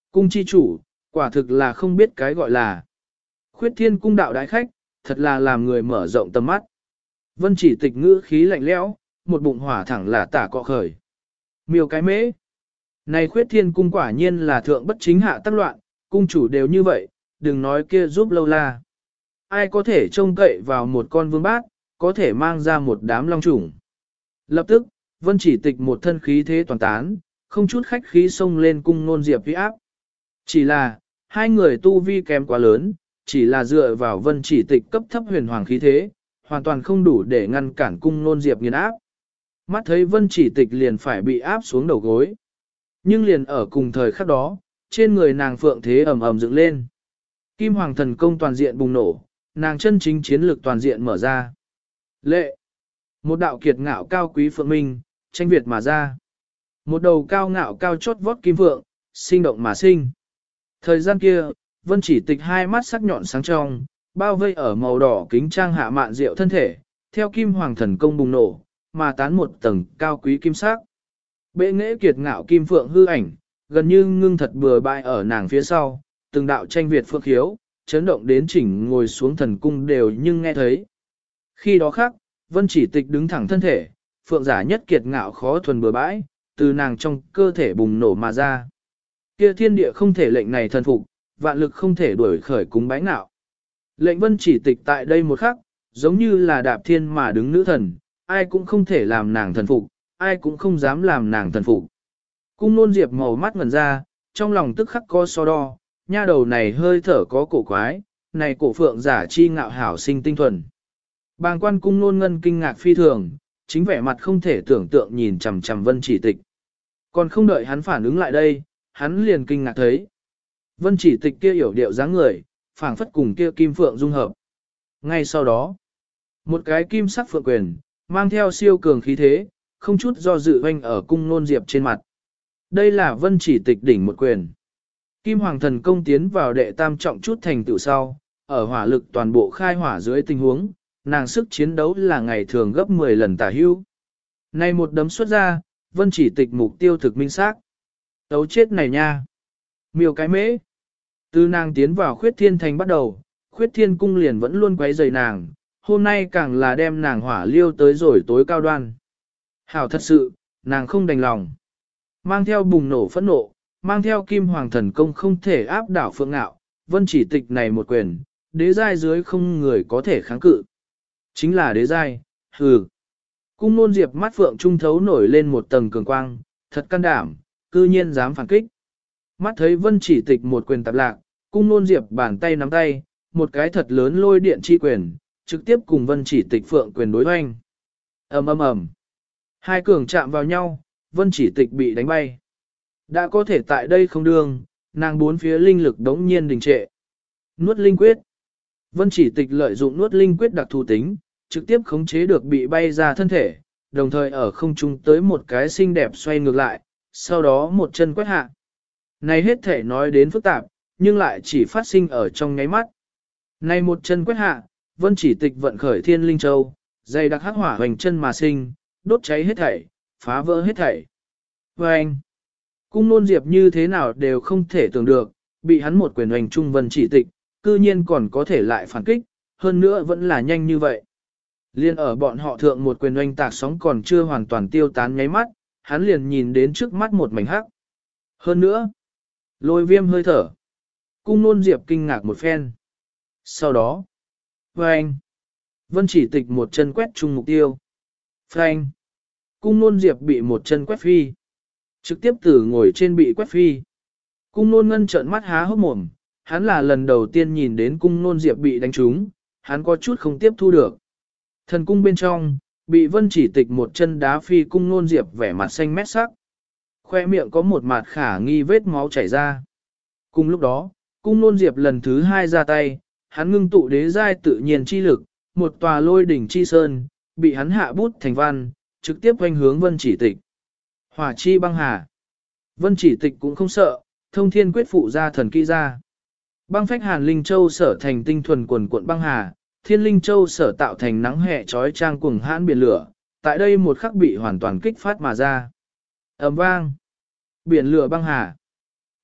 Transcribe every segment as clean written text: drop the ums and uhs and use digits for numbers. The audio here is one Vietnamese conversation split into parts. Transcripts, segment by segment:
Cung chi chủ, quả thực là không biết cái gọi là. Khuyết thiên cung đạo đái khách, thật là làm người mở rộng tầm mắt. Vân chỉ tịch ngữ khí lạnh lẽo, một bụng hỏa thẳng là tả cọ khởi. Miêu cái mễ. Này khuyết thiên cung quả nhiên là thượng bất chính hạ tác loạn, cung chủ đều như vậy, đừng nói kia giúp lâu la. Ai có thể trông cậy vào một con vương bát, có thể mang ra một đám long trùng. Lập tức, vân chỉ tịch một thân khí thế toàn tán, không chút khách khí xông lên cung nôn diệp vi áp. Chỉ là, hai người tu vi kém quá lớn, chỉ là dựa vào vân chỉ tịch cấp thấp huyền hoàng khí thế, hoàn toàn không đủ để ngăn cản cung nôn diệp nghiền áp. Mắt thấy vân chỉ tịch liền phải bị áp xuống đầu gối. Nhưng liền ở cùng thời khắc đó, trên người nàng phượng thế ầm ầm dựng lên. Kim hoàng thần công toàn diện bùng nổ, nàng chân chính chiến lực toàn diện mở ra. Lệ! Một đạo kiệt ngạo cao quý phượng minh, tranh Việt mà ra. Một đầu cao ngạo cao chót vót kim phượng, sinh động mà sinh. Thời gian kia, vân chỉ tịch hai mắt sắc nhọn sáng trong, bao vây ở màu đỏ kính trang hạ mạn diệu thân thể, theo kim hoàng thần công bùng nổ, mà tán một tầng cao quý kim sắc. Bệ nghệ kiệt ngạo kim phượng hư ảnh, gần như ngưng thật bừa bãi ở nàng phía sau, từng đạo tranh Việt phượng khiếu, chấn động đến chỉnh ngồi xuống thần cung đều nhưng nghe thấy. Khi đó khác, vân chỉ tịch đứng thẳng thân thể, phượng giả nhất kiệt ngạo khó thuần bừa bãi, từ nàng trong cơ thể bùng nổ mà ra. Kia thiên địa không thể lệnh này thần phục, vạn lực không thể đuổi khởi cúng bái ngạo. Lệnh vân chỉ tịch tại đây một khắc, giống như là đạp thiên mà đứng nữ thần, ai cũng không thể làm nàng thần phục, ai cũng không dám làm nàng thần phục. Cung nôn diệp màu mắt ngẩn ra, trong lòng tức khắc co so đo, nha đầu này hơi thở có cổ quái, này cổ phượng giả chi ngạo hảo sinh tinh thuần. Bàng quan cung nôn ngân kinh ngạc phi thường, chính vẻ mặt không thể tưởng tượng nhìn chằm chằm vân chỉ tịch. Còn không đợi hắn phản ứng lại đây, hắn liền kinh ngạc thấy. Vân chỉ tịch kia hiểu điệu dáng người, phảng phất cùng kia kim phượng dung hợp. Ngay sau đó, một cái kim sắc phượng quyền, mang theo siêu cường khí thế, không chút do dự hoanh ở cung nôn diệp trên mặt. Đây là vân chỉ tịch đỉnh một quyền. Kim hoàng thần công tiến vào đệ tam trọng chút thành tựu sau, ở hỏa lực toàn bộ khai hỏa dưới tình huống, nàng sức chiến đấu là ngày thường gấp 10 lần tả hưu. Này một đấm xuất ra, vân chỉ tịch mục tiêu thực minh xác. Tấu chết này nha. Miêu cái mễ. Từ nàng tiến vào khuyết thiên thành bắt đầu, khuyết thiên cung liền vẫn luôn quấy rầy nàng, hôm nay càng là đem nàng hỏa liêu tới rồi tối cao đoan. Hảo thật sự, nàng không đành lòng. Mang theo bùng nổ phẫn nộ, mang theo kim hoàng thần công không thể áp đảo phượng ngạo, vân chỉ tịch này một quyền, đế giai dưới không người có thể kháng cự. Chính là đế giai, hừ. Cung nôn diệp mắt phượng trung thấu nổi lên một tầng cường quang, thật can đảm, cư nhiên dám phản kích. Mắt thấy vân chỉ tịch một quyền tạp lạc, cung nôn diệp bàn tay nắm tay, một cái thật lớn lôi điện chi quyền, trực tiếp cùng vân chỉ tịch phượng quyền đối hoanh. ầm ầm ầm, hai cường chạm vào nhau, vân chỉ tịch bị đánh bay. Đã có thể tại đây không đương, nàng bốn phía linh lực đống nhiên đình trệ. Nuốt linh quyết. Vân chỉ tịch lợi dụng nuốt linh quyết đặc thù tính, trực tiếp khống chế được bị bay ra thân thể, đồng thời ở không trung tới một cái xinh đẹp xoay ngược lại, sau đó một chân quét hạ. Này hết thể nói đến phức tạp, nhưng lại chỉ phát sinh ở trong nháy mắt. Này một chân quét hạ, vân chỉ tịch vận khởi thiên linh châu, dày đặc hắc hỏa hoành chân mà sinh, đốt cháy hết thảy, phá vỡ hết thảy. Và anh, cung nôn diệp như thế nào đều không thể tưởng được, bị hắn một quyền hoành trung vân chỉ tịch, cư nhiên còn có thể lại phản kích, hơn nữa vẫn là nhanh như vậy. Liên ở bọn họ thượng một quyền oanh tạc sóng còn chưa hoàn toàn tiêu tán nháy mắt, hắn liền nhìn đến trước mắt một mảnh hắc. Hơn nữa, lôi viêm hơi thở. Cung nôn diệp kinh ngạc một phen. Sau đó, phanh, vân chỉ tịch một chân quét chung mục tiêu. Phanh, cung nôn diệp bị một chân quét phi. Trực tiếp từ ngồi trên bị quét phi. Cung nôn ngân trợn mắt há hốc mồm, hắn là lần đầu tiên nhìn đến cung nôn diệp bị đánh trúng, hắn có chút không tiếp thu được. Thần cung bên trong, bị vân chỉ tịch một chân đá phi cung nôn diệp vẻ mặt xanh mét sắc. Khoe miệng có một mặt khả nghi vết máu chảy ra. Cùng lúc đó, cung nôn diệp lần thứ hai ra tay, hắn ngưng tụ đế giai tự nhiên chi lực, một tòa lôi đỉnh chi sơn, bị hắn hạ bút thành văn, trực tiếp quanh hướng vân chỉ tịch. Hỏa chi băng hà. Vân chỉ tịch cũng không sợ, thông thiên quyết phụ ra thần kỹ ra. Băng phách hàn linh châu sở thành tinh thuần quần cuộn băng hà, thiên linh châu sở tạo thành nắng hè trói trang cuồng hãn biển lửa, tại đây một khắc bị hoàn toàn kích phát mà ra. Ầm vang, biển lửa băng hà,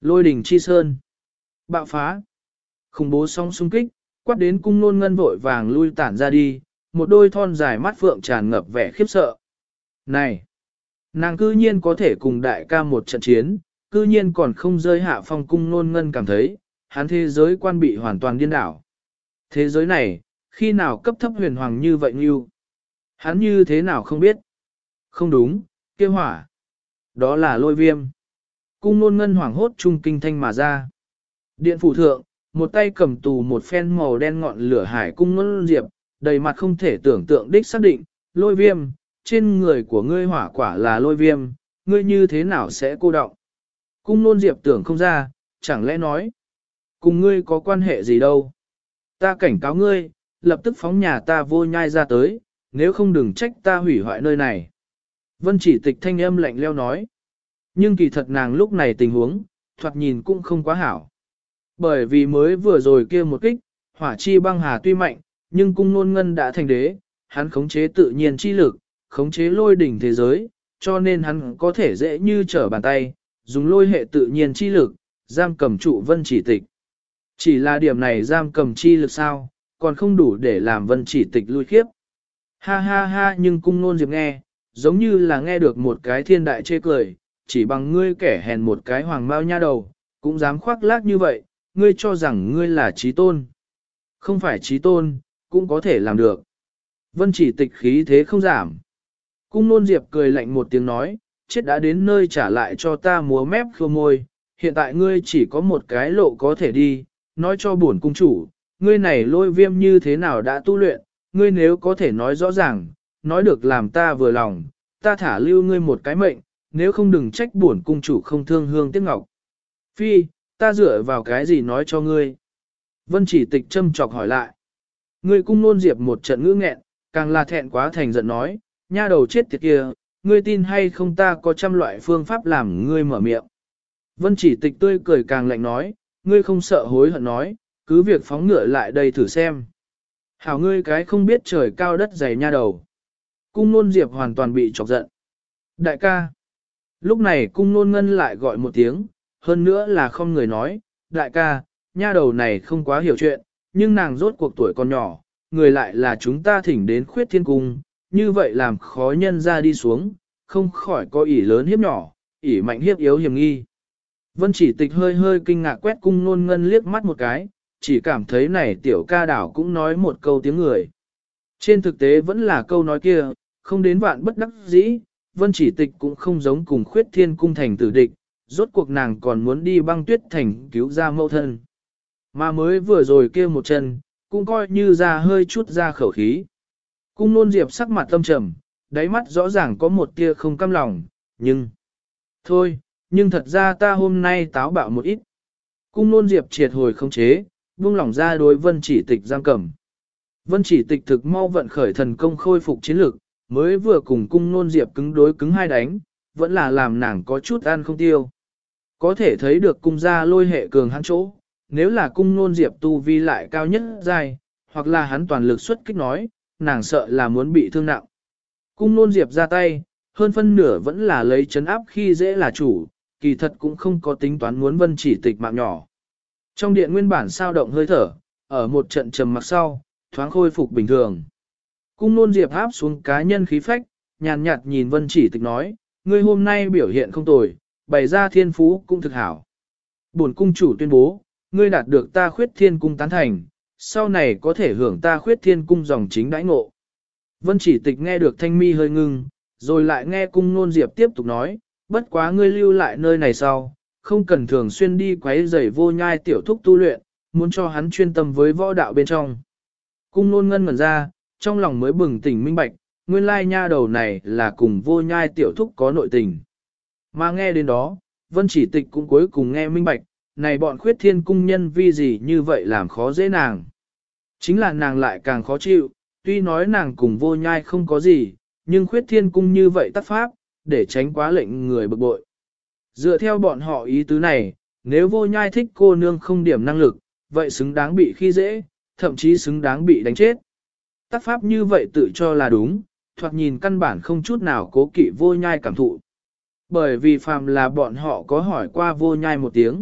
Lôi đỉnh chi sơn. Bạo phá. Khủng bố song xung kích, quát đến cung nôn ngân vội vàng lui tản ra đi, một đôi thon dài mắt phượng tràn ngập vẻ khiếp sợ. Này! Nàng cư nhiên có thể cùng đại ca một trận chiến, cư nhiên còn không rơi hạ phong. Cung nôn ngân cảm thấy, hắn thế giới quan bị hoàn toàn điên đảo. Thế giới này, khi nào cấp thấp huyền hoàng như vậy như? Hắn như thế nào không biết? Không đúng, kia hỏa. Đó là lôi viêm. Cung nôn ngân hoảng hốt trung kinh thanh mà ra. Điện phủ thượng, một tay cầm tù một phen màu đen ngọn lửa hải. Cung nôn diệp, đầy mặt không thể tưởng tượng đích xác định, lôi viêm, trên người của ngươi hỏa quả là lôi viêm, ngươi như thế nào sẽ cô đọng? Cung nôn diệp tưởng không ra, chẳng lẽ nói, cùng ngươi có quan hệ gì đâu? Ta cảnh cáo ngươi, lập tức phóng nhà ta vô nhai ra tới, nếu không đừng trách ta hủy hoại nơi này. Vân chỉ tịch thanh âm lạnh leo nói, nhưng kỳ thật nàng lúc này tình huống, thoạt nhìn cũng không quá hảo. Bởi vì mới vừa rồi kia một kích, hỏa chi băng hà tuy mạnh, nhưng cung nôn ngân đã thành đế, hắn khống chế tự nhiên chi lực, khống chế lôi đỉnh thế giới, cho nên hắn có thể dễ như trở bàn tay, dùng lôi hệ tự nhiên chi lực, giam cầm trụ vân chỉ tịch. Chỉ là điểm này giam cầm chi lực sao, còn không đủ để làm vân chỉ tịch lui khiếp. Ha ha ha, nhưng cung nôn diệp nghe, giống như là nghe được một cái thiên đại chê cười, chỉ bằng ngươi kẻ hèn một cái hoàng mao nha đầu, cũng dám khoác lác như vậy, ngươi cho rằng ngươi là trí tôn. Không phải trí tôn, cũng có thể làm được. Vân chỉ tịch khí thế không giảm. Cung nôn diệp cười lạnh một tiếng nói, chết đã đến nơi trả lại cho ta múa mép khô môi, hiện tại ngươi chỉ có một cái lộ có thể đi, nói cho bổn cung chủ, ngươi này lôi viêm như thế nào đã tu luyện, ngươi nếu có thể nói rõ ràng, nói được làm ta vừa lòng, ta thả lưu ngươi một cái mệnh, nếu không đừng trách bổn cung chủ không thương hương tiếc ngọc. Phi, ta dựa vào cái gì nói cho ngươi? Vân chỉ tịch châm chọc hỏi lại. Ngươi cung nôn diệp một trận ngữ nghẹn, càng là thẹn quá thành giận nói, nha đầu chết tiệt kia, ngươi tin hay không ta có trăm loại phương pháp làm ngươi mở miệng. Vân chỉ tịch tươi cười càng lạnh nói, ngươi không sợ hối hận nói, cứ việc phóng ngựa lại đây thử xem. Hảo ngươi cái không biết trời cao đất dày nha đầu. Cung nôn diệp hoàn toàn bị chọc giận. Đại ca. Lúc này cung nôn ngân lại gọi một tiếng, hơn nữa là không người nói, đại ca, nha đầu này không quá hiểu chuyện, nhưng nàng rốt cuộc tuổi còn nhỏ, người lại là chúng ta thỉnh đến khuyết thiên cung, như vậy làm khó nhân ra đi xuống, không khỏi có ỷ lớn hiếp nhỏ, ỷ mạnh hiếp yếu hiểm nghi. Vân chỉ tịch hơi hơi kinh ngạc quét cung nôn ngân liếc mắt một cái, chỉ cảm thấy này tiểu ca đảo cũng nói một câu tiếng người. Trên thực tế vẫn là câu nói kia, không đến vạn bất đắc dĩ, vân chỉ tịch cũng không giống cùng khuyết thiên cung thành tử địch, rốt cuộc nàng còn muốn đi băng tuyết thành cứu ra mẫu thân. Mà mới vừa rồi kia một chân, cũng coi như ra hơi chút ra khẩu khí. Cung nôn diệp sắc mặt tâm trầm, đáy mắt rõ ràng có một tia không cam lòng, nhưng... Thôi, nhưng thật ra ta hôm nay táo bạo một ít. Cung nôn diệp triệt hồi không chế, buông lỏng ra đối vân chỉ tịch giam cầm. Vân chỉ tịch thực mau vận khởi thần công khôi phục chiến lực, mới vừa cùng cung nôn diệp cứng đối cứng hai đánh, vẫn là làm nàng có chút ăn không tiêu. Có thể thấy được cung gia lôi hệ cường hắn chỗ, nếu là cung nôn diệp tu vi lại cao nhất giai, hoặc là hắn toàn lực xuất kích nói, nàng sợ là muốn bị thương nặng. Cung nôn diệp ra tay, hơn phân nửa vẫn là lấy chấn áp khi dễ là chủ, kỳ thật cũng không có tính toán muốn vân chỉ tịch mạng nhỏ. Trong điện nguyên bản sao động hơi thở, ở một trận trầm mặc sau, thoáng khôi phục bình thường. Cung nôn diệp áp xuống cá nhân khí phách, nhàn nhạt nhìn vân chỉ tịch nói, ngươi hôm nay biểu hiện không tồi, bày ra thiên phú cũng thực hảo. Bổn cung chủ tuyên bố, ngươi đạt được ta khuyết thiên cung tán thành, sau này có thể hưởng ta khuyết thiên cung dòng chính đãi ngộ. Vân chỉ tịch nghe được thanh mi hơi ngưng, rồi lại nghe cung nôn diệp tiếp tục nói, bất quá ngươi lưu lại nơi này sau, không cần thường xuyên đi quấy rầy vô nhai tiểu thúc tu luyện, muốn cho hắn chuyên tâm với võ đạo bên trong. Cung nôn ngân ngẩn ra, trong lòng mới bừng tỉnh minh bạch, nguyên lai nha đầu này là cùng vô nhai tiểu thúc có nội tình. Mà nghe đến đó, vân chỉ tịch cũng cuối cùng nghe minh bạch, này bọn khuyết thiên cung nhân vi gì như vậy làm khó dễ nàng. Chính là nàng lại càng khó chịu, tuy nói nàng cùng vô nhai không có gì, nhưng khuyết thiên cung như vậy tắc pháp, để tránh quá lệnh người bực bội. Dựa theo bọn họ ý tứ này, nếu vô nhai thích cô nương không điểm năng lực, vậy xứng đáng bị khi dễ, thậm chí xứng đáng bị đánh chết. Tắc pháp như vậy tự cho là đúng, thoạt nhìn căn bản không chút nào cố kỵ vô nhai cảm thụ. Bởi vì phàm là bọn họ có hỏi qua vô nhai một tiếng,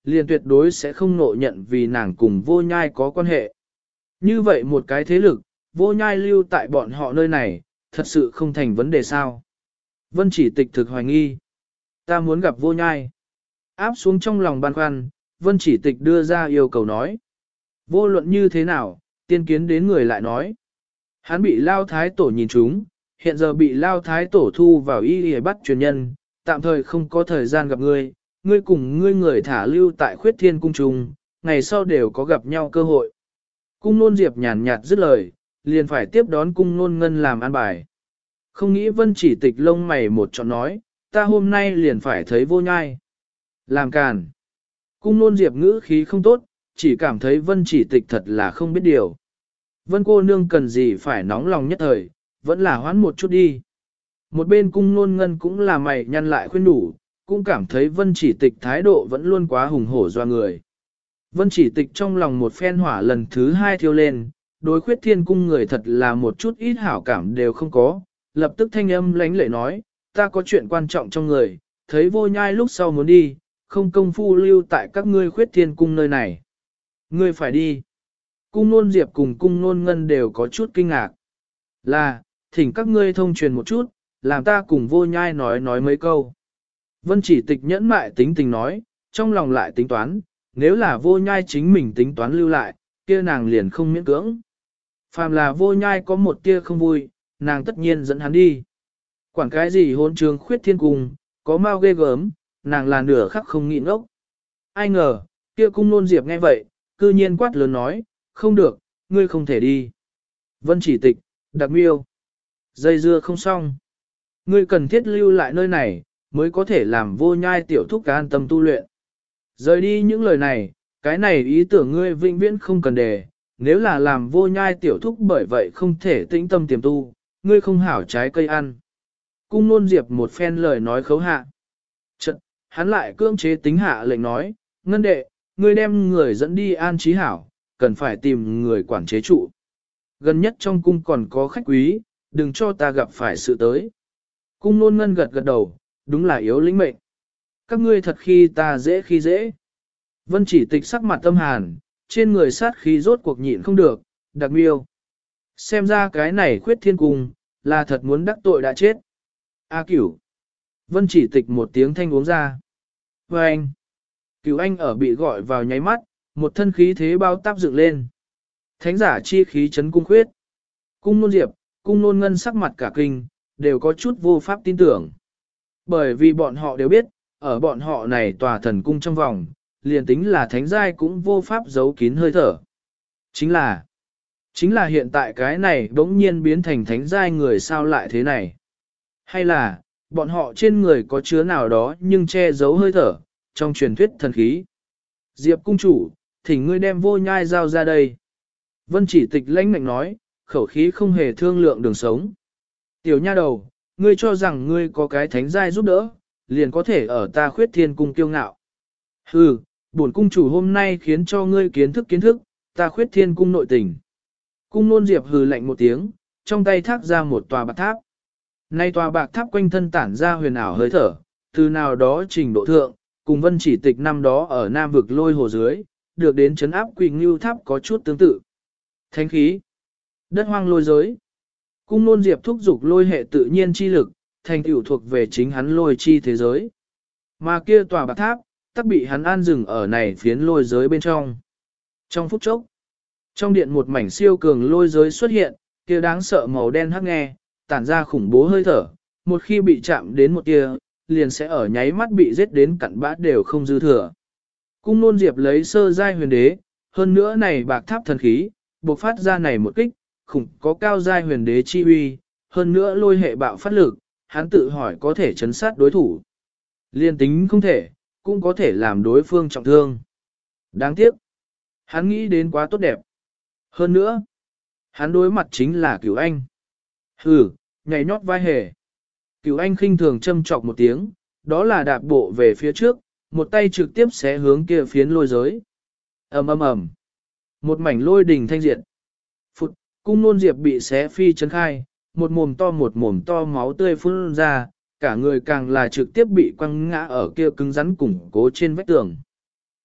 liền tuyệt đối sẽ không nộ nhận vì nàng cùng vô nhai có quan hệ. Như vậy một cái thế lực, vô nhai lưu tại bọn họ nơi này, thật sự không thành vấn đề sao. Vân chỉ tịch thực hoài nghi. Ta muốn gặp vô nhai. Áp xuống trong lòng băn khoăn, vân chỉ tịch đưa ra yêu cầu nói. Vô luận như thế nào, tiên kiến đến người lại nói. Hắn bị lao thái tổ nhìn trúng, hiện giờ bị lao thái tổ thu vào y bắt truyền nhân, tạm thời không có thời gian gặp ngươi, ngươi cùng ngươi người thả lưu tại khuyết thiên cung trùng, ngày sau đều có gặp nhau cơ hội. Cung nôn diệp nhàn nhạt dứt lời, liền phải tiếp đón cung nôn ngân làm an bài. Không nghĩ vân chỉ tịch lông mày một chọn nói, ta hôm nay liền phải thấy vô nhai. Làm càn. Cung nôn diệp ngữ khí không tốt, chỉ cảm thấy vân chỉ tịch thật là không biết điều. Vân cô nương cần gì phải nóng lòng nhất thời, vẫn là hoãn một chút đi. Một bên cung nôn ngân cũng là mày nhăn lại khuyên đủ, cũng cảm thấy vân chỉ tịch thái độ vẫn luôn quá hùng hổ doa người. Vân chỉ tịch trong lòng một phen hỏa lần thứ hai thiêu lên, đối khuyết thiên cung người thật là một chút ít hảo cảm đều không có, lập tức thanh âm lánh lệ nói, ta có chuyện quan trọng trong người, thấy vô nhai lúc sau muốn đi, không công phu lưu tại các ngươi khuyết thiên cung nơi này. Ngươi phải đi. Cung nôn diệp cùng cung nôn ngân đều có chút kinh ngạc. Là, thỉnh các ngươi thông truyền một chút, làm ta cùng vô nhai nói mấy câu. Vân chỉ tịch nhẫn mại tính tình nói, trong lòng lại tính toán, nếu là vô nhai chính mình tính toán lưu lại, kia nàng liền không miễn cưỡng. Phàm là vô nhai có một tia không vui, nàng tất nhiên dẫn hắn đi. Quản cái gì hôn trường khuyết thiên cung, có mau ghê gớm, nàng là nửa khắc không nghĩ ngốc. Ai ngờ, kia cung nôn diệp nghe vậy, cư nhiên quát lớn nói, không được, ngươi không thể đi. Vân chỉ tịch, đặc miêu. Dây dưa không xong. Ngươi cần thiết lưu lại nơi này, mới có thể làm vô nhai tiểu thúc an tâm tu luyện. Rời đi những lời này, cái này ý tưởng ngươi vĩnh viễn không cần đề, nếu là làm vô nhai tiểu thúc bởi vậy không thể tĩnh tâm tiềm tu, ngươi không hảo trái cây ăn. Cung nôn diệp một phen lời nói khấu hạ. Chật, hắn lại cưỡng chế tính hạ lệnh nói, ngân đệ, ngươi đem người dẫn đi an trí hảo, cần phải tìm người quản chế trụ. Gần nhất trong cung còn có khách quý, đừng cho ta gặp phải sự tới. Cung nôn ngân gật gật đầu, đúng là yếu lĩnh mệnh. Các ngươi thật khi ta dễ khi dễ. Vân chỉ tịch sắc mặt tâm hàn, trên người sát khí rốt cuộc nhịn không được, đặc miêu. Xem ra cái này khuyết thiên cung, là thật muốn đắc tội đã chết. A cửu. Vân chỉ tịch một tiếng thanh uống ra. Và anh. Cửu anh ở bị gọi vào nháy mắt, một thân khí thế bao táp dựng lên. Thánh giả chi khí chấn cung khuyết. Cung nôn diệp, cung nôn ngân sắc mặt cả kinh, đều có chút vô pháp tin tưởng. Bởi vì bọn họ đều biết, ở bọn họ này tòa thần cung trong vòng, liền tính là thánh giai cũng vô pháp giấu kín hơi thở. Chính là hiện tại cái này bỗng nhiên biến thành thánh giai người sao lại thế này. Hay là, bọn họ trên người có chứa nào đó nhưng che giấu hơi thở, trong truyền thuyết thần khí. Diệp cung chủ, thỉnh ngươi đem vô nhai giao ra đây. Vân chỉ tịch lãnh mạnh nói, khẩu khí không hề thương lượng đường sống. Tiểu nha đầu, ngươi cho rằng ngươi có cái thánh giai giúp đỡ, liền có thể ở ta khuyết thiên cung kiêu ngạo. Hừ, bổn cung chủ hôm nay khiến cho ngươi kiến thức, ta khuyết thiên cung nội tình. Cung nôn diệp hừ lạnh một tiếng, trong tay thác ra một tòa bạc tháp. Nay tòa bạc tháp quanh thân tản ra huyền ảo hơi thở, từ nào đó trình độ thượng, cùng vân chỉ tịch năm đó ở Nam vực lôi hồ dưới, được đến chấn áp quỳ ngưu tháp có chút tương tự. Thánh khí, đất hoang lôi giới. Cung nôn diệp thúc dục lôi hệ tự nhiên chi lực, thành tựu thuộc về chính hắn lôi chi thế giới. Mà kia tòa bạc tháp, tắc bị hắn an dừng ở này phiến lôi giới bên trong. Trong phút chốc, trong điện một mảnh siêu cường lôi giới xuất hiện, kia đáng sợ màu đen hắc nghe, tản ra khủng bố hơi thở, một khi bị chạm đến một kia, liền sẽ ở nháy mắt bị giết đến cặn bã đều không dư thừa. Cung nôn diệp lấy sơ giai huyền đế, hơn nữa này bạc tháp thần khí, buộc phát ra này một kích, khủng có cao giai huyền đế chi uy, hơn nữa lôi hệ bạo phát lực, hắn tự hỏi có thể chấn sát đối thủ. Liên tính không thể, cũng có thể làm đối phương trọng thương. Đáng tiếc, hắn nghĩ đến quá tốt đẹp. Hơn nữa, hắn đối mặt chính là Cửu Anh. Hừ, nhảy nhót vai hề. Cửu Anh khinh thường châm chọc một tiếng, đó là đạp bộ về phía trước, một tay trực tiếp xé hướng kia phiến lôi giới. Ầm ầm ầm. Một mảnh lôi đỉnh thanh diện. Phụt, cung nôn diệp bị xé phi chấn khai, một mồm to máu tươi phun ra, cả người càng là trực tiếp bị quăng ngã ở kia cứng rắn củng cố trên vách tường.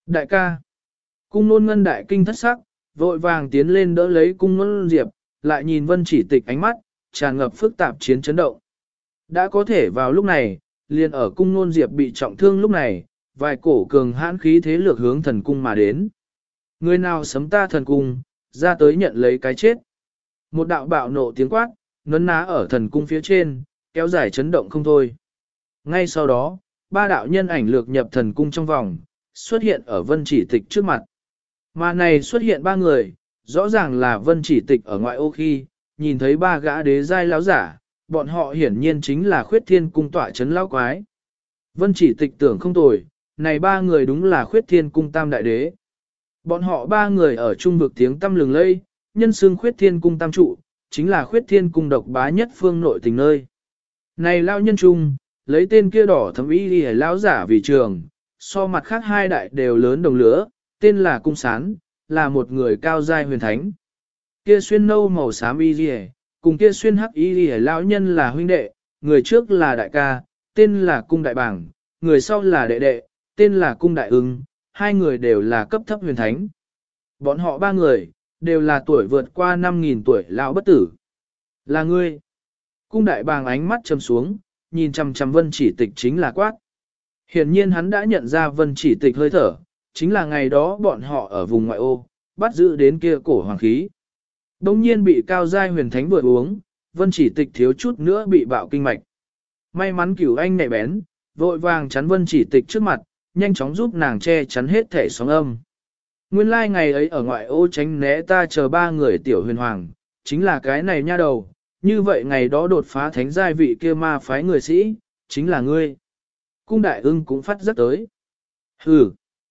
Đại ca. Cung nôn ngân đại kinh thất sắc, vội vàng tiến lên đỡ lấy cung nôn diệp, lại nhìn Vân Chỉ Tịch ánh mắt, tràn ngập phức tạp chiến chấn động. Đã có thể vào lúc này, liền ở cung nôn diệp bị trọng thương lúc này, vài cổ cường hãn khí thế lược hướng thần cung mà đến. Người nào sấm ta thần cung, ra tới nhận lấy cái chết. Một đạo bạo nộ tiếng quát, nấn ná ở thần cung phía trên, kéo dài chấn động không thôi. Ngay sau đó, ba đạo nhân ảnh lược nhập thần cung trong vòng, xuất hiện ở Vân Chỉ Tịch trước mặt. Mà này xuất hiện ba người, rõ ràng là Vân Chỉ Tịch ở ngoại ô khi, nhìn thấy ba gã đế giai lão giả, bọn họ hiển nhiên chính là Khuyết Thiên cung tọa chấn lão quái. Vân Chỉ Tịch tưởng không tồi, này ba người đúng là Khuyết Thiên cung tam đại đế. Bọn họ ba người ở trung vực tiếng tăm lừng lây, nhân xưng Khuyết Thiên cung tam trụ, chính là Khuyết Thiên cung độc bá nhất phương nội tình nơi. Này lão nhân trung, lấy tên kia đỏ thấm y đi lão giả vì trường, so mặt khác hai đại đều lớn đồng lửa, tên là Cung Sán, là một người cao giai huyền thánh. Kia xuyên nâu màu xám y đi cùng kia xuyên hắc y đi lão nhân là huynh đệ, người trước là đại ca, tên là Cung Đại Bảng, người sau là đệ đệ, tên là Cung Đại Ưng, hai người đều là cấp thấp huyền thánh. Bọn họ ba người, đều là tuổi vượt qua 5.000 tuổi lão bất tử. Là ngươi. Cung Đại Bàng ánh mắt trầm xuống, nhìn chằm chằm Vân Chỉ Tịch chính là quát. Hiển nhiên hắn đã nhận ra Vân Chỉ Tịch hơi thở, chính là ngày đó bọn họ ở vùng ngoại ô, bắt giữ đến kia cổ hoàng khí. Đông nhiên bị cao giai huyền thánh vừa uống, Vân Chỉ Tịch thiếu chút nữa bị bạo kinh mạch. May mắn Cửu Anh nhạy bén, vội vàng chắn Vân Chỉ Tịch trước mặt, nhanh chóng giúp nàng che chắn hết thể sóng âm. Nguyên lai ngày ấy ở ngoại ô tránh né ta chờ ba người tiểu huyền hoàng, chính là cái này nha đầu, như vậy ngày đó đột phá thánh giai vị kia ma phái người sĩ, chính là ngươi. Cung Đại Ưng cũng phát rất tới. Hừ,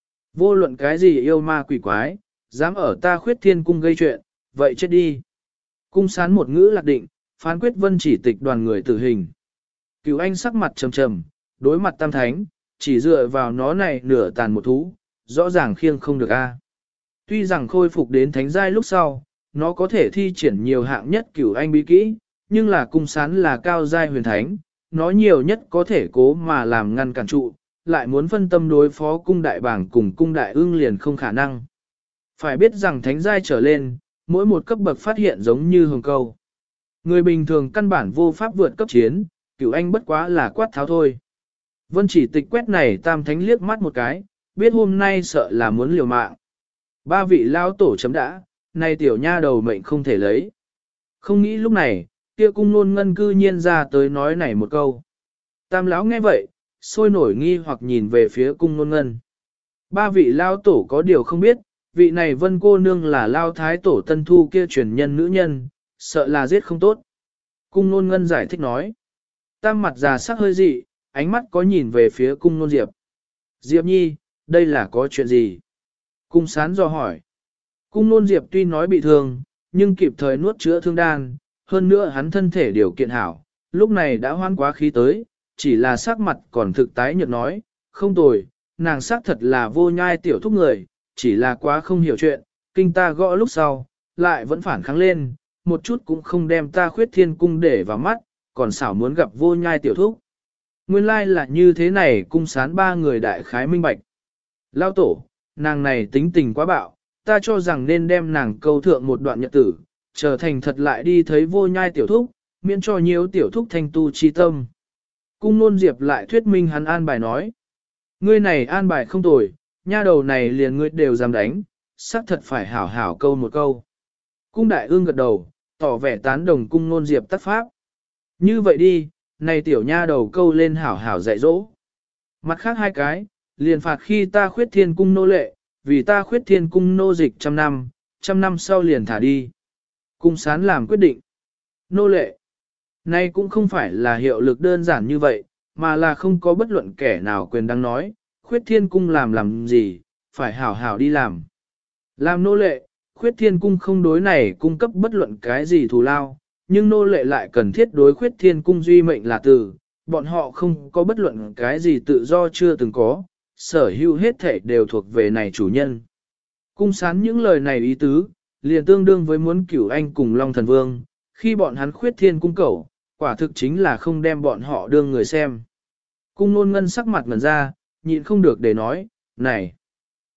vô luận cái gì yêu ma quỷ quái, dám ở ta Khuyết Thiên cung gây chuyện, vậy chết đi. Cung Sán một ngữ lạc định, phán quyết Vân Chỉ Tịch đoàn người tử hình. Cửu Anh sắc mặt trầm trầm, đối mặt Tam Thánh, chỉ dựa vào nó này nửa tàn một thú, rõ ràng khiêng không được a. Tuy rằng khôi phục đến thánh giai lúc sau, nó có thể thi triển nhiều hạng nhất Cửu Anh bí kỹ, nhưng là Cung Sán là cao giai huyền thánh, nó nhiều nhất có thể cố mà làm ngăn cản trụ, lại muốn phân tâm đối phó Cung Đại Bảng cùng Cung Đại Ưng liền không khả năng. Phải biết rằng thánh giai trở lên, mỗi một cấp bậc phát hiện giống như hồng câu. Người bình thường căn bản vô pháp vượt cấp chiến, Cửu Anh bất quá là quát tháo thôi. Vân Chỉ Tịch quét này Tam Thánh liếc mắt một cái, biết hôm nay sợ là muốn liều mạng. Ba vị lao tổ chấm đã, nay tiểu nha đầu mệnh không thể lấy. Không nghĩ lúc này, kia Cung Nôn Ngân cư nhiên ra tới nói này một câu. Tam lão nghe vậy, sôi nổi nghi hoặc nhìn về phía Cung Nôn Ngân. Ba vị lao tổ có điều không biết, vị này Vân cô nương là lao thái tổ tân thu kia truyền nhân nữ nhân, sợ là giết không tốt. Cung Nôn Ngân giải thích nói. Tam mặt già sắc hơi dị, ánh mắt có nhìn về phía Cung Nôn Diệp. Diệp nhi, đây là có chuyện gì? Cung Sán dò hỏi. Cung Nôn Diệp tuy nói bị thương, nhưng kịp thời nuốt chữa thương đan, hơn nữa hắn thân thể điều kiện hảo, lúc này đã hoan quá khí tới, chỉ là sắc mặt còn thực tái nhợt nói, không tồi, nàng sắc thật là vô nhai tiểu thúc người, chỉ là quá không hiểu chuyện, kinh ta gõ lúc sau, lại vẫn phản kháng lên, một chút cũng không đem ta Khuyết Thiên cung để vào mắt, còn xảo muốn gặp vô nhai tiểu thúc. Nguyên lai là như thế này. Cung Sán ba người đại khái minh bạch. Lao tổ, nàng này tính tình quá bạo, ta cho rằng nên đem nàng câu thượng một đoạn nhật tử, trở thành thật lại đi thấy vô nhai tiểu thúc, miễn cho nhiều tiểu thúc thanh tu chi tâm. Cung Nôn Diệp lại thuyết minh hắn an bài nói. Ngươi này an bài không tồi, nha đầu này liền ngươi đều dám đánh, xác thật phải hảo hảo câu một câu. Cung Đại Ương gật đầu, tỏ vẻ tán đồng Cung Nôn Diệp tác pháp. Như vậy đi, này tiểu nha đầu câu lên hảo hảo dạy dỗ. Mặt khác hai cái, liền phạt khi ta Khuyết Thiên cung nô lệ, vì ta Khuyết Thiên cung nô dịch trăm năm sau liền thả đi. Cung Sán làm quyết định. Nô lệ. Nay cũng không phải là hiệu lực đơn giản như vậy, mà là không có bất luận kẻ nào quyền đang nói, Khuyết Thiên cung làm gì, phải hảo hảo đi làm. Làm nô lệ, Khuyết Thiên cung không đối này cung cấp bất luận cái gì thù lao, nhưng nô lệ lại cần thiết đối Khuyết Thiên cung duy mệnh là từ, bọn họ không có bất luận cái gì tự do chưa từng có, sở hữu hết thể đều thuộc về này chủ nhân. Cung Sán những lời này ý tứ, liền tương đương với muốn Cửu Anh cùng Long Thần Vương, khi bọn hắn Khuyết Thiên cung cẩu, quả thực chính là không đem bọn họ đương người xem. Cung Nôn Ngân sắc mặt ngẩn ra, nhịn không được để nói, này,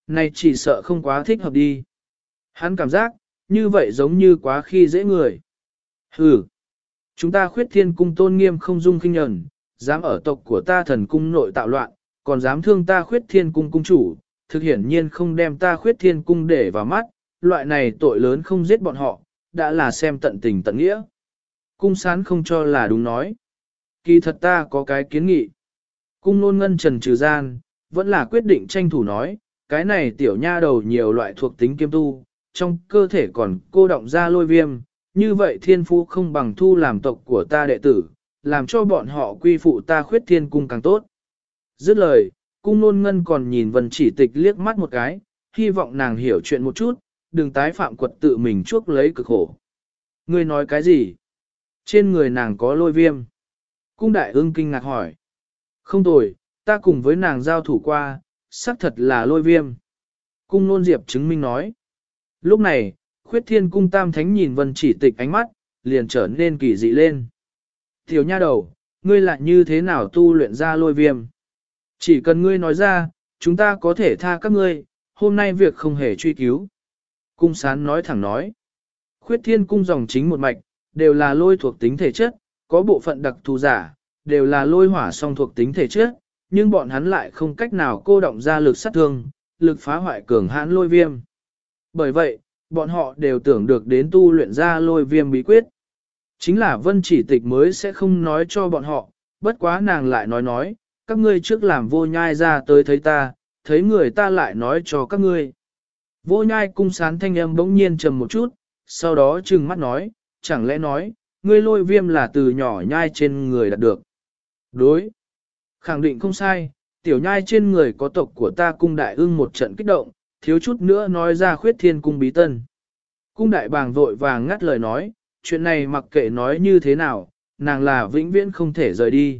này chỉ sợ không quá thích hợp đi. Hắn cảm giác, như vậy giống như quá khi dễ người. Hừ, chúng ta khuyết thiên cung tôn nghiêm không dung khinh nhẫn, dám ở tộc của ta thần cung nội tạo loạn, còn dám thương ta khuyết thiên cung cung chủ, thực hiển nhiên không đem ta khuyết thiên cung để vào mắt, loại này tội lớn không giết bọn họ, đã là xem tận tình tận nghĩa. Cung sán không cho là đúng nói. Kỳ thật ta có cái kiến nghị. Cung nôn ngân trần trừ gian, vẫn là quyết định tranh thủ nói, cái này tiểu nha đầu nhiều loại thuộc tính kiêm tu, trong cơ thể còn cô động ra lôi viêm, như vậy thiên phú không bằng thu làm tộc của ta đệ tử, làm cho bọn họ quy phụ ta khuyết thiên cung càng tốt. Dứt lời, cung nôn ngân còn nhìn Vân Chỉ Tịch liếc mắt một cái, hy vọng nàng hiểu chuyện một chút, đừng tái phạm quật tự mình chuốc lấy cực khổ. Ngươi nói cái gì? Trên người nàng có lôi viêm. Cung đại ương kinh ngạc hỏi. Không tồi, ta cùng với nàng giao thủ qua, xác thật là lôi viêm. Cung nôn diệp chứng minh nói. Lúc này, khuyết thiên cung tam thánh nhìn Vân Chỉ Tịch ánh mắt, liền trở nên kỳ dị lên. Tiểu nha đầu, ngươi lại như thế nào tu luyện ra lôi viêm? Chỉ cần ngươi nói ra, chúng ta có thể tha các ngươi, hôm nay việc không hề truy cứu. Cung sán nói thẳng nói. Khuyết thiên cung dòng chính một mạch, đều là lôi thuộc tính thể chất, có bộ phận đặc thù giả, đều là lôi hỏa song thuộc tính thể chất, nhưng bọn hắn lại không cách nào cô động ra lực sát thương, lực phá hoại cường hãn lôi viêm. Bởi vậy, bọn họ đều tưởng được đến tu luyện ra lôi viêm bí quyết. Chính là Vân Chỉ Tịch mới sẽ không nói cho bọn họ, bất quá nàng lại nói, các ngươi trước làm vô nhai ra tới thấy ta, thấy người ta lại nói cho các ngươi. Vô nhai cung sán thanh âm bỗng nhiên trầm một chút, sau đó trừng mắt nói, chẳng lẽ nói, ngươi lôi viêm là từ nhỏ nhai trên người đạt được. Đối. Khẳng định không sai, tiểu nhai trên người có tộc của ta cung đại ưng một trận kích động, thiếu chút nữa nói ra khuyết thiên cung bí tân. Cung đại bàng vội vàng ngắt lời nói, chuyện này mặc kệ nói như thế nào, nàng là vĩnh viễn không thể rời đi.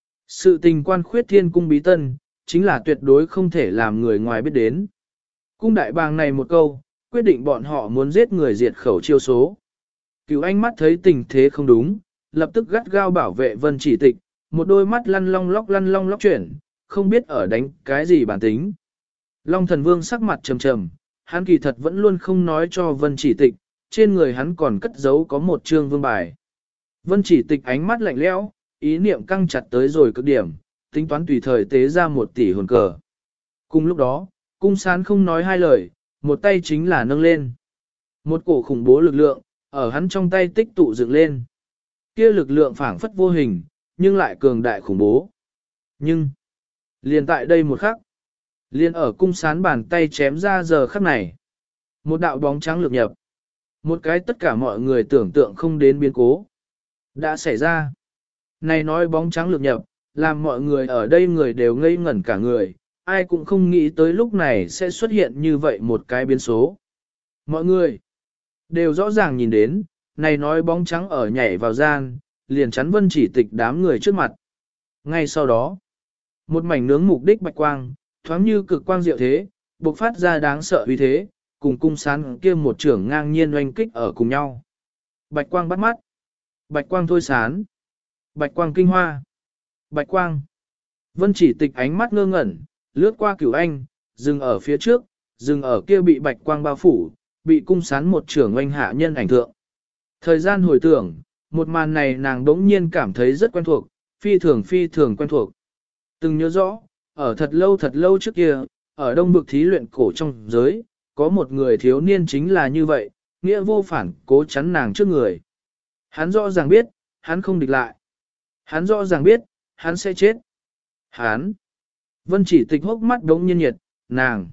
Sự tình quan khuyết thiên cung bí tân, chính là tuyệt đối không thể làm người ngoài biết đến. Cung đại bàng này một câu, quyết định bọn họ muốn giết người diệt khẩu chiêu số. Cửu anh mắt thấy tình thế không đúng, lập tức gắt gao bảo vệ Vân Chỉ Tịch, một đôi mắt lăn long lóc chuyển, không biết ở đánh cái gì bản tính. Long thần vương sắc mặt trầm trầm, hắn kỳ thật vẫn luôn không nói cho Vân Chỉ Tịch, trên người hắn còn cất giấu có một trương vương bài. Vân Chỉ Tịch ánh mắt lạnh lẽo, ý niệm căng chặt tới rồi cực điểm, tính toán tùy thời tế ra 1 tỷ hồn cờ. Cùng lúc đó, cung sán không nói hai lời, một tay chính là nâng lên. Một cổ khủng bố lực lượng, ở hắn trong tay tích tụ dựng lên. Kia lực lượng phảng phất vô hình, nhưng lại cường đại khủng bố. Nhưng, liền tại đây một khắc, liền ở cung sán bàn tay chém ra giờ khắc này. Một đạo bóng trắng lược nhập. Một cái tất cả mọi người tưởng tượng không đến biến cố. Đã xảy ra. Này nói bóng trắng lược nhập, làm mọi người ở đây người đều ngây ngẩn cả người, ai cũng không nghĩ tới lúc này sẽ xuất hiện như vậy một cái biến số. Mọi người đều rõ ràng nhìn đến, này nói bóng trắng ở nhảy vào gian, liền chắn Vân Chỉ Tịch đám người trước mặt. Ngay sau đó, một mảnh nướng mục đích bạch quang, thoáng như cực quang diệu thế, bộc phát ra đáng sợ uy thế, cùng cung sán kia một trưởng ngang nhiên oanh kích ở cùng nhau. Bạch quang bắt mắt, bạch quang thôi sán, bạch quang kinh hoa, bạch quang. Vân Chỉ Tịch ánh mắt ngơ ngẩn, lướt qua Cửu Anh, dừng ở phía trước, dừng ở kia bị bạch quang bao phủ, bị cung sán một trưởng oanh hạ nhân ảnh thượng. Thời gian hồi tưởng, một màn này nàng đống nhiên cảm thấy rất quen thuộc, phi thường quen thuộc. Từng nhớ rõ, ở thật lâu trước kia, ở đông bực thí luyện cổ trong giới, có một người thiếu niên chính là như vậy, nghĩa vô phản cố chắn nàng trước người. Hắn rõ ràng biết, hắn không địch lại. Hắn rõ ràng biết, hắn sẽ chết. Hắn. Vân Chỉ Tịch hốc mắt đống nhiên nhiệt, nàng.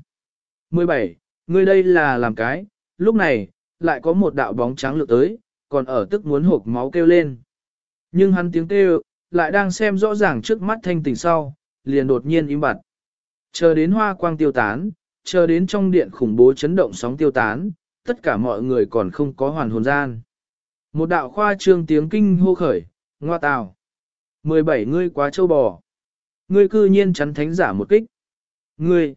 17, ngươi đây là làm cái, lúc này, lại có một đạo bóng trắng lược tới, còn ở tức muốn hộp máu kêu lên. Nhưng hắn tiếng kêu, lại đang xem rõ ràng trước mắt thanh tỉnh sau, liền đột nhiên im bặt. Chờ đến hoa quang tiêu tán, chờ đến trong điện khủng bố chấn động sóng tiêu tán, tất cả mọi người còn không có hoàn hồn gian. Một đạo khoa trương tiếng kinh hô khởi, ngoa tào. 17 ngươi quá trâu bò. Ngươi cư nhiên chắn thánh giả một kích. Ngươi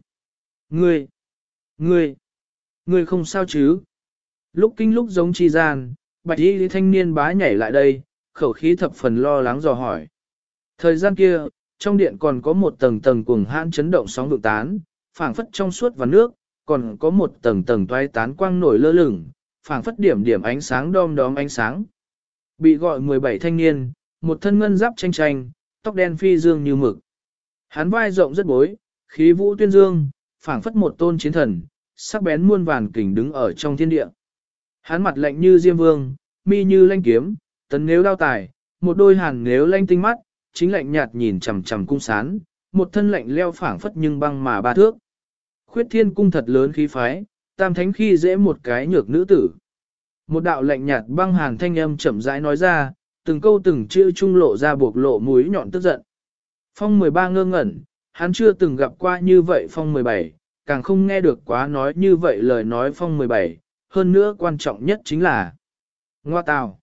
không sao chứ? Lúc kinh lúc giống chi gian, bạch y thanh niên bá nhảy lại đây, khẩu khí thập phần lo lắng dò hỏi. Thời gian kia, trong điện còn có một tầng cuồng hãn chấn động sóng vượng tán, phảng phất trong suốt và nước, còn có một tầng tầng toái tán quang nổi lơ lửng, phảng phất điểm điểm ánh sáng đom đóm ánh sáng. Bị gọi 17 thanh niên, một thân ngân giáp tranh tranh, tóc đen phi dương như mực. Hắn vai rộng rất bối, khí vũ tuyên dương, phảng phất một tôn chiến thần, sắc bén muôn vàn kình đứng ở trong thiên địa. Hắn mặt lạnh như diêm vương, mi như lanh kiếm, tấn nếu đao tài, một đôi hàn nếu lanh tinh mắt, chính lạnh nhạt nhìn chằm chằm cung sán, một thân lạnh leo phảng phất nhưng băng mà ba thước. Khuyết thiên cung thật lớn khí phái, tam thánh khi dễ một cái nhược nữ tử. Một đạo lạnh nhạt băng hàn thanh âm chậm rãi nói ra, từng câu từng chữ trung lộ ra buộc lộ mũi nhọn tức giận. Phong 13 ngơ ngẩn, hắn chưa từng gặp qua như vậy Phong 17, càng không nghe được quá nói như vậy lời nói Phong 17, hơn nữa quan trọng nhất chính là ngoa tào.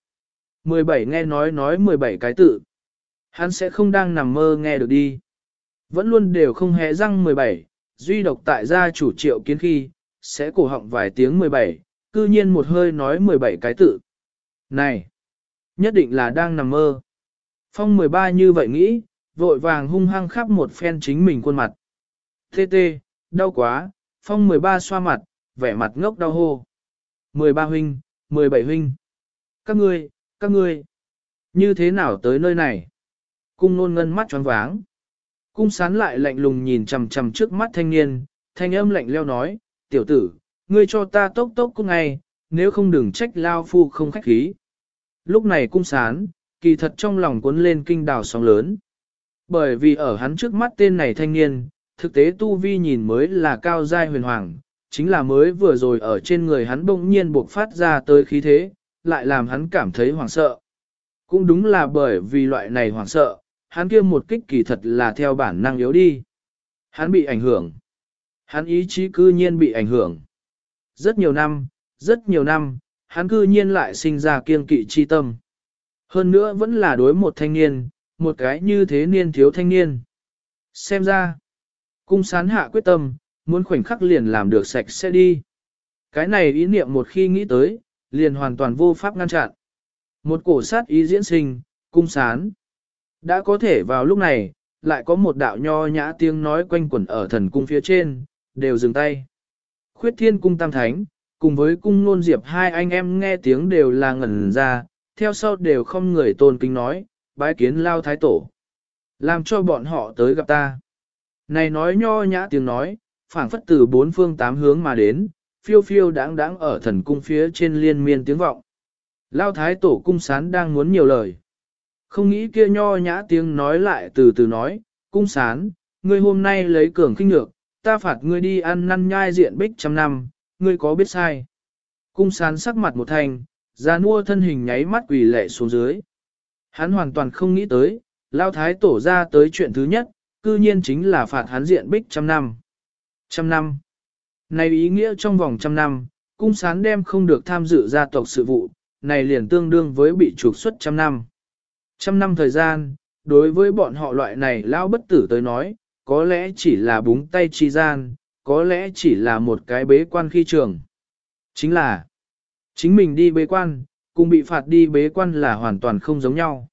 17 nghe nói 17 cái tự. Hắn sẽ không đang nằm mơ nghe được đi. Vẫn luôn đều không hé răng 17, duy độc tại gia chủ Triệu Kiến khi, sẽ cổ họng vài tiếng 17, cư nhiên một hơi nói 17 cái tự. Này, nhất định là đang nằm mơ. Phong 13 như vậy nghĩ, vội vàng hung hăng khắp một phen chính mình khuôn mặt. Tê tê, đau quá, Phong 13 xoa mặt, vẻ mặt ngốc đau hô. 13 huynh, 17 huynh. Các ngươi, như thế nào tới nơi này? Cung nôn ngân mắt choáng váng. Cung sán lại lạnh lùng nhìn chằm chằm trước mắt thanh niên, thanh âm lạnh leo nói, tiểu tử, ngươi cho ta tốc tốc cung ngay, nếu không đừng trách lao phu không khách khí. Lúc này cung sán, kỳ thật trong lòng cuốn lên kinh đào sóng lớn. Bởi vì ở hắn trước mắt tên này thanh niên, thực tế tu vi nhìn mới là cao giai huyền hoàng, chính là mới vừa rồi ở trên người hắn bỗng nhiên buộc phát ra tới khí thế, lại làm hắn cảm thấy hoảng sợ. Cũng đúng là bởi vì loại này hoảng sợ, hắn kia một kích kỳ thật là theo bản năng yếu đi. Hắn bị ảnh hưởng. Hắn ý chí cư nhiên bị ảnh hưởng. Rất nhiều năm, hắn cư nhiên lại sinh ra kiêng kỵ chi tâm. Hơn nữa vẫn là đối một thanh niên, một cái như thế niên thiếu thanh niên. Xem ra, cung sán hạ quyết tâm, muốn khoảnh khắc liền làm được sạch sẽ đi. Cái này ý niệm một khi nghĩ tới, liền hoàn toàn vô pháp ngăn chặn. Một cổ sát ý diễn sinh, cung sán. Đã có thể vào lúc này, lại có một đạo nho nhã tiếng nói quanh quẩn ở thần cung phía trên, đều dừng tay. Khuyết thiên cung tam thánh, cùng với cung nôn diệp hai anh em nghe tiếng đều là ngẩn ra, theo sau đều không người tôn kính nói, bái kiến lao thái tổ. Làm cho bọn họ tới gặp ta. Này nói nho nhã tiếng nói, phảng phất từ bốn phương tám hướng mà đến, phiêu phiêu đáng đáng ở thần cung phía trên liên miên tiếng vọng. Lao thái tổ cung sán đang muốn nhiều lời. Không nghĩ kia nho nhã tiếng nói lại từ từ nói, cung sán, ngươi hôm nay lấy cường khinh lược, ta phạt ngươi đi ăn năn nhai diện bích trăm năm, ngươi có biết sai. Cung sán sắc mặt một thành, ra nua thân hình nháy mắt quỳ lệ xuống dưới. Hắn hoàn toàn không nghĩ tới, lao thái tổ ra tới chuyện thứ nhất, cư nhiên chính là phạt hắn diện bích trăm năm. Trăm năm. Này ý nghĩa trong vòng trăm năm, cung sán đem không được tham dự gia tộc sự vụ, này liền tương đương với bị trục xuất trăm năm. Trăm năm thời gian, đối với bọn họ loại này lao bất tử tới nói, có lẽ chỉ là búng tay chi gian, có lẽ chỉ là một cái bế quan khi trường. Chính là, chính mình đi bế quan, cùng bị phạt đi bế quan là hoàn toàn không giống nhau.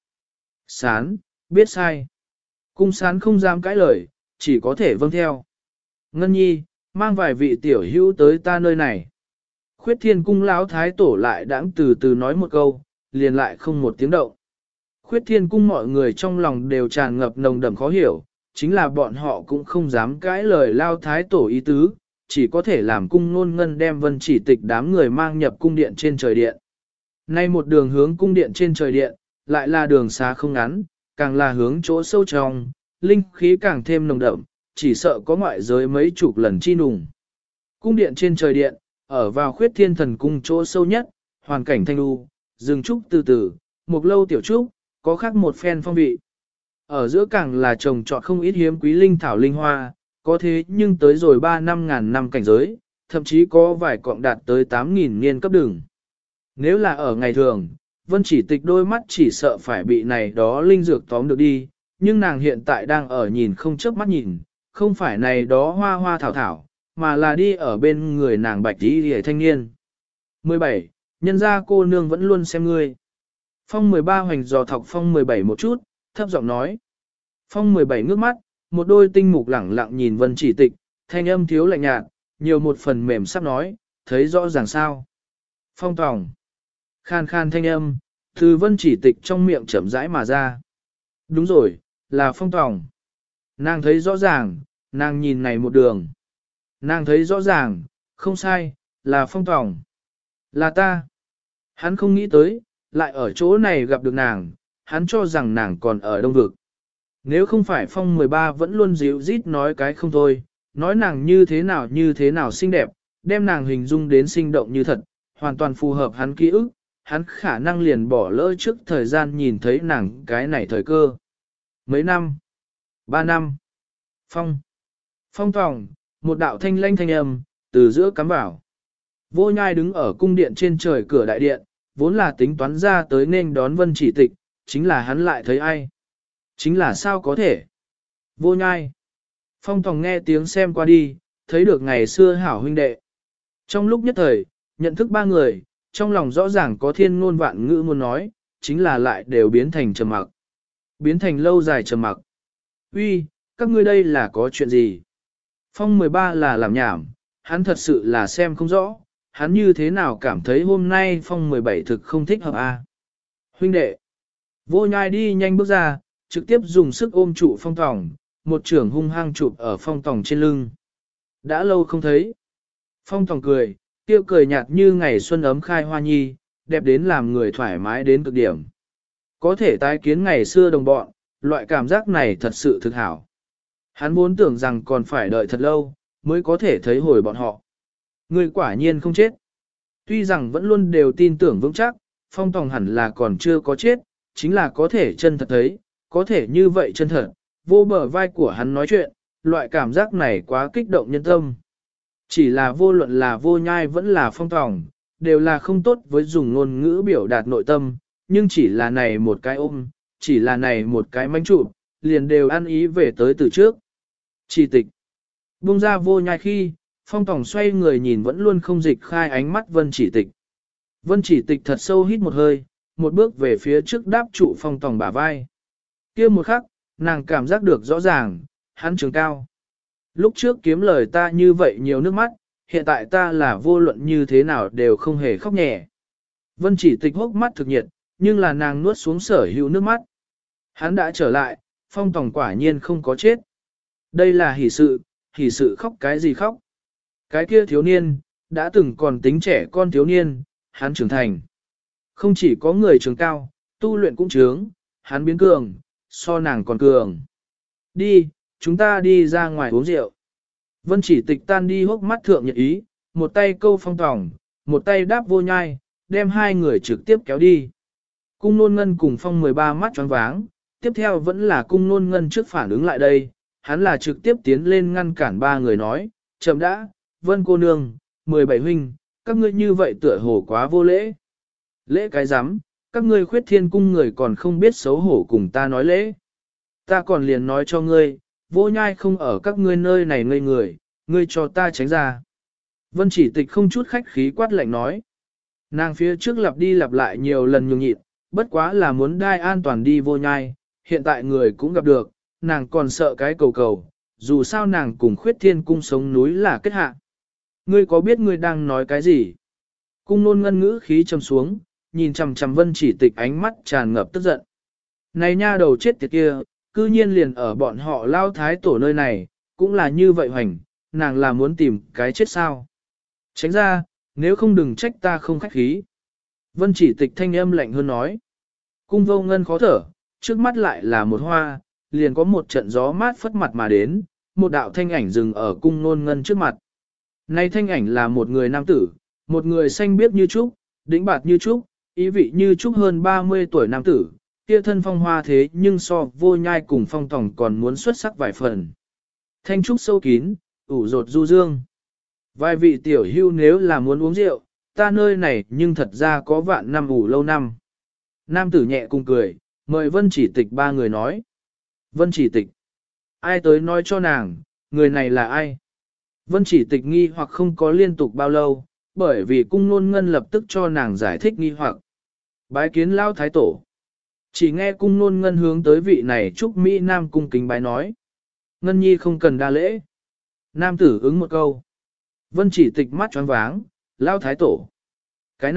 Sán, biết sai. Cung sán không dám cãi lời, chỉ có thể vâng theo. Ngân nhi, mang vài vị tiểu hữu tới ta nơi này. Khuyết thiên cung lão thái tổ lại đãng từ từ nói một câu, liền lại không một tiếng động. Khuyết thiên cung mọi người trong lòng đều tràn ngập nồng đậm khó hiểu, chính là bọn họ cũng không dám cãi lời lao thái tổ ý tứ, chỉ có thể làm cung nôn ngân đem vân chỉ tịch đám người mang nhập cung điện trên trời điện. Nay một đường hướng cung điện trên trời điện, lại là đường xa không ngắn, càng là hướng chỗ sâu trong, linh khí càng thêm nồng đậm, chỉ sợ có ngoại giới mấy chục lần chi nùng. Cung điện trên trời điện, ở vào khuyết thiên thần cung chỗ sâu nhất, hoàn cảnh thanh lưu, rừng trúc từ từ, một lâu tiểu trúc, có khác một phen phong vị. Ở giữa càng là trồng trọt không ít hiếm quý linh thảo linh hoa, có thế nhưng tới rồi 3-5 ngàn năm cảnh giới, thậm chí có vài cọng đạt tới 8.000 niên cấp đường. Nếu là ở ngày thường, Vân Chỉ Tịch đôi mắt chỉ sợ phải bị này đó linh dược tóm được đi, nhưng nàng hiện tại đang ở nhìn không chớp mắt nhìn, không phải này đó hoa hoa thảo thảo, mà là đi ở bên người nàng bạch tí hề thanh niên. 17. Nhân gia cô nương vẫn luôn xem ngươi. Phong 13 hoành dò thọc Phong 17 một chút, thấp giọng nói. Phong 17 ngước mắt, một đôi tinh mục lẳng lặng nhìn Vân Chỉ Tịch, thanh âm thiếu lạnh nhạt, nhiều một phần mềm sắp nói, thấy rõ ràng sao. Phong Tòng. Khan khan thanh âm, từ Vân Chỉ Tịch trong miệng chậm rãi mà ra. Đúng rồi, là Phong Tòng. Nàng thấy rõ ràng, nàng nhìn này một đường. Nàng thấy rõ ràng, không sai, là Phong Tòng. Là ta. Hắn không nghĩ tới, lại ở chỗ này gặp được nàng, hắn cho rằng nàng còn ở Đông Vực. Nếu không phải Phong 13 vẫn luôn dịu rít nói cái không thôi, nói nàng như thế nào xinh đẹp, đem nàng hình dung đến sinh động như thật, hoàn toàn phù hợp hắn ký ức, hắn khả năng liền bỏ lỡ trước thời gian nhìn thấy nàng cái này thời cơ. Mấy năm? 3 năm. Phong Tòng, một đạo thanh lanh thanh âm, từ giữa cắm vào. Vô Nhai đứng ở cung điện trên trời cửa đại điện, vốn là tính toán ra tới nên đón Vân Chỉ Tịch, chính là hắn lại thấy ai. Chính là sao có thể? Vô Nhai. Phong Tòng nghe tiếng xem qua đi, thấy được ngày xưa hảo huynh đệ. Trong lúc nhất thời, nhận thức ba người, trong lòng rõ ràng có thiên ngôn vạn ngữ muốn nói, chính là lại đều biến thành trầm mặc. Biến thành lâu dài trầm mặc. Uy, các ngươi đây là có chuyện gì? Phong 13 là làm nhảm, hắn thật sự là xem không rõ, hắn như thế nào cảm thấy hôm nay Phong 17 thực không thích hợp a? Huynh đệ. Vô Nhai đi nhanh bước ra, trực tiếp dùng sức ôm trụ Phong Tòng, một trưởng hung hăng chụp ở Phong Tòng trên lưng. Đã lâu không thấy. Phong Tòng cười, tiêu cười nhạt như ngày xuân ấm khai hoa nhi, đẹp đến làm người thoải mái đến cực điểm. Có thể tái kiến ngày xưa đồng bọn, loại cảm giác này thật sự thực hảo. Hắn vốn tưởng rằng còn phải đợi thật lâu, mới có thể thấy hồi bọn họ. Người quả nhiên không chết. Tuy rằng vẫn luôn đều tin tưởng vững chắc, Phong Tòng hẳn là còn chưa có chết, chính là có thể chân thật thấy, có thể như vậy chân thật, vô bờ vai của hắn nói chuyện, loại cảm giác này quá kích động nhân tâm. Chỉ là vô luận là Vô Nhai vẫn là Phong Tòng, đều là không tốt với dùng ngôn ngữ biểu đạt nội tâm, nhưng chỉ là này một cái ôm, chỉ là này một cái manh trụ, liền đều ăn ý về tới từ trước. Chỉ tịch. Buông ra Vô Nhai khi, Phong Tòng xoay người nhìn vẫn luôn không dịch khai ánh mắt Vân Chỉ Tịch. Vân Chỉ Tịch thật sâu hít một hơi, một bước về phía trước đáp trụ Phong Tòng bả vai. Kia một khắc, nàng cảm giác được rõ ràng, hắn trường cao. Lúc trước kiếm lời ta như vậy nhiều nước mắt, hiện tại ta là vô luận như thế nào đều không hề khóc nhẹ. Vân Chỉ Tịch hốc mắt thực nhiệt, nhưng là nàng nuốt xuống sở hữu nước mắt. Hắn đã trở lại, Phong Tòng quả nhiên không có chết. Đây là hỷ sự khóc cái gì khóc. Cái kia thiếu niên, đã từng còn tính trẻ con thiếu niên, hắn trưởng thành. Không chỉ có người trường cao, tu luyện cũng trướng, hắn biến cường, so nàng còn cường. Đi, chúng ta đi ra ngoài uống rượu. Vân Chỉ Tịch tan đi hốc mắt thượng nhiệt ý, một tay câu Phong Tòng, một tay đáp Vô Nhai, đem hai người trực tiếp kéo đi. Cung Nôn Ngân cùng Phong 13 mắt choáng váng, tiếp theo vẫn là Cung Nôn Ngân trước phản ứng lại đây, hắn là trực tiếp tiến lên ngăn cản ba người nói, chậm đã, Vân cô nương, 17 huynh, các ngươi như vậy tựa hồ quá vô lễ. Lễ cái rắm, các ngươi Khuyết Thiên cung người còn không biết xấu hổ cùng ta nói lễ. Ta còn liền nói cho ngươi, Vô Nhai không ở các ngươi nơi này ngây người, ngươi cho ta tránh ra. Vân Chỉ Tịch không chút khách khí quát lạnh nói. Nàng phía trước lặp đi lặp lại nhiều lần nhường nhịn, bất quá là muốn đai an toàn đi Vô Nhai, hiện tại người cũng gặp được, nàng còn sợ cái cầu cầu, dù sao nàng cùng Khuyết Thiên cung sống núi là kết hạ. Ngươi có biết ngươi đang nói cái gì? Cung Nôn Ngân ngữ khí trầm xuống, nhìn chằm chằm Vân Chỉ Tịch ánh mắt tràn ngập tức giận. Này nha đầu chết tiệt kia, cư nhiên liền ở bọn họ lao thái tổ nơi này, cũng là như vậy hoành, nàng là muốn tìm cái chết sao? Tránh ra, nếu không đừng trách ta không khách khí. Vân Chỉ Tịch thanh âm lạnh hơn nói. Cung Vô Ngân khó thở, trước mắt lại là một hoa, liền có một trận gió mát phất mặt mà đến, một đạo thanh ảnh dừng ở Cung Nôn Ngân trước mặt. Này thanh ảnh là một người nam tử, một người xanh biếc như trúc, đĩnh bạt như trúc, ý vị như trúc hơn 30 tuổi nam tử, kia thân phong hoa thế nhưng so Vô Nhai cùng Phong Tòng còn muốn xuất sắc vài phần. Thanh trúc sâu kín, ủ rột du dương. Vài vị tiểu hưu nếu là muốn uống rượu, ta nơi này nhưng thật ra có vạn năm ủ lâu năm. Nam tử nhẹ cùng cười, mời Vân Chỉ Tịch ba người nói. Vân Chỉ Tịch. Ai tới nói cho nàng, người này là ai? Vân Chỉ Tịch nghi hoặc không có liên tục bao lâu, bởi vì Cung Nôn Ngân lập tức cho nàng giải thích nghi hoặc. Bái kiến Lao Thái Tổ. Chỉ nghe Cung Nôn Ngân hướng tới vị này chúc Mỹ Nam cung kính bái nói. Ngân Nhi không cần đa lễ. Nam tử ứng một câu. Vân chỉ tịch mắt choáng váng, lao thái tổ. Cái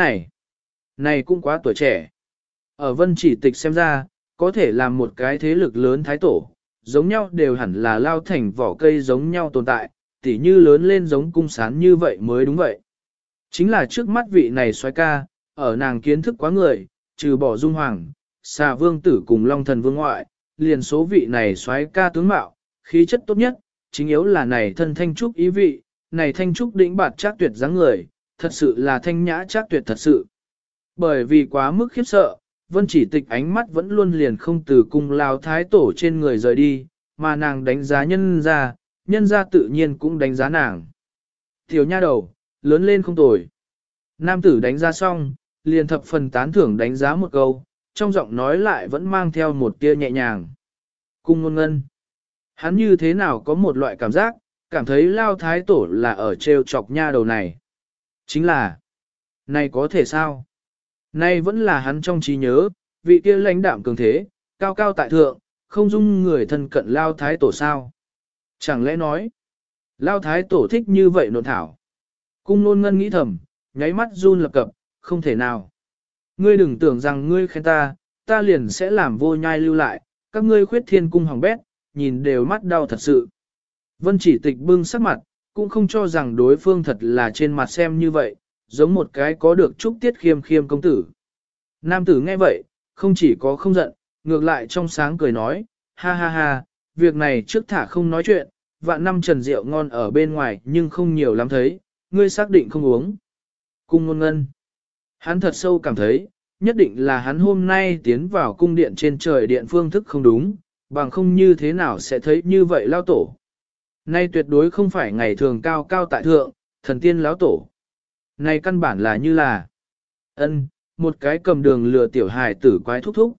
này cũng quá tuổi trẻ. Ở vân chỉ tịch xem ra, có thể làm một cái thế lực lớn thái tổ, giống nhau đều hẳn là lao thành vỏ cây giống nhau tồn tại, tỉ như lớn lên giống cung sán như vậy mới đúng vậy. Chính là trước mắt vị này soái ca, ở nàng kiến thức quá người, trừ bỏ dung hoàng, xà vương tử cùng long thần vương ngoại, liền số vị này soái ca tướng mạo, khí chất tốt nhất, chính yếu là này thân thanh trúc ý vị, này thanh trúc đỉnh bạt trác tuyệt dáng người, thật sự là thanh nhã trác tuyệt thật sự. Bởi vì quá mức khiếp sợ, vân chỉ tịch ánh mắt vẫn luôn liền không từ cung lao thái tổ trên người rời đi, mà nàng đánh giá nhân ra tự nhiên cũng đánh giá nàng. Tiểu nha đầu, lớn lên không tồi. Nam tử đánh giá xong, liền thập phần tán thưởng đánh giá một câu, trong giọng nói lại vẫn mang theo một tia nhẹ nhàng. Cung ngôn ngân. Hắn như thế nào có một loại cảm giác, cảm thấy lao thái tổ là ở trêu chọc nha đầu này. Chính là, này có thể sao? Này vẫn là hắn trong trí nhớ, vị kia lãnh đạm cường thế, cao cao tại thượng, không dung người thân cận lao thái tổ sao? Chẳng lẽ nói, lao thái tổ thích như vậy nộn thảo? Cung nôn ngân nghĩ thầm, nháy mắt run lập cập, không thể nào. Ngươi đừng tưởng rằng ngươi khen ta liền sẽ làm vô nhai lưu lại, các ngươi khuyết thiên cung hỏng bét, nhìn đều mắt đau thật sự. Vân chỉ tịch bưng sắc mặt, cũng không cho rằng đối phương thật là trên mặt xem như vậy, giống một cái có được chúc tiết khiêm khiêm công tử. Nam tử nghe vậy, không chỉ có không giận, ngược lại trong sáng cười nói, ha ha ha, việc này trước thả không nói chuyện, vạn năm trần rượu ngon ở bên ngoài nhưng không nhiều lắm thấy, ngươi xác định không uống. Cung ngôn ngân. Hắn thật sâu cảm thấy, nhất định là hắn hôm nay tiến vào cung điện trên trời điện phương thức không đúng, bằng không như thế nào sẽ thấy như vậy lao tổ. Nay tuyệt đối không phải ngày thường cao cao tại thượng, thần tiên lão tổ. Này căn bản là như là một cái cầm đường lừa tiểu hài tử quái thúc thúc.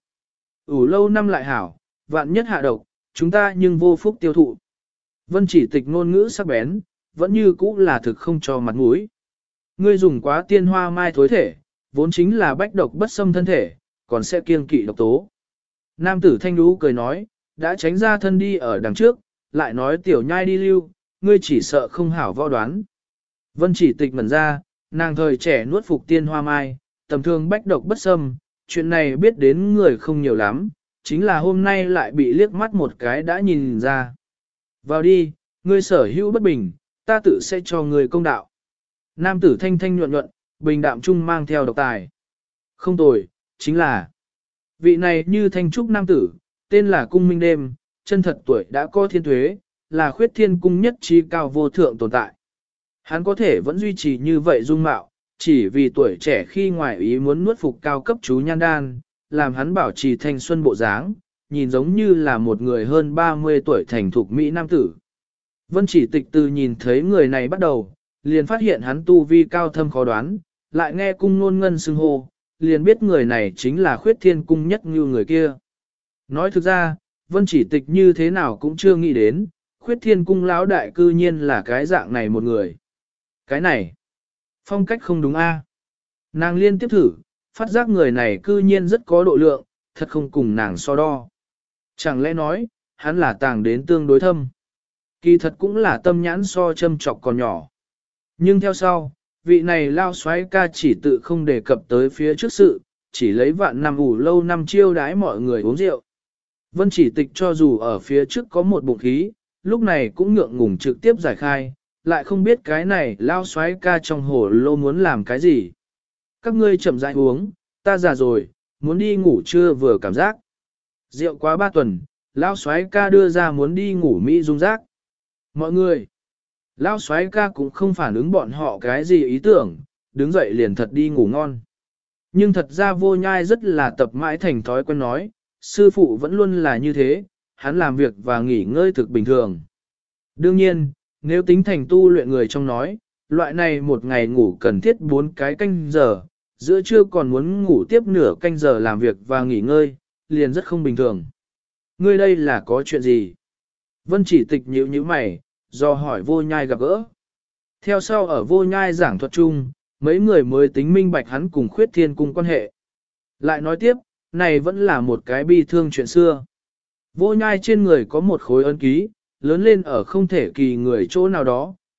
Ủ lâu năm lại hảo, vạn nhất hạ độc, chúng ta nhưng vô phúc tiêu thụ. Vân chỉ tịch ngôn ngữ sắc bén, vẫn như cũ là thực không cho mặt mũi. Ngươi dùng quá tiên hoa mai thối thể, vốn chính là bách độc bất xâm thân thể, còn sẽ kiêng kỵ độc tố. Nam tử thanh đú cười nói, đã tránh ra thân đi ở đằng trước, lại nói tiểu nhai đi lưu, ngươi chỉ sợ không hảo võ đoán. Vân chỉ tịch mẩn ra, nàng thời trẻ nuốt phục tiên hoa mai, tầm thường bách độc bất xâm, chuyện này biết đến người không nhiều lắm, chính là hôm nay lại bị liếc mắt một cái đã nhìn ra. Vào đi, ngươi sở hữu bất bình, ta tự sẽ cho ngươi công đạo. Nam tử thanh thanh nhuận nhuận, bình đạm trung mang theo độc tài. Không tồi, chính là vị này như thanh trúc nam tử, tên là Cung Minh Đêm, chân thật tuổi đã có thiên thuế, là khuyết thiên cung nhất trí cao vô thượng tồn tại. Hắn có thể vẫn duy trì như vậy dung mạo, chỉ vì tuổi trẻ khi ngoài ý muốn nuốt phục cao cấp chú nhan đan, làm hắn bảo trì thanh xuân bộ dáng, nhìn giống như là một người hơn 30 tuổi thành thục Mỹ nam tử. Vân chỉ tịch từ nhìn thấy người này bắt đầu, liền phát hiện hắn tu vi cao thâm khó đoán, lại nghe cung nôn ngân xưng hô, liền biết người này chính là khuyết thiên cung nhất như người kia. Nói thực ra, Vân chỉ tịch như thế nào cũng chưa nghĩ đến, khuyết thiên cung lão đại cư nhiên là cái dạng này một người. Cái này, phong cách không đúng a. Nàng liên tiếp thử, phát giác người này cư nhiên rất có độ lượng, thật không cùng nàng so đo. Chẳng lẽ nói, hắn là tàng đến tương đối thâm. Kỳ thật cũng là tâm nhãn so châm chọc còn nhỏ. Nhưng theo sau, vị này lao xoáy ca chỉ tự không đề cập tới phía trước sự, chỉ lấy vạn năm ủ lâu năm chiêu đái mọi người uống rượu. Vân chỉ tịch cho dù ở phía trước có một bụng khí, lúc này cũng ngượng ngùng trực tiếp giải khai, lại không biết cái này lao xoáy ca trong hồ lô muốn làm cái gì. Các ngươi chậm rãi uống, ta già rồi, muốn đi ngủ trưa vừa cảm giác. Rượu quá 3 tuần, lao xoáy ca đưa ra muốn đi ngủ Mỹ dung giác. Mọi người, lao xoáy ca cũng không phản ứng bọn họ cái gì ý tưởng, đứng dậy liền thật đi ngủ ngon. Nhưng thật ra vô nhai rất là tập mãi thành thói quen nói, sư phụ vẫn luôn là như thế, hắn làm việc và nghỉ ngơi thực bình thường. Đương nhiên, nếu tính thành tu luyện người trong nói, loại này một ngày ngủ cần thiết 4 cái canh giờ, giữa trưa còn muốn ngủ tiếp nửa canh giờ làm việc và nghỉ ngơi, liền rất không bình thường. Ngươi đây là có chuyện gì? Vân chỉ tịch nhíu nhíu mày, do hỏi vô nhai gặp gỡ. Theo sau ở vô nhai giảng thuật chung, mấy người mới tính minh bạch hắn cùng khuyết thiên cung quan hệ. Lại nói tiếp, này vẫn là một cái bi thương chuyện xưa. Vô nhai trên người có một khối ấn ký, lớn lên ở không thể kỳ người chỗ nào đó,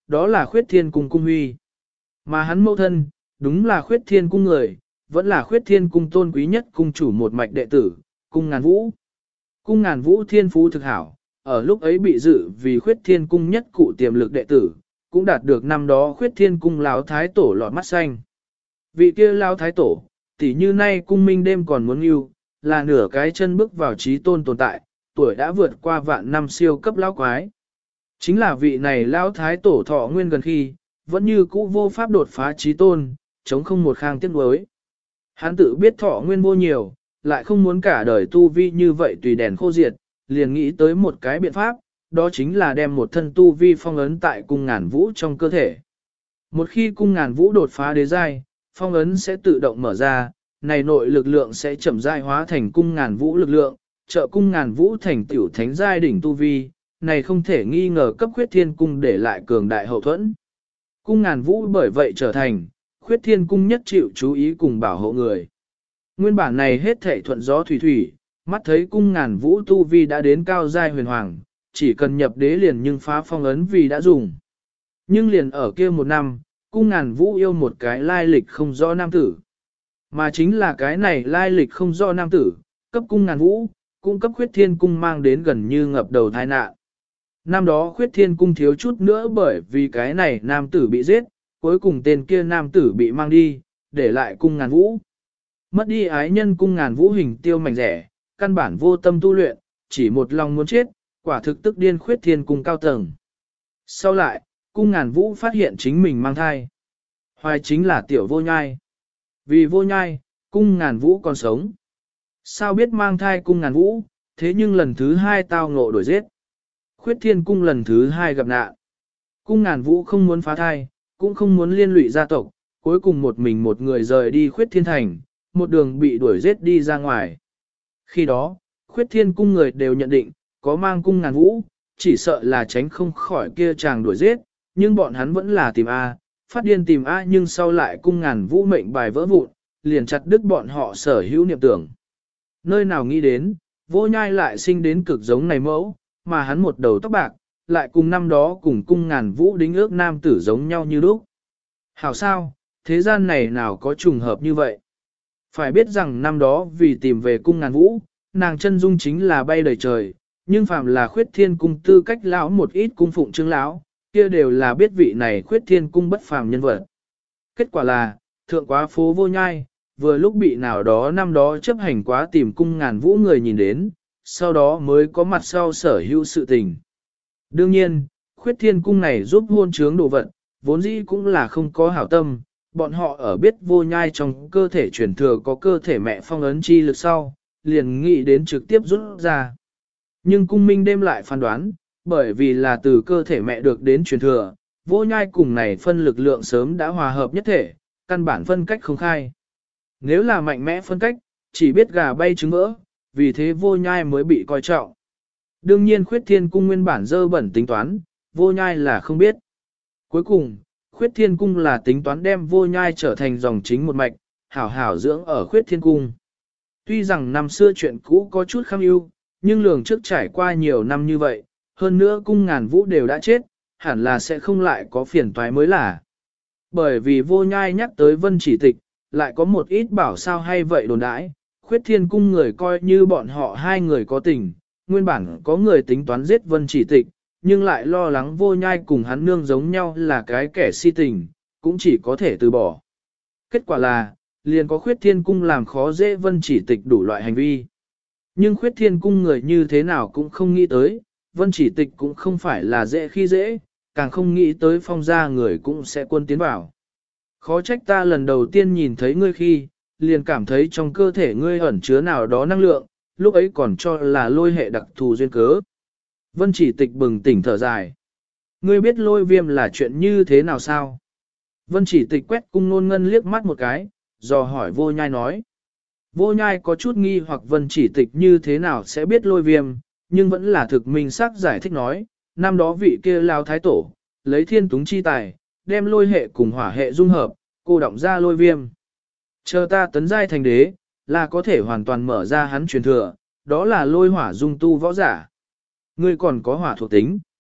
đó là khuyết thiên cung cung huy. Mà hắn mẫu thân, đúng là khuyết thiên cung người, vẫn là khuyết thiên cung tôn quý nhất cung chủ một mạch đệ tử, cung ngàn vũ. Cung ngàn vũ thiên phú thực hảo, ở lúc ấy bị dự vì khuyết thiên cung nhất cụ tiềm lực đệ tử, cũng đạt được năm đó khuyết thiên cung lão thái tổ lọt mắt xanh. Vị kia lão thái tổ, tỷ như nay cung minh đêm còn muốn yêu, là nửa cái chân bước vào trí tôn tồn tại, tuổi đã vượt qua vạn năm siêu cấp lão quái. Chính là vị này lão thái tổ thọ nguyên gần khi, vẫn như cũ vô pháp đột phá trí tôn, chống không một khang tiếc nuối. Hắn tự biết thọ nguyên vô nhiều, lại không muốn cả đời tu vi như vậy tùy đèn khô diệt, liền nghĩ tới một cái biện pháp, đó chính là đem một thân tu vi phong ấn tại cung ngàn vũ trong cơ thể. Một khi cung ngàn vũ đột phá đế giai, phong ấn sẽ tự động mở ra, này nội lực lượng sẽ chậm rãi hóa thành cung ngàn vũ lực lượng, trợ cung ngàn vũ thành tiểu thánh giai đỉnh tu vi, này không thể nghi ngờ cấp khuyết thiên cung để lại cường đại hậu thuẫn. Cung ngàn vũ bởi vậy trở thành khuyết thiên cung nhất chịu chú ý cùng bảo hộ người. Nguyên bản này hết thảy thuận gió thủy thủy, mắt thấy cung ngàn vũ tu vi đã đến cao giai huyền hoàng, chỉ cần nhập đế liền nhưng phá phong ấn vì đã dùng. Nhưng liền ở kia một năm, cung ngàn vũ yêu một cái lai lịch không rõ nam tử. Mà chính là cái này lai lịch không rõ nam tử, cấp cung ngàn vũ, cung cấp khuyết thiên cung mang đến gần như ngập đầu tai nạn. Năm đó khuyết thiên cung thiếu chút nữa bởi vì cái này nam tử bị giết, cuối cùng tên kia nam tử bị mang đi, để lại cung ngàn vũ. Mất đi ái nhân cung ngàn vũ hình tiêu mảnh rẻ, căn bản vô tâm tu luyện, chỉ một lòng muốn chết, quả thực tức điên khuyết thiên cung cao tầng. Sau lại, cung ngàn vũ phát hiện chính mình mang thai. Hoài chính là tiểu vô nhai. Vì vô nhai, cung ngàn vũ còn sống. Sao biết mang thai cung ngàn vũ, thế nhưng lần thứ hai tao ngộ đổi giết. Khuyết thiên cung lần thứ hai gặp nạn. Cung ngàn vũ không muốn phá thai, cũng không muốn liên lụy gia tộc, cuối cùng một mình một người rời đi khuyết thiên thành, một đường bị đuổi giết đi ra ngoài. Khi đó, khuyết thiên cung người đều nhận định, có mang cung ngàn vũ, chỉ sợ là tránh không khỏi kia chàng đuổi giết, nhưng bọn hắn vẫn là tìm A, phát điên tìm A nhưng sau lại cung ngàn vũ mệnh bài vỡ vụn, liền chặt đứt bọn họ sở hữu niệm tưởng. Nơi nào nghĩ đến, vô nhai lại sinh đến cực giống này mẫu, mà hắn một đầu tóc bạc, lại cùng năm đó cùng cung ngàn vũ đính ước nam tử giống nhau như lúc. Hảo sao, thế gian này nào có trùng hợp như vậy? Phải biết rằng năm đó vì tìm về cung ngàn vũ, nàng chân dung chính là bay đầy trời, nhưng phàm là khuyết thiên cung tư cách lão một ít cung phụng trương lão, kia đều là biết vị này khuyết thiên cung bất phàm nhân vật. Kết quả là, thượng quá phố vô nhai, vừa lúc bị nào đó năm đó chấp hành quá tìm cung ngàn vũ người nhìn đến, sau đó mới có mặt sau sở hữu sự tình. Đương nhiên, khuyết thiên cung này giúp hôn trướng đồ vật, vốn dĩ cũng là không có hảo tâm, bọn họ ở biết vô nhai trong cơ thể truyền thừa có cơ thể mẹ phong ấn chi lực sau, liền nghĩ đến trực tiếp rút ra. Nhưng cung minh đêm lại phán đoán, bởi vì là từ cơ thể mẹ được đến truyền thừa, vô nhai cùng này phân lực lượng sớm đã hòa hợp nhất thể, căn bản phân cách không khai. Nếu là mạnh mẽ phân cách, chỉ biết gà bay trứng vỡ, vì thế vô nhai mới bị coi trọng. Đương nhiên khuyết thiên cung nguyên bản dơ bẩn tính toán, vô nhai là không biết. Cuối cùng, khuyết thiên cung là tính toán đem vô nhai trở thành dòng chính một mạch, hảo hảo dưỡng ở khuyết thiên cung. Tuy rằng năm xưa chuyện cũ có chút kham ưu, nhưng lường trước trải qua nhiều năm như vậy, hơn nữa cung ngàn vũ đều đã chết, hẳn là sẽ không lại có phiền toái mới là. Bởi vì vô nhai nhắc tới vân chỉ tịch, lại có một ít bảo sao hay vậy đồn đãi, khuyết thiên cung người coi như bọn họ hai người có tình, nguyên bản có người tính toán giết vân chỉ tịch, nhưng lại lo lắng vô nhai cùng hắn nương giống nhau là cái kẻ si tình, cũng chỉ có thể từ bỏ. Kết quả là, liền có khuyết thiên cung làm khó dễ vân chỉ tịch đủ loại hành vi. Nhưng khuyết thiên cung người như thế nào cũng không nghĩ tới, vân chỉ tịch cũng không phải là dễ khi dễ, càng không nghĩ tới phong gia người cũng sẽ quân tiến vào. Khó trách ta lần đầu tiên nhìn thấy ngươi khi, liền cảm thấy trong cơ thể ngươi ẩn chứa nào đó năng lượng, lúc ấy còn cho là lôi hệ đặc thù duyên cớ. Vân chỉ tịch bừng tỉnh thở dài. Ngươi biết lôi viêm là chuyện như thế nào sao? Vân chỉ tịch quét cung nôn ngân liếc mắt một cái, dò hỏi vô nhai nói. Vô nhai có chút nghi hoặc vân chỉ tịch như thế nào sẽ biết lôi viêm, nhưng vẫn là thực minh xác giải thích nói, năm đó vị kia lao thái tổ, lấy thiên túng chi tài, đem lôi hệ cùng hỏa hệ dung hợp, cô động ra lôi viêm. Chờ ta tấn giai thành đế, là có thể hoàn toàn mở ra hắn truyền thừa, đó là lôi hỏa dung tu võ giả. Ngươi còn có hỏa thuộc tính.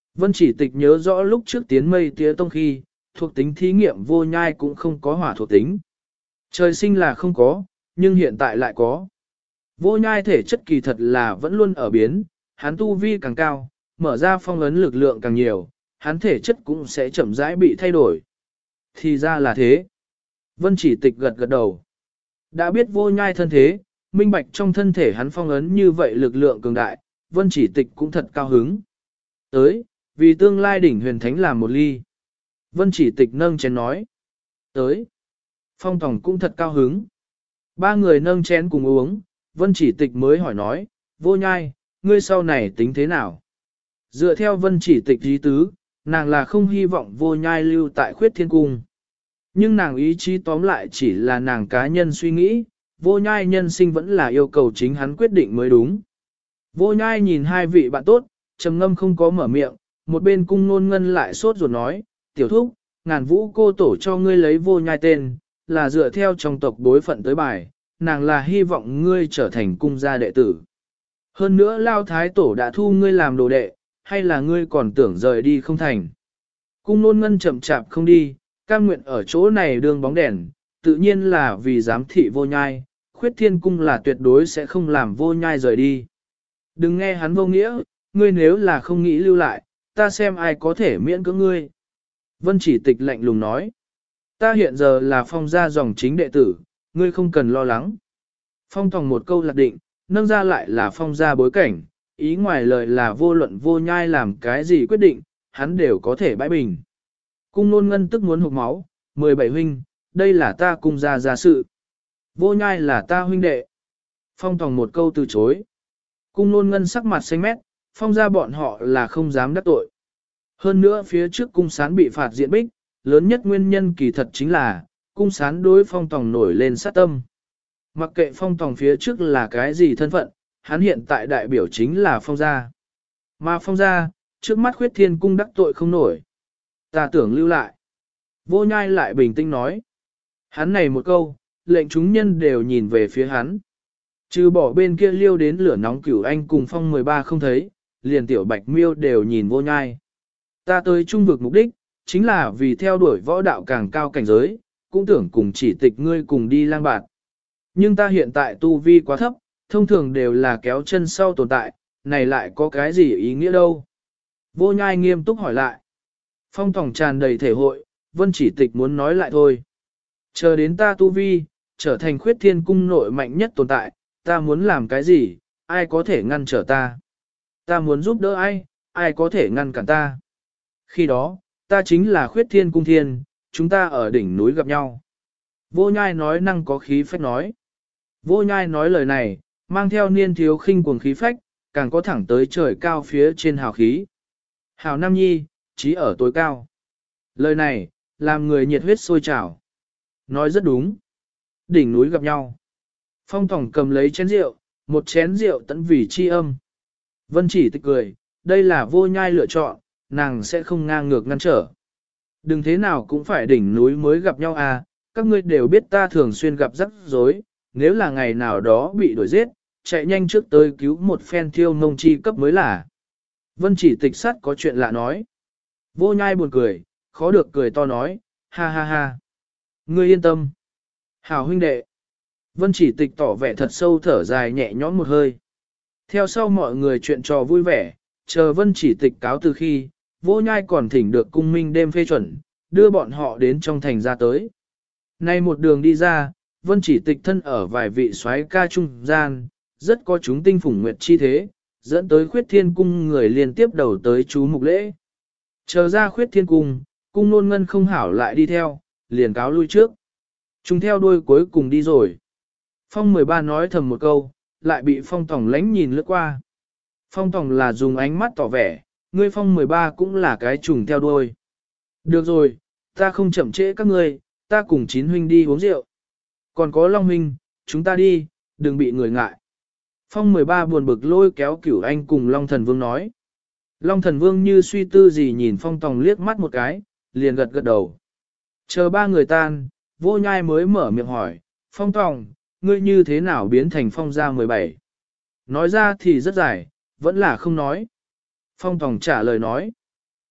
Vân chỉ tịch nhớ rõ lúc trước tiến mây tía tông khi, thuộc tính thí nghiệm vô nhai cũng không có hỏa thuộc tính. Trời sinh là không có, nhưng hiện tại lại có. Vô nhai thể chất kỳ thật là vẫn luôn ở biến, hắn tu vi càng cao, mở ra phong ấn lực lượng càng nhiều, hắn thể chất cũng sẽ chậm rãi bị thay đổi. Thì ra là thế. Vân chỉ tịch gật gật đầu. Đã biết vô nhai thân thế, minh bạch trong thân thể hắn phong ấn như vậy lực lượng cường đại, vân chỉ tịch cũng thật cao hứng. Tới, vì tương lai đỉnh huyền thánh làm một ly. Vân chỉ tịch nâng chén nói. Tới. Phong Tòng cũng thật cao hứng. Ba người nâng chén cùng uống, vân chỉ tịch mới hỏi nói, vô nhai, ngươi sau này tính thế nào? Dựa theo vân chỉ tịch ý tứ, nàng là không hy vọng vô nhai lưu tại khuyết thiên cung. Nhưng nàng ý chí tóm lại chỉ là nàng cá nhân suy nghĩ, vô nhai nhân sinh vẫn là yêu cầu chính hắn quyết định mới đúng. Vô nhai nhìn hai vị bạn tốt, trầm ngâm không có mở miệng, một bên cung nôn ngân lại sốt ruột nói, tiểu thúc, ngàn vũ cô tổ cho ngươi lấy vô nhai tên, là dựa theo trong tộc bối phận tới bài, nàng là hy vọng ngươi trở thành cung gia đệ tử. Hơn nữa lao thái tổ đã thu ngươi làm đồ đệ, hay là ngươi còn tưởng rời đi không thành. Cung nôn ngân chậm chạp không đi, cam nguyện ở chỗ này đương bóng đèn, tự nhiên là vì giám thị vô nhai, khuyết thiên cung là tuyệt đối sẽ không làm vô nhai rời đi. Đừng nghe hắn vô nghĩa, ngươi nếu là không nghĩ lưu lại, ta xem ai có thể miễn cưỡng ngươi. Vân chỉ tịch lạnh lùng nói, ta hiện giờ là phong gia dòng chính đệ tử, ngươi không cần lo lắng. Phong Tòng một câu lạc định, nâng ra lại là phong gia bối cảnh, ý ngoài lời là vô luận vô nhai làm cái gì quyết định, hắn đều có thể bãi bình. Cung nôn ngân tức muốn hụt máu, 17 huynh, đây là ta cung gia gia sự. Vô nhai là ta huynh đệ. Phong Tòng một câu từ chối. Cung nôn ngân sắc mặt xanh mét, phong gia bọn họ là không dám đắc tội. Hơn nữa phía trước cung sán bị phạt diện bích, lớn nhất nguyên nhân kỳ thật chính là, cung sán đối Phong Tòng nổi lên sát tâm. Mặc kệ Phong Tòng phía trước là cái gì thân phận, hắn hiện tại đại biểu chính là phong gia. Mà phong gia, trước mắt khuyết thiên cung đắc tội không nổi. Ta tưởng lưu lại. Vô nhai lại bình tĩnh nói. Hắn này một câu, lệnh chúng nhân đều nhìn về phía hắn. Trừ bỏ bên kia liêu đến lửa nóng cửu anh cùng phong 13 không thấy, liền tiểu bạch miêu đều nhìn vô nhai. Ta tới trung vực mục đích, chính là vì theo đuổi võ đạo càng cao cảnh giới, cũng tưởng cùng chỉ tịch ngươi cùng đi lang bạt. Nhưng ta hiện tại tu vi quá thấp, thông thường đều là kéo chân sau tồn tại, này lại có cái gì ý nghĩa đâu. Vô nhai nghiêm túc hỏi lại. Phong Tòng tràn đầy thể hội, vân chỉ tịch muốn nói lại thôi. Chờ đến ta tu vi, trở thành khuyết thiên cung nội mạnh nhất tồn tại, ta muốn làm cái gì, ai có thể ngăn trở ta. Ta muốn giúp đỡ ai, ai có thể ngăn cản ta. Khi đó, ta chính là khuyết thiên cung thiên, chúng ta ở đỉnh núi gặp nhau. Vô nhai nói năng có khí phách nói. Vô nhai nói lời này, mang theo niên thiếu khinh cuồng khí phách, càng có thẳng tới trời cao phía trên hào khí. Hào Nam Nhi, trí ở tối cao. Lời này, làm người nhiệt huyết sôi trào. Nói rất đúng. Đỉnh núi gặp nhau. Phong Tòng cầm lấy chén rượu, một chén rượu tận vì chi âm. Vân chỉ tịch cười, đây là vô nhai lựa chọn, nàng sẽ không ngang ngược ngăn trở. Đừng thế nào cũng phải đỉnh núi mới gặp nhau à, các ngươi đều biết ta thường xuyên gặp rắc rối, nếu là ngày nào đó bị đuổi giết, chạy nhanh trước tới cứu một phen thiêu mông chi cấp mới là. Vân chỉ tịch sắt có chuyện lạ nói. Vô nhai buồn cười, khó được cười to nói, ha ha ha. Ngươi yên tâm. Hảo huynh đệ. Vân chỉ tịch tỏ vẻ thật sâu thở dài nhẹ nhõm một hơi. Theo sau mọi người chuyện trò vui vẻ, chờ vân chỉ tịch cáo từ khi, vô nhai còn thỉnh được cung minh đêm phê chuẩn, đưa bọn họ đến trong thành ra tới. Nay một đường đi ra, vân chỉ tịch thân ở vài vị soái ca trung gian, rất có chúng tinh phủng nguyệt chi thế, dẫn tới khuyết thiên cung người liên tiếp đầu tới chú mục lễ. Chờ ra khuyết thiên cung, cung nôn ngân không hảo lại đi theo, liền cáo lui trước. Chúng theo đuôi cuối cùng đi rồi. Phong 13 nói thầm một câu, lại bị Phong Tòng lánh nhìn lướt qua. Phong Tòng là dùng ánh mắt tỏ vẻ, ngươi Phong 13 cũng là cái trùng theo đuôi. Được rồi, ta không chậm trễ các ngươi, ta cùng chín huynh đi uống rượu. Còn có Long huynh, chúng ta đi, đừng bị người ngại. Phong 13 buồn bực lôi kéo Cửu Anh cùng Long Thần Vương nói. Long Thần Vương như suy tư gì nhìn Phong Tòng liếc mắt một cái, liền gật gật đầu. Chờ ba người tan, vô nhai mới mở miệng hỏi, Phong Tòng, ngươi như thế nào biến thành Phong gia 17? Nói ra thì rất dài, vẫn là không nói. Phong Tòng trả lời nói,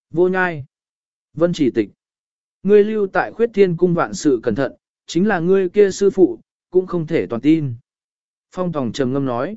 Vô nhai. Vân chỉ tịch. Ngươi lưu tại khuyết thiên cung vạn sự cẩn thận, chính là ngươi kia sư phụ, cũng không thể toàn tin. Phong Tòng trầm ngâm nói.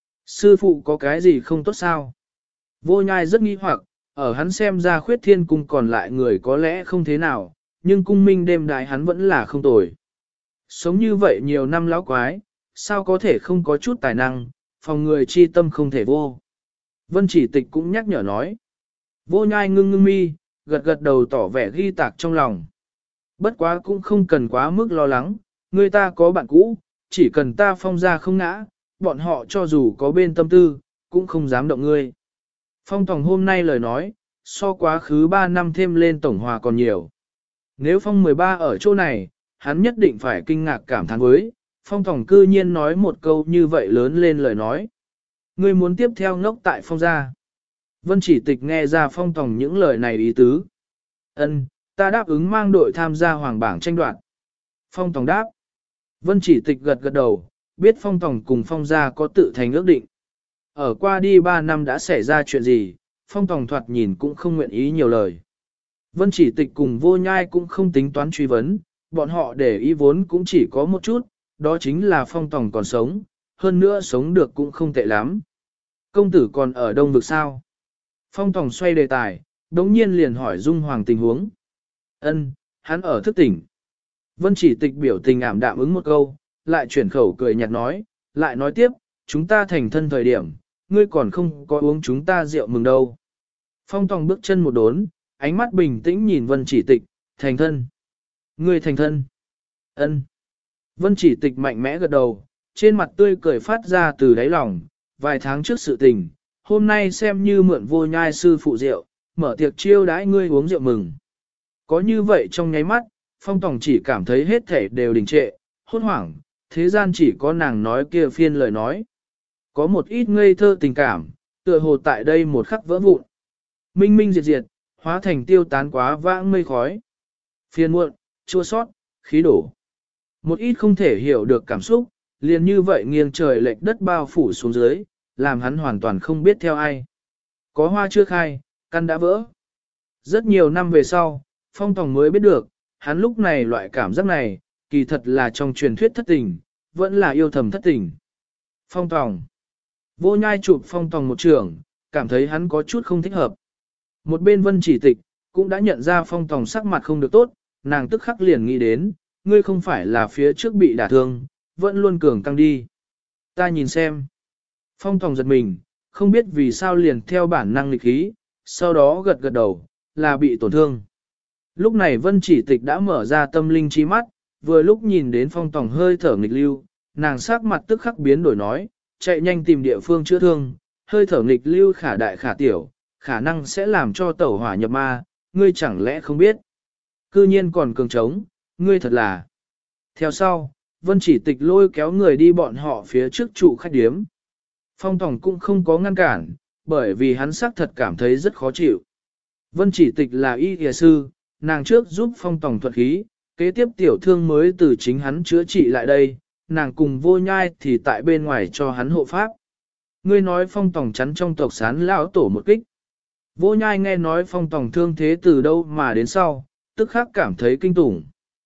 Sư phụ có cái gì không tốt sao? Vô nhai rất nghi hoặc, ở hắn xem ra khuyết thiên cung còn lại người có lẽ không thế nào, nhưng cung minh đêm đại hắn vẫn là không tồi. Sống như vậy nhiều năm lão quái, sao có thể không có chút tài năng, phòng người chi tâm không thể vô. Vân chỉ tịch cũng nhắc nhở nói. Vô nhai ngưng ngưng mi, gật gật đầu tỏ vẻ ghi tạc trong lòng. Bất quá cũng không cần quá mức lo lắng, người ta có bạn cũ, chỉ cần ta Phong ra không ngã, bọn họ cho dù có bên tâm tư, cũng không dám động ngươi. Phong Tòng hôm nay lời nói, so quá khứ 3 năm thêm lên tổng hòa còn nhiều. Nếu Phong 13 ở chỗ này, hắn nhất định phải kinh ngạc cảm thán với, Phong Tòng cư nhiên nói một câu như vậy lớn lên lời nói. Ngươi muốn tiếp theo ngốc tại Phong gia. Vân chỉ tịch nghe ra Phong Tòng những lời này ý tứ. Ân, ta đáp ứng mang đội tham gia hoàng bảng tranh đoạt. Phong Tòng đáp. Vân chỉ tịch gật gật đầu, biết Phong Tòng cùng Phong gia có tự thành ước định. Ở qua đi 3 năm đã xảy ra chuyện gì, Phong Tòng thoạt nhìn cũng không nguyện ý nhiều lời. Vân chỉ tịch cùng vô nhai cũng không tính toán truy vấn, bọn họ để ý vốn cũng chỉ có một chút, đó chính là Phong Tòng còn sống, hơn nữa sống được cũng không tệ lắm. Công tử còn ở Đông Vực sao? Phong Tòng xoay đề tài, đống nhiên liền hỏi Dung Hoàng tình huống. Ân, hắn ở thức tỉnh. Vân chỉ tịch biểu tình ảm đạm ứng một câu, lại chuyển khẩu cười nhạt nói, lại nói tiếp, chúng ta thành thân thời điểm, ngươi còn không có uống chúng ta rượu mừng đâu. Phong Tòng bước chân một đốn, ánh mắt bình tĩnh nhìn Vân chỉ tịch, thành thân. Ngươi thành thân. Ân. Vân chỉ tịch mạnh mẽ gật đầu, trên mặt tươi cười phát ra từ đáy lòng, vài tháng trước sự tình, hôm nay xem như mượn vô nhai sư phụ rượu, mở tiệc chiêu đãi ngươi uống rượu mừng. Có như vậy trong nháy mắt, Phong Tòng chỉ cảm thấy hết thể đều đình trệ, hốt hoảng, thế gian chỉ có nàng nói kia phiên lời nói. Có một ít ngây thơ tình cảm, tựa hồ tại đây một khắc vỡ vụn. Minh minh diệt diệt, hóa thành tiêu tán quá vãng mây khói. Phiền muộn, chua sót, khí đổ. Một ít không thể hiểu được cảm xúc, liền như vậy nghiêng trời lệch đất bao phủ xuống dưới, làm hắn hoàn toàn không biết theo ai. Có hoa chưa khai, căn đã vỡ. Rất nhiều năm về sau, Phong Tòng mới biết được, hắn lúc này loại cảm giác này, kỳ thật là trong truyền thuyết thất tình, vẫn là yêu thầm thất tình. Phong Tòng. Vô nhai chụp Phong Tòng một trường, cảm thấy hắn có chút không thích hợp. Một bên Vân chỉ tịch, cũng đã nhận ra Phong Tòng sắc mặt không được tốt, nàng tức khắc liền nghĩ đến, ngươi không phải là phía trước bị đả thương, vẫn luôn cường căng đi. Ta nhìn xem. Phong Tòng giật mình, không biết vì sao liền theo bản năng nghịch khí, sau đó gật gật đầu, là bị tổn thương. Lúc này Vân chỉ tịch đã mở ra tâm linh trí mắt, vừa lúc nhìn đến Phong Tòng hơi thở nghịch lưu, nàng sắc mặt tức khắc biến đổi nói, chạy nhanh tìm địa phương chữa thương, hơi thở nghịch lưu khả đại khả tiểu, khả năng sẽ làm cho tẩu hỏa nhập ma, ngươi chẳng lẽ không biết. Cư nhiên còn cường trống, ngươi thật là. Theo sau, Vân chỉ tịch lôi kéo người đi bọn họ phía trước trụ khách điếm. Phong Tòng cũng không có ngăn cản, bởi vì hắn xác thật cảm thấy rất khó chịu. Vân chỉ tịch là y y sư, nàng trước giúp Phong Tòng thuật khí, kế tiếp tiểu thương mới từ chính hắn chữa trị lại đây, nàng cùng vô nhai thì tại bên ngoài cho hắn hộ pháp. Ngươi nói Phong Tòng chắn trong tộc sán lão tổ một kích. Vô nhai nghe nói Phong Tòng thương thế từ đâu mà đến sau, tức khắc cảm thấy kinh tủng.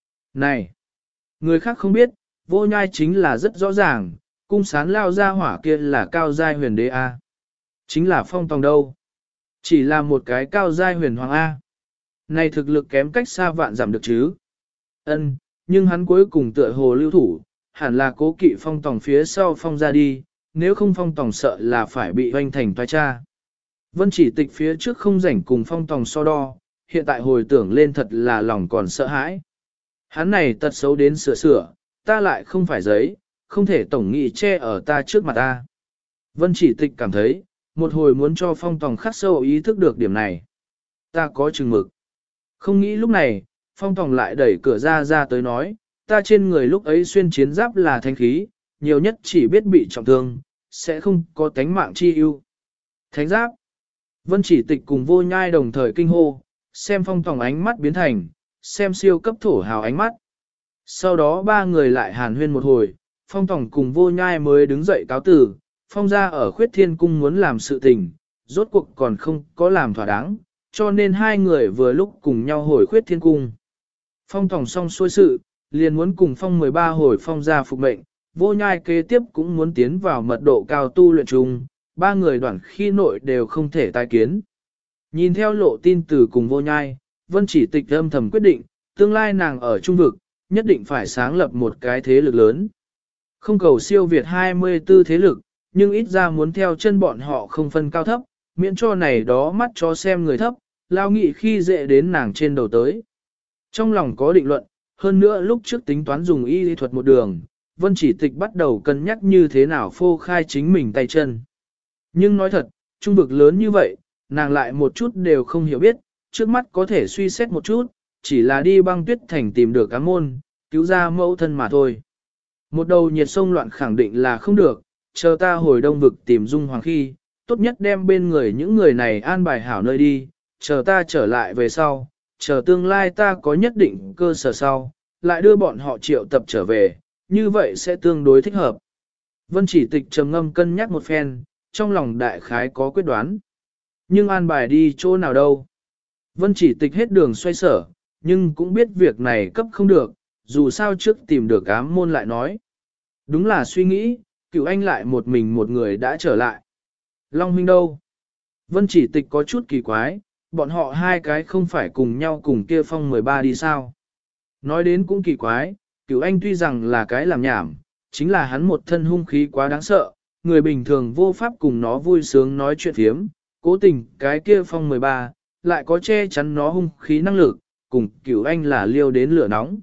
Này! Người khác không biết, vô nhai chính là rất rõ ràng, cung sán lao ra hỏa kia là cao giai huyền đế A. Chính là Phong Tòng đâu. Chỉ là một cái cao giai huyền hoàng A. Này thực lực kém cách xa vạn giảm được chứ. Ân, nhưng hắn cuối cùng tựa hồ lưu thủ, hẳn là cố kỵ Phong Tòng phía sau Phong ra đi, nếu không Phong Tòng sợ là phải bị hoanh thành toái cha. Vân chỉ tịch phía trước không rảnh cùng Phong Tòng so đo, hiện tại hồi tưởng lên thật là lòng còn sợ hãi. Hắn này tật xấu đến sửa, ta lại không phải giấy, không thể tổng nghị che ở ta trước mặt ta. Vân chỉ tịch cảm thấy, một hồi muốn cho Phong Tòng khắc sâu ý thức được điểm này. Ta có chừng mực. Không nghĩ lúc này, Phong Tòng lại đẩy cửa ra tới nói, ta trên người lúc ấy xuyên chiến giáp là thanh khí, nhiều nhất chỉ biết bị trọng thương, sẽ không có tánh mạng chi ưu. Thánh giáp. Vân chỉ tịch cùng vô nhai đồng thời kinh hô, xem Phong Tòng ánh mắt biến thành, xem siêu cấp thổ hào ánh mắt. Sau đó ba người lại hàn huyên một hồi, Phong Tòng cùng vô nhai mới đứng dậy cáo tử, Phong ra ở khuyết thiên cung muốn làm sự tình, rốt cuộc còn không có làm thỏa đáng, Cho nên hai người vừa lúc cùng nhau hồi khuyết thiên cung. Phong Tòng xong xuôi sự, liền muốn cùng Phong 13 hồi Phong ra phục mệnh, Vô Nhai kế tiếp cũng muốn tiến vào mật độ cao tu luyện chung, ba người đoạn khi nội đều không thể tái kiến. Nhìn theo lộ tin từ cùng Vô Nhai, Vân Chỉ Tịch âm thầm quyết định, tương lai nàng ở trung vực, nhất định phải sáng lập một cái thế lực lớn. Không cầu siêu Việt 24 thế lực, nhưng ít ra muốn theo chân bọn họ không phân cao thấp, miễn cho này đó mắt cho xem người thấp, lao nghị khi dễ đến nàng trên đầu tới. Trong lòng có định luận, hơn nữa lúc trước tính toán dùng y lý thuật một đường, Vân Chỉ Tịch bắt đầu cân nhắc như thế nào phô khai chính mình tay chân. Nhưng nói thật, trung vực lớn như vậy, nàng lại một chút đều không hiểu biết, trước mắt có thể suy xét một chút, chỉ là đi băng tuyết thành tìm được ám môn, cứu ra mẫu thân mà thôi. Một đầu nhiệt sông loạn khẳng định là không được, chờ ta hồi đông vực tìm Dung Hoàng khi, tốt nhất đem bên người những người này an bài hảo nơi đi, chờ ta trở lại về sau, chờ tương lai ta có nhất định cơ sở sau, lại đưa bọn họ triệu tập trở về, như vậy sẽ tương đối thích hợp. Vân Chỉ Tịch trầm ngâm cân nhắc một phen, trong lòng đại khái có quyết đoán. Nhưng an bài đi chỗ nào đâu? Vân Chỉ Tịch hết đường xoay sở, nhưng cũng biết việc này cấp không được, dù sao trước tìm được ám môn lại nói. Đúng là suy nghĩ, Cửu Anh lại một mình một người đã trở lại. Long huynh đâu? Vân Chỉ Tịch có chút kỳ quái, bọn họ hai cái không phải cùng nhau cùng kia Phong 13 đi sao? Nói đến cũng kỳ quái, Cửu Anh tuy rằng là cái làm nhảm, chính là hắn một thân hung khí quá đáng sợ, người bình thường vô pháp cùng nó vui sướng nói chuyện phiếm, cố tình cái kia Phong 13, lại có che chắn nó hung khí năng lực, cùng Cửu Anh là liêu đến lửa nóng.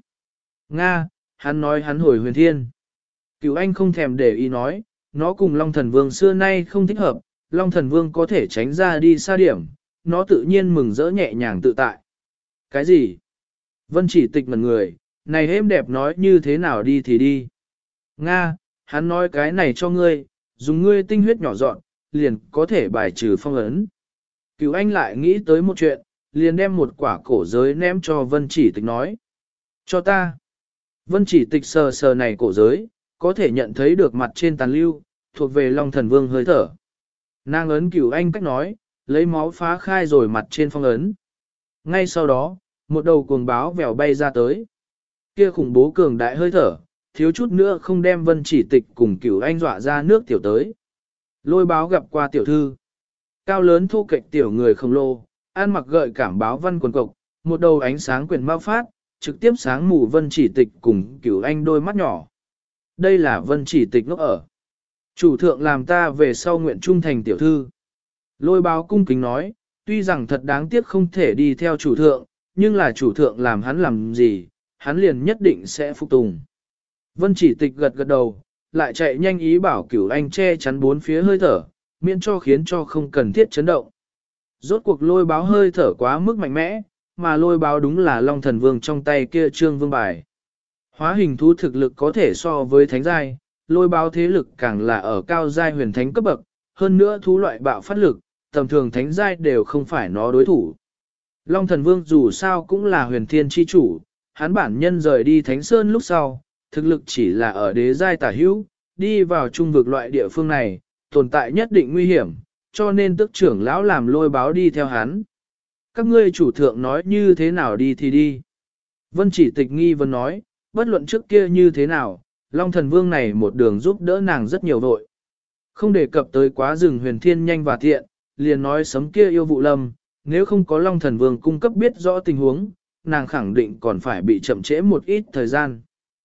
Nga, hắn nói hắn hồi huyền thiên. Cửu Anh không thèm để ý nói, nó cùng Long Thần Vương xưa nay không thích hợp, Long Thần Vương có thể tránh ra đi xa điểm, nó tự nhiên mừng rỡ nhẹ nhàng tự tại. Cái gì? Vân Chỉ Tịch ngẩn người, này êm đẹp nói như thế nào đi thì đi. Nga, hắn nói cái này cho ngươi, dùng ngươi tinh huyết nhỏ dọn, liền có thể bài trừ phong ấn. Cửu Anh lại nghĩ tới một chuyện, liền đem một quả cổ giới ném cho Vân Chỉ Tịch nói. Cho ta. Vân Chỉ Tịch sờ sờ này cổ giới, có thể nhận thấy được mặt trên tàn lưu, thuộc về Long Thần Vương hơi thở. Nàng ấn Cửu Anh cách nói, lấy máu phá khai rồi mặt trên phong ấn. Ngay sau đó, một đầu cuồng báo vèo bay ra tới. Kia khủng bố cường đại hơi thở, thiếu chút nữa không đem Vân Chỉ Tịch cùng Cửu Anh dọa ra nước tiểu tới. Lôi báo gặp qua tiểu thư. Cao lớn thu kệch tiểu người khổng lồ, ăn mặc gợi cảm báo văn quần cộc, một đầu ánh sáng quyền mau phát, trực tiếp sáng mù Vân Chỉ Tịch cùng Cửu Anh đôi mắt nhỏ. Đây là Vân Chỉ Tịch ngốc ở. Chủ thượng làm ta về sau nguyện trung thành tiểu thư. Lôi báo cung kính nói, tuy rằng thật đáng tiếc không thể đi theo chủ thượng, nhưng là chủ thượng làm hắn làm gì, hắn liền nhất định sẽ phục tùng. Vân Chỉ Tịch gật gật đầu, lại chạy nhanh ý bảo Cửu Anh che chắn bốn phía hơi thở, miễn cho khiến cho không cần thiết chấn động. Rốt cuộc lôi báo hơi thở quá mức mạnh mẽ, mà lôi báo đúng là Long Thần Vương trong tay kia trương vương bài. Hóa hình thú thực lực có thể so với thánh giai, lôi báo thế lực càng là ở cao giai huyền thánh cấp bậc, hơn nữa thú loại bạo phát lực, tầm thường thánh giai đều không phải nó đối thủ. Long Thần Vương dù sao cũng là huyền thiên chi chủ, hắn bản nhân rời đi Thánh Sơn lúc sau, thực lực chỉ là ở đế giai tả hữu, đi vào trung vực loại địa phương này, tồn tại nhất định nguy hiểm, cho nên tức trưởng lão làm lôi báo đi theo hắn. Các ngươi chủ thượng nói như thế nào đi thì đi. Vân Chỉ Tịch nghi vấn nói, bất luận trước kia như thế nào, Long Thần Vương này một đường giúp đỡ nàng rất nhiều vội. Không đề cập tới quá rừng huyền thiên nhanh và thiện, liền nói sấm kia yêu vụ lâm, nếu không có Long Thần Vương cung cấp biết rõ tình huống, nàng khẳng định còn phải bị chậm trễ một ít thời gian.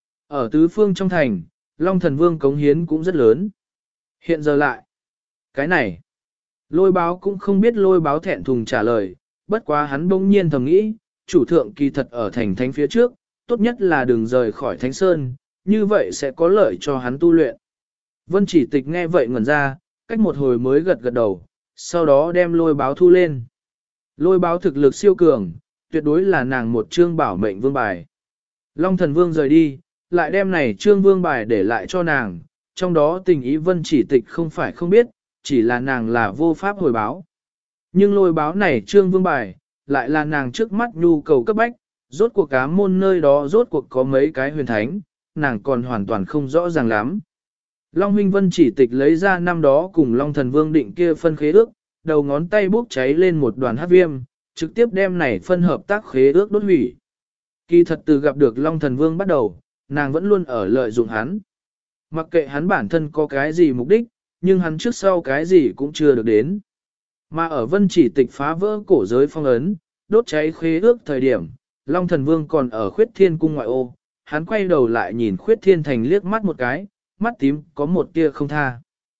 Ở tứ phương trong thành, Long Thần Vương cống hiến cũng rất lớn. Hiện giờ lại, cái này, lôi báo cũng không biết lôi báo thẹn thùng trả lời, bất quá hắn bỗng nhiên thầm nghĩ, chủ thượng kỳ thật ở thành thánh phía trước, tốt nhất là đừng rời khỏi Thánh Sơn, như vậy sẽ có lợi cho hắn tu luyện. Vân Chỉ Tịch nghe vậy ngẩn ra, cách một hồi mới gật gật đầu, sau đó đem lôi báo thu lên. Lôi báo thực lực siêu cường, tuyệt đối là nàng một chương bảo mệnh vương bài. Long Thần Vương rời đi, lại đem này chương vương bài để lại cho nàng, trong đó tình ý Vân Chỉ Tịch không phải không biết, chỉ là nàng là vô pháp hồi báo. Nhưng lôi báo này chương vương bài, lại là nàng trước mắt nhu cầu cấp bách, rốt cuộc ám môn nơi đó rốt cuộc có mấy cái huyền thánh, nàng còn hoàn toàn không rõ ràng lắm. Long huynh Vân Chỉ Tịch lấy ra năm đó cùng Long Thần Vương định kia phân khế ước, đầu ngón tay bốc cháy lên một đoàn hắc viêm, trực tiếp đem này phân hợp tác khế ước đốt hủy. Kỳ thật từ gặp được Long Thần Vương bắt đầu, nàng vẫn luôn ở lợi dụng hắn. Mặc kệ hắn bản thân có cái gì mục đích, nhưng hắn trước sau cái gì cũng chưa được đến. Mà ở Vân Chỉ Tịch phá vỡ cổ giới phong ấn, đốt cháy khế ước thời điểm, Long Thần Vương còn ở Khuyết Thiên cung ngoại ô, hắn quay đầu lại nhìn Khuyết Thiên Thành liếc mắt một cái, mắt tím có một tia không tha.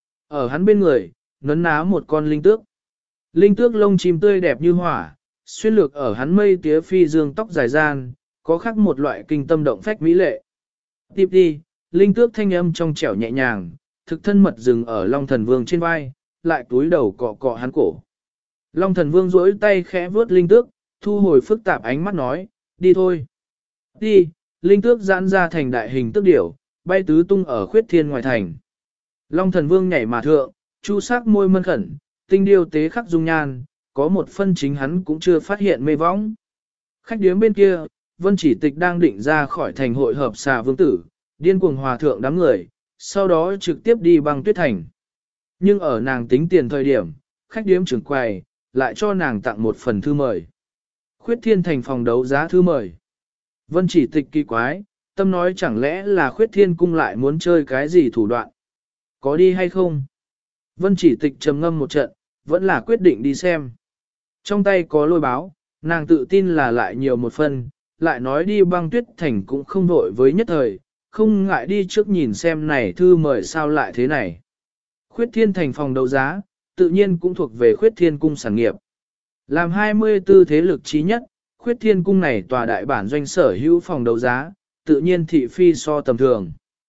Ở hắn bên người, nấn ná một con linh tước. Linh tước lông chim tươi đẹp như hỏa, xuyên lược ở hắn mây tía phi dương tóc dài gian, có khắc một loại kinh tâm động phách mỹ lệ. Tiếp đi, linh tước thanh âm trong trẻo nhẹ nhàng, thực thân mật dừng ở Long Thần Vương trên vai, lại túi đầu cọ cọ hắn cổ. Long Thần Vương duỗi tay khẽ vuốt linh tước, thu hồi phức tạp ánh mắt nói, đi thôi. Đi, linh tước giãn ra thành đại hình tước điểu, bay tứ tung ở Khuyết Thiên ngoài thành. Long Thần Vương nhảy mà thượng, chu sắc môi mân khẩn, tinh điêu tế khắc dung nhan, có một phân chính hắn cũng chưa phát hiện mê võng. Khách điếm bên kia, Vân Chỉ Tịch đang định ra khỏi thành hội hợp xà vương tử, điên cuồng hòa thượng đám người, sau đó trực tiếp đi băng tuyết thành. Nhưng ở nàng tính tiền thời điểm, khách điếm trưởng quầy, lại cho nàng tặng một phần thư mời. Khuyết Thiên Thành phòng đấu giá thư mời. Vân Chỉ Tịch kỳ quái, tâm nói chẳng lẽ là Khuyết Thiên cung lại muốn chơi cái gì thủ đoạn. Có đi hay không? Vân Chỉ Tịch trầm ngâm một trận, vẫn là quyết định đi xem. Trong tay có lôi báo, nàng tự tin là lại nhiều một phần, lại nói đi băng tuyết thành cũng không vội với nhất thời, không ngại đi trước nhìn xem này thư mời sao lại thế này. Khuyết Thiên Thành phòng đấu giá, tự nhiên cũng thuộc về Khuyết Thiên cung sản nghiệp. Làm 24 thế lực trí nhất, Khuyết Thiên cung này tòa đại bản doanh sở hữu phòng đấu giá, tự nhiên thị phi so tầm thường.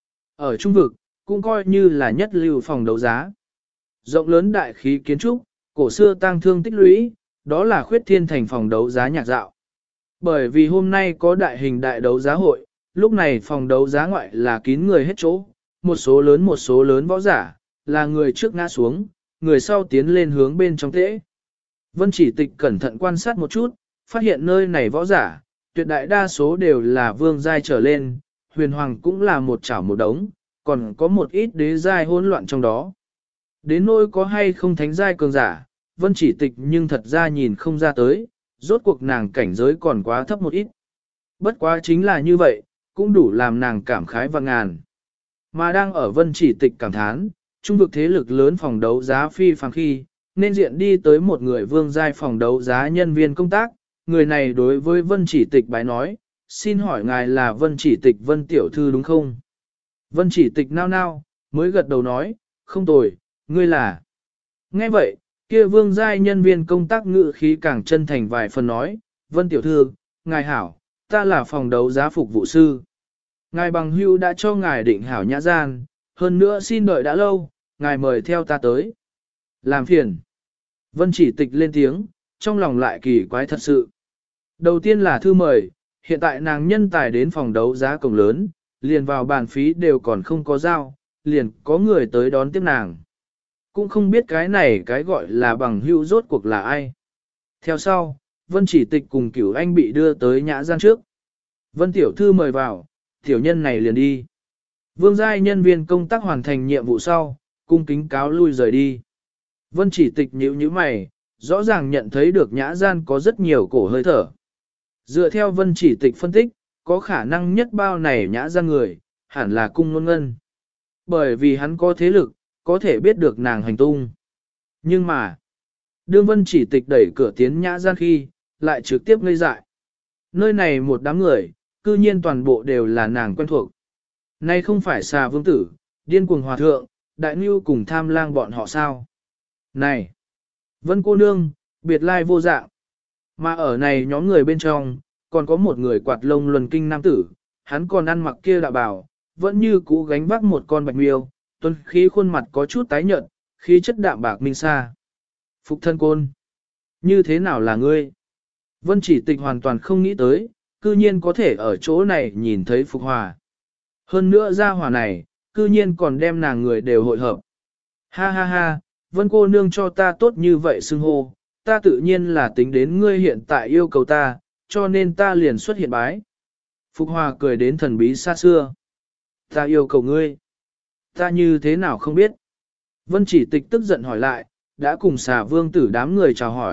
Ở trung vực, cũng coi như là nhất lưu phòng đấu giá. Rộng lớn đại khí kiến trúc, cổ xưa tang thương tích lũy, đó là Khuyết Thiên Thành phòng đấu giá nhạc dạo. Bởi vì hôm nay có đại hình đại đấu giá hội, lúc này phòng đấu giá ngoại là kín người hết chỗ, một số lớn võ giả, là người trước ngã xuống, người sau tiến lên hướng bên trong tễ. Vân Chỉ Tịch cẩn thận quan sát một chút, phát hiện nơi này võ giả, tuyệt đại đa số đều là vương giai trở lên, huyền hoàng cũng là một chảo một đống, còn có một ít đế giai hỗn loạn trong đó. Đến nỗi có hay không thánh giai cường giả, Vân Chỉ Tịch nhưng thật ra nhìn không ra tới, rốt cuộc nàng cảnh giới còn quá thấp một ít. Bất quá chính là như vậy, cũng đủ làm nàng cảm khái và ngàn. Mà đang ở Vân Chỉ Tịch cảm thán, trung vực thế lực lớn phòng đấu giá phi phàm khi, nên diện đi tới một người vương giai phòng đấu giá nhân viên công tác, người này đối với Vân Chỉ Tịch bái nói, xin hỏi ngài là Vân Chỉ Tịch Vân Tiểu Thư đúng không? Vân Chỉ Tịch nao nao, mới gật đầu nói, không tồi, ngươi là. Nghe vậy, kia vương giai nhân viên công tác ngự khí càng chân thành vài phần nói, Vân Tiểu Thư, ngài hảo, ta là phòng đấu giá phục vụ sư. Ngài bằng hữu đã cho ngài định hảo nhã gian, hơn nữa xin đợi đã lâu, ngài mời theo ta tới. Làm phiền. Vân Chỉ Tịch lên tiếng, trong lòng lại kỳ quái thật sự. Đầu tiên là thư mời, hiện tại nàng nhân tài đến phòng đấu giá cổng lớn, liền vào bàn phí đều còn không có giao, liền có người tới đón tiếp nàng. Cũng không biết cái này cái gọi là bằng hữu rốt cuộc là ai. Theo sau, Vân Chỉ Tịch cùng Cửu Anh bị đưa tới nhã gian trước. Vân Tiểu Thư mời vào, tiểu nhân này liền đi. Vương giai nhân viên công tác hoàn thành nhiệm vụ sau, cung kính cáo lui rời đi. Vân Chỉ Tịch nhíu nhíu mày, rõ ràng nhận thấy được nhã gian có rất nhiều cổ hơi thở. Dựa theo Vân Chỉ Tịch phân tích, có khả năng nhất bao này nhã gian người, hẳn là cung ngôn ngân. Bởi vì hắn có thế lực, có thể biết được nàng hành tung. Nhưng mà, đương Vân Chỉ Tịch đẩy cửa tiến nhã gian khi, lại trực tiếp ngây dại. Nơi này một đám người, cư nhiên toàn bộ đều là nàng quen thuộc. Nay không phải xà vương tử, điên cuồng hòa thượng, đại nưu cùng tham lang bọn họ sao? Này! Vân cô nương, biệt lai vô dạng. Mà ở này nhóm người bên trong, còn có một người quạt lông luân kinh nam tử, hắn còn ăn mặc kia đạo bào, vẫn như cũ gánh vác một con bạch miêu, tuân khí khuôn mặt có chút tái nhợt, khí chất đạm bạc minh sa. Phục thân côn! Như thế nào là ngươi? Vân Chỉ Tịch hoàn toàn không nghĩ tới, cư nhiên có thể ở chỗ này nhìn thấy Phục Hòa. Hơn nữa gia hỏa này, cư nhiên còn đem nàng người đều hội hợp. Ha ha ha, Vân cô nương cho ta tốt như vậy xưng hô, ta tự nhiên là tính đến ngươi hiện tại yêu cầu ta, cho nên ta liền xuất hiện bái. Phục Hòa cười đến thần bí xa xưa. Ta yêu cầu ngươi. Ta như thế nào không biết. Vân Chỉ Tịch tức giận hỏi lại, đã cùng xà vương tử đám người chào hỏi,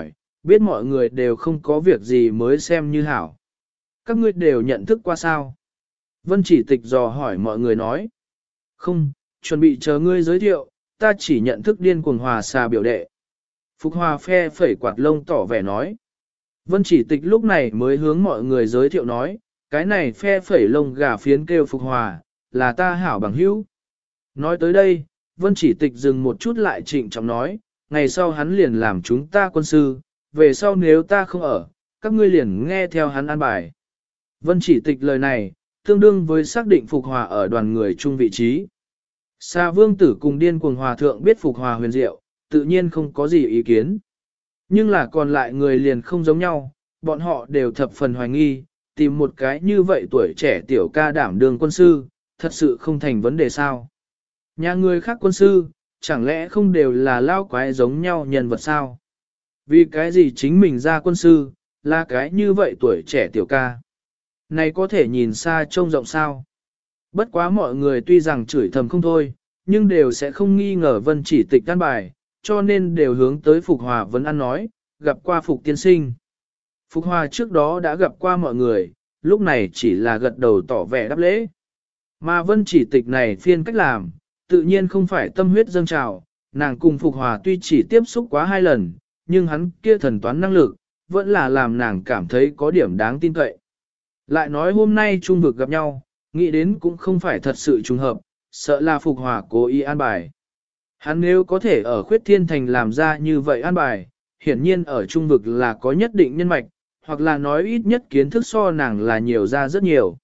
biết mọi người đều không có việc gì mới xem như hảo. Các ngươi đều nhận thức qua sao? Vân Chỉ Tịch dò hỏi mọi người nói. Không, chuẩn bị chờ ngươi giới thiệu, ta chỉ nhận thức điên cuồng hòa xà biểu đệ. Phục Hòa phe phẩy quạt lông tỏ vẻ nói. Vân Chỉ Tịch lúc này mới hướng mọi người giới thiệu nói, cái này phe phẩy lông gà phiến kêu Phục Hòa, là ta hảo bằng hữu. Nói tới đây, Vân Chỉ Tịch dừng một chút lại trịnh trọng nói, ngày sau hắn liền làm chúng ta quân sư, về sau nếu ta không ở, các ngươi liền nghe theo hắn an bài. Vân Chỉ Tịch lời này, tương đương với xác định Phục Hòa ở đoàn người chung vị trí. Sa Vương Tử cùng điên cuồng hòa thượng biết Phục Hòa huyền diệu, tự nhiên không có gì ý kiến. Nhưng là còn lại người liền không giống nhau, bọn họ đều thập phần hoài nghi, tìm một cái như vậy tuổi trẻ tiểu ca đảm đương quân sư, thật sự không thành vấn đề sao. Nhà người khác quân sư, chẳng lẽ không đều là lao quái giống nhau nhân vật sao? Vì cái gì chính mình ra quân sư, là cái như vậy tuổi trẻ tiểu ca? Này có thể nhìn xa trông rộng sao? Bất quá mọi người tuy rằng chửi thầm không thôi, nhưng đều sẽ không nghi ngờ Vân Chỉ Tịch căn bài, cho nên đều hướng tới Phục Hòa vấn an nói, gặp qua Phục tiên sinh. Phục Hòa trước đó đã gặp qua mọi người, lúc này chỉ là gật đầu tỏ vẻ đáp lễ. Mà Vân Chỉ Tịch này phiên cách làm, tự nhiên không phải tâm huyết dâng trào, nàng cùng Phục Hòa tuy chỉ tiếp xúc quá 2 lần, nhưng hắn kia thần toán năng lực, vẫn là làm nàng cảm thấy có điểm đáng tin cậy. Lại nói hôm nay trung vực gặp nhau, nghĩ đến cũng không phải thật sự trùng hợp, sợ là Phục Hòa cố ý an bài. Hắn nếu có thể ở Khuyết Thiên Thành làm ra như vậy an bài, hiển nhiên ở trung vực là có nhất định nhân mạch, hoặc là nói ít nhất kiến thức so nàng là nhiều ra rất nhiều.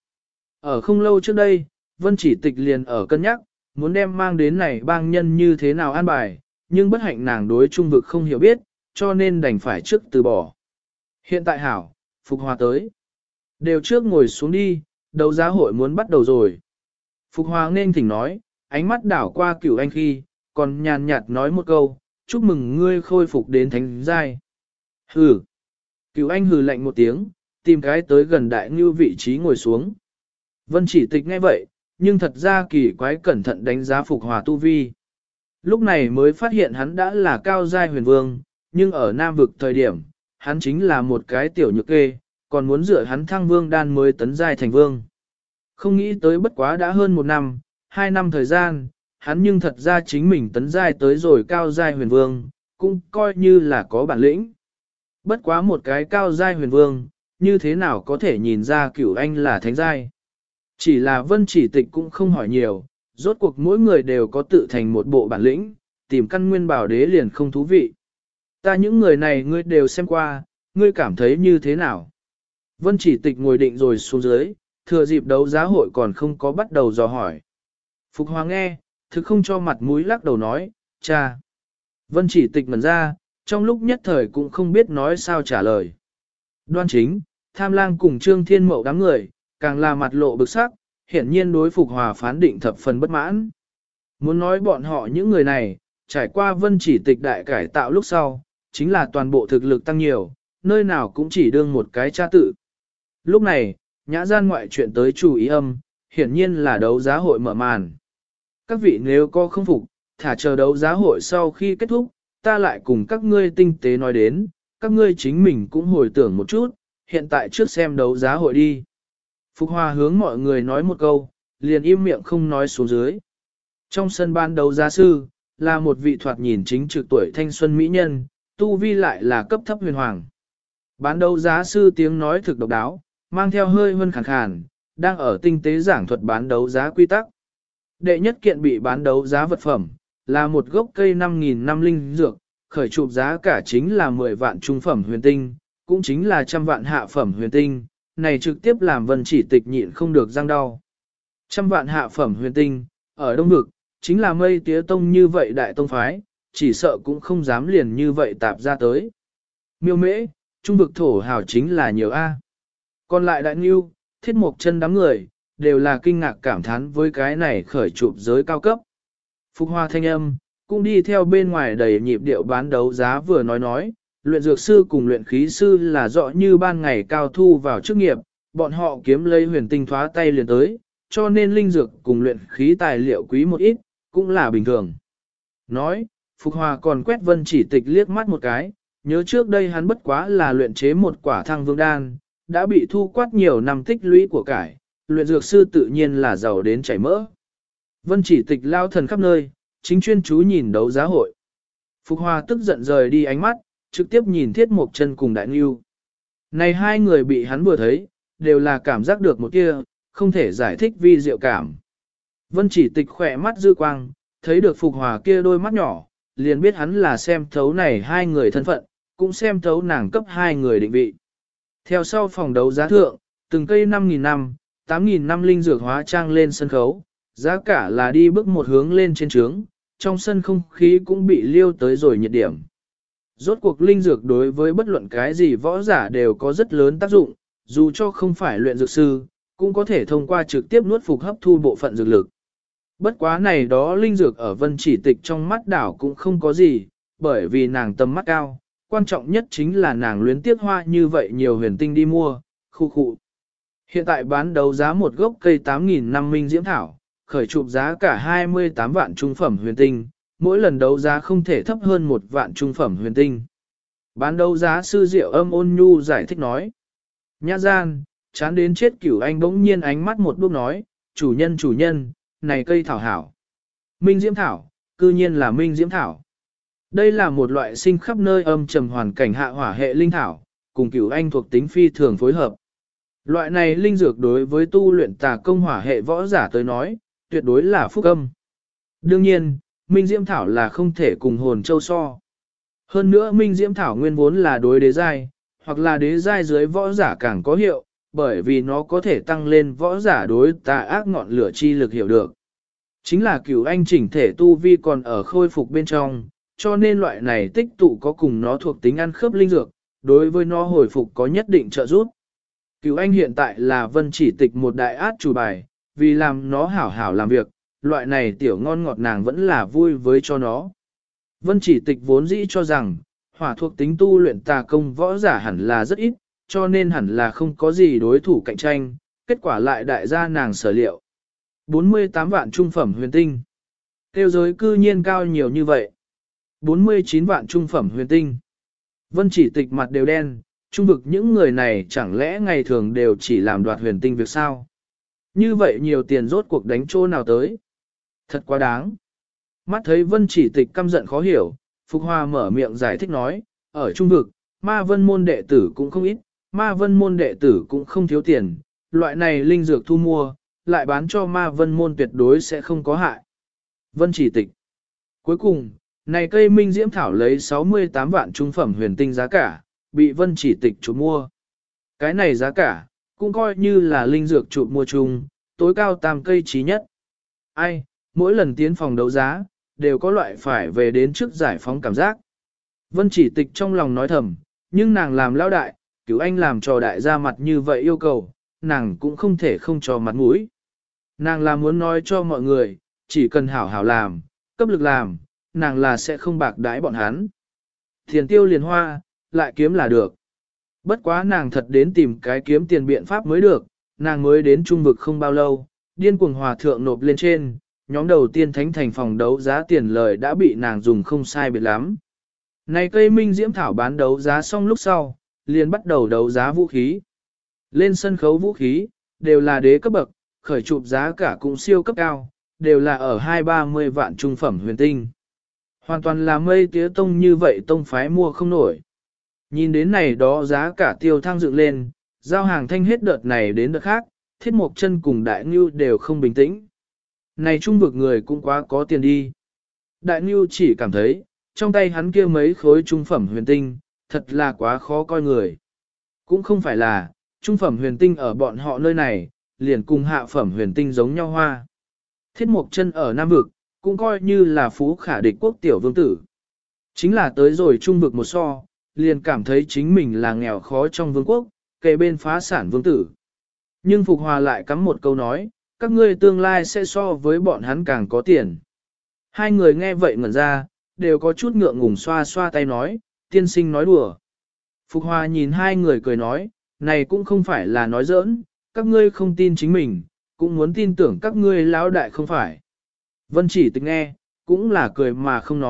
Ở không lâu trước đây, Vân Chỉ Tịch liền ở cân nhắc, muốn đem mang đến này bang nhân như thế nào an bài, nhưng bất hạnh nàng đối trung vực không hiểu biết, cho nên đành phải trước từ bỏ. Hiện tại hảo, Phục Hòa tới. Đều trước ngồi xuống đi, đấu giá hội muốn bắt đầu rồi. Phục Hòa nên thỉnh nói, ánh mắt đảo qua Cửu Anh khi, còn nhàn nhạt nói một câu, chúc mừng ngươi khôi phục đến thánh giai. Hừ. Cửu Anh hừ lạnh một tiếng, tìm cái tới gần đại ngưu vị trí ngồi xuống. Vân Chỉ Tịch nghe vậy, nhưng thật ra kỳ quái cẩn thận đánh giá Phục Hòa tu vi. Lúc này mới phát hiện hắn đã là cao giai huyền vương, nhưng ở Nam vực thời điểm, hắn chính là một cái tiểu nhược kê, còn muốn dựa hắn thăng vương đan mới tấn giai thành vương. Không nghĩ tới bất quá đã hơn 1 năm, 2 năm thời gian, hắn nhưng thật ra chính mình tấn giai tới rồi cao giai huyền vương, cũng coi như là có bản lĩnh. Bất quá một cái cao giai huyền vương, như thế nào có thể nhìn ra Cửu Anh là thánh giai. Chỉ là Vân Chỉ Tịch cũng không hỏi nhiều, rốt cuộc mỗi người đều có tự thành một bộ bản lĩnh, tìm căn nguyên bảo đế liền không thú vị. Ta những người này ngươi đều xem qua, ngươi cảm thấy như thế nào? Vân Chỉ Tịch ngồi định rồi xuống dưới, thừa dịp đấu giá hội còn không có bắt đầu dò hỏi. Phục Hòa nghe, thực không cho mặt mũi lắc đầu nói, cha. Vân Chỉ Tịch ngẩn ra, trong lúc nhất thời cũng không biết nói sao trả lời. Đoan Chính, Tham Lang cùng Trương Thiên Mậu đám người, càng là mặt lộ bực sắc, hiển nhiên đối Phục Hòa phán định thập phần bất mãn. Muốn nói bọn họ những người này, trải qua Vân Chỉ Tịch đại cải tạo lúc sau, chính là toàn bộ thực lực tăng nhiều, nơi nào cũng chỉ đương một cái cha tự. Lúc này, nhã gian ngoại chuyện tới chủ ý âm, hiển nhiên là đấu giá hội mở màn. Các vị nếu có không phục, thả chờ đấu giá hội sau khi kết thúc, ta lại cùng các ngươi tinh tế nói đến, các ngươi chính mình cũng hồi tưởng một chút, hiện tại trước xem đấu giá hội đi. Phục Hòa hướng mọi người nói một câu, liền im miệng không nói xuống dưới. Trong sân ban đấu giá sư, là một vị thoạt nhìn chính trực tuổi thanh xuân mỹ nhân, tu vi lại là cấp thấp huyền hoàng. Bán đấu giá sư tiếng nói thực độc đáo, mang theo hơi hơn khàn khàn, đang ở tinh tế giảng thuật bán đấu giá quy tắc. Đệ nhất kiện bị bán đấu giá vật phẩm, là một gốc cây 5.000 năm linh dược, khởi chụp giá cả chính là 10 vạn trung phẩm huyền tinh, cũng chính là 100 vạn hạ phẩm huyền tinh, này trực tiếp làm Vân Chỉ Tịch nhịn không được răng đau. 100 vạn hạ phẩm huyền tinh, ở Đông Vực, chính là Mây Tía Tông như vậy đại tông phái, chỉ sợ cũng không dám liền như vậy tạp ra tới. Miêu Mễ, Trung Vực thổ hào chính là nhiều A. Còn lại Đại Ngưu, Thiết Mộc Chân đám người, đều là kinh ngạc cảm thán với cái này khởi chụp giới cao cấp. Phục Hoa thanh âm, cũng đi theo bên ngoài đầy nhịp điệu bán đấu giá vừa nói, luyện dược sư cùng luyện khí sư là rõ như ban ngày cao thu vào chức nghiệp, bọn họ kiếm lấy huyền tinh thoá tay liền tới, cho nên linh dược cùng luyện khí tài liệu quý một ít, cũng là bình thường. Nói, Phục Hòa còn quét Vân Chỉ Tịch liếc mắt một cái, nhớ trước đây hắn bất quá là luyện chế một quả thăng vương đan, đã bị thu quát nhiều năm tích lũy của cải, luyện dược sư tự nhiên là giàu đến chảy mỡ. Vân Chỉ Tịch lao thần khắp nơi, chính chuyên chú nhìn đấu giá hội. Phục Hòa tức giận rời đi ánh mắt, trực tiếp nhìn Thiết Mộc Chân cùng Đại Nưu. Này hai người bị hắn vừa thấy, đều là cảm giác được một kia, không thể giải thích vi diệu cảm. Vân Chỉ Tịch khỏe mắt dư quang, thấy được Phục Hòa kia đôi mắt nhỏ, liền biết hắn là xem thấu này hai người thân phận, cũng xem thấu nàng cấp hai người định vị. Theo sau phòng đấu giá thượng, từng cây 5.000 năm, 8.000 năm linh dược hóa trang lên sân khấu, giá cả là đi bước một hướng lên trên trướng, trong sân không khí cũng bị liêu tới rồi nhiệt điểm. Rốt cuộc linh dược đối với bất luận cái gì võ giả đều có rất lớn tác dụng, dù cho không phải luyện dược sư, cũng có thể thông qua trực tiếp nuốt phục hấp thu bộ phận dược lực. Bất quá này đó linh dược ở Vân Chỉ Tịch trong mắt đảo cũng không có gì, bởi vì nàng tầm mắt cao, quan trọng nhất chính là nàng luyến tiếc hoa như vậy nhiều huyền tinh đi mua, khu khu. Hiện tại bán đấu giá một gốc cây 8.000 năm minh diễm thảo, khởi chụp giá cả 28 vạn trung phẩm huyền tinh, mỗi lần đấu giá không thể thấp hơn 1 vạn trung phẩm huyền tinh. Bán đấu giá sư Diệu Âm ôn nhu giải thích nói. Nhã gian, chán đến chết Cửu Anh bỗng nhiên ánh mắt một bước nói, chủ nhân, này cây thảo hảo. Minh diễm thảo, cư nhiên là minh diễm thảo. Đây là một loại sinh khắp nơi âm trầm hoàn cảnh hạ hỏa hệ linh thảo, cùng Cửu Anh thuộc tính phi thường phối hợp. Loại này linh dược đối với tu luyện tà công hỏa hệ võ giả tới nói, tuyệt đối là phúc âm. Đương nhiên, minh diễm thảo là không thể cùng hồn châu so. Hơn nữa minh diễm thảo nguyên vốn là đối đế giai, hoặc là đế giai dưới võ giả càng có hiệu, bởi vì nó có thể tăng lên võ giả đối tà ác ngọn lửa chi lực hiểu được. Chính là Cửu Anh chỉnh thể tu vi còn ở khôi phục bên trong, cho nên loại này tích tụ có cùng nó thuộc tính ăn khớp linh dược, đối với nó hồi phục có nhất định trợ giúp. Cửu Anh hiện tại là Vân Chỉ Tịch một đại át chủ bài, vì làm nó hảo hảo làm việc, loại này tiểu ngon ngọt nàng vẫn là vui với cho nó. Vân Chỉ Tịch vốn dĩ cho rằng, hỏa thuộc tính tu luyện tà công võ giả hẳn là rất ít, cho nên hẳn là không có gì đối thủ cạnh tranh, kết quả lại đại gia nàng sở liệu. 48 vạn trung phẩm huyền tinh. Tiêu giới cư nhiên cao nhiều như vậy. 49 vạn trung phẩm huyền tinh. Vân Chỉ Tịch mặt đều đen, trung vực những người này chẳng lẽ ngày thường đều chỉ làm đoạt huyền tinh việc sao? Như vậy nhiều tiền rốt cuộc đánh chỗ nào tới? Thật quá đáng. Mắt thấy Vân Chỉ Tịch căm giận khó hiểu, Phục Hòa mở miệng giải thích nói, ở trung vực, ma vân môn đệ tử cũng không ít, ma vân môn đệ tử cũng không thiếu tiền, loại này linh dược thu mua, lại bán cho ma vân môn tuyệt đối sẽ không có hại. Vân Chỉ Tịch. Cuối cùng, này cây minh diễm thảo lấy 68 vạn trung phẩm huyền tinh giá cả, bị Vân Chỉ Tịch chụp mua. Cái này giá cả, cũng coi như là linh dược chụp mua chung, tối cao tam cây trí nhất. Ai, mỗi lần tiến phòng đấu giá, đều có loại phải về đến trước giải phóng cảm giác. Vân Chỉ Tịch trong lòng nói thầm, nhưng nàng làm lão đại, Cửu Anh làm cho đại gia mặt như vậy yêu cầu, nàng cũng không thể không cho mặt mũi. Nàng là muốn nói cho mọi người, chỉ cần hảo hảo làm, cấp lực làm, nàng là sẽ không bạc đãi bọn hắn. Tiền tiêu liền hoa, lại kiếm là được. Bất quá nàng thật đến tìm cái kiếm tiền biện pháp mới được, nàng mới đến trung vực không bao lâu, điên cuồng hòa thượng nộp lên trên, nhóm đầu tiên thánh thành phòng đấu giá tiền lời đã bị nàng dùng không sai biệt lắm. Này cây minh diễm thảo bán đấu giá xong lúc sau, liền bắt đầu đấu giá vũ khí. Lên sân khấu vũ khí, đều là đế cấp bậc, khởi chụp giá cả cũng siêu cấp cao, đều là ở 2-30 vạn trung phẩm huyền tinh. Hoàn toàn là mây tía tông như vậy tông phái mua không nổi. Nhìn đến này đó giá cả tiêu thăng dựng lên, giao hàng thanh hết đợt này đến đợt khác, Thiết Mộc Chân cùng Đại Ngưu đều không bình tĩnh. Này trung vực người cũng quá có tiền đi. Đại Ngưu chỉ cảm thấy, trong tay hắn kia mấy khối trung phẩm huyền tinh, thật là quá khó coi người. Cũng không phải là, trung phẩm huyền tinh ở bọn họ nơi này, liền cùng hạ phẩm huyền tinh giống nhau hoa. Thiết Mộc Chân ở Nam vực, cũng coi như là phú khả địch quốc tiểu vương tử. Chính là tới rồi trung vực một so, liền cảm thấy chính mình là nghèo khó trong vương quốc, kề bên phá sản vương tử. Nhưng Phục Hòa lại cắm một câu nói, các ngươi tương lai sẽ so với bọn hắn càng có tiền. Hai người nghe vậy ngẩn ra, đều có chút ngượng ngùng xoa xoa tay nói, tiên sinh nói đùa. Phục Hòa nhìn hai người cười nói, này cũng không phải là nói giỡn, các ngươi không tin chính mình, cũng muốn tin tưởng các ngươi lão đại không phải. Vân Chỉ Tịch nghe, cũng là cười mà không nói,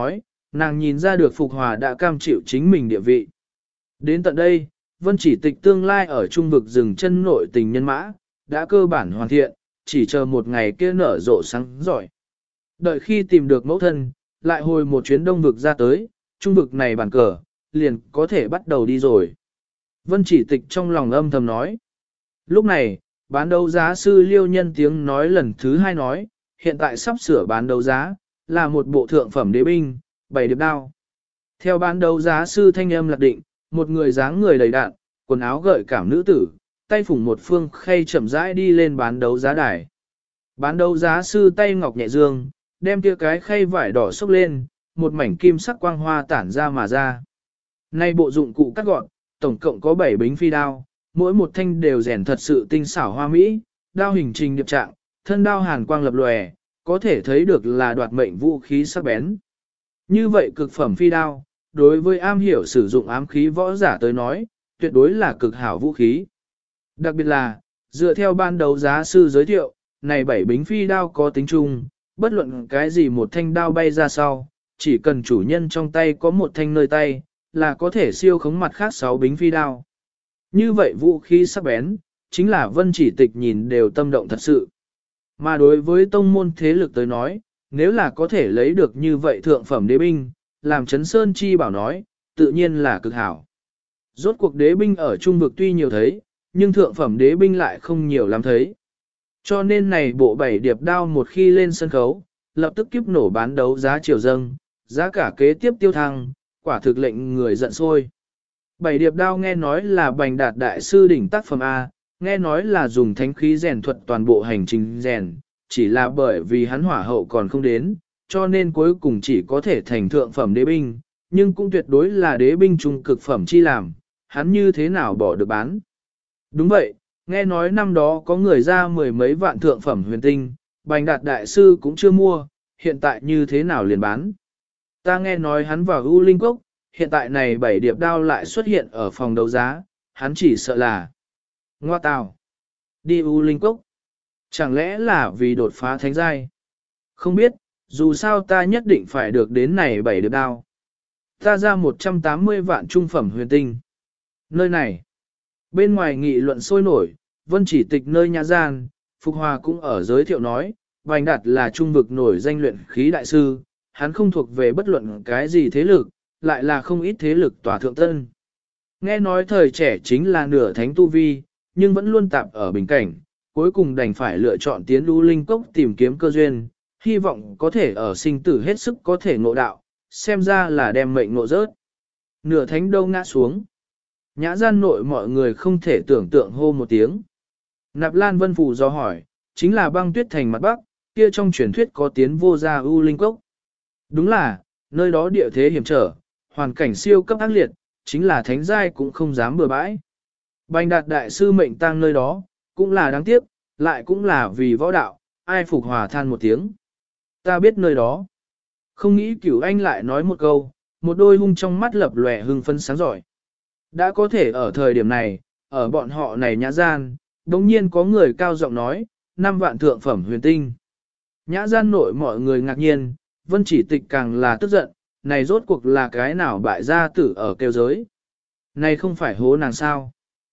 nàng nhìn ra được Phục Hòa đã cam chịu chính mình địa vị. Đến tận đây, Vân Chỉ Tịch tương lai ở trung vực rừng chân nội tình nhân mã, đã cơ bản hoàn thiện, chỉ chờ một ngày kia nở rộ sáng giỏi. Đợi khi tìm được mẫu thân, lại hồi một chuyến đông vực ra tới, trung vực này bàn cờ, liền có thể bắt đầu đi rồi. Vân Chỉ Tịch trong lòng âm thầm nói. Lúc này, bán đấu giá sư Liêu Nhân tiếng nói lần thứ hai nói, hiện tại sắp sửa bán đấu giá, là một bộ thượng phẩm đế binh, 7 điệp đao. Theo bán đấu giá sư thanh âm lạc định, một người dáng người đầy đạn, quần áo gợi cảm nữ tử, tay phủng một phương khay chậm rãi đi lên bán đấu giá đài. Bán đấu giá sư tay ngọc nhẹ dương, đem kia cái khay vải đỏ xốc lên, một mảnh kim sắc quang hoa tản ra mà ra. Nay bộ dụng cụ cắt gọn, tổng cộng có 7 bính phi đao, mỗi một thanh đều rèn thật sự tinh xảo hoa mỹ, đao hình trình điệp trạng, thân đao hàn quang lập lòe, có thể thấy được là đoạt mệnh vũ khí sắc bén. Như vậy cực phẩm phi đao, đối với am hiểu sử dụng ám khí võ giả tới nói, tuyệt đối là cực hảo vũ khí. Đặc biệt là, dựa theo ban đầu giá sư giới thiệu, này 7 bính phi đao có tính chung, bất luận cái gì một thanh đao bay ra sau, chỉ cần chủ nhân trong tay có một thanh nơi tay, là có thể siêu khống mặt khác 6 bính phi đao. Như vậy vũ khí sắc bén, chính là Vân Chỉ Tịch nhìn đều tâm động thật sự. Mà đối với tông môn thế lực tới nói, nếu là có thể lấy được như vậy thượng phẩm đế binh, làm Trấn Sơn Chi bảo nói, tự nhiên là cực hảo. Rốt cuộc đế binh ở trung vực tuy nhiều thấy, nhưng thượng phẩm đế binh lại không nhiều lắm thấy. Cho nên này bộ 7 điệp đao một khi lên sân khấu, lập tức kiếp nổ bán đấu giá chiều dâng, giá cả kế tiếp tiêu thăng, quả thực lệnh người giận sôi. 7 điệp đao nghe nói là Bành Đạt đại sư đỉnh tác phẩm A, nghe nói là dùng thánh khí rèn thuật toàn bộ hành trình rèn, chỉ là bởi vì hắn hỏa hậu còn không đến, cho nên cuối cùng chỉ có thể thành thượng phẩm đế binh, nhưng cũng tuyệt đối là đế binh trung cực phẩm chi làm, hắn như thế nào bỏ được bán. Đúng vậy, nghe nói năm đó có người ra 10 mấy vạn thượng phẩm huyền tinh, Bành Đạt đại sư cũng chưa mua, hiện tại như thế nào liền bán. Ta nghe nói hắn vào U Linh Cốc, hiện tại này 7 điệp đao lại xuất hiện ở phòng đấu giá, hắn chỉ sợ là ngoa tào. Đi U Linh Cốc. Chẳng lẽ là vì đột phá thánh giai? Không biết, dù sao ta nhất định phải được đến này 7 điệp đao. Ta ra 180 vạn trung phẩm huyền tinh. Nơi này, bên ngoài nghị luận sôi nổi, Vân Chỉ Tịch nơi nhà gian, Phục Hòa cũng ở giới thiệu nói, Bành Đạt là trung vực nổi danh luyện khí đại sư, hắn không thuộc về bất luận cái gì thế lực, lại là không ít thế lực tòa thượng tân. Nghe nói thời trẻ chính là nửa thánh tu vi, nhưng vẫn luôn tạp ở bình cảnh, cuối cùng đành phải lựa chọn tiến U Linh Cốc tìm kiếm cơ duyên, hy vọng có thể ở sinh tử hết sức có thể ngộ đạo, xem ra là đem mệnh ngộ rớt. Nửa thánh đâu ngã xuống. Nhã gian nội mọi người không thể tưởng tượng hô một tiếng. Nạp Lan Vân Phù do hỏi, chính là băng tuyết thành mặt bắc, kia trong truyền thuyết có tiến vô ra U Linh Cốc. Đúng là, nơi đó địa thế hiểm trở, hoàn cảnh siêu cấp ác liệt, chính là thánh giai cũng không dám bừa bãi. Bành Đạt đại sư mệnh tang nơi đó, cũng là đáng tiếc, lại cũng là vì võ đạo, ai Phục Hòa than một tiếng. Ta biết nơi đó. Không nghĩ Cửu Anh lại nói một câu, một đôi hung trong mắt lập lòe hưng phấn sáng giỏi. Đã có thể ở thời điểm này, ở bọn họ này nhã gian, đống nhiên có người cao giọng nói, 5 vạn thượng phẩm huyền tinh. Nhã gian nội mọi người ngạc nhiên, Vân Chỉ Tịch càng là tức giận, này rốt cuộc là cái nào bại gia tử ở kêu giới. Này không phải hố nàng sao.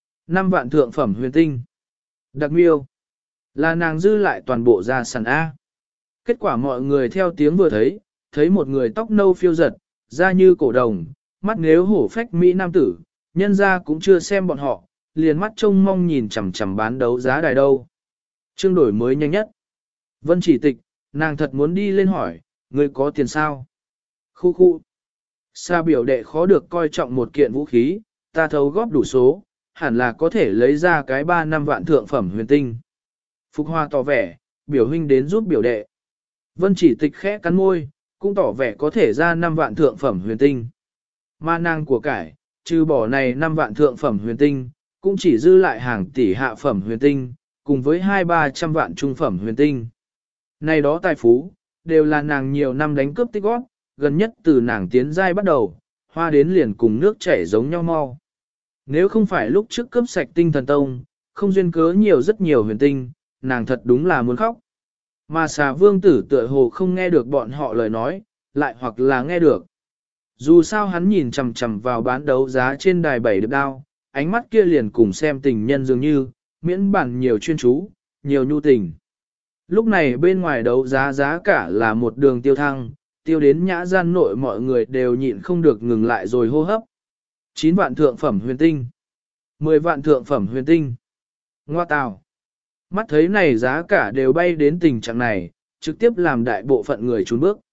5 vạn thượng phẩm huyền tinh. Đặc miêu. Là nàng dư lại toàn bộ gia sản A. Kết quả mọi người theo tiếng vừa thấy một người tóc nâu phiêu giật, da như cổ đồng, mắt nếu hổ phách Mỹ nam tử, nhân ra cũng chưa xem bọn họ, liền mắt trông mong nhìn chằm chằm bán đấu giá đài đâu. Chương đổi mới nhanh nhất. Vân Chỉ Tịch, nàng thật muốn đi lên hỏi, ngươi có tiền sao? Khu khu. Sa biểu đệ khó được coi trọng một kiện vũ khí, ta thấu góp đủ số, hẳn là có thể lấy ra cái 3 năm vạn thượng phẩm huyền tinh. Phục Hoa tỏ vẻ, biểu huynh đến giúp biểu đệ. Vân Chỉ Tịch khẽ cắn môi, cũng tỏ vẻ có thể ra 5 vạn thượng phẩm huyền tinh. Ma nàng của cải, trừ bỏ này 5 vạn thượng phẩm huyền tinh, cũng chỉ dư lại hàng tỷ hạ phẩm huyền tinh, cùng với 200-300 vạn trung phẩm huyền tinh. Này đó tài phú, đều là nàng nhiều năm đánh cướp tích góp, gần nhất từ nàng tiến giai bắt đầu, hoa đến liền cùng nước chảy giống nhau mau. Nếu không phải lúc trước cướp sạch tinh thần tông, không duyên cớ nhiều rất nhiều huyền tinh, nàng thật đúng là muốn khóc. Mà xà vương tử tựa hồ không nghe được bọn họ lời nói, lại hoặc là nghe được. Dù sao hắn nhìn chằm chằm vào bán đấu giá trên đài 7 điệp đao, ánh mắt kia liền cùng xem tình nhân dường như, miễn bản nhiều chuyên chú, nhiều nhu tình. Lúc này bên ngoài đấu giá giá cả là một đường tiêu thăng, tiêu đến nhã gian nội mọi người đều nhịn không được ngừng lại rồi hô hấp. 9 vạn thượng phẩm huyền tinh, 10 vạn thượng phẩm huyền tinh. Ngoa tào. Mắt thấy này giá cả đều bay đến tình trạng này, trực tiếp làm đại bộ phận người trốn bước.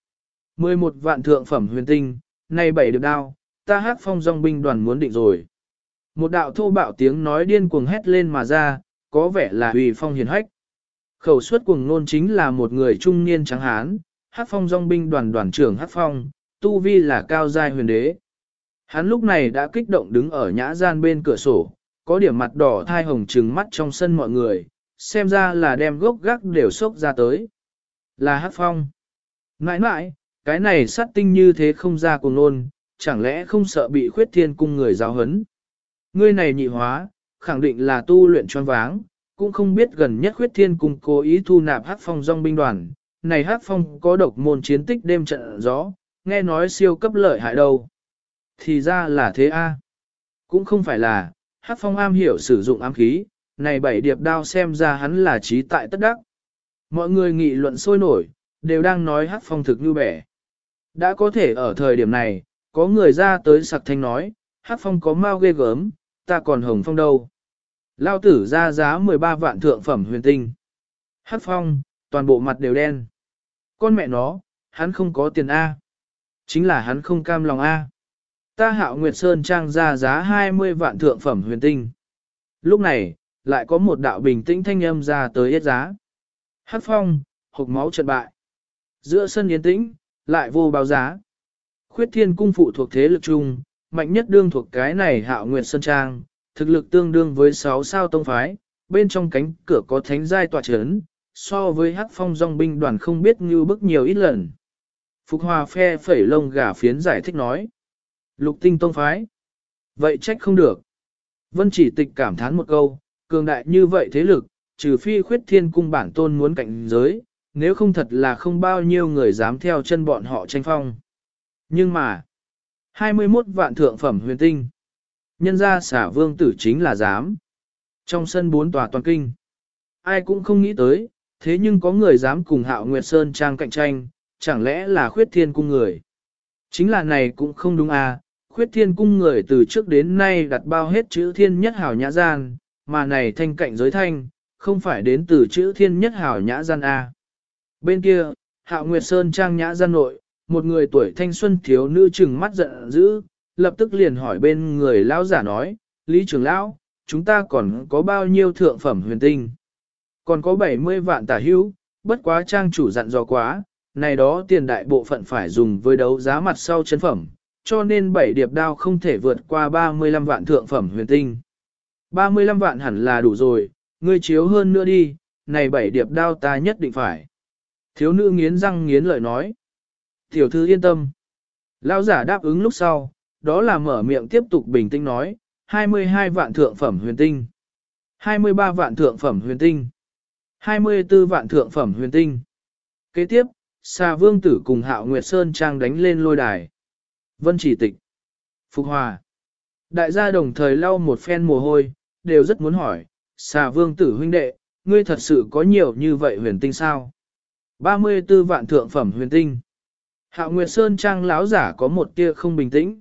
11 vạn thượng phẩm huyền tinh, nay 7 điệp đao, ta Hắc Phong dòng binh đoàn muốn định rồi. Một đạo thô bạo tiếng nói điên cuồng hét lên mà ra, có vẻ là uy phong hiền hách. Khẩu suất cuồng nôn chính là một người trung niên trắng hán, Hắc Phong dòng binh đoàn đoàn trưởng Hắc Phong, tu vi là cao giai huyền đế. Hắn lúc này đã kích động đứng ở nhã gian bên cửa sổ, có điểm mặt đỏ thai hồng trừng mắt trong sân mọi người, xem ra là đem gốc gác đều sốc ra tới. Là Hắc Phong. Mãi mãi, cái này sát tinh như thế không ra cuồng nôn, chẳng lẽ không sợ bị khuyết thiên cung người giáo hấn. Ngươi này nhị hóa, khẳng định là tu luyện choáng váng, cũng không biết gần nhất khuyết thiên cung cố ý thu nạp Hắc Phong dòng binh đoàn. Này Hắc Phong có độc môn chiến tích đêm trận gió, nghe nói siêu cấp lợi hại đâu. Thì ra là thế a. Cũng không phải là, Hắc Phong am hiểu sử dụng ám khí, này 7 điệp đao xem ra hắn là trí tại tất đắc. Mọi người nghị luận sôi nổi, đều đang nói Hắc Phong thực như bẻ. Đã có thể ở thời điểm này, có người ra tới sặc thanh nói, Hắc Phong có mau ghê gớm, ta còn Hồng Phong đâu. Lao tử ra giá 13 vạn thượng phẩm huyền tinh. Hắc Phong, toàn bộ mặt đều đen. Con mẹ nó, hắn không có tiền A. Chính là hắn không cam lòng A. Ta Hạo Nguyệt Sơn trang ra giá 20 vạn thượng phẩm huyền tinh. Lúc này, lại có một đạo bình tĩnh thanh âm ra tới yết giá. Hắc Phong, hộc máu trận bại. Giữa sân yên tĩnh, lại vô báo giá. Khuyết Thiên cung phụ thuộc thế lực chung, mạnh nhất đương thuộc cái này Hạo Nguyệt Sơn trang, thực lực tương đương với 6 sao tông phái, bên trong cánh cửa có thánh giai tọa chấn, so với Hắc Phong dòng binh đoàn không biết như bức nhiều ít lần. Phục Hòa phe phẩy lông gà phiến giải thích nói. Lục tinh tông phái. Vậy trách không được. Vân Chỉ Tịch cảm thán một câu, cường đại như vậy thế lực, trừ phi Khuyết Thiên cung bản tôn muốn cạnh giới, nếu không thật là không bao nhiêu người dám theo chân bọn họ tranh phong. Nhưng mà, 21 vạn thượng phẩm huyền tinh. Nhân ra xả vương tử chính là dám. Trong sân 4 tòa toàn kinh. Ai cũng không nghĩ tới, thế nhưng có người dám cùng Hạo Nguyệt Sơn trang cạnh tranh, chẳng lẽ là Khuyết Thiên cung người. Chính là này cũng không đúng à, Khuyết Thiên cung người từ trước đến nay đặt bao hết chữ thiên nhất hảo nhã gian, mà này thanh cạnh giới thanh, không phải đến từ chữ thiên nhất hảo nhã gian à. Bên kia, Hạo Nguyệt Sơn trang nhã gian nội, một người tuổi thanh xuân thiếu nữ trừng mắt giận dữ, lập tức liền hỏi bên người lão giả nói, Lý trưởng lão, chúng ta còn có bao nhiêu thượng phẩm huyền tinh? Còn có 70 vạn tả hữu, bất quá trang chủ dặn dò quá, này đó tiền đại bộ phận phải dùng với đấu giá mặt sau chân phẩm, cho nên 7 điệp đao không thể vượt qua 35 vạn thượng phẩm huyền tinh. 35 vạn hẳn là đủ rồi, ngươi chiếu hơn nữa đi, này 7 điệp đao ta nhất định phải. Thiếu nữ nghiến răng nghiến lợi nói. Tiểu thư yên tâm. Lão giả đáp ứng lúc sau, đó là mở miệng tiếp tục bình tĩnh nói, 22 vạn thượng phẩm huyền tinh, 23 vạn thượng phẩm huyền tinh, 24 vạn thượng phẩm huyền tinh. Kế tiếp, Xà Vương tử cùng Hạo Nguyệt Sơn trang đánh lên lôi đài. Vân Chỉ Tịch, Phục Hòa. Đại gia đồng thời lau một phen mồ hôi, đều rất muốn hỏi, Xà Vương tử huynh đệ, ngươi thật sự có nhiều như vậy huyền tinh sao? 34 vạn thượng phẩm huyền tinh. Hạo Nguyệt Sơn trang lão giả có một tia không bình tĩnh.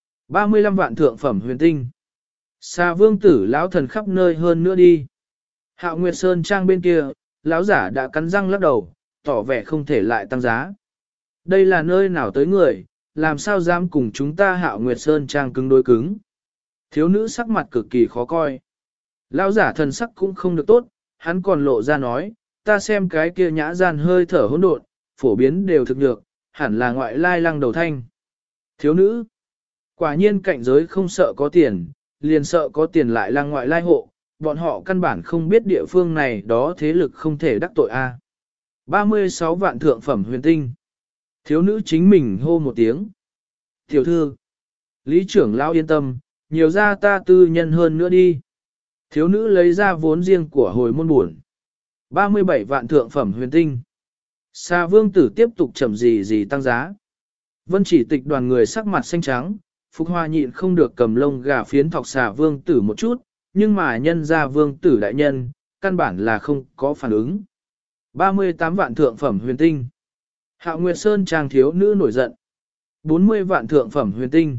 35 vạn thượng phẩm huyền tinh. Xà Vương tử lão thần khắp nơi hơn nữa đi. Hạo Nguyệt Sơn trang bên kia, lão giả đã cắn răng lắc đầu, tỏ vẻ không thể lại tăng giá. Đây là nơi nào tới người, làm sao dám cùng chúng ta Hạo Nguyệt Sơn trang cứng đối cứng. Thiếu nữ sắc mặt cực kỳ khó coi. Lão giả thần sắc cũng không được tốt, hắn còn lộ ra nói, ta xem cái kia nhã gian hơi thở hỗn độn, phổ biến đều thực nhược, hẳn là ngoại lai lăng đầu thanh. Thiếu nữ, quả nhiên cạnh giới không sợ có tiền, liền sợ có tiền lại lăng ngoại lai hộ, bọn họ căn bản không biết địa phương này đó thế lực không thể đắc tội a. 36 vạn thượng phẩm huyền tinh. Thiếu nữ chính mình hô một tiếng. Tiểu thư, lý trưởng lão yên tâm, nhiều ra ta tư nhân hơn nữa đi. Thiếu nữ lấy ra vốn riêng của hồi môn buồn. 37 vạn thượng phẩm huyền tinh. Xà Vương tử tiếp tục chậm gì tăng giá. Vân Chỉ Tịch đoàn người sắc mặt xanh trắng, Phục Hoa nhịn không được cầm lông gà phiến thọc xà vương tử một chút, nhưng mà nhân ra vương tử đại nhân, căn bản là không có phản ứng. 38 vạn thượng phẩm huyền tinh. Hạo Nguyệt Sơn trang thiếu nữ nổi giận. 40 vạn thượng phẩm huyền tinh.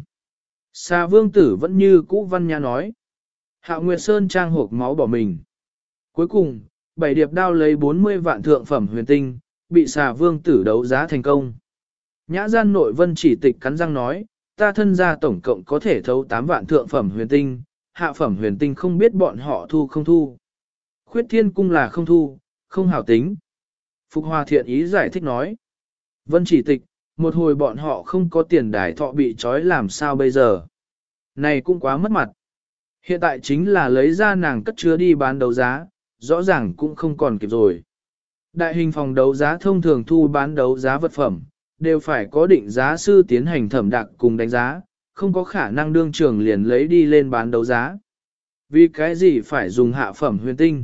Xà vương tử vẫn như cũ văn nha nói. Hạo Nguyệt Sơn trang hộp máu bỏ mình. Cuối cùng, bảy điệp đao lấy 40 vạn thượng phẩm huyền tinh, bị xà vương tử đấu giá thành công. Nhã gian nội Vân Chỉ Tịch cắn răng nói, ta thân gia tổng cộng có thể thấu 8 vạn thượng phẩm huyền tinh, hạ phẩm huyền tinh không biết bọn họ thu không thu. Khuyết Thiên Cung là không thu, không hảo tính. Phục Hòa thiện ý giải thích nói. Vân Chỉ Tịch, một hồi bọn họ không có tiền đài thọ bị trói làm sao bây giờ. Này cũng quá mất mặt. Hiện tại chính là lấy ra nàng cất chứa đi bán đấu giá, rõ ràng cũng không còn kịp rồi. Đại hình phòng đấu giá thông thường thu bán đấu giá vật phẩm, đều phải có định giá sư tiến hành thẩm đặc cùng đánh giá, không có khả năng đương trường liền lấy đi lên bán đấu giá. Vì cái gì phải dùng hạ phẩm huyền tinh?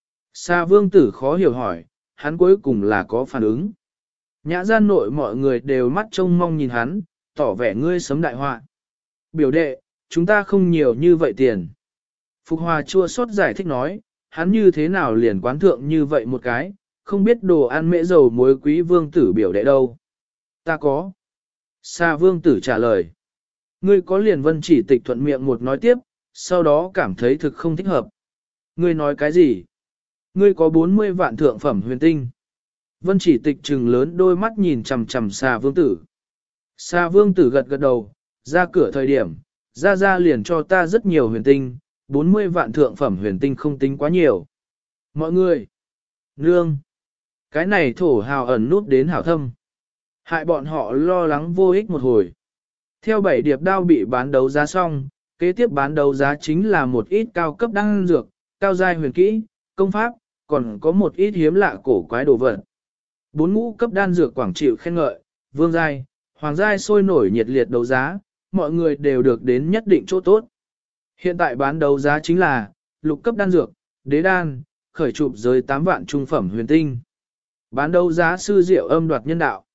Sa vương tử khó hiểu hỏi, hắn cuối cùng là có phản ứng. Nhã gian nội mọi người đều mắt trông mong nhìn hắn, tỏ vẻ ngươi sấm đại họa. Biểu đệ, chúng ta không nhiều như vậy tiền. Phục Hòa chua xót giải thích nói, hắn như thế nào liền quán thượng như vậy một cái, không biết đồ ăn mễ dầu muối quý vương tử biểu đệ đâu. Ta có. Sa vương tử trả lời. Ngươi có liền Vân Chỉ Tịch thuận miệng một nói tiếp, sau đó cảm thấy thực không thích hợp. Ngươi nói cái gì? Ngươi có 40 vạn thượng phẩm huyền tinh. Vân Chỉ Tịch trừng lớn đôi mắt nhìn chằm chằm Sa vương tử. Sa vương tử gật gật đầu, ra cửa thời điểm, ra liền cho ta rất nhiều huyền tinh, 40 vạn thượng phẩm huyền tinh không tính quá nhiều. Mọi người, nương, cái này thổ hào ẩn nút đến hảo thâm. Hại bọn họ lo lắng vô ích một hồi. Theo bảy điệp đao bị bán đấu giá xong, kế tiếp bán đấu giá chính là một ít cao cấp đan dược, cao giai huyền kỹ, công pháp, còn có một ít hiếm lạ cổ quái đồ vật. 4 ngũ cấp đan dược quảng chịu khen ngợi, vương giai, hoàng giai sôi nổi nhiệt liệt đấu giá, mọi người đều được đến nhất định chỗ tốt. Hiện tại bán đấu giá chính là lục cấp đan dược, đế đan, khởi chụp giới 8 vạn trung phẩm huyền tinh. Bán đấu giá sư diệu âm đoạt nhân đạo.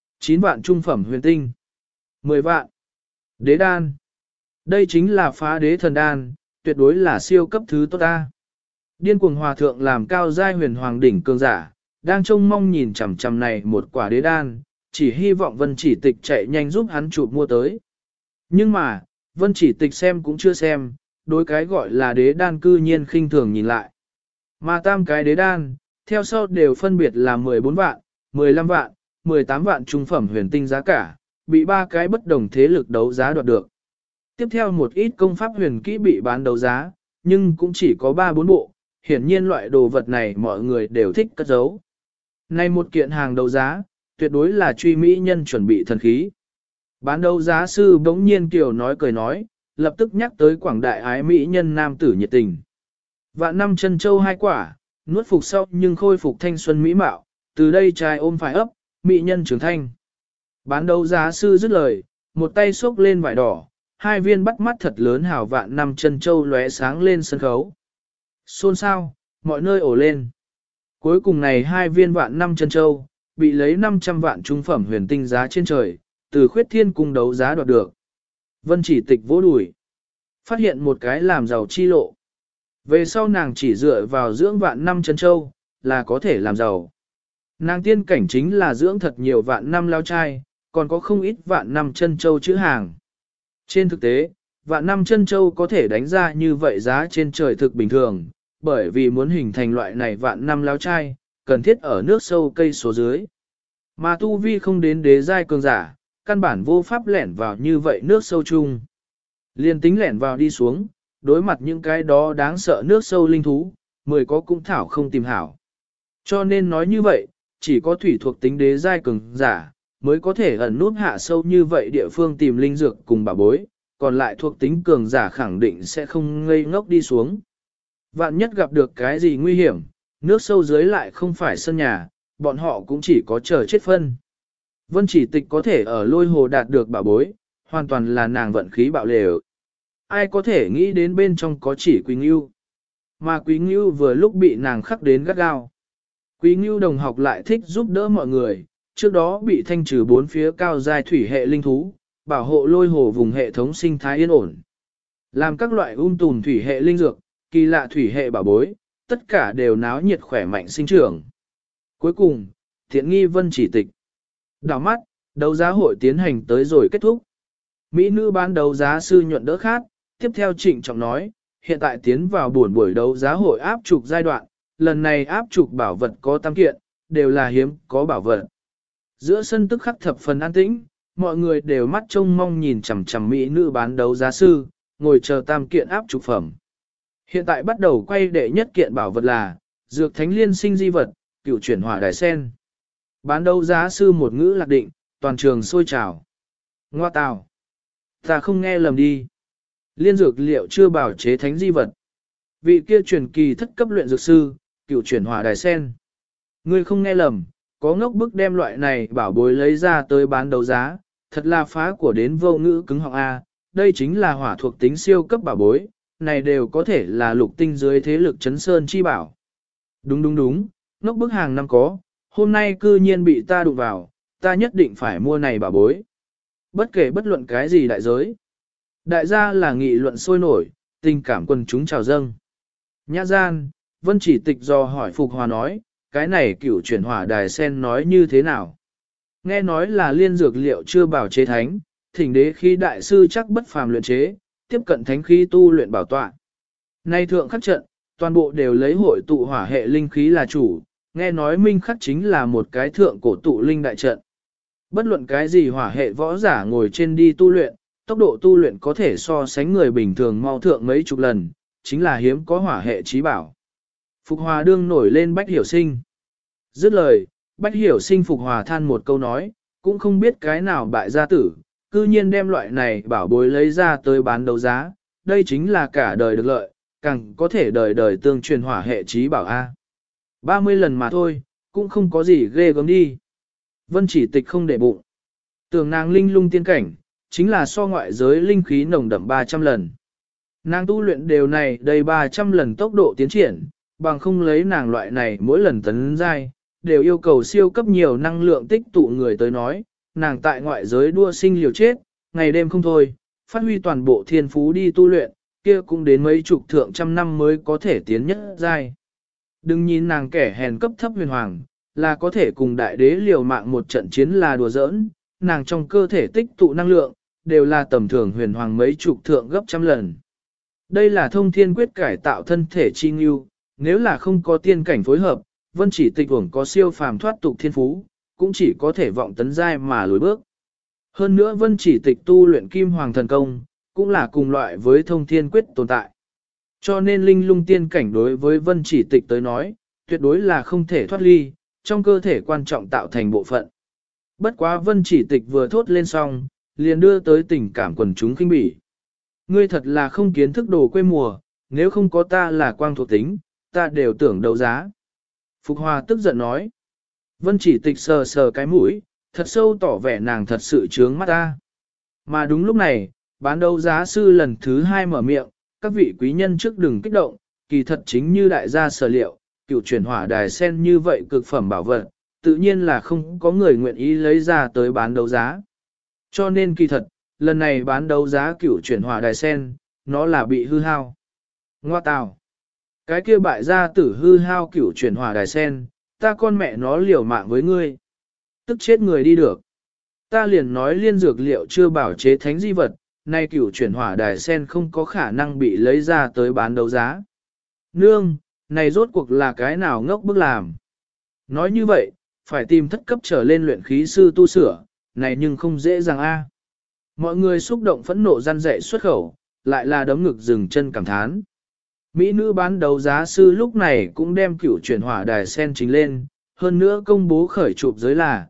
9 vạn trung phẩm huyền tinh. 10 vạn. Đế đan. Đây chính là phá đế thần đan, tuyệt đối là siêu cấp thứ tốt ta. Điên cuồng hòa thượng làm cao giai huyền hoàng đỉnh cường giả, đang trông mong nhìn chằm chằm này một quả đế đan, chỉ hy vọng Vân Chỉ Tịch chạy nhanh giúp hắn chụp mua tới. Nhưng mà, Vân Chỉ Tịch xem cũng chưa xem, đối cái gọi là đế đan cư nhiên khinh thường nhìn lại. Mà tam cái đế đan, theo sau đều phân biệt là 14 vạn, 15 vạn, 18 vạn trung phẩm huyền tinh giá cả, bị ba cái bất đồng thế lực đấu giá đoạt được. Tiếp theo một ít công pháp huyền kỹ bị bán đấu giá, nhưng cũng chỉ có 3-4 bộ, hiển nhiên loại đồ vật này mọi người đều thích cất giấu. Này một kiện hàng đấu giá, tuyệt đối là truy mỹ nhân chuẩn bị thần khí. Bán đấu giá sư bỗng nhiên kiểu nói cười nói, lập tức nhắc tới quảng đại ái mỹ nhân nam tử nhiệt tình. Vạn năm chân châu 2 quả, nuốt phục sau nhưng khôi phục thanh xuân mỹ mạo, từ đây trai ôm phải ấp, mỹ nhân trưởng thanh. Bán đấu giá sư dứt lời, một tay xốc lên vải đỏ, 2 viên bắt mắt thật lớn hào vạn năm chân châu lóe sáng lên sân khấu. Xôn xao, mọi nơi ổ lên. Cuối cùng này 2 viên vạn năm chân châu, bị lấy 500 vạn trung phẩm huyền tinh giá trên trời, từ Khuyết Thiên Cung đấu giá đoạt được. Vân Chỉ Tịch vỗ đùi, phát hiện một cái làm giàu chi lộ. Về sau nàng chỉ dựa vào dưỡng vạn năm chân châu, là có thể làm giàu. Nàng tiên cảnh chính là dưỡng thật nhiều vạn năm lao trai, còn có không ít vạn năm chân châu chữ hàng. Trên thực tế, vạn năm chân châu có thể đánh ra như vậy giá trên trời thực bình thường, bởi vì muốn hình thành loại này vạn năm lao trai, cần thiết ở nước sâu cây số dưới. Mà tu vi không đến đế giai cường giả, căn bản vô pháp lẻn vào như vậy nước sâu chung. Liên tính lẻn vào đi xuống, đối mặt những cái đó đáng sợ nước sâu linh thú, mười có cũng thảo không tìm hảo. Cho nên nói như vậy, chỉ có thủy thuộc tính đế giai cường giả, mới có thể ẩn nút hạ sâu như vậy địa phương tìm linh dược cùng bảo bối, còn lại thuộc tính cường giả khẳng định sẽ không ngây ngốc đi xuống. Vạn nhất gặp được cái gì nguy hiểm, nước sâu dưới lại không phải sân nhà, bọn họ cũng chỉ có chờ chết phân. Vân Chỉ Tịch có thể ở lôi hồ đạt được bảo bối, hoàn toàn là nàng vận khí bạo lều. Ai có thể nghĩ đến bên trong có chỉ Quý Ngưu. Mà Quý Ngưu vừa lúc bị nàng khắc đến gắt gao. Quý Ngưu đồng học lại thích giúp đỡ mọi người, trước đó bị thanh trừ bốn phía cao giai thủy hệ linh thú, bảo hộ lôi hồ vùng hệ thống sinh thái yên ổn. Làm các loại tùm thủy hệ linh dược, kỳ lạ thủy hệ bảo bối, tất cả đều náo nhiệt khỏe mạnh sinh trưởng. Cuối cùng, thiện nghi vân chỉ tịch. Đảo mắt, đấu giá hội tiến hành tới rồi kết thúc. Mỹ nữ bán đấu giá sư nhuận đỡ khát, tiếp theo trịnh trọng nói, hiện tại tiến vào buổi đấu giá hội áp trục giai đoạn, lần này áp trục bảo vật có 8 kiện, đều là hiếm có bảo vật. Giữa sân tức khắc thập phần an tĩnh, mọi người đều mắt trông mong nhìn chằm chằm mỹ nữ bán đấu giá sư, ngồi chờ 8 kiện áp trục phẩm. Hiện tại bắt đầu quay đệ nhất kiện bảo vật là dược thánh liên sinh di vật, cựu chuyển hỏa đài sen. Bán đấu giá sư một ngữ lạc định, toàn trường sôi trào. Ngoa tào, ta không nghe lầm đi. Liên dược liệu chưa bảo chế thánh di vật. Vị kia truyền kỳ thất cấp luyện dược sư, cựu chuyển hỏa đài sen. Ngươi không nghe lầm, có ngốc bức đem loại này bảo bối lấy ra tới bán đấu giá, thật là phá của đến vô ngữ cứng họng A, đây chính là hỏa thuộc tính siêu cấp bảo bối, này đều có thể là lục tinh dưới thế lực chấn sơn chi bảo. Đúng, ngốc bức hàng năm có, hôm nay cư nhiên bị ta đụng vào, ta nhất định phải mua này bảo bối. Bất kể bất luận cái gì đại giới. Đại gia là nghị luận sôi nổi, tình cảm quần chúng trào dâng. Nhã gian, Vân Chỉ Tịch do hỏi Phục Hòa nói, cái này cửu chuyển hỏa đài sen nói như thế nào? Nghe nói là liên dược liệu chưa bảo chế thánh, thỉnh đế khí đại sư chắc bất phàm luyện chế, tiếp cận thánh khí tu luyện bảo tọa. Nay thượng khắc trận, toàn bộ đều lấy hội tụ hỏa hệ linh khí là chủ, nghe nói minh khắc chính là một cái thượng cổ tụ linh đại trận. Bất luận cái gì hỏa hệ võ giả ngồi trên đi tu luyện, tốc độ tu luyện có thể so sánh người bình thường mau thượng mấy chục lần, chính là hiếm có hỏa hệ trí bảo. Phục Hòa đương nổi lên Bách Hiểu Sinh. Dứt lời, Bách Hiểu Sinh Phục Hòa than một câu nói, cũng không biết cái nào bại gia tử, cư nhiên đem loại này bảo bối lấy ra tới bán đấu giá, đây chính là cả đời được lợi, càng có thể đời đời tương truyền hỏa hệ trí bảo A. 30 lần mà thôi, cũng không có gì ghê gớm đi. Vân Chỉ Tịch không để bụng. Tưởng nàng linh lung tiên cảnh, chính là so ngoại giới linh khí nồng đậm 300 lần. Nàng tu luyện đều này đầy 300 lần tốc độ tiến triển, bằng không lấy nàng loại này mỗi lần tấn giai, đều yêu cầu siêu cấp nhiều năng lượng tích tụ người tới nói, nàng tại ngoại giới đua sinh liều chết, ngày đêm không thôi, phát huy toàn bộ thiên phú đi tu luyện, kia cũng đến mấy chục thượng trăm năm mới có thể tiến nhất giai. Đừng nhìn nàng kẻ hèn cấp thấp huyền hoàng, là có thể cùng đại đế liều mạng một trận chiến là đùa giỡn, nàng trong cơ thể tích tụ năng lượng, đều là tầm thường huyền hoàng mấy chục thượng gấp trăm lần. Đây là thông thiên quyết cải tạo thân thể chi ngưu, nếu là không có tiên cảnh phối hợp, Vân Chỉ Tịch uổng có siêu phàm thoát tục thiên phú, cũng chỉ có thể vọng tấn giai mà lùi bước. Hơn nữa Vân Chỉ Tịch tu luyện kim hoàng thần công, cũng là cùng loại với thông thiên quyết tồn tại. Cho nên linh lung tiên cảnh đối với Vân Chỉ Tịch tới nói, tuyệt đối là không thể thoát ly, trong cơ thể quan trọng tạo thành bộ phận. Bất quá Vân Chỉ Tịch vừa thốt lên xong, liền đưa tới tình cảm quần chúng khinh bỉ. Ngươi thật là không kiến thức đồ quê mùa, nếu không có ta là quang thuộc tính, ta đều tưởng đấu giá. Phục Hòa tức giận nói. Vân Chỉ Tịch sờ sờ cái mũi, thật sâu tỏ vẻ nàng thật sự trướng mắt ta. Mà đúng lúc này, bán đấu giá sư lần thứ 2 mở miệng, các vị quý nhân trước đừng kích động, kỳ thật chính như đại gia sở liệu, cựu chuyển hỏa đài sen như vậy cực phẩm bảo vật, tự nhiên là không có người nguyện ý lấy ra tới bán đấu giá. Cho nên kỳ thật, lần này bán đấu giá cựu chuyển hỏa đài sen, nó là bị hư hao. Ngoa tào. Cái kia bại gia tử hư hao cựu chuyển hỏa đài sen, ta con mẹ nó liều mạng với ngươi. Tức chết người đi được. Ta liền nói liên dược liệu chưa bảo chế thánh di vật, nay cựu chuyển hỏa đài sen không có khả năng bị lấy ra tới bán đấu giá. Nương, này rốt cuộc là cái nào ngốc bức làm. Nói như vậy, phải tìm thất cấp trở lên luyện khí sư tu sửa, này nhưng không dễ dàng a. Mọi người xúc động phẫn nộ răn dạy xuất khẩu, lại là đấm ngực dừng chân cảm thán. Mỹ nữ bán đấu giá sư lúc này cũng đem cửu chuyển hỏa đài sen chính lên, hơn nữa công bố khởi chụp giới là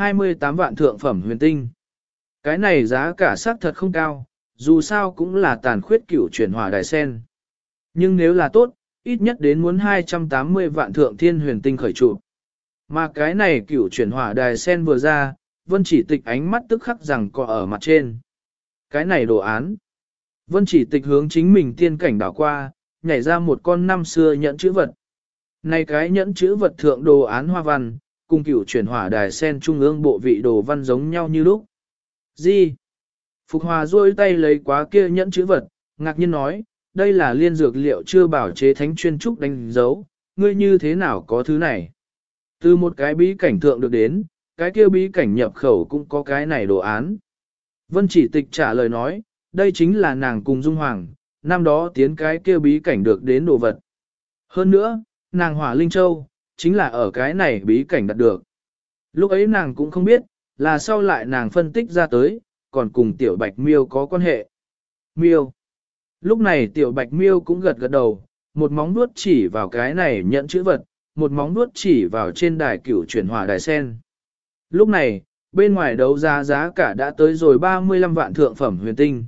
28 vạn thượng phẩm huyền tinh. Cái này giá cả xác thật không cao, dù sao cũng là tàn khuyết cửu chuyển hỏa đài sen. Nhưng nếu là tốt, ít nhất đến muốn 280 vạn thượng thiên huyền tinh khởi chụp. Mà cái này cửu chuyển hỏa đài sen vừa ra, Vân Chỉ Tịch ánh mắt tức khắc rằng có ở mặt trên. Cái này đồ án. Vân Chỉ Tịch hướng chính mình tiên cảnh đảo qua, nhảy ra một con năm xưa nhẫn chữ vật. Này cái nhẫn chữ vật thượng đồ án hoa văn, cùng cửu chuyển hỏa đài sen trung ương bộ vị đồ văn giống nhau như lúc. Gì? Phục Hòa duỗi tay lấy quá kia nhẫn chữ vật, ngạc nhiên nói, đây là liên dược liệu chưa bảo chế thánh chuyên trúc đánh dấu, ngươi như thế nào có thứ này? Từ một cái bí cảnh thượng được đến, cái kia bí cảnh nhập khẩu cũng có cái này đồ án. Vân Chỉ Tịch trả lời nói, đây chính là nàng cùng Dung Hoàng, năm đó tiến cái kia bí cảnh được đến đồ vật. Hơn nữa, nàng Hỏa Linh Châu, chính là ở cái này bí cảnh đạt được. Lúc ấy nàng cũng không biết, là sau lại nàng phân tích ra tới, còn cùng Tiểu Bạch Miêu có quan hệ. Miêu. Lúc này Tiểu Bạch Miêu cũng gật gật đầu, một móng vuốt chỉ vào cái này nhận chữ vật, một móng vuốt chỉ vào trên đài cửu chuyển hỏa đài sen. Lúc này, bên ngoài đấu giá giá cả đã tới rồi 35 vạn thượng phẩm huyền tinh.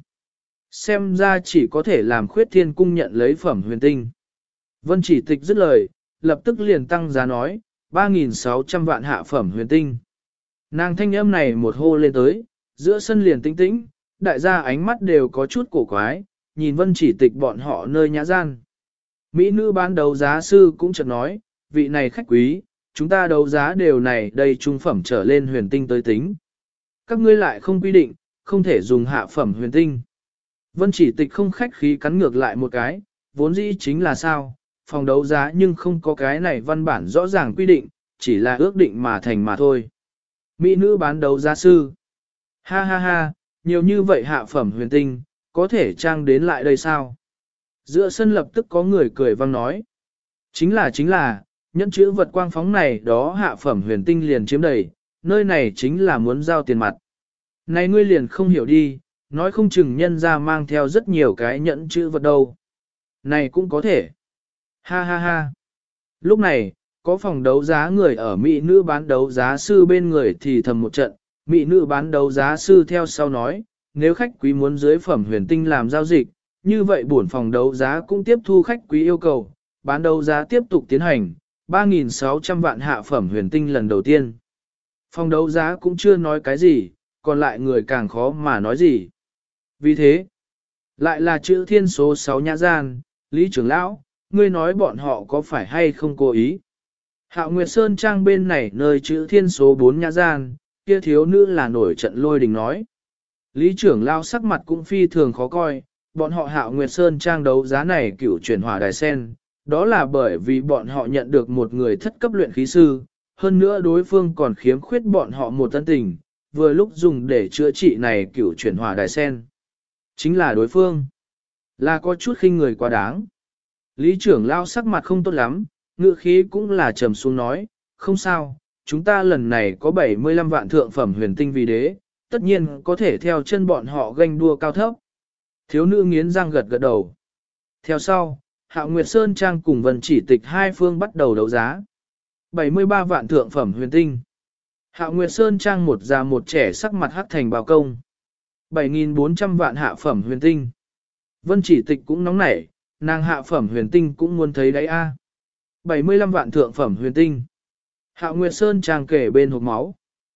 Xem ra chỉ có thể làm Khuyết Thiên Cung nhận lấy phẩm huyền tinh. Vân Chỉ Tịch dứt lời, lập tức liền tăng giá nói, 3.600 vạn hạ phẩm huyền tinh. Nàng thanh âm này một hô lên tới, giữa sân liền tĩnh tĩnh, đại gia ánh mắt đều có chút cổ quái, nhìn Vân Chỉ Tịch bọn họ nơi nhã gian. Mỹ nữ bán đấu giá sư cũng chợt nói, vị này khách quý, chúng ta đấu giá đều này đây trung phẩm trở lên huyền tinh tới tính. Các ngươi lại không quy định, không thể dùng hạ phẩm huyền tinh. Vân Chỉ Tịch không khách khí cắn ngược lại một cái, vốn dĩ chính là sao, phòng đấu giá nhưng không có cái này văn bản rõ ràng quy định, chỉ là ước định mà thành mà thôi. Mỹ nữ bán đấu giá sư. Ha ha ha, nhiều như vậy hạ phẩm huyền tinh, có thể trang đến lại đây sao? Giữa sân lập tức có người cười vang nói. Chính là, nhẫn chữ vật quang phóng này đó hạ phẩm huyền tinh liền chiếm đầy, nơi này chính là muốn giao tiền mặt. Này ngươi liền không hiểu đi, nói không chừng nhân ra mang theo rất nhiều cái nhẫn chữ vật đâu. Này cũng có thể. Ha ha ha. Lúc này, có phòng đấu giá người ở Mỹ nữ bán đấu giá sư bên người thì thầm một trận, Mỹ nữ bán đấu giá sư theo sau nói, nếu khách quý muốn dưới phẩm huyền tinh làm giao dịch, như vậy bổn phòng đấu giá cũng tiếp thu khách quý yêu cầu, bán đấu giá tiếp tục tiến hành, 3.600 vạn hạ phẩm huyền tinh lần đầu tiên. Phòng đấu giá cũng chưa nói cái gì, còn lại người càng khó mà nói gì. Vì thế, lại là chữ thiên số 6 nhã gian, Lý trưởng lão, ngươi nói bọn họ có phải hay không cố ý. Hạo Nguyệt Sơn Trang bên này nơi chữ thiên số 4 nhã gian, kia thiếu nữ là nổi trận lôi đình nói. Lý trưởng lão sắc mặt cũng phi thường khó coi, bọn họ Hạo Nguyệt Sơn Trang đấu giá này cửu chuyển hỏa đài sen, đó là bởi vì bọn họ nhận được một người thất cấp luyện khí sư, hơn nữa đối phương còn khiếm khuyết bọn họ một tân tình, vừa lúc dùng để chữa trị này cửu chuyển hỏa đài sen. Chính là đối phương, là có chút khinh người quá đáng. Lý trưởng lao sắc mặt không tốt lắm, ngữ khí cũng là trầm xuống nói, không sao, chúng ta lần này có 75 vạn thượng phẩm huyền tinh vì đế, tất nhiên có thể theo chân bọn họ ganh đua cao thấp. Thiếu nữ nghiến răng gật gật đầu. Theo sau, Hạo Nguyệt Sơn Trang cùng Vân Chỉ Tịch hai phương bắt đầu đấu giá. 73 vạn thượng phẩm huyền tinh. Hạo Nguyệt Sơn Trang một già một trẻ sắc mặt hắc thành bào công. 7.400 vạn hạ phẩm huyền tinh. Vân Chỉ Tịch cũng nóng nảy, nàng hạ phẩm huyền tinh cũng muốn thấy đấy a. 75 vạn thượng phẩm huyền tinh. Hạo Nguyệt Sơn Trang kể bên hộp máu.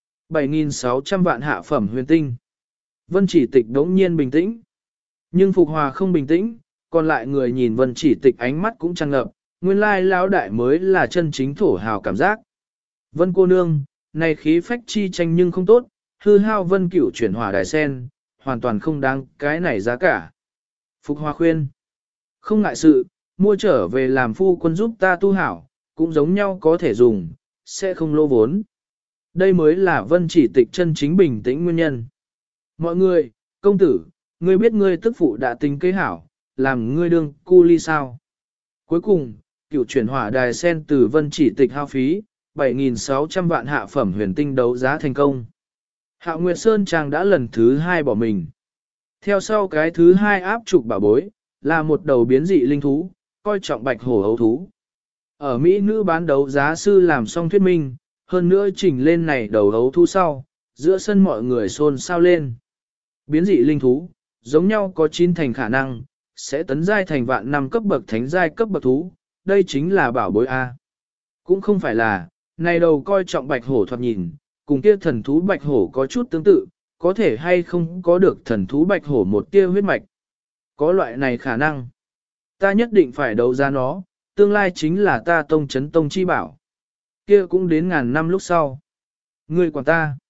7.600 vạn hạ phẩm huyền tinh. Vân Chỉ Tịch đống nhiên bình tĩnh. Nhưng Phục Hòa không bình tĩnh, còn lại người nhìn Vân Chỉ Tịch ánh mắt cũng tràn ngập, nguyên lai lão đại mới là chân chính thổ hào cảm giác. Vân cô nương, này khí phách chi tranh nhưng không tốt, hư hao Vân Cửu chuyển hỏa đài sen, hoàn toàn không đáng cái này giá cả. Phục Hòa khuyên, không ngại sự, mua trở về làm phu quân giúp ta tu hảo, cũng giống nhau có thể dùng, sẽ không lỗ vốn. Đây mới là Vân Chỉ Tịch chân chính bình tĩnh nguyên nhân. Mọi người, công tử, ngươi biết ngươi tức phụ đã tính kế hảo, làm ngươi đương cu ly sao. Cuối cùng, cựu chuyển hỏa đài sen từ Vân Chỉ Tịch hao phí, 7.600 vạn hạ phẩm huyền tinh đấu giá thành công. Hạo Nguyệt Sơn Trang đã lần thứ 2 bỏ mình. Theo sau cái thứ 2 áp trục bảo bối, là một đầu biến dị linh thú, coi trọng bạch hổ ấu thú. Ở Mỹ nữ bán đấu giá sư làm xong thuyết minh, hơn nữa chỉnh lên này đầu ấu thú sau, giữa sân mọi người xôn xao lên. Biến dị linh thú, giống nhau có 9 thành khả năng, sẽ tấn giai thành vạn năm cấp bậc thánh giai cấp bậc thú, đây chính là bảo bối A. Cũng không phải là, này đầu coi trọng bạch hổ thoạt nhìn, cùng kia thần thú bạch hổ có chút tương tự, có thể hay không có được thần thú bạch hổ một tia huyết mạch. Có loại này khả năng. Ta nhất định phải đấu giá nó, tương lai chính là ta tông chấn tông chi bảo. Kia cũng đến ngàn năm lúc sau. Ngươi quản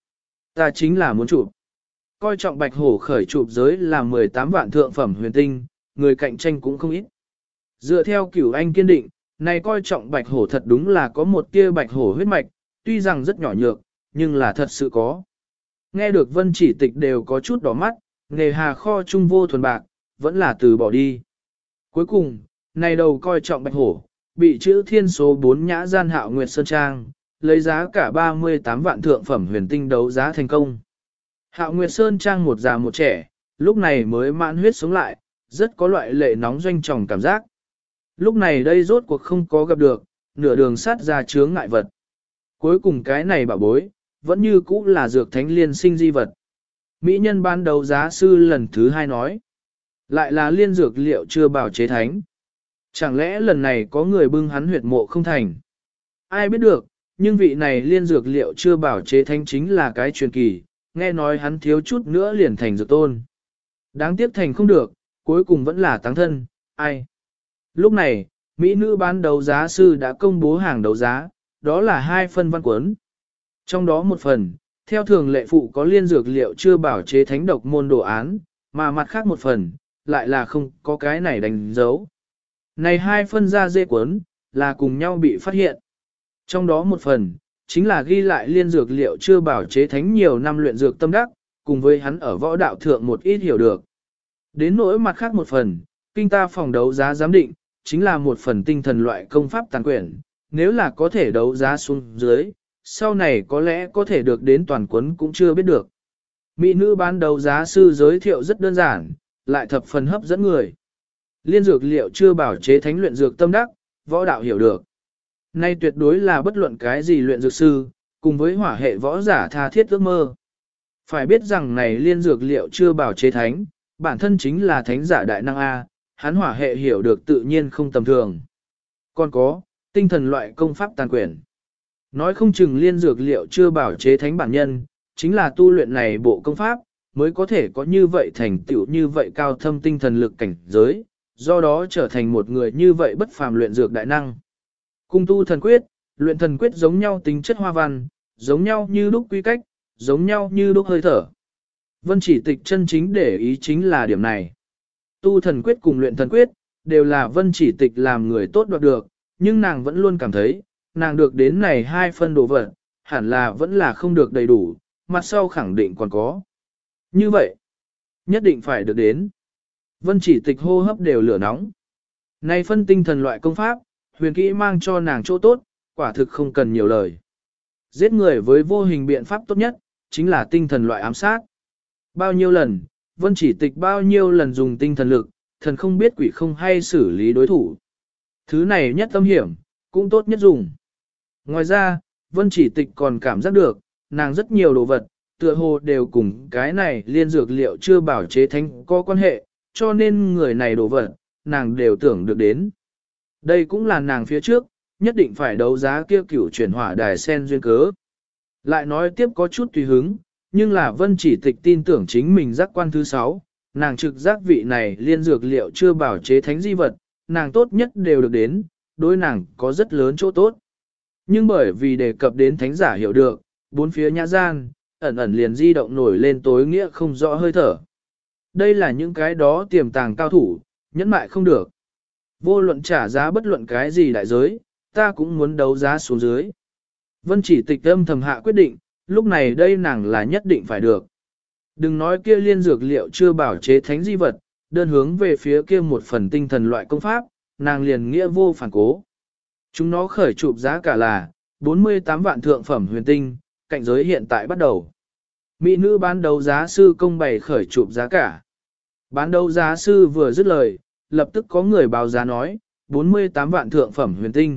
ta chính là muốn chụp. Coi trọng bạch hổ khởi chụp giới là 18 vạn thượng phẩm huyền tinh, người cạnh tranh cũng không ít. Dựa theo cửu anh kiên định, này coi trọng bạch hổ thật đúng là có một tia bạch hổ huyết mạch, tuy rằng rất nhỏ nhược, nhưng là thật sự có. Nghe được vân chỉ tịch đều có chút đỏ mắt, nghề hà kho trung vô thuần bạc, vẫn là từ bỏ đi. Cuối cùng, này đầu coi trọng bạch hổ, bị chữ thiên số 4 nhã gian Hạo Nguyệt Sơn Trang, lấy giá cả 38 vạn thượng phẩm huyền tinh đấu giá thành công. Hạo Nguyệt Sơn Trang một già một trẻ, lúc này mới mãn huyết sống lại, rất có loại lệ nóng doanh tròng cảm giác. Lúc này đây rốt cuộc không có gặp được, nửa đường sát ra chướng ngại vật. Cuối cùng cái này bảo bối, vẫn như cũ là dược thánh liên sinh di vật. Mỹ nhân ban đầu giá sư lần thứ 2 nói, lại là liên dược liệu chưa bảo chế thánh. Chẳng lẽ lần này có người bưng hắn huyệt mộ không thành? Ai biết được, nhưng vị này liên dược liệu chưa bảo chế thánh chính là cái truyền kỳ, nghe nói hắn thiếu chút nữa liền thành dược tôn. Đáng tiếc thành không được, cuối cùng vẫn là táng thân, ai? Lúc này, Mỹ nữ bán đấu giá sư đã công bố hàng đấu giá, đó là 2 phân văn cuốn. Trong đó một phần, theo thường lệ phụ có liên dược liệu chưa bảo chế thánh độc môn đồ án, mà mặt khác một phần, lại là không có cái này đánh dấu. Này 2 phân ra dê cuốn, là cùng nhau bị phát hiện. Trong đó một phần, chính là ghi lại liên dược liệu chưa bảo chế thánh nhiều năm luyện dược tâm đắc, cùng với hắn ở võ đạo thượng một ít hiểu được. Đến nỗi mặt khác một phần, kinh ta phòng đấu giá giám định, chính là một phần tinh thần loại công pháp tàn quyển, nếu là có thể đấu giá xuống dưới, sau này có lẽ có thể được đến toàn quấn cũng chưa biết được. Mỹ nữ bán đấu giá sư giới thiệu rất đơn giản, lại thập phần hấp dẫn người. Liên dược liệu chưa bảo chế thánh luyện dược tâm đắc, võ đạo hiểu được. Nay tuyệt đối là bất luận cái gì luyện dược sư, cùng với hỏa hệ võ giả tha thiết ước mơ. Phải biết rằng này liên dược liệu chưa bảo chế thánh, bản thân chính là thánh giả đại năng A, hắn hỏa hệ hiểu được tự nhiên không tầm thường. Còn có, tinh thần loại công pháp tàn quyển. Nói không chừng liên dược liệu chưa bảo chế thánh bản nhân, chính là tu luyện này bộ công pháp, mới có thể có như vậy thành tựu như vậy cao thâm tinh thần lực cảnh giới, do đó trở thành một người như vậy bất phàm luyện dược đại năng. Cung tu thần quyết, luyện thần quyết giống nhau tính chất hoa văn, giống nhau như lúc quy cách, giống nhau như lúc hơi thở. Vân chỉ tịch chân chính để ý chính là điểm này. Tu thần quyết cùng luyện thần quyết, đều là vân chỉ tịch làm người tốt đoạt được, nhưng nàng vẫn luôn cảm thấy, nàng được đến này 2 phân đồ vật, hẳn là vẫn là không được đầy đủ, mặt sau khẳng định còn có. Như vậy, nhất định phải được đến. Vân chỉ tịch hô hấp đều lửa nóng. Này phân tinh thần loại công pháp, huyền kỹ mang cho nàng chỗ tốt, quả thực không cần nhiều lời. Giết người với vô hình biện pháp tốt nhất, chính là tinh thần loại ám sát. Bao nhiêu lần, vân chỉ tịch bao nhiêu lần dùng tinh thần lực, thần không biết quỷ không hay xử lý đối thủ. Thứ này nhất tâm hiểm, cũng tốt nhất dùng. Ngoài ra, vân chỉ tịch còn cảm giác được, nàng rất nhiều đồ vật, tựa hồ đều cùng cái này liên dược liệu chưa bảo chế thánh có quan hệ, cho nên người này đồ vật, nàng đều tưởng được đến. Đây cũng là nàng phía trước, nhất định phải đấu giá kia cửu chuyển hỏa đài sen duyên cớ. Lại nói tiếp có chút tùy hứng, nhưng là vân chỉ tịch tin tưởng chính mình giác quan thứ 6, nàng trực giác vị này liên dược liệu chưa bảo chế thánh di vật, nàng tốt nhất đều được đến, đối nàng có rất lớn chỗ tốt. Nhưng bởi vì đề cập đến thánh giả hiểu được, bốn phía nhã gian, ẩn ẩn liền di động nổi lên tối nghĩa không rõ hơi thở. Đây là những cái đó tiềm tàng cao thủ, nhẫn mại không được. Vô luận trả giá bất luận cái gì đại giới, ta cũng muốn đấu giá xuống dưới. Vân chỉ tịch âm thầm hạ quyết định, lúc này đây nàng là nhất định phải được. Đừng nói kia liên dược liệu chưa bảo chế thánh di vật, đơn hướng về phía kia một phần tinh thần loại công pháp, nàng liền nghĩa vô phản cố. Chúng nó khởi chụp giá cả là 48 vạn thượng phẩm huyền tinh, cạnh giới hiện tại bắt đầu. Mỹ nữ bán đấu giá sư công bày khởi chụp giá cả. Bán đấu giá sư vừa dứt lời, lập tức có người báo giá nói, 48 vạn thượng phẩm huyền tinh,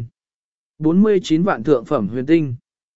49 vạn thượng phẩm huyền tinh,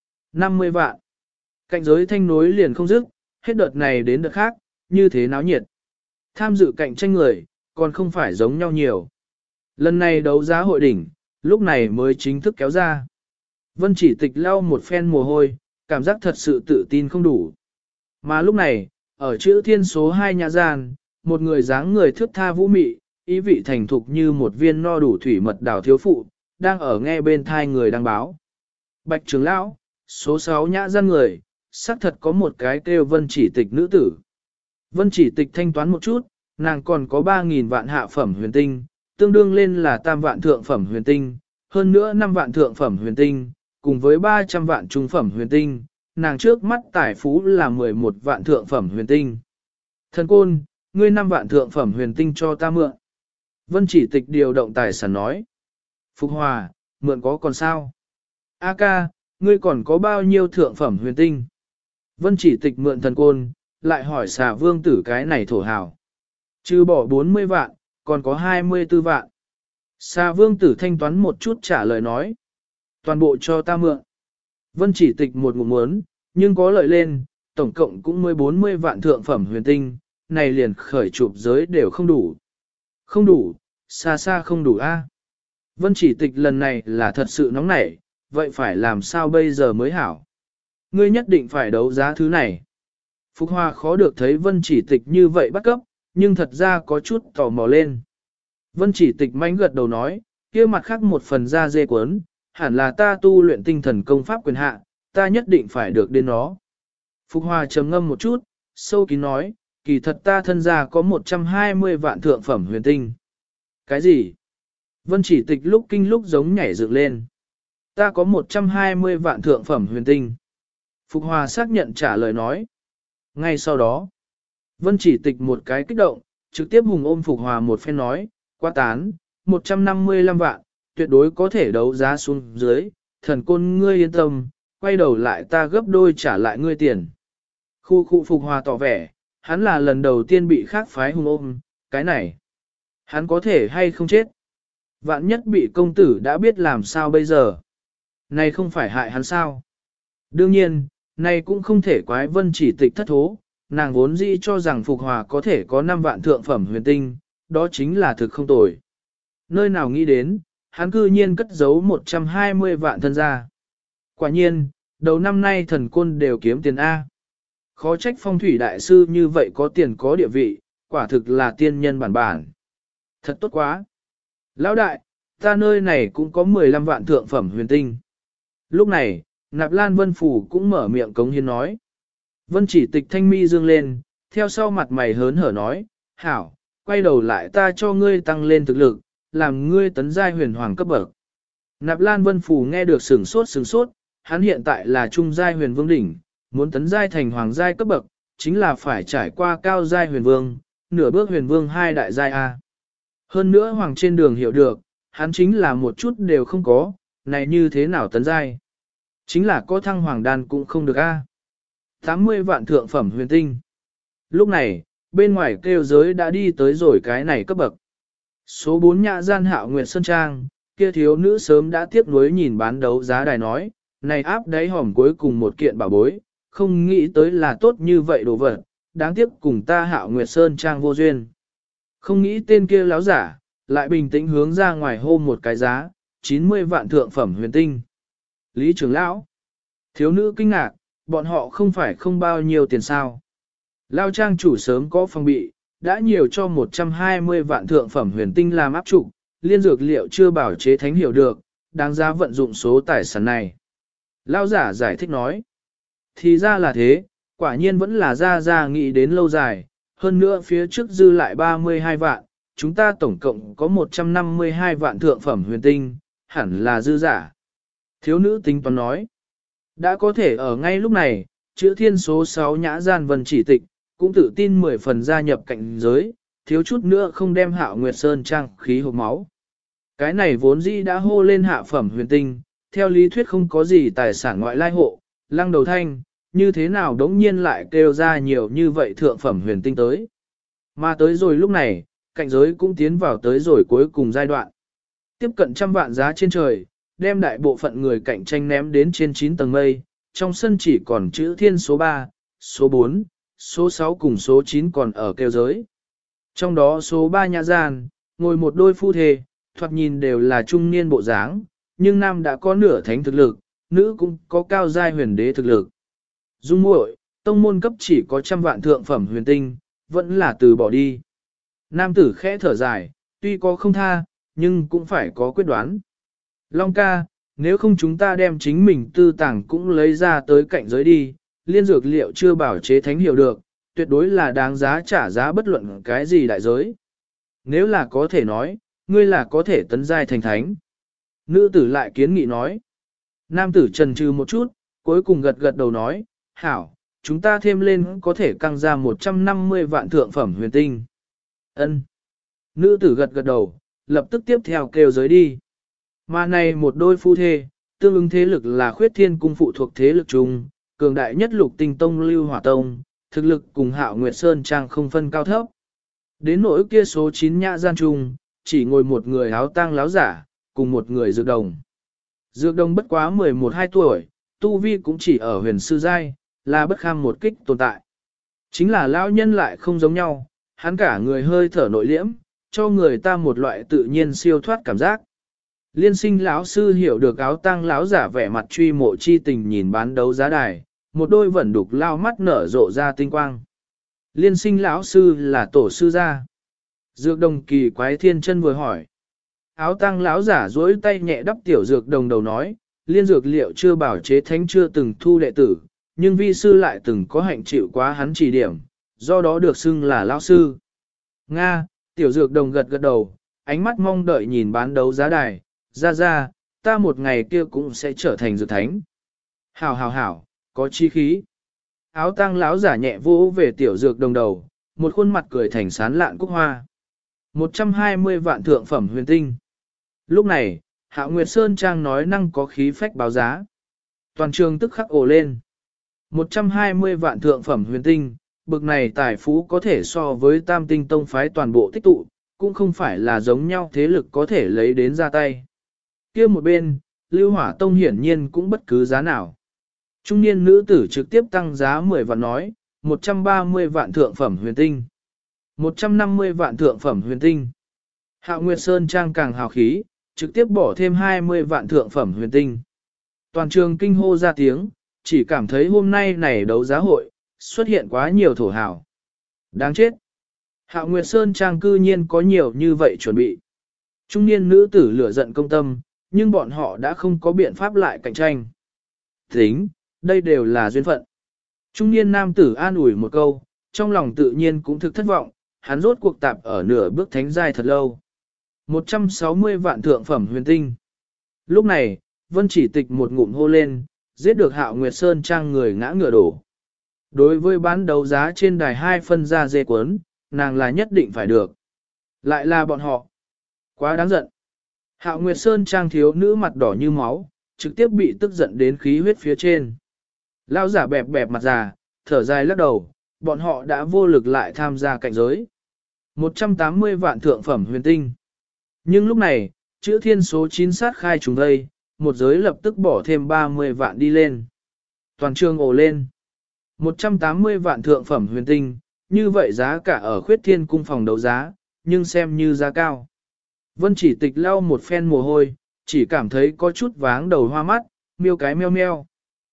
50 vạn. Cạnh giới thanh nối liền không dứt, hết đợt này đến đợt khác, như thế náo nhiệt. Tham dự cạnh tranh người, còn không phải giống nhau nhiều. Lần này đấu giá hội đỉnh, lúc này mới chính thức kéo ra. Vân chỉ tịch lau một phen mồ hôi, cảm giác thật sự tự tin không đủ. Mà lúc này, ở chữ thiên số 2 nhà gian, một người dáng người thước tha vũ mị, ý vị thành thục như một viên no đủ thủy mật đảo thiếu phụ, đang ở nghe bên thai người đăng báo. Bạch trưởng lão, số 6 nhã gian người, xác thật có một cái kêu Vân Chỉ Tịch nữ tử. Vân Chỉ Tịch thanh toán một chút, nàng còn có 3.000 vạn hạ phẩm huyền tinh, tương đương lên là tam vạn thượng phẩm huyền tinh, hơn nữa 5 vạn thượng phẩm huyền tinh, cùng với 300 vạn trung phẩm huyền tinh, nàng trước mắt tài phú là 11 vạn thượng phẩm huyền tinh. Thần côn, ngươi 5 vạn thượng phẩm huyền tinh cho ta mượn. Vân Chỉ Tịch điều động tài sản nói. Phục Hòa, mượn có còn sao? A ca, ngươi còn có bao nhiêu thượng phẩm huyền tinh? Vân Chỉ Tịch mượn thần côn, lại hỏi xà vương tử cái này thổ hào. Trừ bỏ 40 vạn, còn có 24 vạn. Xà vương tử thanh toán một chút trả lời nói. Toàn bộ cho ta mượn. Vân Chỉ Tịch một ngụm muốn, nhưng có lợi lên, tổng cộng cũng mới 40 vạn thượng phẩm huyền tinh, này liền khởi chụp giới đều không đủ. Không đủ, xa xa không đủ a. Vân Chỉ Tịch lần này là thật sự nóng nảy, vậy phải làm sao bây giờ mới hảo? Ngươi nhất định phải đấu giá thứ này. Phục Hòa khó được thấy Vân Chỉ Tịch như vậy bắt cấp, nhưng thật ra có chút tò mò lên. Vân Chỉ Tịch mánh gật đầu nói, kia mặt khác một phần da dê cuốn, hẳn là ta tu luyện tinh thần công pháp quyền hạ, ta nhất định phải được đến nó. Phục Hòa trầm ngâm một chút, sâu kín nói, kỳ thật ta thân gia có 120 vạn thượng phẩm huyền tinh. Cái gì? Vân Chỉ Tịch lúc kinh lúc giống nhảy dựng lên. Ta có 120 vạn thượng phẩm huyền tinh. Phục Hòa xác nhận trả lời nói. Ngay sau đó, Vân Chỉ Tịch một cái kích động, trực tiếp hùng ôm Phục Hòa một phen nói, quá tán, 155 vạn, tuyệt đối có thể đấu giá xuống dưới, thần côn ngươi yên tâm, quay đầu lại ta gấp đôi trả lại ngươi tiền. Khu Phục Hòa tỏ vẻ, hắn là lần đầu tiên bị khác phái hùng ôm, cái này, hắn có thể hay không chết. Vạn nhất bị công tử đã biết làm sao bây giờ. Này không phải hại hắn sao. Đương nhiên, này cũng không thể quái Vân Chỉ Tịch thất thố, nàng vốn dĩ cho rằng Phục Hòa có thể có 5 vạn thượng phẩm huyền tinh, đó chính là thực không tồi. Nơi nào nghĩ đến, hắn cư nhiên cất giấu 120 vạn thân gia. Quả nhiên, đầu năm nay thần côn đều kiếm tiền A. Khó trách phong thủy đại sư như vậy có tiền có địa vị, quả thực là tiên nhân bản bản. Thật tốt quá. Lão đại, ta nơi này cũng có 15 vạn thượng phẩm huyền tinh. Lúc này, Nạp Lan Vân Phủ cũng mở miệng cống hiến nói. Vân Chỉ Tịch thanh mi dương lên, theo sau mặt mày hớn hở nói, hảo, quay đầu lại ta cho ngươi tăng lên thực lực, làm ngươi tấn giai huyền hoàng cấp bậc. Nạp Lan Vân Phủ nghe được sửng sốt, hắn hiện tại là trung giai huyền vương đỉnh, muốn tấn giai thành hoàng giai cấp bậc, chính là phải trải qua cao giai huyền vương, nửa bước huyền vương 2 đại giai A. Hơn nữa hoàng trên đường hiểu được, hắn chính là một chút đều không có, này như thế nào tấn giai? Chính là có thăng hoàng đan cũng không được A. 80 vạn thượng phẩm huyền tinh. Lúc này, bên ngoài kêu giới đã đi tới rồi cái này cấp bậc. Số 4 nhã gian Hạo Nguyệt Sơn Trang, kia thiếu nữ sớm đã tiếc nuối nhìn bán đấu giá đài nói, này áp đáy hòm cuối cùng một kiện bảo bối, không nghĩ tới là tốt như vậy đồ vật, đáng tiếc cùng ta Hạo Nguyệt Sơn Trang vô duyên. Không nghĩ tên kia láo giả, lại bình tĩnh hướng ra ngoài hô một cái giá, 90 vạn thượng phẩm huyền tinh. Lý trưởng lão, thiếu nữ kinh ngạc, bọn họ không phải không bao nhiêu tiền sao. Lao trang chủ sớm có phòng bị, đã nhiều cho 120 vạn thượng phẩm huyền tinh làm áp trụ, liên dược liệu chưa bảo chế thánh hiểu được, đáng giá vận dụng số tài sản này. Lao giả giải thích nói, thì ra là thế, quả nhiên vẫn là ra nghĩ đến lâu dài, hơn nữa phía trước dư lại 32 vạn, chúng ta tổng cộng có 152 vạn thượng phẩm huyền tinh, hẳn là dư giả. Thiếu nữ tính toán nói, đã có thể ở ngay lúc này, chữ thiên số 6 nhã gian Vân Chỉ Tịch, cũng tự tin 10 phần gia nhập cạnh giới, thiếu chút nữa không đem Hạo Nguyệt Sơn Trang khí hộp máu. Cái này vốn dĩ đã hô lên hạ phẩm huyền tinh, theo lý thuyết không có gì tài sản ngoại lai hộ, lăng đầu thanh, như thế nào đống nhiên lại kêu ra nhiều như vậy thượng phẩm huyền tinh tới. Mà tới rồi lúc này, cạnh giới cũng tiến vào tới rồi cuối cùng giai đoạn. Tiếp cận trăm vạn giá trên trời, đem đại bộ phận người cạnh tranh ném đến trên 9 tầng mây, trong sân chỉ còn chữ thiên số 3, số 4, số 6 cùng số 9 còn ở kêu giới. Trong đó số 3 nhã gian, ngồi một đôi phu thề, thoạt nhìn đều là trung niên bộ dáng, nhưng nam đã có nửa thánh thực lực, nữ cũng có cao giai huyền đế thực lực. Dung muội, tông môn cấp chỉ có 100 vạn thượng phẩm huyền tinh, vẫn là từ bỏ đi. Nam tử khẽ thở dài, tuy có không tha, nhưng cũng phải có quyết đoán. Long ca, Nếu không chúng ta đem chính mình tư tàng cũng lấy ra tới cạnh giới đi, liên dược liệu chưa bảo chế thánh hiểu được, tuyệt đối là đáng giá trả giá bất luận cái gì đại giới. Nếu là có thể nói, ngươi là có thể tấn giai thành thánh. Nữ tử lại kiến nghị nói. Nam tử trần trừ một chút, cuối cùng gật gật đầu nói, hảo, chúng ta thêm lên có thể căng ra 150 vạn thượng phẩm huyền tinh. Ân. Nữ tử gật gật đầu, lập tức tiếp theo kêu giới đi. Mà này một đôi phu thê, tương ứng thế lực là khuyết thiên cung phụ thuộc thế lực chung, cường đại nhất lục tinh tông lưu hỏa tông, thực lực cùng Hạo Nguyệt Sơn Trang không phân cao thấp. Đến nỗi kia số 9 nhã gian chung, chỉ ngồi một người áo tang láo giả, cùng một người dược đồng. Dược đồng bất quá 11-12 tuổi, tu vi cũng chỉ ở huyền sư giai, là bất kham một kích tồn tại. Chính là lão nhân lại không giống nhau, hắn cả người hơi thở nội liễm, cho người ta một loại tự nhiên siêu thoát cảm giác. Liên sinh lão sư hiểu được áo tang lão giả vẻ mặt truy mộ chi tình nhìn bán đấu giá đài, một đôi vẫn đục lao mắt nở rộ ra tinh quang. Liên sinh lão sư là tổ sư gia. Dược đồng kỳ quái thiên chân vừa hỏi. Áo tang lão giả duỗi tay nhẹ đắp tiểu dược đồng đầu nói, liên dược liệu chưa bảo chế thánh chưa từng thu đệ tử, nhưng vi sư lại từng có hạnh chịu quá hắn chỉ điểm, do đó được xưng là lão sư. Nga, tiểu dược đồng gật gật đầu, ánh mắt mong đợi nhìn bán đấu giá đài, ra, ta một ngày kia cũng sẽ trở thành dược thánh. Hảo, có chi khí. Áo tang lão giả nhẹ vỗ về tiểu dược đồng đầu, một khuôn mặt cười thành sán lạn cúc hoa. 120 vạn thượng phẩm huyền tinh. Lúc này, Hạo Nguyệt Sơn Trang nói năng có khí phách báo giá. Toàn trường tức khắc ồ lên. 120 vạn thượng phẩm huyền tinh, bực này tài phú có thể so với tam tinh tông phái toàn bộ tích tụ, cũng không phải là giống nhau thế lực có thể lấy đến ra tay. Kia một bên, Lưu Hỏa Tông hiển nhiên cũng bất cứ giá nào. Trung niên nữ tử trực tiếp tăng giá 10 vạn nói, 130 vạn thượng phẩm huyền tinh. 150 vạn thượng phẩm huyền tinh. Hạo Nguyệt Sơn Trang càng hào khí, trực tiếp bỏ thêm 20 vạn thượng phẩm huyền tinh. Toàn trường kinh hô ra tiếng, chỉ cảm thấy hôm nay này đấu giá hội, xuất hiện quá nhiều thổ hào. Đáng chết. Hạo Nguyệt Sơn Trang cư nhiên có nhiều như vậy chuẩn bị. Trung niên nữ tử lửa giận công tâm, nhưng bọn họ đã không có biện pháp lại cạnh tranh. Tính, đây đều là duyên phận. Trung niên nam tử an ủi một câu, trong lòng tự nhiên cũng thực thất vọng, hắn rốt cuộc tạp ở nửa bước thánh giai thật lâu. 160 vạn thượng phẩm huyền tinh. Lúc này, Vân Chỉ Tịch một ngụm hô lên, giết được Hạo Nguyệt Sơn Trang người ngã ngựa đổ. Đối với bán đấu giá trên đài 2 phân ra dê cuốn, nàng là nhất định phải được. Lại là bọn họ. Quá đáng giận. Hạo Nguyệt Sơn Trang thiếu nữ mặt đỏ như máu, trực tiếp bị tức giận đến khí huyết phía trên. Lão giả bẹp bẹp mặt già, thở dài lắc đầu, bọn họ đã vô lực lại tham gia cạnh giới. 180 vạn thượng phẩm huyền tinh. Nhưng lúc này, chữ thiên số 9 sát khai trùng đây, một giới lập tức bỏ thêm 30 vạn đi lên. Toàn trường ồ lên. 180 vạn thượng phẩm huyền tinh, như vậy giá cả ở khuyết thiên cung phòng đấu giá, nhưng xem như giá cao. Vân Chỉ Tịch lau một phen mồ hôi, chỉ cảm thấy có chút váng đầu hoa mắt, miêu cái meo meo.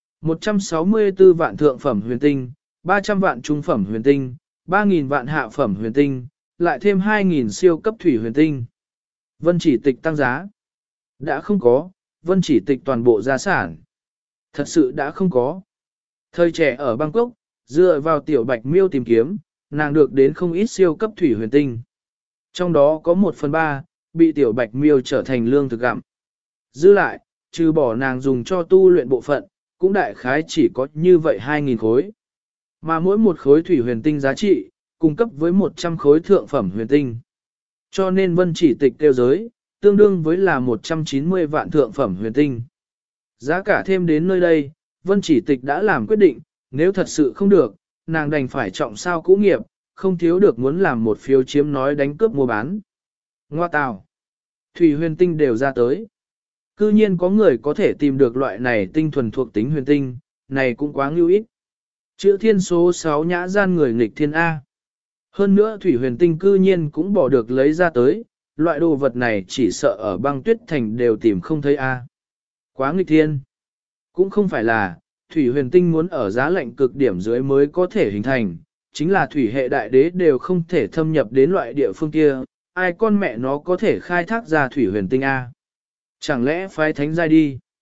164 vạn thượng phẩm huyền tinh, 300 vạn trung phẩm huyền tinh, 3.000 vạn hạ phẩm huyền tinh, lại thêm 2.000 siêu cấp thủy huyền tinh. Vân Chỉ Tịch tăng giá. Đã không có, Vân Chỉ Tịch toàn bộ gia sản. Thật sự đã không có. Thời trẻ ở Bangkok, dựa vào tiểu bạch miêu tìm kiếm, nàng được đến không ít siêu cấp thủy huyền tinh. Trong đó có 1/3, bị tiểu bạch miêu trở thành lương thực gặm. Dư lại, trừ bỏ nàng dùng cho tu luyện bộ phận, cũng đại khái chỉ có như vậy 2.000 khối. Mà mỗi một khối thủy huyền tinh giá trị, cung cấp với 100 khối thượng phẩm huyền tinh. Cho nên Vân Chỉ Tịch kêu giới, tương đương với là 190 vạn thượng phẩm huyền tinh. Giá cả thêm đến nơi đây, Vân Chỉ Tịch đã làm quyết định, nếu thật sự không được, nàng đành phải trọng sao cũ nghiệp, không thiếu được muốn làm một phiếu chiếm nói đánh cướp mua bán. Ngoa tào, thủy huyền tinh đều ra tới. Cư nhiên có người có thể tìm được loại này tinh thuần thuộc tính huyền tinh, này cũng quá ngưu ít. Chữ thiên số 6 nhã gian người nghịch thiên A. Hơn nữa thủy huyền tinh cư nhiên cũng bỏ được lấy ra tới, loại đồ vật này chỉ sợ ở băng tuyết thành đều tìm không thấy A. Quá nghịch thiên. Cũng không phải là, thủy huyền tinh muốn ở giá lạnh cực điểm dưới mới có thể hình thành, chính là thủy hệ đại đế đều không thể thâm nhập đến loại địa phương kia, ai con mẹ nó có thể khai thác ra thủy huyền tinh A. Chẳng lẽ phái thánh giai đi?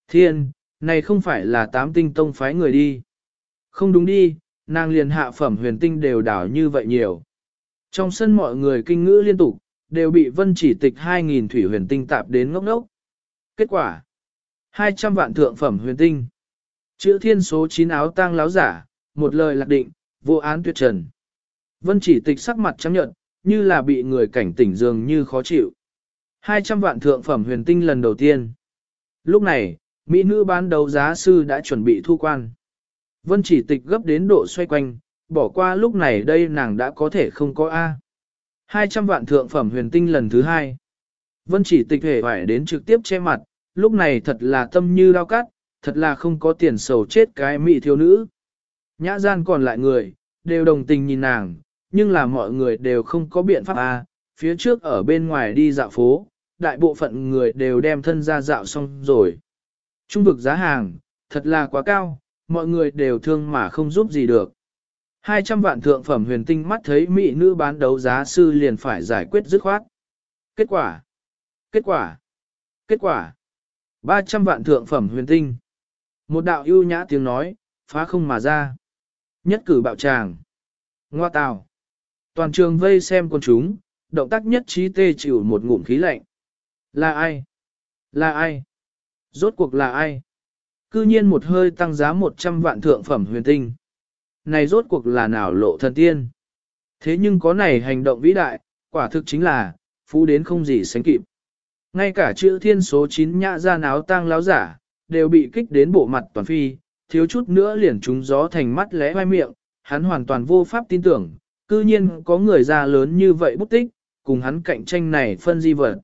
Thiên, này không phải là tám tinh tông phái người đi. Không đúng đi, nàng liền hạ phẩm huyền tinh đều đảo như vậy nhiều. Trong sân mọi người kinh ngữ liên tục, đều bị Vân Chỉ Tịch 2.000 thủy huyền tinh tạp đến ngốc ngốc. Kết quả 200 vạn thượng phẩm huyền tinh. Chữ thiên số 9 áo tang láo giả, một lời lạc định, vô án tuyệt trần. Vân Chỉ Tịch sắc mặt trắng nhợt, như là bị người cảnh tỉnh dường như khó chịu. 200 vạn thượng phẩm huyền tinh lần đầu tiên. Lúc này, mỹ nữ bán đấu giá sư đã chuẩn bị thu quan. Vân Chỉ Tịch gấp đến độ xoay quanh, bỏ qua lúc này đây nàng đã có thể không có A. 200 vạn thượng phẩm huyền tinh lần thứ hai. Vân Chỉ Tịch hề phải đến trực tiếp che mặt, lúc này thật là tâm như lao cắt, thật là không có tiền sầu chết cái mỹ thiếu nữ. Nhã gian còn lại người, đều đồng tình nhìn nàng, nhưng là mọi người đều không có biện pháp A, phía trước ở bên ngoài đi dạo phố, đại bộ phận người đều đem thân ra dạo xong rồi. Trung vực giá hàng, thật là quá cao, mọi người đều thương mà không giúp gì được. 200 vạn thượng phẩm huyền tinh mắt thấy mỹ nữ bán đấu giá sư liền phải giải quyết dứt khoát. Kết quả, kết quả, kết quả, 300 vạn thượng phẩm huyền tinh. Một đạo ưu nhã tiếng nói, phá không mà ra. Nhất cử bạo tràng. Ngoa tào. Toàn trường vây xem con chúng, động tác nhất trí tê chịu một ngụm khí lạnh. Là ai? Là ai? Rốt cuộc là ai? Cư nhiên một hơi tăng giá 100 vạn thượng phẩm huyền tinh. Này rốt cuộc là nào lộ thần tiên? Thế nhưng có này hành động vĩ đại, quả thực chính là, phú đến không gì sánh kịp. Ngay cả chữ thiên số 9 nhã ra áo tang láo giả, đều bị kích đến bộ mặt toàn phi, thiếu chút nữa liền trúng gió thành mắt lẽ vai miệng, hắn hoàn toàn vô pháp tin tưởng, cư nhiên có người già lớn như vậy bút tích, cùng hắn cạnh tranh này phân di vật.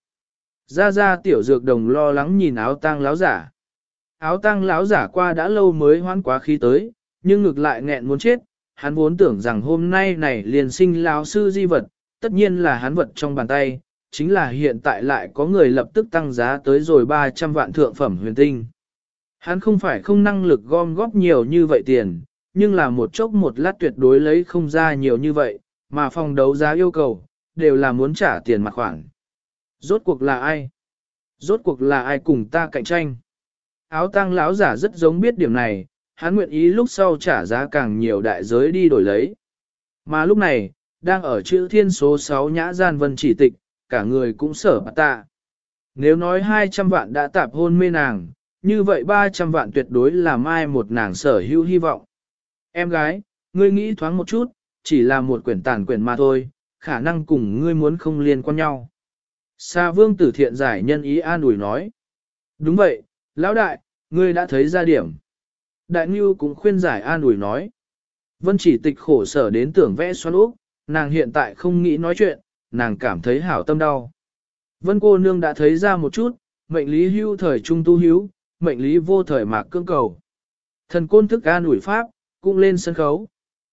Ra tiểu dược đồng lo lắng nhìn áo tang láo giả. Áo tang láo giả qua đã lâu mới hoán quá khí tới, nhưng ngược lại nghẹn muốn chết, hắn vốn tưởng rằng hôm nay này liền sinh lão sư di vật, tất nhiên là hắn vật trong bàn tay, chính là hiện tại lại có người lập tức tăng giá tới rồi 300 vạn thượng phẩm huyền tinh. Hắn không phải không năng lực gom góp nhiều như vậy tiền, nhưng là một chốc một lát tuyệt đối lấy không ra nhiều như vậy, mà phòng đấu giá yêu cầu, đều là muốn trả tiền mặt khoản. Rốt cuộc là ai? Rốt cuộc là ai cùng ta cạnh tranh? Áo tang lão giả rất giống biết điểm này, hắn nguyện ý lúc sau trả giá càng nhiều đại giới đi đổi lấy. Mà lúc này, đang ở chữ thiên số 6 nhã gian Vân Chỉ Tịch, cả người cũng sở bạt tạ. Nếu nói 200 vạn đã tạp hôn mê nàng, như vậy 300 vạn tuyệt đối là mai một nàng sở hữu hy vọng. Em gái, ngươi nghĩ thoáng một chút, chỉ là một quyển tàn quyển mà thôi, khả năng cùng ngươi muốn không liên quan nhau. Sa vương tử thiện giải nhân ý an ủi nói. Đúng vậy, lão đại, ngươi đã thấy ra điểm. Đại Ngưu cũng khuyên giải an ủi nói. Vân Chỉ Tịch khổ sở đến tưởng vẽ xoắn úp, nàng hiện tại không nghĩ nói chuyện, nàng cảm thấy hảo tâm đau. Vân cô nương đã thấy ra một chút, mệnh lý hưu thời trung tu hữu, mệnh lý vô thời mạc cương cầu. Thần côn thức an ủi pháp, cũng lên sân khấu.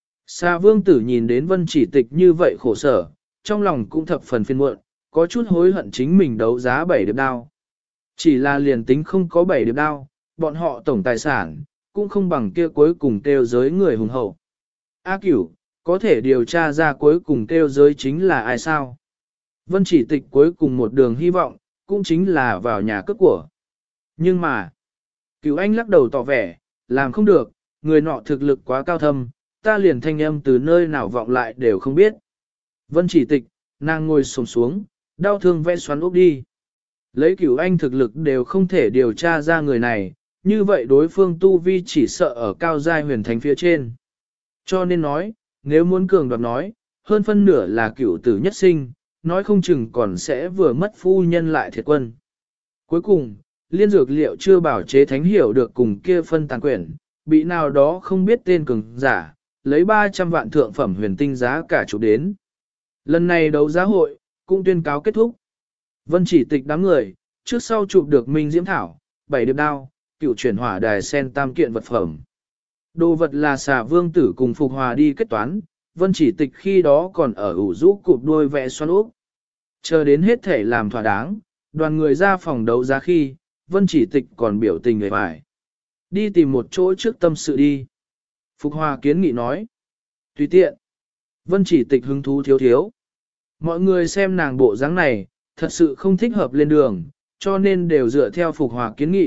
Sa vương tử nhìn đến Vân Chỉ Tịch như vậy khổ sở, trong lòng cũng thập phần phiền muộn, có chút hối hận chính mình đấu giá 7 điệp đao. Chỉ là liền tính không có 7 điệp đao, bọn họ tổng tài sản, cũng không bằng kia cuối cùng kêu giới người hùng hậu. A Cửu, có thể điều tra ra cuối cùng kêu giới chính là ai sao? Vân Chỉ Tịch cuối cùng một đường hy vọng, cũng chính là vào nhà cướp của. Nhưng mà, Cửu Anh lắc đầu tỏ vẻ, làm không được, người nọ thực lực quá cao thâm, ta liền thanh âm từ nơi nào vọng lại đều không biết. Vân Chỉ Tịch, nàng ngồi xổm xuống, đau thương vẽ xoắn úp đi. Lấy Cửu Anh thực lực đều không thể điều tra ra người này, như vậy đối phương tu vi chỉ sợ ở cao giai huyền thánh phía trên. Cho nên nói, nếu muốn cường đoạt nói, hơn phân nửa là cửu tử nhất sinh, nói không chừng còn sẽ vừa mất phu nhân lại thiệt quân. Cuối cùng, liên dược liệu chưa bảo chế thánh hiểu được cùng kia phân tàn quyển, bị nào đó không biết tên cường giả, lấy 300 vạn thượng phẩm huyền tinh giá cả chụp đến. Lần này đấu giá hội, cũng tuyên cáo kết thúc. Vân Chỉ Tịch đám người, trước sau chụp được Minh Diễm Thảo, 7 điệp đao, cựu chuyển hỏa đài sen tam kiện vật phẩm. Đồ vật là xà vương tử cùng Phục Hòa đi kết toán, Vân Chỉ Tịch khi đó còn ở ủ rũ cụp đuôi vẽ xoắn úp. Chờ đến hết thể làm thỏa đáng, đoàn người ra phòng đấu giá khi, Vân Chỉ Tịch còn biểu tình người phải. Đi tìm một chỗ trước tâm sự đi. Phục Hòa kiến nghị nói. Tùy tiện. Vân Chỉ Tịch hứng thú thiếu thiếu. Mọi người xem nàng bộ dáng này, thật sự không thích hợp lên đường, cho nên đều dựa theo Phục Hòa kiến nghị,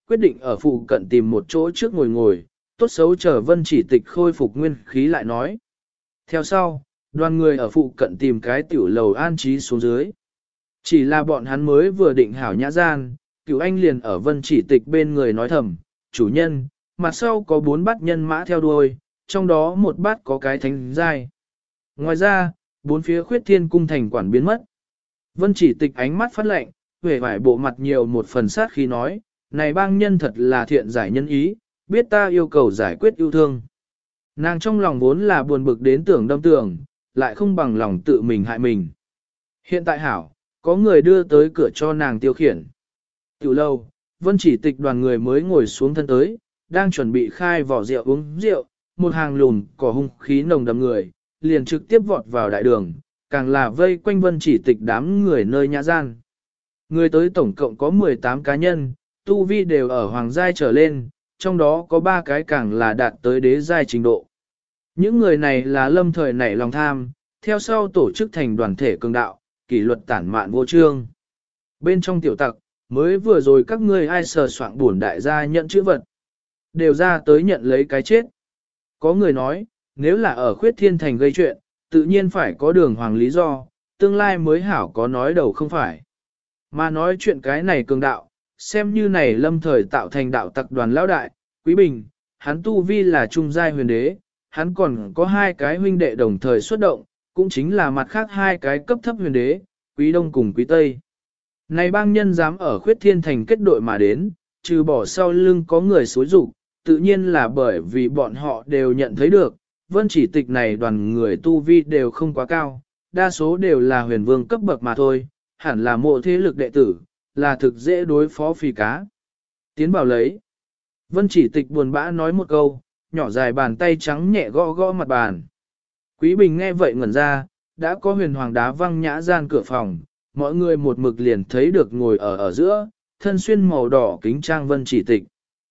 quyết định ở phụ cận tìm một chỗ trước ngồi ngồi, tốt xấu chờ Vân Chỉ Tịch khôi phục nguyên khí lại nói. Theo sau, đoàn người ở phụ cận tìm cái tiểu lầu an trí xuống dưới. Chỉ là bọn hắn mới vừa định hảo nhã gian, Cửu Anh liền ở Vân Chỉ Tịch bên người nói thầm, chủ nhân, mặt sau có 4 bát nhân mã theo đuôi, trong đó một bát có cái thánh giai. Ngoài ra, 4 phía khuyết thiên cung thành quản biến mất. Vân Chỉ Tịch ánh mắt phát lạnh, vẻ vải bộ mặt nhiều một phần sát khí nói, này bang nhân thật là thiện giải nhân ý, biết ta yêu cầu giải quyết yêu thương. Nàng trong lòng vốn là buồn bực đến tưởng đâm tưởng, lại không bằng lòng tự mình hại mình. Hiện tại hảo, có người đưa tới cửa cho nàng tiêu khiển. Tiểu lâu, Vân Chỉ Tịch đoàn người mới ngồi xuống thân tới, đang chuẩn bị khai vỏ rượu uống rượu, một hàng lùn cỏ hung khí nồng đậm người, liền trực tiếp vọt vào đại đường, càng là vây quanh Vân Chỉ Tịch đám người nơi nhã gian. Người tới tổng cộng có 18 cá nhân, tu vi đều ở hoàng giai trở lên, trong đó có 3 cái càng là đạt tới đế giai trình độ. Những người này là lâm thời nảy lòng tham, theo sau tổ chức thành đoàn thể cường đạo, kỷ luật tản mạn vô trương. Bên trong tiểu tặc, mới vừa rồi các ngươi ai sờ soạn bổn đại gia nhận chữ vật, đều ra tới nhận lấy cái chết. Có người nói, nếu là ở khuyết thiên thành gây chuyện, tự nhiên phải có đường hoàng lý do, tương lai mới hảo có nói đầu không phải. Mà nói chuyện cái này cường đạo, xem như này lâm thời tạo thành đạo tặc đoàn lão đại, Quý Bình, hắn tu vi là trung giai huyền đế, hắn còn có 2 cái huynh đệ đồng thời xuất động, cũng chính là mặt khác 2 cái cấp thấp huyền đế, Quý Đông cùng Quý Tây. Này bang nhân dám ở khuyết thiên thành kết đội mà đến, trừ bỏ sau lưng có người xối rụng, tự nhiên là bởi vì bọn họ đều nhận thấy được, Vân Chỉ Tịch này đoàn người tu vi đều không quá cao, đa số đều là huyền vương cấp bậc mà thôi, hẳn là mộ thế lực đệ tử, là thực dễ đối phó phi cá. Tiến bảo lấy. Vân Chỉ Tịch buồn bã nói một câu, nhỏ dài bàn tay trắng nhẹ gõ gõ mặt bàn. Quý Bình nghe vậy ngẩn ra, đã có huyền hoàng đá văng nhã gian cửa phòng, mọi người một mực liền thấy được ngồi ở giữa, thân xuyên màu đỏ kính trang Vân Chỉ Tịch.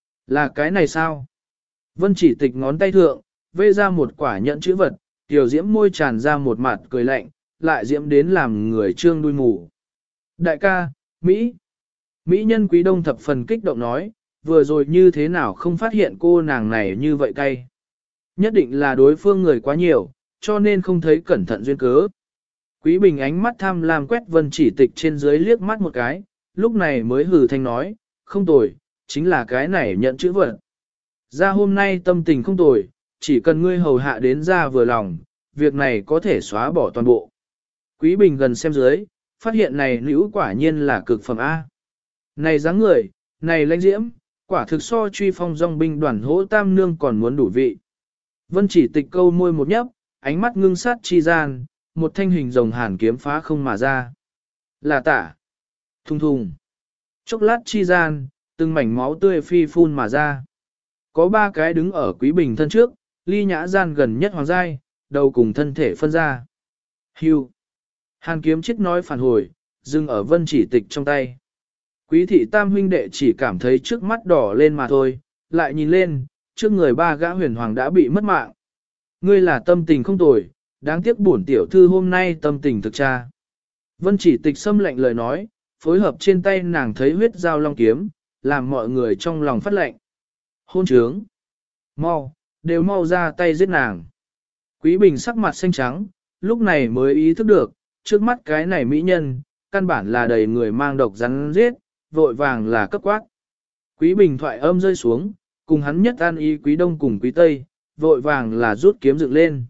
Là cái này sao? Vân Chỉ Tịch ngón tay thượng, vê ra một quả nhẫn chữ vật, tiểu diễm môi tràn ra một mặt cười lạnh, lại diễm đến làm người trương đuôi mù. Đại ca, Mỹ. Mỹ nhân Quý Đông thập phần kích động nói, vừa rồi như thế nào không phát hiện cô nàng này như vậy cay. Nhất định là đối phương người quá nhiều, cho nên không thấy cẩn thận duyên cớ. Quý Bình ánh mắt tham lam quét Vân Chỉ Tịch trên dưới liếc mắt một cái, lúc này mới hừ thanh nói, không tồi, chính là cái này nhận chữ vật. Ra hôm nay tâm tình không tồi, chỉ cần ngươi hầu hạ đến ra vừa lòng, việc này có thể xóa bỏ toàn bộ. Quý Bình gần xem dưới, phát hiện này nữ quả nhiên là cực phẩm A. Này dáng người, này lãnh diễm, quả thực so truy phong dòng binh đoàn hỗ tam nương còn muốn đủ vị. Vân Chỉ Tịch câu môi một nhấp, ánh mắt ngưng sát chi gian, một thanh hình rồng hàn kiếm phá không mà ra. Là tả. Thùng thùng. Chốc lát chi gian, từng mảnh máu tươi phi phun mà ra. Có 3 cái đứng ở Quý Bình thân trước, ly nhã gian gần nhất hoàng giai, đầu cùng thân thể phân ra. Hưu. Hàn kiếm chết nói phản hồi, dừng ở Vân Chỉ Tịch trong tay. Quý thị tam huynh đệ chỉ cảm thấy trước mắt đỏ lên mà thôi, lại nhìn lên, trước người 3 gã huyền hoàng đã bị mất mạng. Ngươi là tâm tình không tồi, đáng tiếc bổn tiểu thư hôm nay tâm tình thực tra. Vân Chỉ Tịch xâm lạnh lời nói, phối hợp trên tay nàng thấy huyết dao long kiếm, làm mọi người trong lòng phát lạnh. Hôn trướng. Mau, đều mau ra tay giết nàng. Quý Bình sắc mặt xanh trắng, lúc này mới ý thức được, trước mắt cái này mỹ nhân, căn bản là đầy người mang độc rắn giết, vội vàng là cấp quát. Quý Bình thoại âm rơi xuống, cùng hắn nhất an ý Quý Đông cùng Quý Tây, vội vàng là rút kiếm dựng lên.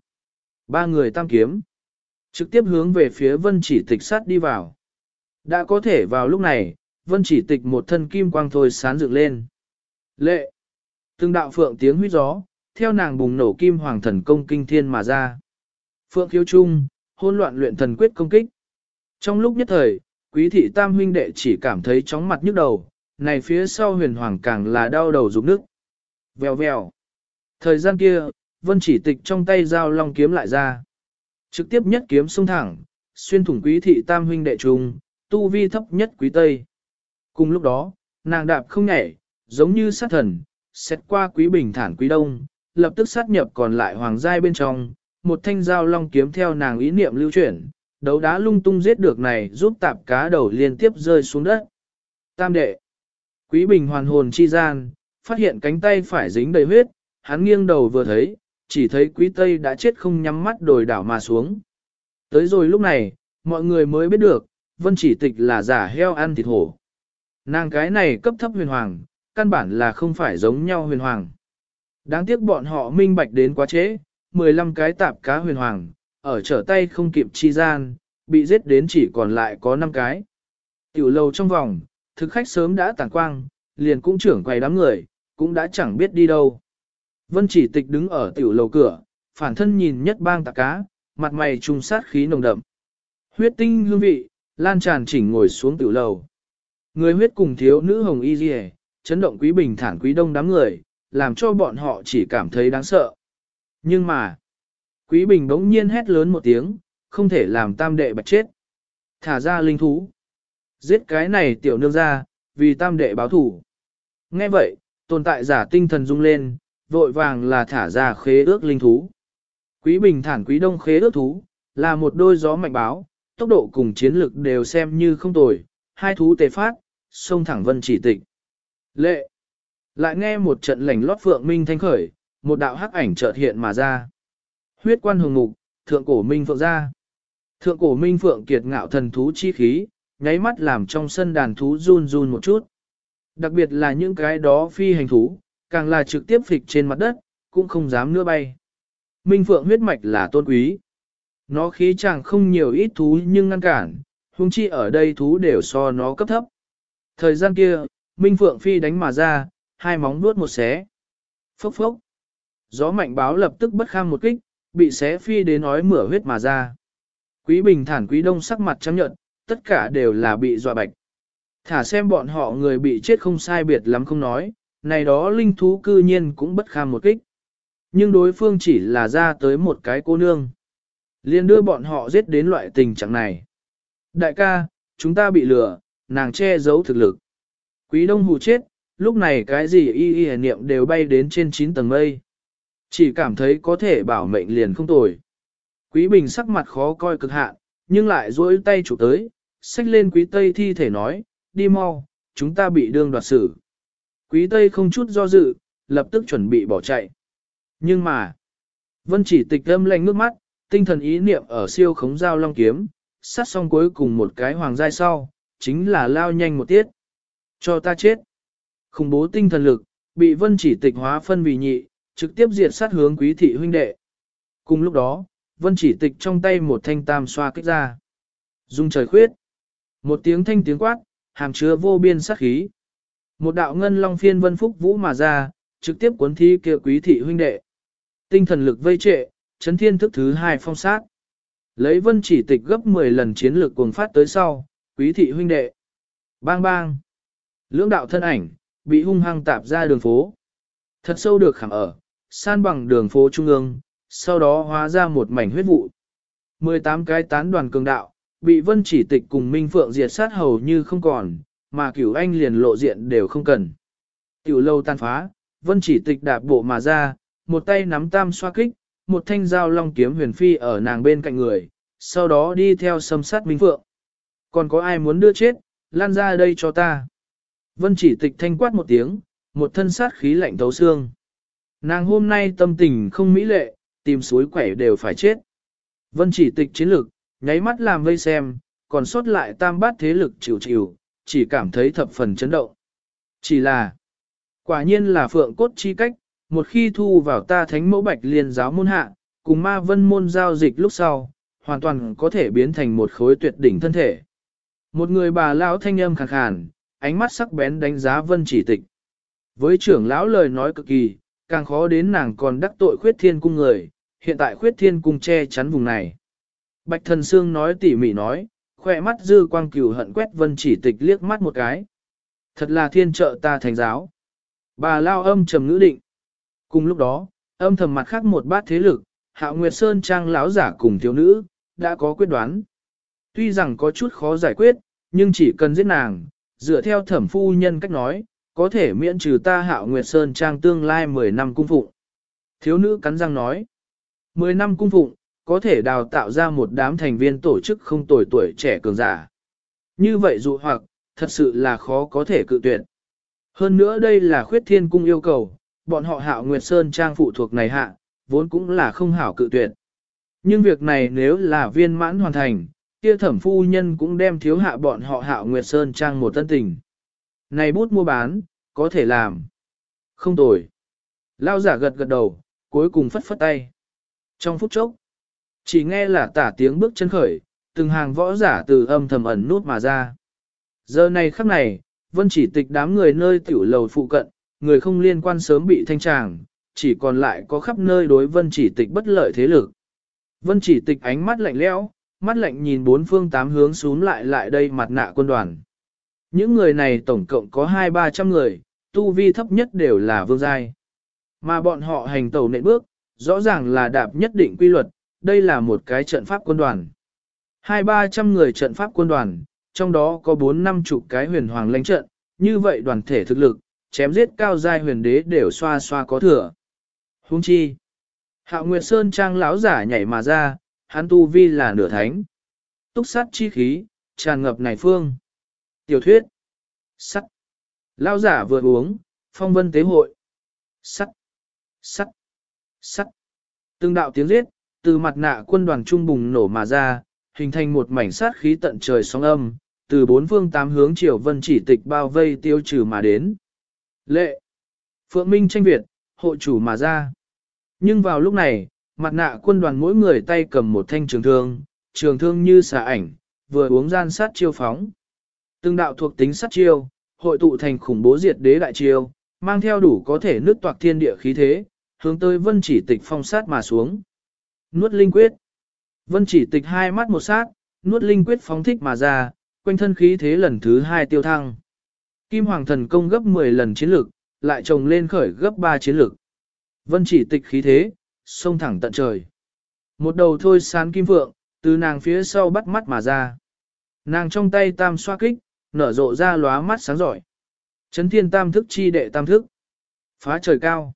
3 người tam kiếm, trực tiếp hướng về phía Vân Chỉ Tịch sát đi vào. Đã có thể vào lúc này, Vân Chỉ Tịch một thân kim quang thôi sán dựng lên. Lệ! Từng đạo phượng tiếng huýt gió, theo nàng bùng nổ kim hoàng thần công kinh thiên mà ra. Phượng khiếu trung, hỗn loạn luyện thần quyết công kích. Trong lúc nhất thời, Quý thị tam huynh đệ chỉ cảm thấy chóng mặt nhức đầu, này phía sau huyền hoàng càng là đau đầu rụng nước. Vèo vèo. Thời gian kia, Vân Chỉ Tịch trong tay dao long kiếm lại ra. Trực tiếp nhất kiếm xông thẳng, xuyên thủng Quý thị tam huynh đệ trùng, tu vi thấp nhất Quý Tây. Cùng lúc đó, nàng đạp không nhảy, giống như sát thần, xét qua Quý Bình thản Quý Đông, lập tức sát nhập còn lại hoàng giai bên trong, một thanh dao long kiếm theo nàng ý niệm lưu chuyển, đấu đá lung tung giết được này giúp tạp cá đầu liên tiếp rơi xuống đất. Tam đệ. Quý Bình hoàn hồn chi gian, phát hiện cánh tay phải dính đầy huyết, hắn nghiêng đầu vừa thấy, chỉ thấy Quý Tây đã chết không nhắm mắt đồi đảo mà xuống. Tới rồi lúc này, mọi người mới biết được, Vân Chỉ Tịch là giả heo ăn thịt hổ. Nàng cái này cấp thấp huyền hoàng, căn bản là không phải giống nhau huyền hoàng. Đáng tiếc bọn họ minh bạch đến quá trễ, 15 cái tạp cá huyền hoàng, ở trở tay không kịp chi gian, bị giết đến chỉ còn lại có 5 cái. Tiểu lầu trong vòng, thực khách sớm đã tàn quang, liền cũng trưởng quầy đám người, cũng đã chẳng biết đi đâu. Vân Chỉ Tịch đứng ở tiểu lầu cửa, phản thân nhìn nhất bang tạp cá, mặt mày trung sát khí nồng đậm. Huyết tinh hương vị, lan tràn chỉnh ngồi xuống tiểu lầu. Người huyết cùng thiếu nữ hồng y dì chấn động Quý Bình thản Quý Đông đám người, làm cho bọn họ chỉ cảm thấy đáng sợ. Nhưng mà, Quý Bình bỗng nhiên hét lớn một tiếng, không thể làm tam đệ bạch chết. Thả ra linh thú. Giết cái này tiểu nương ra, vì tam đệ báo thủ. Nghe vậy, tồn tại giả tinh thần rung lên, vội vàng là thả ra khế ước linh thú. Quý Bình thản Quý Đông khế ước thú, là một đôi gió mạnh báo, tốc độ cùng chiến lực đều xem như không tồi, hai thú tề phát, xông thẳng Vân Chỉ Tịch. Lệ! Lại nghe một trận lảnh lót phượng minh thanh khởi, một đạo hắc ảnh chợt hiện mà ra. Huyết quan hồng mục, thượng cổ minh phượng ra. Thượng cổ minh phượng kiệt ngạo thần thú chi khí, nháy mắt làm trong sân đàn thú run run một chút. Đặc biệt là những cái đó phi hành thú, càng là trực tiếp phịch trên mặt đất, cũng không dám nữa bay. Minh phượng huyết mạch là tôn quý. Nó khí chẳng không nhiều ít thú nhưng ngăn cản, huống chi ở đây thú đều so nó cấp thấp. Thời gian kia, Minh phượng phi đánh mà ra, hai móng vuốt một xé. Phốc phốc. Gió mạnh báo lập tức bất kham một kích, bị xé phi đến ói mửa huyết mà ra. Quý Bình thản Quý Đông sắc mặt trắng nhợt, tất cả đều là bị dọa bạch. Thả xem bọn họ người bị chết không sai biệt lắm không nói, này đó linh thú cư nhiên cũng bất kham một kích. Nhưng đối phương chỉ là ra tới một cái cô nương. Liên đưa bọn họ giết đến loại tình trạng này. Đại ca, chúng ta bị lừa, nàng che giấu thực lực. Quý Đông hù chết, lúc này cái gì y niệm đều bay đến trên 9 tầng mây. Chỉ cảm thấy có thể bảo mệnh liền không tồi. Quý Bình sắc mặt khó coi cực hạn, nhưng lại duỗi tay chụp tới, xách lên Quý Tây thi thể nói, đi mau, chúng ta bị đương đoạt xử. Quý Tây không chút do dự, lập tức chuẩn bị bỏ chạy. Nhưng mà, Vân Chỉ Tịch âm lạnh nước mắt, tinh thần ý niệm ở siêu khống giao long kiếm, sát xong cuối cùng một cái hoàng giai sau, chính là lao nhanh một tiết. Cho ta chết. Khủng bố tinh thần lực, bị Vân Chỉ Tịch hóa phân vì nhị, trực tiếp diệt sát hướng Quý thị huynh đệ. Cùng lúc đó, Vân Chỉ Tịch trong tay một thanh tam xoa kích ra. Dung trời khuyết. Một tiếng thanh tiếng quát, hàm chứa vô biên sát khí. Một đạo ngân long phiên vân phúc vũ mà ra, trực tiếp cuốn thi kia Quý thị huynh đệ. Tinh thần lực vây trệ, chấn thiên thức thứ 2 phong sát. Lấy Vân Chỉ Tịch gấp 10 lần chiến lược cuồng phát tới sau, Quý thị huynh đệ. Bang bang. Lưỡng đạo thân ảnh, bị hung hăng tạp ra đường phố. Thật sâu được khảm ở, san bằng đường phố trung ương, sau đó hóa ra một mảnh huyết vụ. 18 cái tán đoàn cường đạo, bị Vân Chỉ Tịch cùng Minh Phượng diệt sát hầu như không còn, mà Cửu Anh liền lộ diện đều không cần. Tiểu lâu tan phá, Vân Chỉ Tịch đạp bộ mà ra, một tay nắm tam xoa kích, một thanh dao long kiếm huyền phi ở nàng bên cạnh người, sau đó đi theo xâm sát Minh Phượng. Còn có ai muốn đưa chết, lan ra đây cho ta. Vân Chỉ Tịch thanh quát một tiếng, một thân sát khí lạnh thấu xương. Nàng hôm nay tâm tình không mỹ lệ, tìm suối quẻ đều phải chết. Vân Chỉ Tịch chiến lực, nháy mắt làm vây xem, còn sót lại tam bát thế lực chịu chịu, chỉ cảm thấy thập phần chấn động. Chỉ là, quả nhiên là phượng cốt chi cách, một khi thu vào ta thánh mẫu bạch liên giáo môn hạ, cùng ma vân môn giao dịch lúc sau, hoàn toàn có thể biến thành một khối tuyệt đỉnh thân thể. Một người bà lão thanh âm khàn khàn, ánh mắt sắc bén đánh giá Vân Chỉ Tịch. Với trưởng lão lời nói cực kỳ, càng khó đến nàng còn đắc tội khuyết thiên cung người, hiện tại khuyết thiên cung che chắn vùng này. Bạch Thần Sương nói tỉ mỉ nói, khỏe mắt dư quang cửu hận quét Vân Chỉ Tịch liếc mắt một cái. Thật là thiên trợ ta thành giáo. Bà lao âm trầm ngữ định. Cùng lúc đó, âm thầm mặt khác một bát thế lực, Hạo Nguyệt Sơn trang lão giả cùng thiếu nữ, đã có quyết đoán. Tuy rằng có chút khó giải quyết, nhưng chỉ cần giết nàng, dựa theo thẩm phu nhân cách nói, có thể miễn trừ ta Hạo Nguyệt Sơn trang tương lai 10 năm cung phụng. Thiếu nữ cắn răng nói, 10 năm cung phụng, có thể đào tạo ra một đám thành viên tổ chức không tồi tuổi trẻ cường giả. Như vậy dụ hoặc, thật sự là khó có thể cự tuyệt. Hơn nữa đây là khuyết thiên cung yêu cầu, bọn họ Hạo Nguyệt Sơn trang phụ thuộc này hạ, vốn cũng là không hảo cự tuyệt. Nhưng việc này nếu là viên mãn hoàn thành, kia thẩm phu nhân cũng đem thiếu hạ bọn họ Hạo Nguyệt Sơn trang một tân tình. Này bút mua bán, có thể làm. Không tồi. Lao giả gật gật đầu, cuối cùng phất phất tay. Trong phút chốc, chỉ nghe là tả tiếng bước chân khởi, từng hàng võ giả từ âm thầm ẩn nút mà ra. Giờ này khắc này, Vân Chỉ Tịch đám người nơi tiểu lầu phụ cận, người không liên quan sớm bị thanh tràng, chỉ còn lại có khắp nơi đối Vân Chỉ Tịch bất lợi thế lực. Vân Chỉ Tịch ánh mắt lạnh lẽo, mắt lạnh nhìn bốn phương tám hướng xuống lại đây mặt nạ quân đoàn. Những người này tổng cộng có 200-300 người, tu vi thấp nhất đều là vương giai. Mà bọn họ hành tẩu nện bước, rõ ràng là đạp nhất định quy luật, đây là một cái trận pháp quân đoàn. 200-300 người trận pháp quân đoàn, trong đó có 4-50 cái huyền hoàng lãnh trận, như vậy đoàn thể thực lực, chém giết cao giai huyền đế đều xoa xoa có thừa. Huống chi, Hạo Nguyệt Sơn trang lão giả nhảy mà ra, hắn tu vi là nửa thánh. Túc sát chi khí, tràn ngập này phương. Tiểu thuyết. Sắt. Lão giả vừa uống, phong vân tế hội. Sắt. Sắt. Sắt. Từng đạo tiếng giết, từ mặt nạ quân đoàn trung bùng nổ mà ra, hình thành một mảnh sát khí tận trời sóng âm, từ bốn phương tám hướng chiều Vân Chỉ Tịch bao vây tiêu trừ mà đến. Lệ. Phượng Minh tranh Việt, hộ chủ mà ra. Nhưng vào lúc này, mặt nạ quân đoàn mỗi người tay cầm một thanh trường thương như xà ảnh, vừa uống gian sát chiêu phóng. Từng đạo thuộc tính sát chiêu, hội tụ thành khủng bố diệt đế đại chiêu, mang theo đủ có thể nứt toạc thiên địa khí thế, hướng tới Vân Chỉ Tịch phong sát mà xuống. Nuốt linh quyết. Vân Chỉ Tịch hai mắt một sát, nuốt linh quyết phóng thích mà ra, quanh thân khí thế lần thứ 2 tiêu thăng. Kim Hoàng thần công gấp 10 lần chiến lực, lại trồng lên khởi gấp 3 chiến lực. Vân Chỉ Tịch khí thế, xông thẳng tận trời. Một đầu thôi sán kim phượng, từ nàng phía sau bắt mắt mà ra. Nàng trong tay tam xoa kích, nở rộ ra lóa mắt sáng giỏi. Chấn thiên tam thức chi đệ tam thức. Phá trời cao.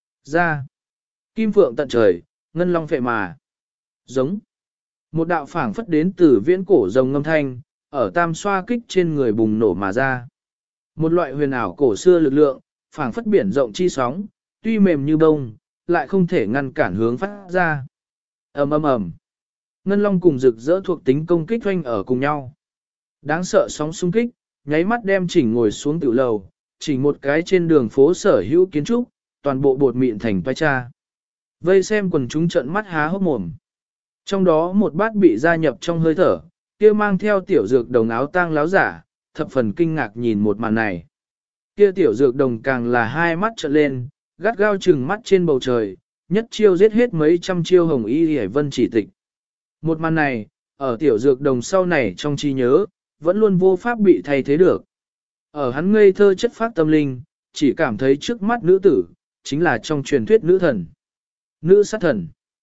Ra. Kim phượng tận trời, ngân long phệ mà. Giống. Một đạo phảng phất đến từ viễn cổ rồng ngâm thanh, ở tam xoa kích trên người bùng nổ mà ra. Một loại huyền ảo cổ xưa lực lượng, phảng phất biển rộng chi sóng, tuy mềm như bông, lại không thể ngăn cản hướng phát ra. Ầm ầm ầm. Ngân long cùng rực rỡ thuộc tính công kích hoanh ở cùng nhau. Đáng sợ sóng xung kích, nháy mắt đem chỉnh ngồi xuống tiểu lầu, chỉnh một cái trên đường phố sở hữu kiến trúc, toàn bộ bột mịn thành toái cha. Vây xem quần chúng trợn mắt há hốc mồm. Trong đó một bát bị gia nhập trong hơi thở, kia mang theo tiểu dược đồng áo tang láo giả, thập phần kinh ngạc nhìn một màn này. Kia tiểu dược đồng càng là hai mắt trợn lên, gắt gao chừng mắt trên bầu trời, nhất chiêu giết hết mấy trăm chiêu hồng y hề Vân Chỉ Tịch. Một màn này, ở tiểu dược đồng sau này trong trí nhớ, vẫn luôn vô pháp bị thay thế được. Ở hắn ngây thơ chất phát tâm linh, chỉ cảm thấy trước mắt nữ tử, chính là trong truyền thuyết nữ thần. Nữ sát thần.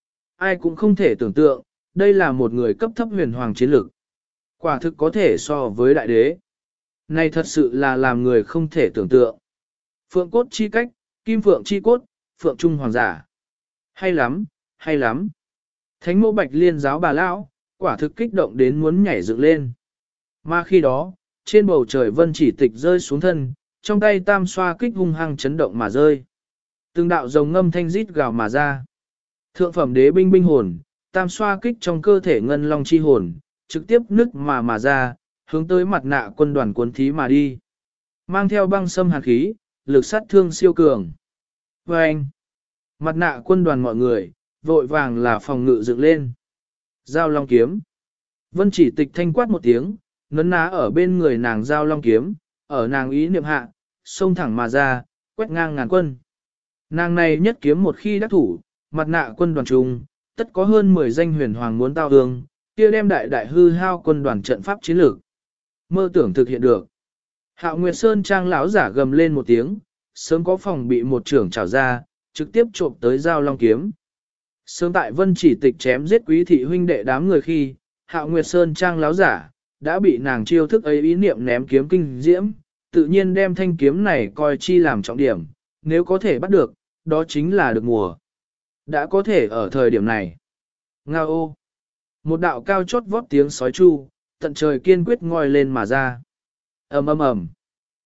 Ai cũng không thể tưởng tượng, đây là một người cấp thấp huyền hoàng chiến lực. Quả thực có thể so với đại đế. Này thật sự là làm người không thể tưởng tượng. Phượng cốt chi cách, kim phượng chi cốt, phượng trung hoàng giả. Hay lắm, hay lắm. Thánh mẫu bạch liên giáo bà lão, quả thực kích động đến muốn nhảy dựng lên. Mà khi đó, trên bầu trời Vân Chỉ Tịch rơi xuống thân, trong tay tam xoa kích hung hăng chấn động mà rơi. Từng đạo rồng ngâm thanh rít gào mà ra. Thượng phẩm đế binh binh hồn, tam xoa kích trong cơ thể ngân long chi hồn, trực tiếp nứt mà ra, hướng tới mặt nạ quân đoàn cuốn thí mà đi. Mang theo băng xâm hàn khí, lực sát thương siêu cường. Và anh, mặt nạ quân đoàn mọi người, vội vàng là phòng ngự dựng lên. Giao long kiếm. Vân Chỉ Tịch thanh quát một tiếng, nấn ná ở bên người nàng giao long kiếm, ở nàng ý niệm hạ, xông thẳng mà ra, quét ngang ngàn quân. Nàng này nhất kiếm một khi đắc thủ, mặt nạ quân đoàn trung, tất có hơn 10 danh huyền hoàng muốn tao hương, kia đem đại hư hao quân đoàn trận pháp chiến lược. Mơ tưởng thực hiện được. Hạo Nguyệt Sơn trang lão giả gầm lên một tiếng, sớm có phòng bị một trưởng trảo ra, trực tiếp trộm tới giao long kiếm. Sớm tại Vân Chỉ Tịch chém giết quý thị huynh đệ đám người khi, Hạo Nguyệt Sơn trang lão giả đã bị nàng chiêu thức ấy ý niệm ném kiếm kinh diễm, tự nhiên đem thanh kiếm này coi chi làm trọng điểm, nếu có thể bắt được, đó chính là được mùa. Đã có thể ở thời điểm này. Ngao ô. Một đạo cao chót vót tiếng sói chu, tận trời kiên quyết ngoi lên mà ra. Ầm ầm ầm.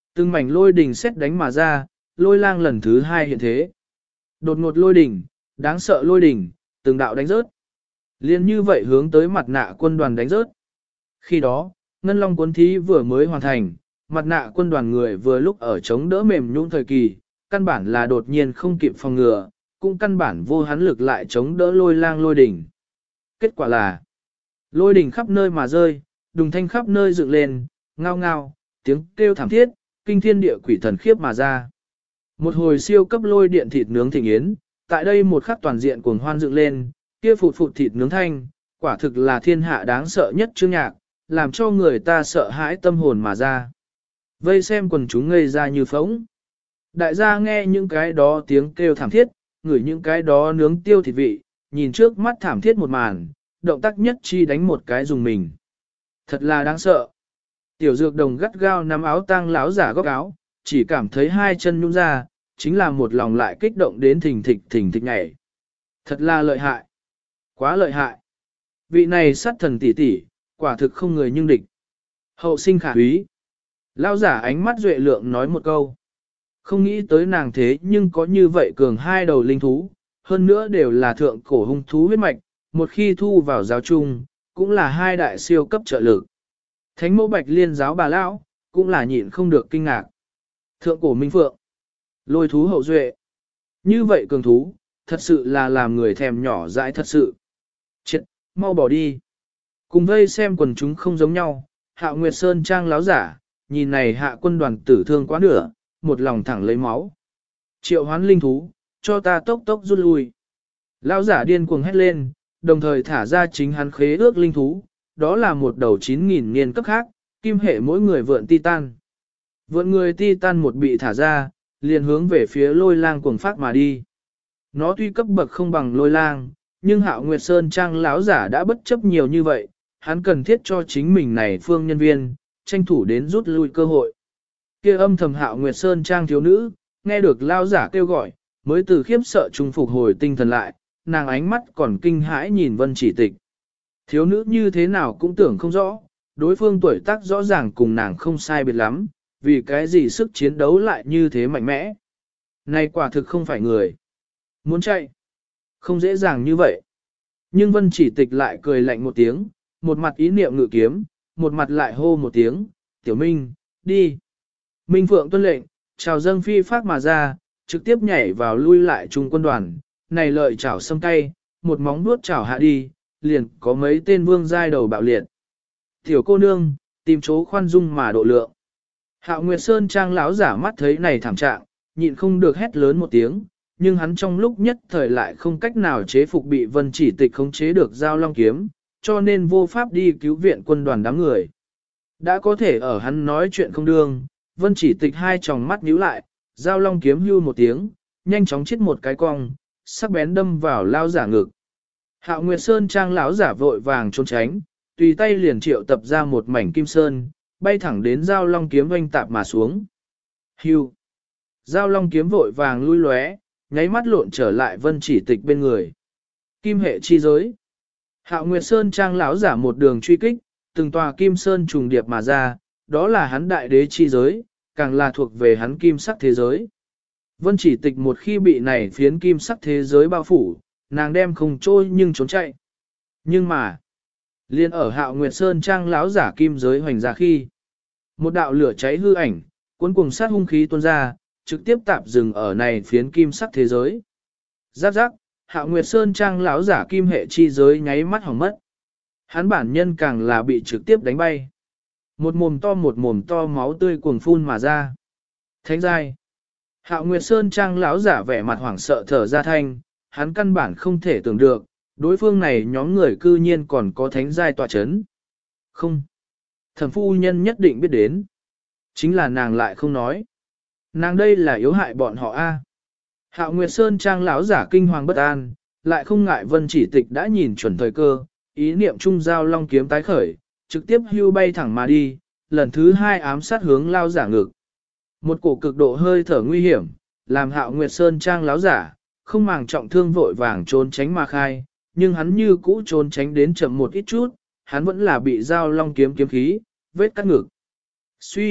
Từng mảnh lôi đỉnh xét đánh mà ra, lôi lang lần thứ hai hiện thế. Đột ngột lôi đỉnh, đáng sợ lôi đỉnh, từng đạo đánh rớt. Liên như vậy hướng tới mặt nạ quân đoàn đánh rớt. Khi đó, Ngân Long cuốn thí vừa mới hoàn thành, mặt nạ quân đoàn người vừa lúc ở chống đỡ mềm nhũn thời kỳ, căn bản là đột nhiên không kịp phòng ngừa, cũng căn bản vô hắn lực lại chống đỡ lôi lang lôi đỉnh. Kết quả là, lôi đỉnh khắp nơi mà rơi, đùng thanh khắp nơi dựng lên, ngao ngao, tiếng kêu thảm thiết, kinh thiên địa quỷ thần khiếp mà ra. Một hồi siêu cấp lôi điện thịt nướng thịnh yến, tại đây một khắc toàn diện cuồng hoan dựng lên, kia phụt phụt thịt nướng thanh, quả thực là thiên hạ đáng sợ nhất chương nhạc, làm cho người ta sợ hãi tâm hồn mà ra. Vây xem quần chúng ngây ra như phóng. Đại gia nghe những cái đó tiếng kêu thảm thiết, ngửi những cái đó nướng tiêu thịt vị, nhìn trước mắt thảm thiết một màn, động tác nhất chi đánh một cái dùng mình. Thật là đáng sợ. Tiểu dược đồng gắt gao nắm áo tang láo giả góc áo, chỉ cảm thấy hai chân nhũn ra, chính là một lòng lại kích động đến thình thịch nhảy. Thật là lợi hại. Quá lợi hại. Vị này sát thần tỷ tỷ, quả thực không người nhưng địch. Hậu sinh khả úy. Lão giả ánh mắt duệ lượng nói một câu. Không nghĩ tới nàng thế nhưng có như vậy cường hai đầu linh thú, hơn nữa đều là thượng cổ hung thú huyết mạch, một khi thu vào giáo chung, cũng là hai đại siêu cấp trợ lực. Thánh mẫu bạch liên giáo bà lão, cũng là nhịn không được kinh ngạc. Thượng cổ minh phượng, lôi thú hậu duệ. Như vậy cường thú, thật sự là làm người thèm nhỏ dãi thật sự. Chết, mau bỏ đi. Cùng vây xem quần chúng không giống nhau, Hạ Nguyệt Sơn trang láo giả, nhìn này hạ quân đoàn tử thương quá nửa, một lòng thẳng lấy máu. Triệu hoán linh thú, cho ta tốc tốc rút lui. Lão giả điên cuồng hét lên, đồng thời thả ra chính hắn khế ước linh thú, đó là một đầu 9.000 niên cấp khác, kim hệ mỗi người vượn titan. Vượn người titan một bị thả ra, liền hướng về phía lôi lang cuồng phát mà đi. Nó tuy cấp bậc không bằng lôi lang, nhưng Hạo Nguyệt Sơn trang lão giả đã bất chấp nhiều như vậy, hắn cần thiết cho chính mình này phương nhân viên, tranh thủ đến rút lui cơ hội. Kia âm thầm Hạo Nguyệt Sơn trang thiếu nữ, nghe được lão giả kêu gọi, mới từ khiếp sợ trung phục hồi tinh thần lại, nàng ánh mắt còn kinh hãi nhìn Vân Chỉ Tịch. Thiếu nữ như thế nào cũng tưởng không rõ, đối phương tuổi tác rõ ràng cùng nàng không sai biệt lắm, vì cái gì sức chiến đấu lại như thế mạnh mẽ. Này quả thực không phải người. Muốn chạy, không dễ dàng như vậy. Nhưng Vân Chỉ Tịch lại cười lạnh một tiếng, một mặt ý niệm ngự kiếm, một mặt lại hô một tiếng, Tiểu Minh, đi. Minh Phượng tuân lệnh, chào dâng phi phát mà ra, trực tiếp nhảy vào lui lại trung quân đoàn, này lợi chảo sâm cay, một móng vuốt chảo hạ đi, liền có mấy tên vương giai đầu bạo liệt. Tiểu cô nương, tìm chỗ khoan dung mà độ lượng. Hạo Nguyệt Sơn trang lão giả mắt thấy này thảm trạng, nhịn không được hét lớn một tiếng, nhưng hắn trong lúc nhất thời lại không cách nào chế phục bị Vân Chỉ Tịch khống chế được giao long kiếm, cho nên vô pháp đi cứu viện quân đoàn đám người. Đã có thể ở hắn nói chuyện không đương, Vân Chỉ Tịch hai tròng mắt nhíu lại, giao long kiếm hưu một tiếng, nhanh chóng chết một cái cong, sắc bén đâm vào lao giả ngực. Hạo Nguyệt Sơn trang lão giả vội vàng trốn tránh, tùy tay liền triệu tập ra một mảnh kim sơn, bay thẳng đến giao long kiếm oanh tạp mà xuống. Hưu. Giao long kiếm vội vàng lui lóe, nháy mắt lộn trở lại Vân Chỉ Tịch bên người. Kim hệ chi giới. Hạo Nguyệt Sơn trang lão giả một đường truy kích, từng tòa kim sơn trùng điệp mà ra, đó là hắn đại đế chi giới, càng là thuộc về hắn kim sắc thế giới. Vân Chỉ Tịch một khi bị này phiến kim sắc thế giới bao phủ, nàng đem không trôi nhưng trốn chạy. Nhưng mà, liên ở Hạo Nguyệt Sơn trang lão giả kim giới hoành ra khi, một đạo lửa cháy hư ảnh, cuốn cùng sát hung khí tuôn ra, trực tiếp tạp dừng ở này phiến kim sắc thế giới. Giáp giáp, Hạo Nguyệt Sơn trang lão giả kim hệ chi giới nháy mắt hỏng mất. Hắn bản nhân càng là bị trực tiếp đánh bay. Một mồm to máu tươi cuồng phun mà ra. Thánh giai. Hạo Nguyệt Sơn trang lão giả vẻ mặt hoảng sợ thở ra thanh, hắn căn bản không thể tưởng được, đối phương này nhóm người cư nhiên còn có thánh giai tọa chấn. Không. Thẩm phu nhân nhất định biết đến. Chính là nàng lại không nói. Nàng đây là yếu hại bọn họ a. Hạo Nguyệt Sơn trang lão giả kinh hoàng bất an, lại không ngại Vân Chỉ Tịch đã nhìn chuẩn thời cơ, ý niệm trung giao long kiếm tái khởi, trực tiếp hưu bay thẳng mà đi, lần thứ hai ám sát hướng lao giả ngực. Một cổ cực độ hơi thở nguy hiểm, làm Hạo Nguyệt Sơn trang lão giả, không màng trọng thương vội vàng trốn tránh mà khai, nhưng hắn như cũ trốn tránh đến chậm một ít chút, hắn vẫn là bị giao long kiếm kiếm khí, vết cắt ngực. Suy,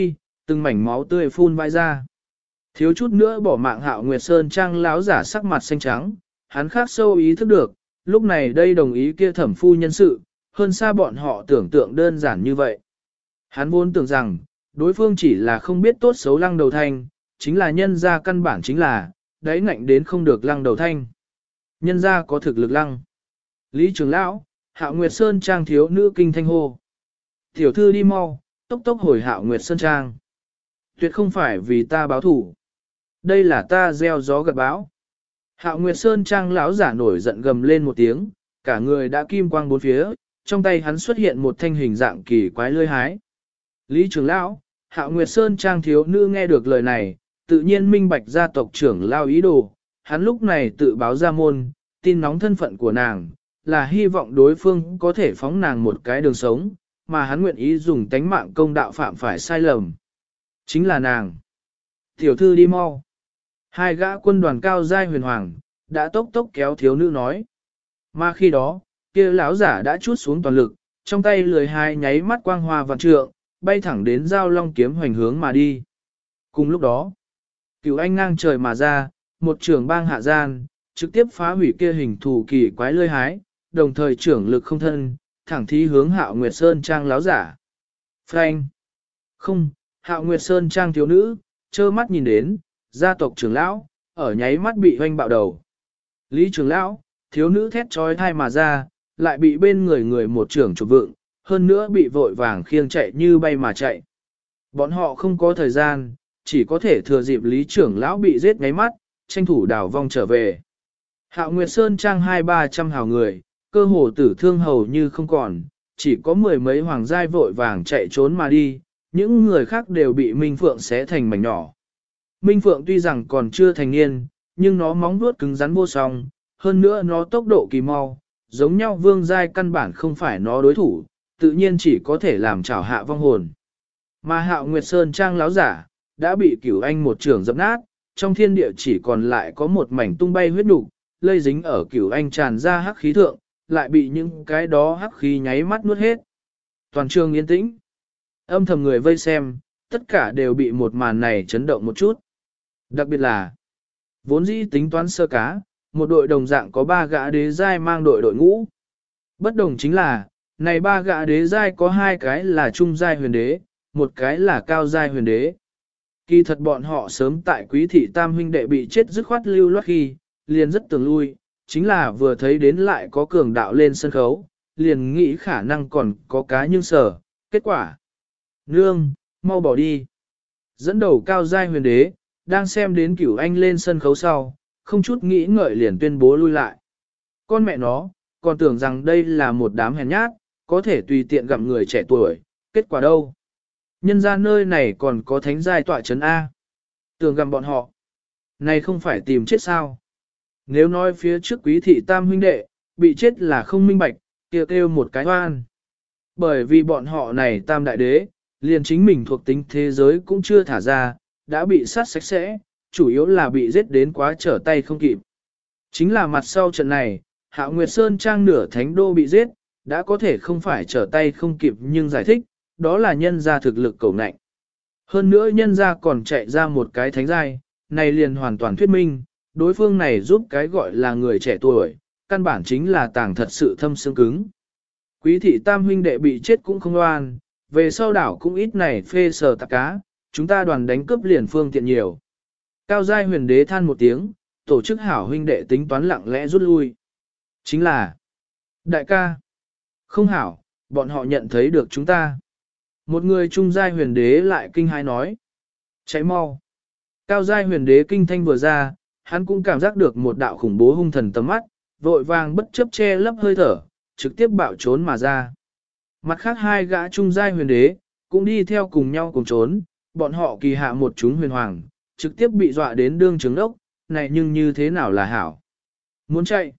Từng mảnh máu tươi phun vãi ra. Thiếu chút nữa bỏ mạng Hạo Nguyệt Sơn Trang láo giả sắc mặt xanh trắng, hắn khác sâu ý thức được, lúc này đây đồng ý kia thẩm phu nhân sự, hơn xa bọn họ tưởng tượng đơn giản như vậy. Hắn vốn tưởng rằng, đối phương chỉ là không biết tốt xấu Lăng Đầu Thanh, chính là nhân ra căn bản chính là, đáy ngạnh đến không được Lăng Đầu Thanh. Nhân ra có thực lực lăng. Lý trưởng lão, Hạo Nguyệt Sơn Trang thiếu nữ kinh thanh hô. Tiểu thư đi mau, tốc tốc hồi Hạo Nguyệt Sơn Trang. Tuyệt không phải vì ta báo thủ. Đây là ta gieo gió gặt bão. Hạo Nguyệt Sơn Trang lão giả nổi giận gầm lên một tiếng, cả người đã kim quang bốn phía, trong tay hắn xuất hiện một thanh hình dạng kỳ quái lưỡi hái. Lý trưởng lão, Hạo Nguyệt Sơn Trang thiếu nữ nghe được lời này, tự nhiên minh bạch gia tộc trưởng lao ý đồ, hắn lúc này tự báo ra môn, tin nóng thân phận của nàng, là hy vọng đối phương có thể phóng nàng một cái đường sống, mà hắn nguyện ý dùng tánh mạng công đạo phạm phải sai lầm. Chính là nàng. Tiểu thư đi mau. Hai gã quân đoàn cao giai huyền hoàng, đã tốc tốc kéo thiếu nữ nói. Mà khi đó, kia lão giả đã chút xuống toàn lực, trong tay lười hai nháy mắt quang hoa vạn trượng, bay thẳng đến giao long kiếm hoành hướng mà đi. Cùng lúc đó, Cửu Anh ngang trời mà ra, một trưởng bang hạ gian, trực tiếp phá hủy kia hình thù kỳ quái lươi hái, đồng thời trưởng lực không thân, thẳng thí hướng Hạo Nguyệt Sơn Trang láo giả. Phanh! Không, Hạo Nguyệt Sơn Trang thiếu nữ, trơ mắt nhìn đến, gia tộc trưởng lão, ở nháy mắt bị hoanh bạo đầu. Lý trưởng lão, thiếu nữ thét trói thai mà ra, lại bị bên người một trưởng chụp vượng, hơn nữa bị vội vàng khiêng chạy như bay mà chạy. Bọn họ không có thời gian, chỉ có thể thừa dịp Lý trưởng lão bị giết nháy mắt, tranh thủ đảo vong trở về. Hạo Nguyệt Sơn Trang 200-300 hào người, cơ hồ tử thương hầu như không còn, chỉ có mười mấy hoàng giai vội vàng chạy trốn mà đi, những người khác đều bị Minh Phượng xé thành mảnh nhỏ. Minh Phượng tuy rằng còn chưa thành niên, nhưng nó móng vuốt cứng rắn vô song, hơn nữa nó tốc độ kỳ mau, giống nhau vương giai căn bản không phải nó đối thủ, tự nhiên chỉ có thể làm chảo hạ vong hồn. Mà Hạo Nguyệt Sơn Trang láo giả, đã bị Cửu Anh một trường dập nát, trong thiên địa chỉ còn lại có một mảnh tung bay huyết nục, lây dính ở Cửu Anh tràn ra hắc khí thượng, lại bị những cái đó hắc khí nháy mắt nuốt hết. Toàn trường yên tĩnh. Âm thầm người vây xem, tất cả đều bị một màn này chấn động một chút. Đặc biệt là, vốn dĩ tính toán sơ cá, một đội đồng dạng có 3 gã đế giai mang đội ngũ. Bất đồng chính là, này 3 gã đế giai có 2 cái là trung giai huyền đế, một cái là cao giai huyền đế. Kỳ thật bọn họ sớm tại Quý thị tam huynh đệ bị chết dứt khoát lưu loát khi, liền rất tưởng lui, chính là vừa thấy đến lại có cường đạo lên sân khấu, liền nghĩ khả năng còn có cá nhưng sở, kết quả. Nương, mau bỏ đi. Dẫn đầu cao giai huyền đế, đang xem đến Cửu Anh lên sân khấu sau, không chút nghĩ ngợi liền tuyên bố lui lại. Con mẹ nó, còn tưởng rằng đây là một đám hèn nhát, có thể tùy tiện gặm người trẻ tuổi, kết quả đâu? Nhân ra nơi này còn có thánh giai tọa trấn A. Tưởng gặm bọn họ. Này không phải tìm chết sao? Nếu nói phía trước Quý thị tam huynh đệ, bị chết là không minh bạch, kêu một cái oan. Bởi vì bọn họ này tam đại đế, liền chính mình thuộc tính thế giới cũng chưa thả ra, đã bị sát sạch sẽ, chủ yếu là bị giết đến quá trở tay không kịp. Chính là mặt sau trận này, Hạo Nguyệt Sơn Trang nửa thánh đô bị giết, đã có thể không phải trở tay không kịp nhưng giải thích, đó là nhân ra thực lực cầu nạnh. Hơn nữa nhân ra còn chạy ra một cái thánh giai, này liền hoàn toàn thuyết minh, đối phương này giúp cái gọi là người trẻ tuổi, căn bản chính là tàng thật sự thâm xương cứng. Quý thị tam huynh đệ bị chết cũng không oan, về sau đảo cũng ít này phê sờ tạc cá, chúng ta đoàn đánh cướp liền phương tiện nhiều. Cao giai huyền đế than một tiếng, tổ chức hảo huynh đệ tính toán lặng lẽ rút lui. Chính là, đại ca, không hảo, bọn họ nhận thấy được chúng ta. Một người trung giai huyền đế lại kinh hãi nói, cháy mau. Cao giai huyền đế kinh thanh vừa ra, hắn cũng cảm giác được một đạo khủng bố hung thần tầm mắt, vội vàng bất chấp che lấp hơi thở, trực tiếp bạo trốn mà ra. Mặt khác 2 gã trung giai huyền đế, cũng đi theo cùng nhau cùng trốn, bọn họ kỳ hạ một chúng huyền hoàng, trực tiếp bị dọa đến đương trứng đốc, này nhưng như thế nào là hảo. Muốn chạy,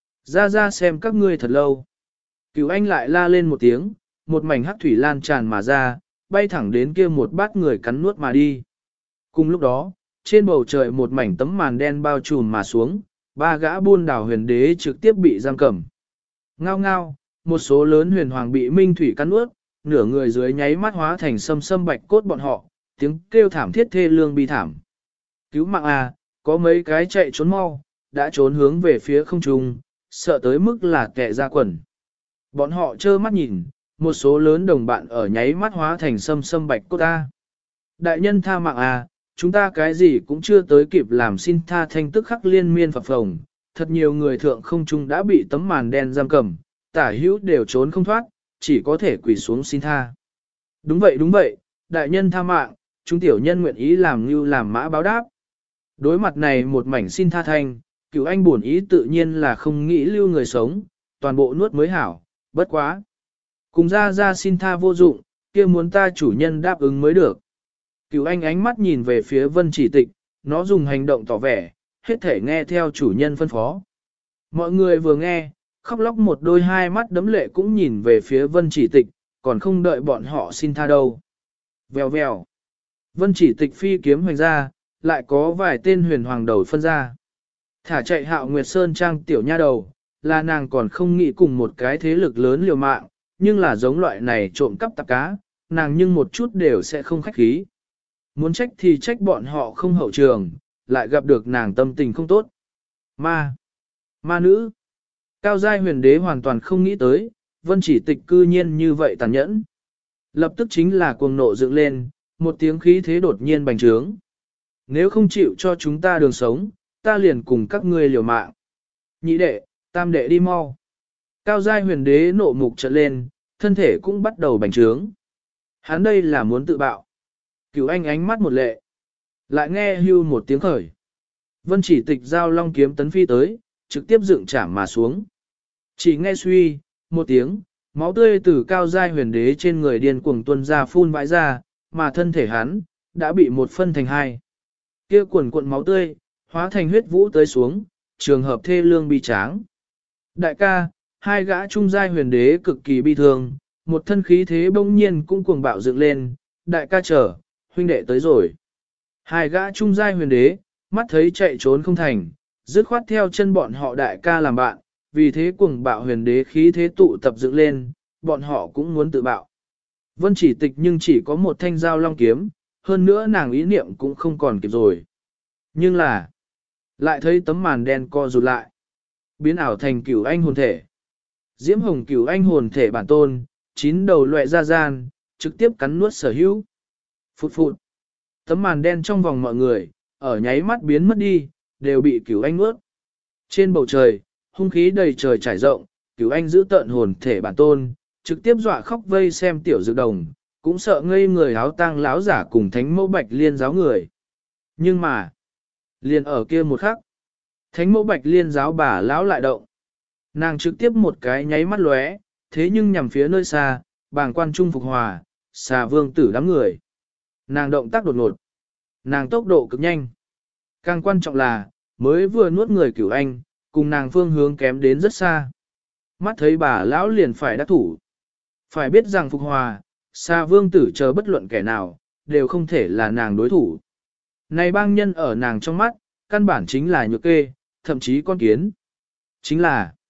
ra xem các ngươi thật lâu. Cửu Anh lại la lên một tiếng, một mảnh hắc thủy lan tràn mà ra, bay thẳng đến kia một bát người cắn nuốt mà đi. Cùng lúc đó, trên bầu trời một mảnh tấm màn đen bao trùm mà xuống, 3 gã buôn đảo huyền đế trực tiếp bị giam cầm. Ngao ngao, một số lớn huyền hoàng bị minh thủy cắn nuốt, nửa người dưới nháy mắt hóa thành sâm bạch cốt bọn họ, tiếng kêu thảm thiết thê lương bi thảm. Cứu mạng à, có mấy cái chạy trốn mau, đã trốn hướng về phía không trung, sợ tới mức là kẻ ra quần. Bọn họ trơ mắt nhìn, một số lớn đồng bạn ở nháy mắt hóa thành sâm bạch cốt ta. Đại nhân tha mạng à, chúng ta cái gì cũng chưa tới kịp làm, xin tha thanh tức khắc liên miên phập phồng. Thật nhiều người thượng không trung đã bị tấm màn đen giam cầm, tả hữu đều trốn không thoát, chỉ có thể quỳ xuống xin tha. Đúng vậy, đại nhân tha mạng, chúng tiểu nhân nguyện ý làm như làm mã báo đáp. Đối mặt này một mảnh xin tha thanh, Cửu Anh buồn ý tự nhiên là không nghĩ lưu người sống, toàn bộ nuốt mới hảo, bất quá. Cùng ra xin tha vô dụng, kia muốn ta chủ nhân đáp ứng mới được. Cửu Anh ánh mắt nhìn về phía Vân Chỉ Tịch, nó dùng hành động tỏ vẻ, hết thể nghe theo chủ nhân phân phó. Mọi người vừa nghe, khóc lóc một đôi hai mắt đấm lệ cũng nhìn về phía Vân Chỉ Tịch, còn không đợi bọn họ xin tha đâu. Vèo vèo. Vân Chỉ Tịch phi kiếm hoành ra, lại có vài tên huyền hoàng đầu phân ra. Thả chạy Hạo Nguyệt Sơn trang tiểu nha đầu, là nàng còn không nghĩ cùng một cái thế lực lớn liều mạng, nhưng là giống loại này trộm cắp tạp cá, nàng nhưng một chút đều sẽ không khách khí. Muốn trách thì trách bọn họ không hậu trường, lại gặp được nàng tâm tình không tốt. Ma nữ. Cao giai huyền đế hoàn toàn không nghĩ tới, Vân Chỉ Tịch cư nhiên như vậy tàn nhẫn. Lập tức chính là cuồng nộ dựng lên, một tiếng khí thế đột nhiên bành trướng. Nếu không chịu cho chúng ta đường sống, ta liền cùng các ngươi liều mạng. Nhị đệ, tam đệ đi mau. Cao giai huyền đế nộ mục trợn lên, thân thể cũng bắt đầu bành trướng. Hắn đây là muốn tự bạo. Cửu Anh ánh mắt một lệ. Lại nghe hưu một tiếng khởi. Vân Chỉ Tịch giao long kiếm tấn phi tới, trực tiếp dựng chạm mà xuống. Chỉ nghe suy, một tiếng, máu tươi từ cao giai huyền đế trên người điên cuồng tuôn ra phun vãi ra, mà thân thể hắn, đã bị một phân thành hai. Kia cuộn cuộn máu tươi, hóa thành huyết vũ tới xuống, trường hợp thê lương bi tráng. Đại ca, hai gã trung giai huyền đế cực kỳ bi thương, một thân khí thế bỗng nhiên cũng cuồng bạo dựng lên, đại ca chờ, huynh đệ tới rồi. Hai gã trung giai huyền đế, mắt thấy chạy trốn không thành, dứt khoát theo chân bọn họ đại ca làm bạn, vì thế cuồng bạo huyền đế khí thế tụ tập dựng lên, bọn họ cũng muốn tự bạo. Vân Chỉ Tịch nhưng chỉ có một thanh dao long kiếm, hơn nữa nàng ý niệm cũng không còn kịp rồi. Nhưng là, lại thấy tấm màn đen co rụt lại, biến ảo thành Cửu Anh hồn thể. Diễm hồng Cửu Anh hồn thể bản tôn, 9 đầu loẹ ra gian, trực tiếp cắn nuốt sở hữu. Phụt phụt. Tấm màn đen trong vòng mọi người, ở nháy mắt biến mất đi, đều bị Cửu Anh nuốt. Trên bầu trời, hung khí đầy trời trải rộng, Cửu Anh giữ tận hồn thể bản tôn, trực tiếp dọa khóc vây xem tiểu dược đồng, cũng sợ ngây người áo tang láo giả cùng thánh mẫu bạch liên giáo người. Nhưng mà, liền ở kia một khắc, thánh mẫu bạch liên giáo bà lão lại động. Nàng trực tiếp một cái nháy mắt lóe, thế nhưng nhằm phía nơi xa, bàng quan trung phục hòa, xà vương tử đám người. Nàng động tác đột ngột, nàng tốc độ cực nhanh. Càng quan trọng là, mới vừa nuốt người Cửu Anh, cùng nàng phương hướng kém đến rất xa. Mắt thấy bà lão liền phải đắc thủ. Phải biết rằng phục hòa, xà vương tử chờ bất luận kẻ nào, đều không thể là nàng đối thủ. Này bang nhân ở nàng trong mắt, căn bản chính là nhược kê, thậm chí con kiến. Chính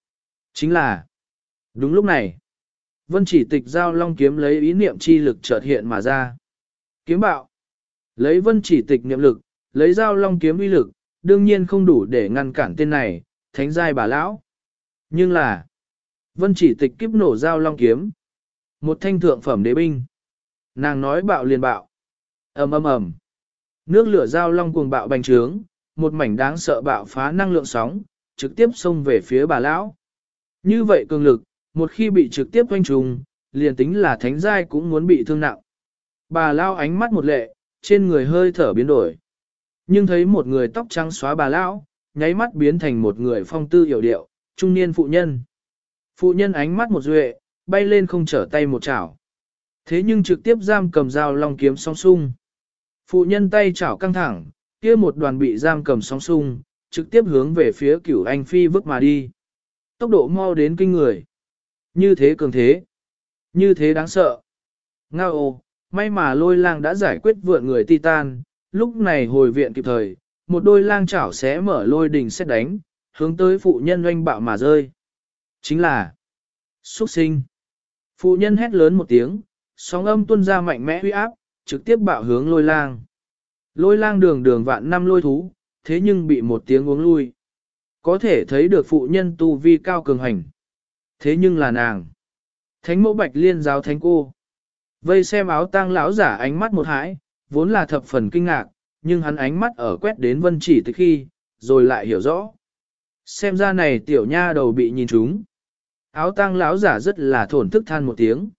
là. Đúng lúc này, Vân Chỉ Tịch giao long kiếm lấy ý niệm chi lực chợt hiện mà ra. Kiếm bạo. Lấy Vân Chỉ Tịch niệm lực, lấy giao long kiếm uy lực, đương nhiên không đủ để ngăn cản tên này, thánh giai bà lão. Nhưng là, Vân Chỉ Tịch kiếp nổ giao long kiếm. Một thanh thượng phẩm đế binh. Nàng nói bạo liền bạo. Ầm ầm ầm. Nước lửa giao long cuồng bạo bành trướng, một mảnh đáng sợ bạo phá năng lượng sóng, trực tiếp xông về phía bà lão. Như vậy cường lực, một khi bị trực tiếp quanh trùng, liền tính là thánh giai cũng muốn bị thương nặng. Bà lão ánh mắt một lệ, trên người hơi thở biến đổi. Nhưng thấy một người tóc trắng xóa bà lão, nháy mắt biến thành một người phong tư hiểu điệu, trung niên phụ nhân. Phụ nhân ánh mắt một duệ, bay lên không trở tay một chảo. Thế nhưng trực tiếp giam cầm dao long kiếm song sung. Phụ nhân tay chảo căng thẳng, kia một đoàn bị giam cầm song sung, trực tiếp hướng về phía Cửu Anh phi vứt mà đi. Tốc độ mau đến kinh người. Như thế cường thế. Như thế đáng sợ. Ngao ồ, may mà lôi lang đã giải quyết vượn người Titan, lúc này hồi viện kịp thời, một đôi lang chảo xé mở lôi đình xét đánh, hướng tới phụ nhân oanh bạo mà rơi. Chính là xuất sinh. Phụ nhân hét lớn một tiếng, sóng âm tuôn ra mạnh mẽ uy áp, trực tiếp bạo hướng lôi lang. Lôi lang đường đường vạn năm lôi thú, thế nhưng bị một tiếng uống lui. Có thể thấy được phụ nhân tu vi cao cường hành. Thế nhưng là nàng. Thánh mẫu Bạch Liên giáo thánh cô. Vây xem áo tang lão giả ánh mắt một hãi, vốn là thập phần kinh ngạc, nhưng hắn ánh mắt ở quét đến Vân Chỉ Tịch khi, rồi lại hiểu rõ. Xem ra này tiểu nha đầu bị nhìn trúng. Áo tang lão giả rất là thổn thức than một tiếng.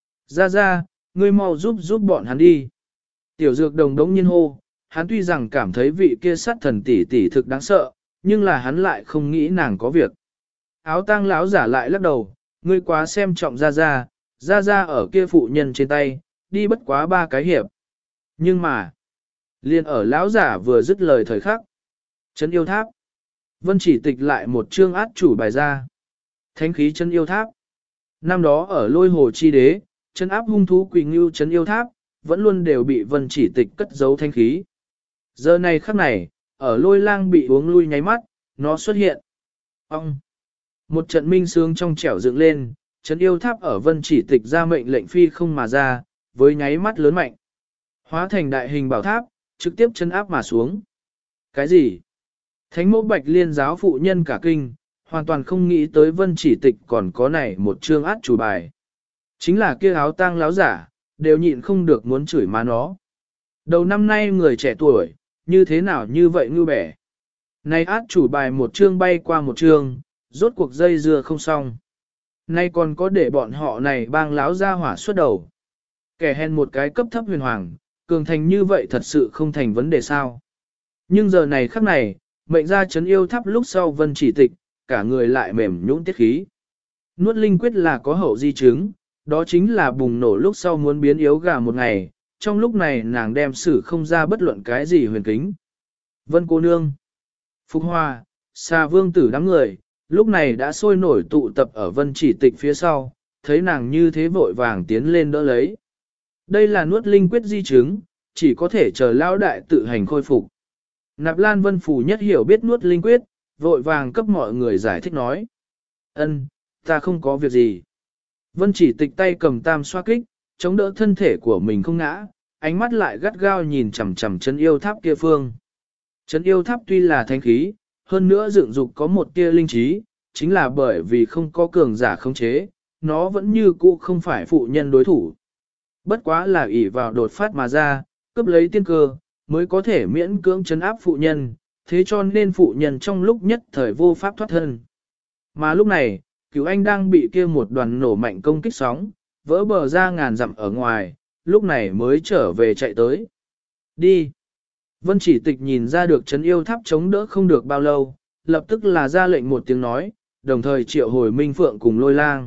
Ra, ngươi mau giúp bọn hắn đi. Tiểu dược đồng đống nhiên hô, hắn tuy rằng cảm thấy vị kia sát thần tỷ tỷ thực đáng sợ, nhưng là hắn lại không nghĩ nàng có việc. Áo tang lão giả lại lắc đầu, ngươi quá xem trọng ra ở kia phụ nhân trên tay, đi bất quá 3 cái hiệp. Nhưng mà, liền ở lão giả vừa dứt lời thời khắc. Trấn yêu tháp. Vân Chỉ Tịch lại một chương át chủ bài ra. Thánh khí trấn yêu tháp. Năm đó ở lôi hồ chi đế, trấn áp hung thú quỳ ngưu trấn yêu tháp, vẫn luôn đều bị Vân Chỉ Tịch cất giấu thánh khí. Giờ này khắc này, ở lôi lang bị uống lui nháy mắt, nó xuất hiện. Ông! Một trận minh sướng trong trẻo dựng lên, trấn yêu tháp ở Vân Chỉ Tịch ra mệnh lệnh phi không mà ra, với nháy mắt lớn mạnh. Hóa thành đại hình bảo tháp, trực tiếp trấn áp mà xuống. Cái gì? Thánh mẫu Bạch Liên giáo phụ nhân cả kinh, hoàn toàn không nghĩ tới Vân Chỉ Tịch còn có này một chương át chủ bài. Chính là kia áo tang láo giả, đều nhịn không được muốn chửi má nó. Đầu năm nay người trẻ tuổi, như thế nào như vậy ngư bẻ. Này át chủ bài một chương bay qua một chương, rốt cuộc dây dưa không xong. Nay còn có để bọn họ này bang láo ra hỏa xuất đầu. Kẻ hèn một cái cấp thấp huyền hoàng, cường thành như vậy thật sự không thành vấn đề sao. Nhưng giờ này khắc này, mệnh ra chấn yêu tháp lúc sau Vân Chỉ Tịch, cả người lại mềm nhũn tiết khí. Nuốt linh quyết là có hậu di chứng, đó chính là bùng nổ lúc sau muốn biến yếu gà một ngày, trong lúc này nàng đem xử không ra bất luận cái gì huyền kính. Vân cô nương, Phục Hoa, Xà Vương tử đám người, lúc này đã sôi nổi tụ tập ở Vân Chỉ Tịch phía sau, thấy nàng như thế vội vàng tiến lên đỡ lấy. Đây là nuốt linh quyết di chứng, chỉ có thể chờ lão đại tự hành khôi phục. Nạp Lan Vân Phủ nhất hiểu biết nuốt linh quyết, vội vàng cấp mọi người giải thích nói. Ân, ta không có việc gì. Vân Chỉ Tịch tay cầm tam xoa kích, chống đỡ thân thể của mình không ngã, ánh mắt lại gắt gao nhìn chằm chằm chân yêu tháp kia phương. Chân yêu tháp tuy là thánh khí, hơn nữa dựng dục có một tia linh trí, chính là bởi vì không có cường giả khống chế, nó vẫn như cũ không phải phụ nhân đối thủ. Bất quá là ỷ vào đột phát mà ra, cướp lấy tiên cơ, mới có thể miễn cưỡng trấn áp phụ nhân, thế cho nên phụ nhân trong lúc nhất thời vô pháp thoát thân. Mà lúc này, Cửu Anh đang bị kia một đoàn nổ mạnh công kích sóng, vỡ bờ ra ngàn dặm ở ngoài, lúc này mới trở về chạy tới. Đi! Vân Chỉ Tịch nhìn ra được trấn yêu tháp chống đỡ không được bao lâu, lập tức là ra lệnh một tiếng nói, đồng thời triệu hồi Minh Phượng cùng Lôi Lang.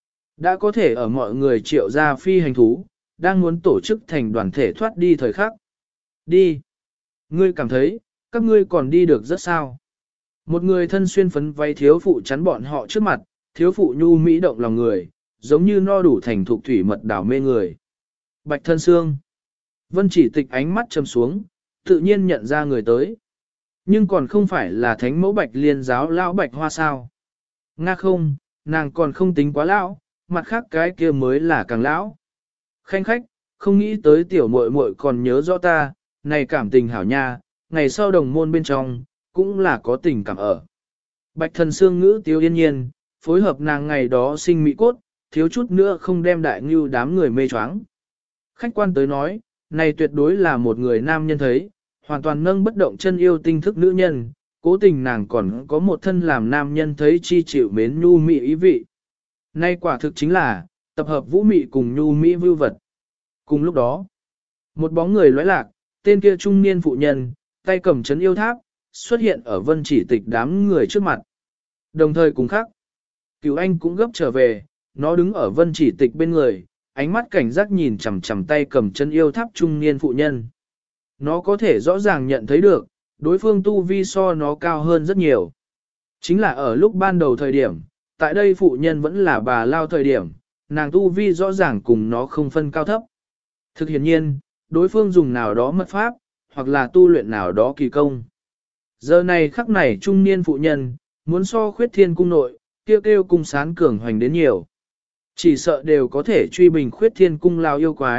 Đã có thể ở mọi người triệu ra phi hành thú, đang muốn tổ chức thành đoàn thể thoát đi thời khắc. Đi! Ngươi cảm thấy, các ngươi còn đi được rất sao. Một người thân xuyên phấn váy thiếu phụ chắn bọn họ trước mặt, thiếu phụ nhu mỹ động lòng người, giống như no đủ thành thục thủy mật đảo mê người. Bạch thân xương. Vân Chỉ Tịch ánh mắt trầm xuống, tự nhiên nhận ra người tới. Nhưng còn không phải là thánh mẫu Bạch Liên giáo lão Bạch Hoa sao. Nga không, nàng còn không tính quá lão, mặt khác cái kia mới là càng lão. Khanh khách, không nghĩ tới tiểu muội muội còn nhớ rõ ta, này cảm tình hảo nha, ngày sau đồng môn bên trong, cũng là có tình cảm ở. Bạch thần xương ngữ tiêu yên nhiên, phối hợp nàng ngày đó sinh mỹ cốt, thiếu chút nữa không đem đại ngưu đám người mê choáng. Khách quan tới nói, này tuyệt đối là một người nam nhân thấy, hoàn toàn nâng bất động chân yêu tinh thức nữ nhân, cố tình nàng còn có một thân làm nam nhân thấy chi chịu mến nhu mỹ ý vị. Nay quả thực chính là, tập hợp vũ mị cùng nhu mỹ vưu vật. Cùng lúc đó, một bóng người lóe lạc, tên kia trung niên phụ nhân, tay cầm chấn yêu tháp, xuất hiện ở Vân Chỉ Tịch đám người trước mặt. Đồng thời cùng khác, Cửu Anh cũng gấp trở về, nó đứng ở Vân Chỉ Tịch bên người, ánh mắt cảnh giác nhìn chằm chằm tay cầm chân yêu tháp trung niên phụ nhân. Nó có thể rõ ràng nhận thấy được, đối phương tu vi so nó cao hơn rất nhiều. Chính là ở lúc ban đầu thời điểm, tại đây phụ nhân vẫn là bà lao thời điểm, nàng tu vi rõ ràng cùng nó không phân cao thấp. Thực hiện nhiên, đối phương dùng nào đó mật pháp, hoặc là tu luyện nào đó kỳ công. Giờ này khắc này trung niên phụ nhân, muốn so khuyết thiên cung nội, kêu cung sán cường hoành đến nhiều. Chỉ sợ đều có thể truy bình khuyết thiên cung lao yêu quái,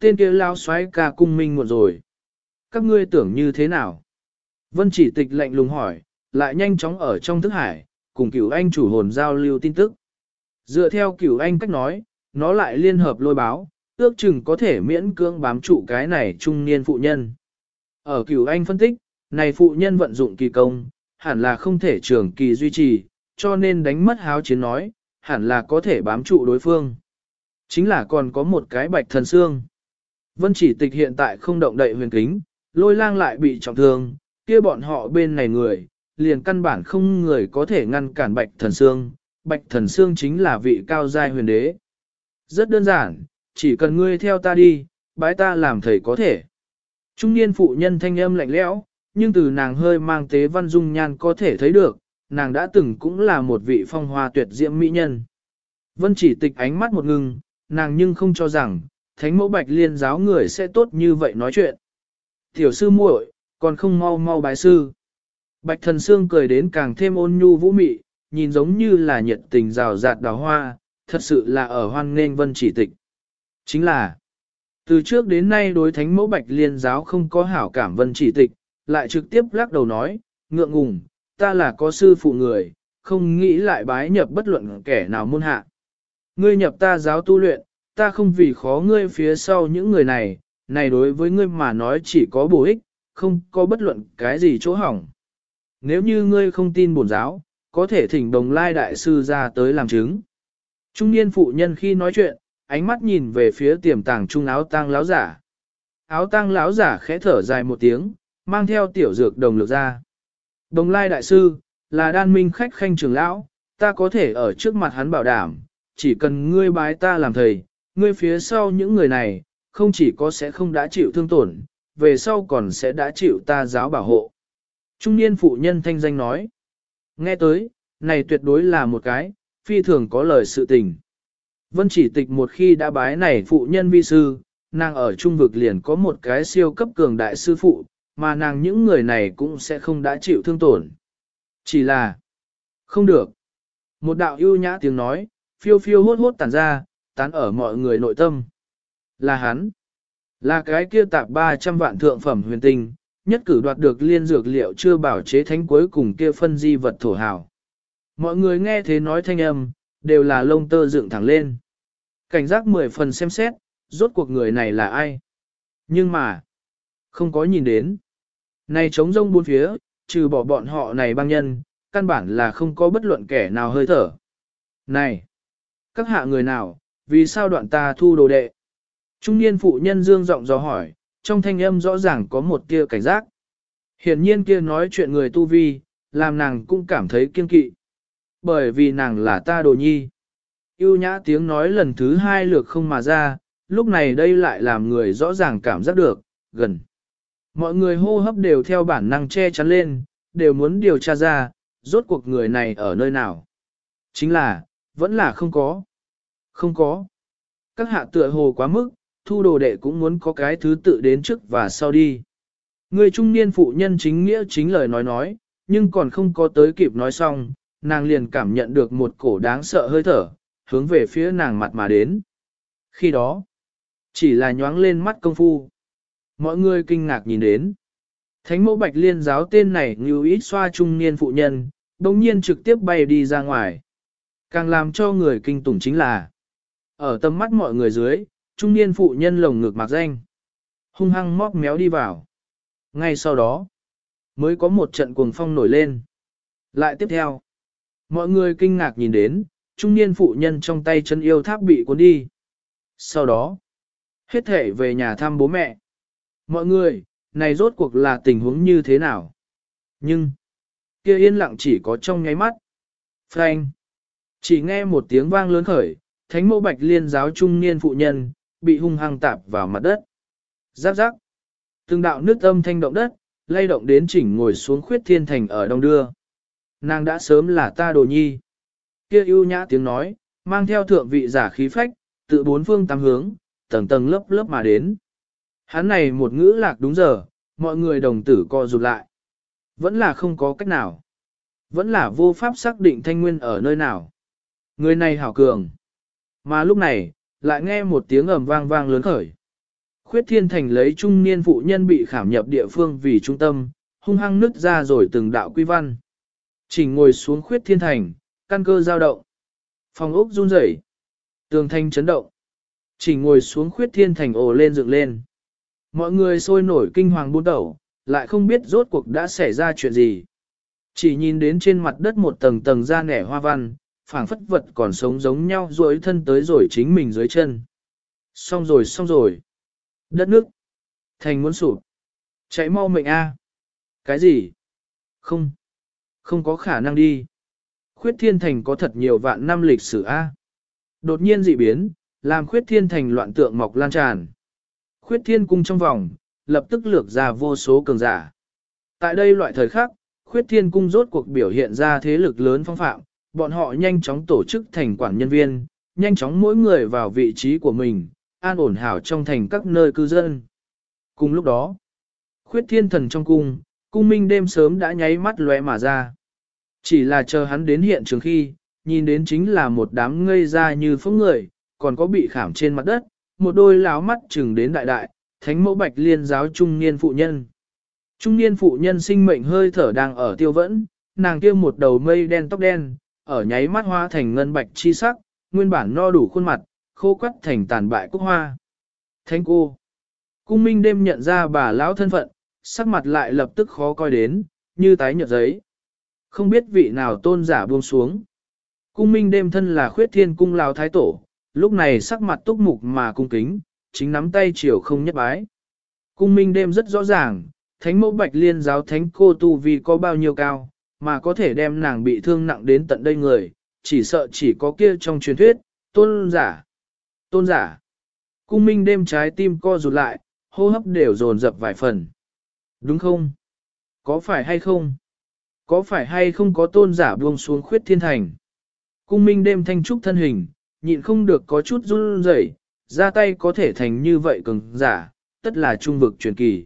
tên kia lao xoáy ca cung minh một rồi. Các ngươi tưởng như thế nào? Vân Chỉ Tịch lạnh lùng hỏi, lại nhanh chóng ở trong thức hải, cùng Cửu Anh chủ hồn giao lưu tin tức. Dựa theo Cửu Anh cách nói, nó lại liên hợp lôi báo, ước chừng có thể miễn cưỡng bám trụ cái này trung niên phụ nhân. Ở Cửu Anh phân tích, này phụ nhân vận dụng kỳ công, hẳn là không thể trường kỳ duy trì, cho nên đánh mất háo chiến nói, hẳn là có thể bám trụ đối phương. Chính là còn có một cái bạch thần xương. Vân Chỉ Tịch hiện tại không động đậy huyền kính, Lôi Lang lại bị trọng thương, kia bọn họ bên này người, liền căn bản không người có thể ngăn cản bạch thần xương. Bạch thần xương chính là vị cao giai huyền đế. Rất đơn giản, chỉ cần ngươi theo ta đi, bái ta làm thầy có thể. Trung niên phụ nhân thanh âm lạnh lẽo, nhưng từ nàng hơi mang tế văn dung nhan có thể thấy được, nàng đã từng cũng là một vị phong hoa tuyệt diễm mỹ nhân. Vân Chỉ Tịch ánh mắt một ngừng, nàng nhưng không cho rằng, thánh mẫu bạch liên giáo người sẽ tốt như vậy nói chuyện. Tiểu sư muội, còn không mau mau bái sư. Bạch thần xương cười đến càng thêm ôn nhu vũ mị, nhìn giống như là nhiệt tình rào rạt đào hoa, thật sự là ở hoan nghênh Vân Chỉ Tịch. Chính là, từ trước đến nay đối thánh mẫu bạch liên giáo không có hảo cảm Vân Chỉ Tịch, lại trực tiếp lắc đầu nói, ngượng ngùng, ta là có sư phụ người, không nghĩ lại bái nhập bất luận kẻ nào môn hạ. Ngươi nhập ta giáo tu luyện, ta không vì khó ngươi phía sau những người này, này đối với ngươi mà nói chỉ có bổ ích, không có bất luận cái gì chỗ hỏng. Nếu như ngươi không tin bổn giáo, có thể thỉnh Đồng Lai đại sư ra tới làm chứng. Trung niên phụ nhân khi nói chuyện, ánh mắt nhìn về phía tiềm tàng trung áo tang lão giả. Áo tang lão giả khẽ thở dài một tiếng, mang theo tiểu dược đồng lược ra. Đồng Lai đại sư, là đan minh khách khanh trưởng lão, ta có thể ở trước mặt hắn bảo đảm, chỉ cần ngươi bái ta làm thầy, ngươi phía sau những người này, không chỉ có sẽ không đã chịu thương tổn, về sau còn sẽ đã chịu ta giáo bảo hộ. Trung niên phụ nhân thanh danh nói, nghe tới, này tuyệt đối là một cái, phi thường có lời sự tình. Vân Chỉ Tịch một khi đã bái này phụ nhân vi sư, nàng ở trung vực liền có một cái siêu cấp cường đại sư phụ, mà nàng những người này cũng sẽ không đã chịu thương tổn. Chỉ là, không được. Một đạo ưu nhã tiếng nói, phiêu phiêu hốt hốt tản ra, tán ở mọi người nội tâm. Là hắn. Là cái kia tạp 300 vạn thượng phẩm huyền tinh, nhất cử đoạt được liên dược liệu chưa bảo chế thánh cuối cùng kia phân di vật thổ hào. Mọi người nghe thế nói thanh âm, đều là lông tơ dựng thẳng lên. Cảnh giác 10 phần xem xét, rốt cuộc người này là ai. Nhưng mà, không có nhìn đến. Này trống rông bốn phía, trừ bỏ bọn họ này băng nhân, căn bản là không có bất luận kẻ nào hơi thở. Này, các hạ người nào, vì sao đoạn ta thu đồ đệ? Trung niên phụ nhân dương giọng dò hỏi, trong thanh âm rõ ràng có một tia cảnh giác. Hiển nhiên kia nói chuyện người tu vi, làm nàng cũng cảm thấy kiên kỵ. Bởi vì nàng là ta đồ nhi. Yêu nhã tiếng nói lần thứ hai lược không mà ra, lúc này đây lại làm người rõ ràng cảm giác được, gần. Mọi người hô hấp đều theo bản năng che chắn lên, đều muốn điều tra ra, rốt cuộc người này ở nơi nào. Chính là, vẫn là không có. Không có. Các hạ tựa hồ quá mức, thu đồ đệ cũng muốn có cái thứ tự đến trước và sau đi. Người trung niên phụ nhân chính nghĩa chính lời nói, nhưng còn không có tới kịp nói xong, nàng liền cảm nhận được một cổ đáng sợ hơi thở, hướng về phía nàng mặt mà đến. Khi đó, chỉ là nhoáng lên mắt công phu. Mọi người kinh ngạc nhìn đến. Thánh mẫu bạch liên giáo tên này như ít xoa trung niên phụ nhân, đồng nhiên trực tiếp bay đi ra ngoài. Càng làm cho người kinh tủng chính là, ở tầm mắt mọi người dưới, trung niên phụ nhân lồng ngực mặc danh. Hung hăng móc méo đi vào. Ngay sau đó, mới có một trận cuồng phong nổi lên. Lại tiếp theo, mọi người kinh ngạc nhìn đến, trung niên phụ nhân trong tay chân yêu tháp bị cuốn đi. Sau đó, hết thể về nhà thăm bố mẹ. Mọi người, này rốt cuộc là tình huống như thế nào? Nhưng, kia yên lặng chỉ có trong nháy mắt. Phanh. Chỉ nghe một tiếng vang lớn khởi, thánh mẫu bạch liên giáo trung niên phụ nhân, bị hung hăng tạp vào mặt đất. Giáp giáp. Từng đạo nước âm thanh động đất, lay động đến chỉnh ngồi xuống khuyết thiên thành ở đông đưa. Nàng đã sớm là ta đồ nhi. Kia ưu nhã tiếng nói, mang theo thượng vị giả khí phách, tự bốn phương tám hướng, tầng tầng lớp lớp mà đến. Hắn này một ngữ lạc đúng giờ, mọi người đồng tử co rụt lại. Vẫn là không có cách nào. Vẫn là vô pháp xác định thanh nguyên ở nơi nào. Người này hảo cường. Mà lúc này, lại nghe một tiếng ầm vang vang lớn khởi. Khuyết Thiên Thành lấy trung niên phụ nhân bị khảm nhập địa phương vì trung tâm, hung hăng nứt ra rồi từng đạo quy văn. Chỉnh ngồi xuống Khuyết Thiên Thành, căn cơ dao động. Phòng ốc run rẩy, tường thanh chấn động. Chỉnh ngồi xuống Khuyết Thiên Thành ồ lên dựng lên. Mọi người sôi nổi kinh hoàng buôn đầu, lại không biết rốt cuộc đã xảy ra chuyện gì. Chỉ nhìn đến trên mặt đất một tầng tầng da nẻ hoa văn, phảng phất vật còn sống giống nhau duỗi thân tới rồi chính mình dưới chân. Xong rồi xong rồi. Đất nước. Thành muốn sụp. Chạy mau mệnh a. Cái gì? Không. Không có khả năng đi. Khuyết Thiên Thành có thật nhiều vạn năm lịch sử a. Đột nhiên dị biến, làm Khuyết Thiên Thành loạn tượng mọc lan tràn. Khuyết Thiên cung trong vòng, lập tức lược ra vô số cường giả. Tại đây loại thời khắc, Khuyết Thiên cung rốt cuộc biểu hiện ra thế lực lớn phong phạm, bọn họ nhanh chóng tổ chức thành quản nhân viên, nhanh chóng mỗi người vào vị trí của mình, an ổn hảo trong thành các nơi cư dân. Cùng lúc đó, Khuyết Thiên Thần trong cung, cung minh đêm sớm đã nháy mắt lóe mà ra. Chỉ là chờ hắn đến hiện trường khi, nhìn đến chính là một đám ngây ra như phóng người, còn có bị khảm trên mặt đất, một đôi láo mắt chừng đến đại đại, thánh mẫu Bạch Liên giáo trung niên phụ nhân. Trung niên phụ nhân sinh mệnh hơi thở đang ở tiêu vẫn, nàng kia một đầu mây đen tóc đen, ở nháy mắt hoa thành ngân bạch chi sắc, nguyên bản no đủ khuôn mặt, khô quắt thành tàn bại cúc hoa. Thánh cô. Cung minh đêm nhận ra bà lão thân phận, sắc mặt lại lập tức khó coi đến, như tái nhợt giấy. Không biết vị nào tôn giả buông xuống. Cung minh đêm thân là Khuyết Thiên cung lão thái tổ, lúc này sắc mặt túc mục mà cung kính, chính nắm tay chiều không nhất bái. Cung minh đêm rất rõ ràng, thánh mẫu Bạch Liên giáo thánh cô tu vi có bao nhiêu cao, mà có thể đem nàng bị thương nặng đến tận đây người, chỉ sợ chỉ có kia trong truyền thuyết, tôn giả. Tôn giả. Cung minh đêm trái tim co rụt lại, hô hấp đều dồn dập vài phần. Đúng không? Có phải hay không? Có phải hay không có tôn giả buông xuống Khuyết Thiên Thành? Cung minh đêm thanh trúc thân hình, nhịn không được có chút run rẩy, ra tay có thể thành như vậy cường giả, tất là trung vực truyền kỳ.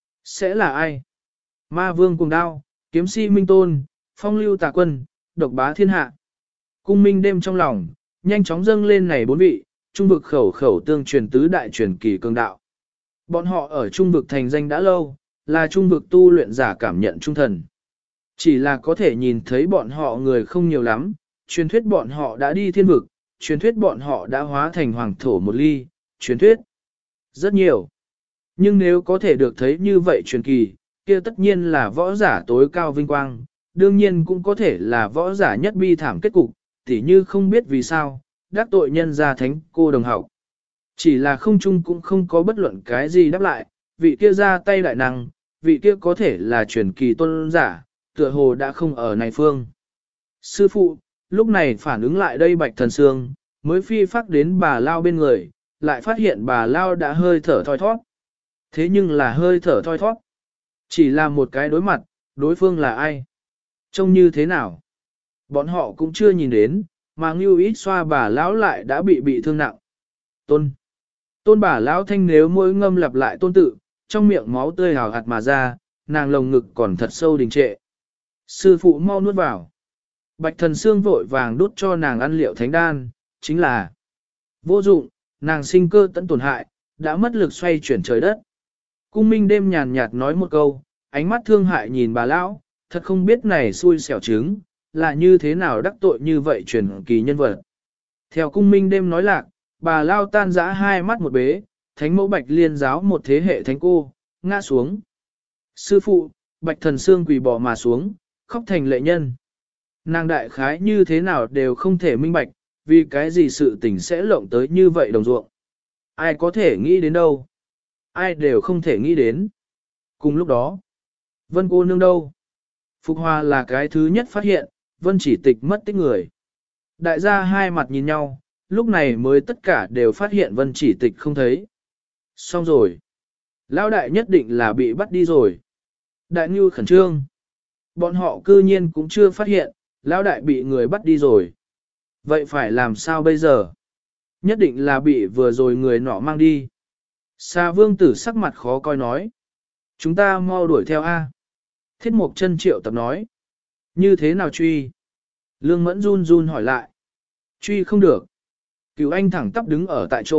Sẽ là ai? Ma vương cùng đao, kiếm si minh tôn, phong lưu tà quân, độc bá thiên hạ. Cung minh đêm trong lòng, nhanh chóng dâng lên này bốn vị, trung vực khẩu khẩu tương truyền tứ đại truyền kỳ cường đạo. Bọn họ ở trung vực thành danh đã lâu, là trung vực tu luyện giả cảm nhận trung thần. Chỉ là có thể nhìn thấy bọn họ người không nhiều lắm, truyền thuyết bọn họ đã đi thiên vực, truyền thuyết bọn họ đã hóa thành hoàng thổ một ly, truyền thuyết rất nhiều. Nhưng nếu có thể được thấy như vậy truyền kỳ, kia tất nhiên là võ giả tối cao vinh quang, đương nhiên cũng có thể là võ giả nhất bi thảm kết cục, tỉ như không biết vì sao, đắc tội nhân gia thánh cô đồng học. Chỉ là không chung cũng không có bất luận cái gì đáp lại, vị kia ra tay đại năng, vị kia có thể là truyền kỳ tôn giả, tựa hồ đã không ở này phương. Sư phụ, lúc này phản ứng lại đây Bạch Thần Sương, mới phi phát đến bà Lao bên người, lại phát hiện bà Lao đã hơi thở thoi thoát. Thế nhưng là hơi thở thoi thoát. Chỉ là một cái đối mặt, đối phương là ai? Trông như thế nào? Bọn họ cũng chưa nhìn đến, mà Ngưu ít xoa bà lão lại đã bị thương nặng. Tôn bà lão thanh nếu môi ngâm lặp lại tôn tự, trong miệng máu tươi hào hạt mà ra, nàng lồng ngực còn thật sâu đình trệ. Sư phụ mau nuốt vào. Bạch Thần Sương vội vàng đút cho nàng ăn liệu thánh đan, chính là vô dụng, nàng sinh cơ tận tổn hại, đã mất lực xoay chuyển trời đất. Cung minh đêm nhàn nhạt nói một câu, ánh mắt thương hại nhìn bà lão, thật không biết này xui xẻo trứng, là như thế nào đắc tội như vậy truyền kỳ nhân vật. Theo cung minh đêm nói lạc, bà lao tan rã hai mắt một bế, thánh mẫu Bạch Liên giáo một thế hệ thánh cô, ngã xuống. Sư phụ, Bạch Thần Sương quỳ bỏ mà xuống, khóc thành lệ nhân. Nàng đại khái như thế nào đều không thể minh bạch, vì cái gì sự tình sẽ lộng tới như vậy đồng ruộng. Ai có thể nghĩ đến đâu? Ai đều không thể nghĩ đến. Cùng lúc đó, Vân cô nương đâu? Phục Hòa là cái thứ nhất phát hiện, Vân Chỉ Tịch mất tích người. Đại gia hai mặt nhìn nhau, lúc này mới tất cả đều phát hiện Vân Chỉ Tịch không thấy. Xong rồi. Lão đại nhất định là bị bắt đi rồi. Đại Ngưu khẩn trương. Bọn họ cư nhiên cũng chưa phát hiện, lão đại bị người bắt đi rồi. Vậy phải làm sao bây giờ? Nhất định là bị vừa rồi người nọ mang đi. Sa Vương Tử sắc mặt khó coi nói. Chúng ta mau đuổi theo A. Thiết Mộc Chân triệu tập nói. Như thế nào truy? Lương Mẫn run run hỏi lại. Truy không được. Cửu Anh thẳng tắp đứng ở tại chỗ,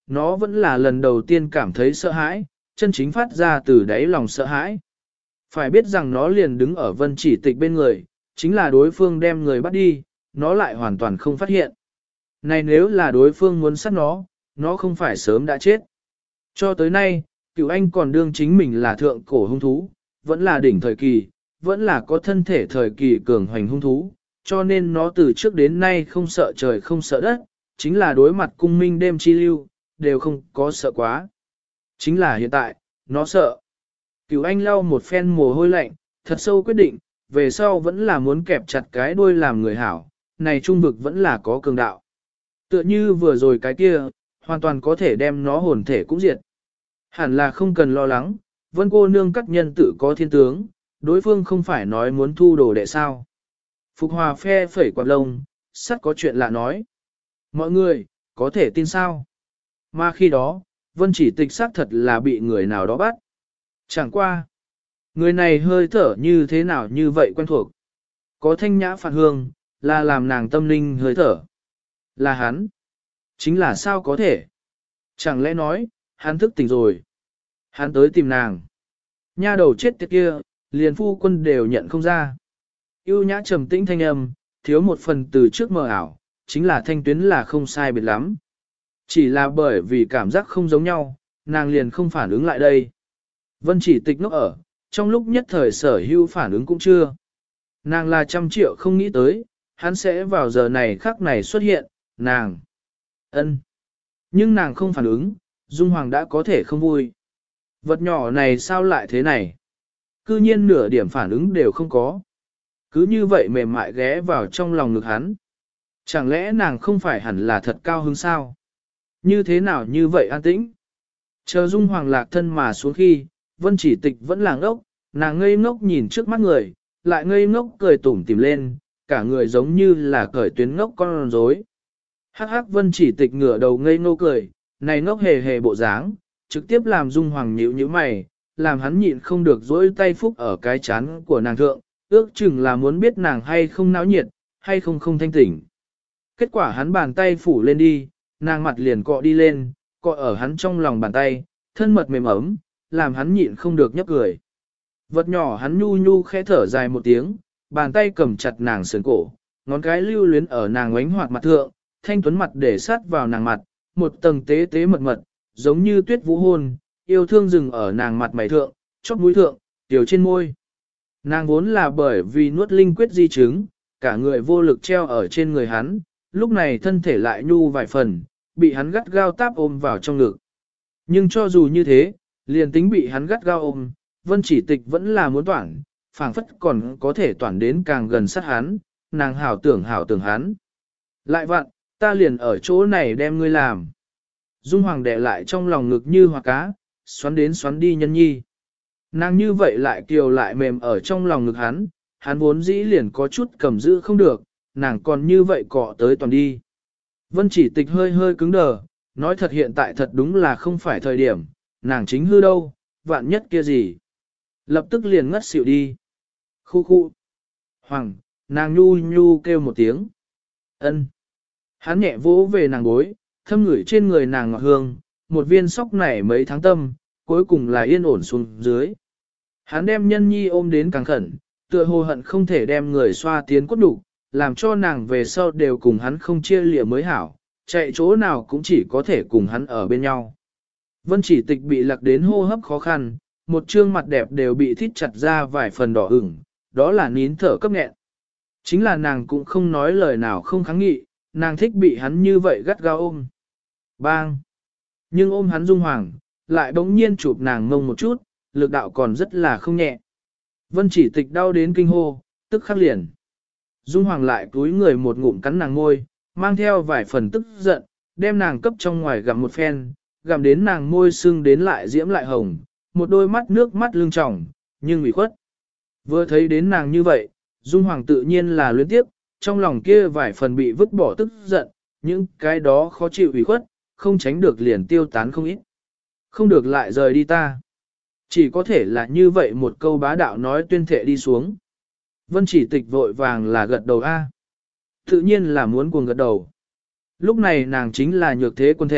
nó vẫn là lần đầu tiên cảm thấy sợ hãi, chân chính phát ra từ đáy lòng sợ hãi. Phải biết rằng nó liền đứng ở Vân Chỉ Tịch bên người, chính là đối phương đem người bắt đi, nó lại hoàn toàn không phát hiện. Này nếu là đối phương muốn sát nó không phải sớm đã chết. Cho tới nay, Cửu Anh còn đương chính mình là thượng cổ hung thú, vẫn là đỉnh thời kỳ, vẫn là có thân thể thời kỳ cường hoành hung thú, cho nên nó từ trước đến nay không sợ trời không sợ đất, chính là đối mặt cung minh đêm chi lưu, đều không có sợ quá. Chính là hiện tại, nó sợ. Cửu Anh lau một phen mồ hôi lạnh, thật sâu quyết định, về sau vẫn là muốn kẹp chặt cái đuôi làm người hảo, này trung vực vẫn là có cường đạo. Tựa như vừa rồi cái kia, hoàn toàn có thể đem nó hồn thể cũng diệt. Hẳn là không cần lo lắng, Vân cô nương các nhân tự có thiên tướng, đối phương không phải nói muốn thu đồ đệ sao. Phục Hòa phe phẩy quạt lông, sắt có chuyện lạ nói. Mọi người, có thể tin sao? Mà khi đó, Vân Chỉ Tịch xác thật là bị người nào đó bắt. Chẳng qua. Người này hơi thở như thế nào như vậy quen thuộc. Có thanh nhã phản hương, là làm nàng tâm linh hơi thở. Là hắn. Chính là sao có thể? Chẳng lẽ nói, hắn thức tỉnh rồi. Hắn tới tìm nàng. Nha đầu chết tiệt kia, liền phu quân đều nhận không ra. Yêu nhã trầm tĩnh thanh âm, thiếu một phần từ trước mờ ảo, chính là thanh tuyến là không sai biệt lắm. Chỉ là bởi vì cảm giác không giống nhau, nàng liền không phản ứng lại đây. Vân Chỉ Tịch ngốc ở, trong lúc nhất thời sở hữu phản ứng cũng chưa. Nàng là 100 triệu không nghĩ tới, hắn sẽ vào giờ này khắc này xuất hiện, nàng. Ân. Nhưng nàng không phản ứng, Dung Hoàng đã có thể không vui. Vật nhỏ này sao lại thế này? Cư nhiên nửa điểm phản ứng đều không có. Cứ như vậy mềm mại ghé vào trong lòng ngực hắn. Chẳng lẽ nàng không phải hẳn là thật cao hứng sao? Như thế nào như vậy an tĩnh? Chờ Dung Hoàng lạc thân mà xuống khi, Vân Chỉ Tịch vẫn là ngốc, nàng ngây ngốc nhìn trước mắt người, lại ngây ngốc cười tủm tỉm lên, cả người giống như là cởi tuyến ngốc con rối. Hắc hắc Vân Chỉ Tịch ngửa đầu ngây ngô cười, này ngốc hề hề bộ dáng, trực tiếp làm Dung Hoàng nhíu nhíu mày, làm hắn nhịn không được dỗi tay phúc ở cái chán của nàng thượng, ước chừng là muốn biết nàng hay không náo nhiệt, hay không không thanh tỉnh. Kết quả hắn bàn tay phủ lên đi, nàng mặt liền cọ đi lên, cọ ở hắn trong lòng bàn tay, thân mật mềm ấm, làm hắn nhịn không được nhấp cười. Vật nhỏ hắn nhu nhu khẽ thở dài một tiếng, bàn tay cầm chặt nàng sườn cổ, ngón cái lưu luyến ở nàng ánh hoạt mặt thượng, thanh tuấn mặt để sát vào nàng mặt, một tầng tế tế mật mật, giống như tuyết vũ hôn, yêu thương dừng ở nàng mặt mày thượng, chóp mũi thượng, tiểu trên môi. Nàng vốn là bởi vì nuốt linh quyết di chứng, cả người vô lực treo ở trên người hắn, lúc này thân thể lại nhu vài phần, bị hắn gắt gao táp ôm vào trong ngực. Nhưng cho dù như thế, liền tính bị hắn gắt gao ôm, Vân Chỉ Tịch vẫn là muốn toản, phảng phất còn có thể toản đến càng gần sát hắn, nàng hảo tưởng hắn. Lại vặn, ta liền ở chỗ này đem ngươi làm. Dung Hoàng đè lại trong lòng ngực như hoa cá, xoắn đến xoắn đi nhân nhi. Nàng như vậy lại kiều lại mềm ở trong lòng ngực hắn vốn dĩ liền có chút cầm giữ không được, nàng còn như vậy cọ tới toàn đi. Vân Chỉ Tịch hơi hơi cứng đờ, nói thật hiện tại thật đúng là không phải thời điểm, nàng chính hư đâu, vạn nhất kia gì. Lập tức liền ngất xỉu đi. Khu khu. Hoàng, nàng nhu nhu kêu một tiếng. Ân. Hắn nhẹ vỗ về nàng gối, thâm ngửi trên người nàng ngọt hương, một viên sóc nảy mấy tháng tâm, cuối cùng là yên ổn xuống dưới. Hắn đem nhân nhi ôm đến càng khẩn, tựa hồ hận không thể đem người xoa tiến cốt đủ, làm cho nàng về sau đều cùng hắn không chia lìa mới hảo, chạy chỗ nào cũng chỉ có thể cùng hắn ở bên nhau. Vân Chỉ Tịch bị lạc đến hô hấp khó khăn, một trương mặt đẹp đều bị thít chặt ra vài phần đỏ ửng, đó là nín thở cấp nghẹn. Chính là nàng cũng không nói lời nào không kháng nghị, nàng thích bị hắn như vậy gắt gao ôm. Bang! Nhưng ôm hắn Dung Hoàng, lại bỗng nhiên chụp nàng ngông một chút, lực đạo còn rất là không nhẹ. Vân Chỉ Tịch đau đến kinh hô, tức khắc liền. Dung Hoàng lại cúi người một ngụm cắn nàng môi, mang theo vài phần tức giận, đem nàng cấp trong ngoài gặm một phen, gặm đến nàng môi sưng đến lại diễm lại hồng, một đôi mắt nước mắt lưng tròng, nhưng ủy khuất. Vừa thấy đến nàng như vậy, Dung Hoàng tự nhiên là luyến tiếp, trong lòng kia vài phần bị vứt bỏ tức giận, những cái đó khó chịu ủy khuất, không tránh được liền tiêu tán không ít. Không được lại rời đi ta. Chỉ có thể là như vậy một câu bá đạo nói tuyên thệ đi xuống. Vân Chỉ Tịch vội vàng là gật đầu A. Tự nhiên là muốn cuồng gật đầu. Lúc này nàng chính là nhược thế quân thể,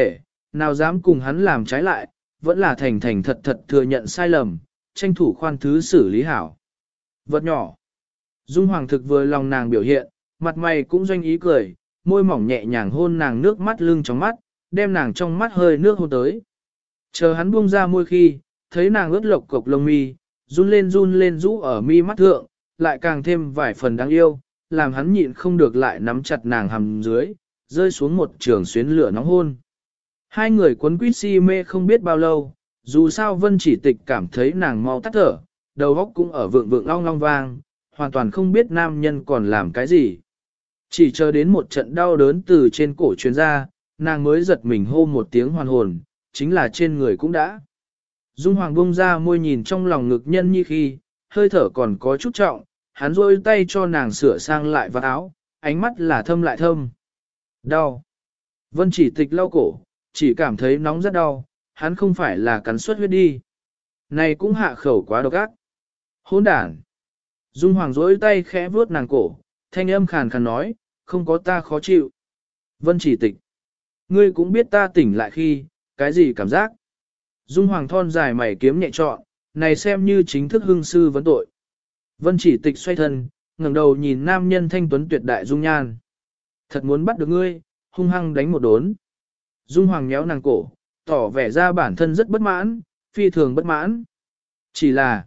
nào dám cùng hắn làm trái lại, vẫn là thành thành thật thật thừa nhận sai lầm, tranh thủ khoan thứ xử lý hảo. Vật nhỏ. Dung Hoàng thực vừa lòng nàng biểu hiện, mặt mày cũng doanh ý cười, môi mỏng nhẹ nhàng hôn nàng nước mắt lưng trong mắt, đem nàng trong mắt hơi nước hôn tới. Chờ hắn buông ra môi khi, thấy nàng ướt lộc cục lông mi, run lên rũ ở mi mắt thượng, lại càng thêm vài phần đáng yêu, làm hắn nhịn không được lại nắm chặt nàng hầm dưới, rơi xuống một trường xuyến lửa nóng hôn. Hai người quấn quýt si mê không biết bao lâu, dù sao Vân Chỉ Tịch cảm thấy nàng mau tắt thở, đầu óc cũng ở vượng vượng long long vang, hoàn toàn không biết nam nhân còn làm cái gì. Chỉ chờ đến một trận đau đớn từ trên cổ truyền ra, nàng mới giật mình hô một tiếng hoàn hồn, chính là trên người cũng đã. Dung Hoàng bông ra môi nhìn trong lòng ngực nhân nhi khi, hơi thở còn có chút trọng, hắn rôi tay cho nàng sửa sang lại vạt áo, ánh mắt là thâm lại thâm. Đau. Vân Chỉ Tịch lau cổ, chỉ cảm thấy nóng rất đau, hắn không phải là cắn suất huyết đi. Này cũng hạ khẩu quá độc ác. Hỗn đản. Dung Hoàng rỗi tay khẽ vuốt nàng cổ, thanh âm khàn khàn nói, không có ta khó chịu. Vân Chỉ Tịch. Ngươi cũng biết ta tỉnh lại khi, cái gì cảm giác. Dung Hoàng thon dài mày kiếm nhẹ trọn, này xem như chính thức hưng sư vấn tội. Vân Chỉ Tịch xoay thân, ngẩng đầu nhìn nam nhân thanh tuấn tuyệt đại dung nhan. Thật muốn bắt được ngươi, hung hăng đánh một đốn. Dung Hoàng nhéo nàng cổ, tỏ vẻ ra bản thân rất bất mãn, phi thường bất mãn. Chỉ là,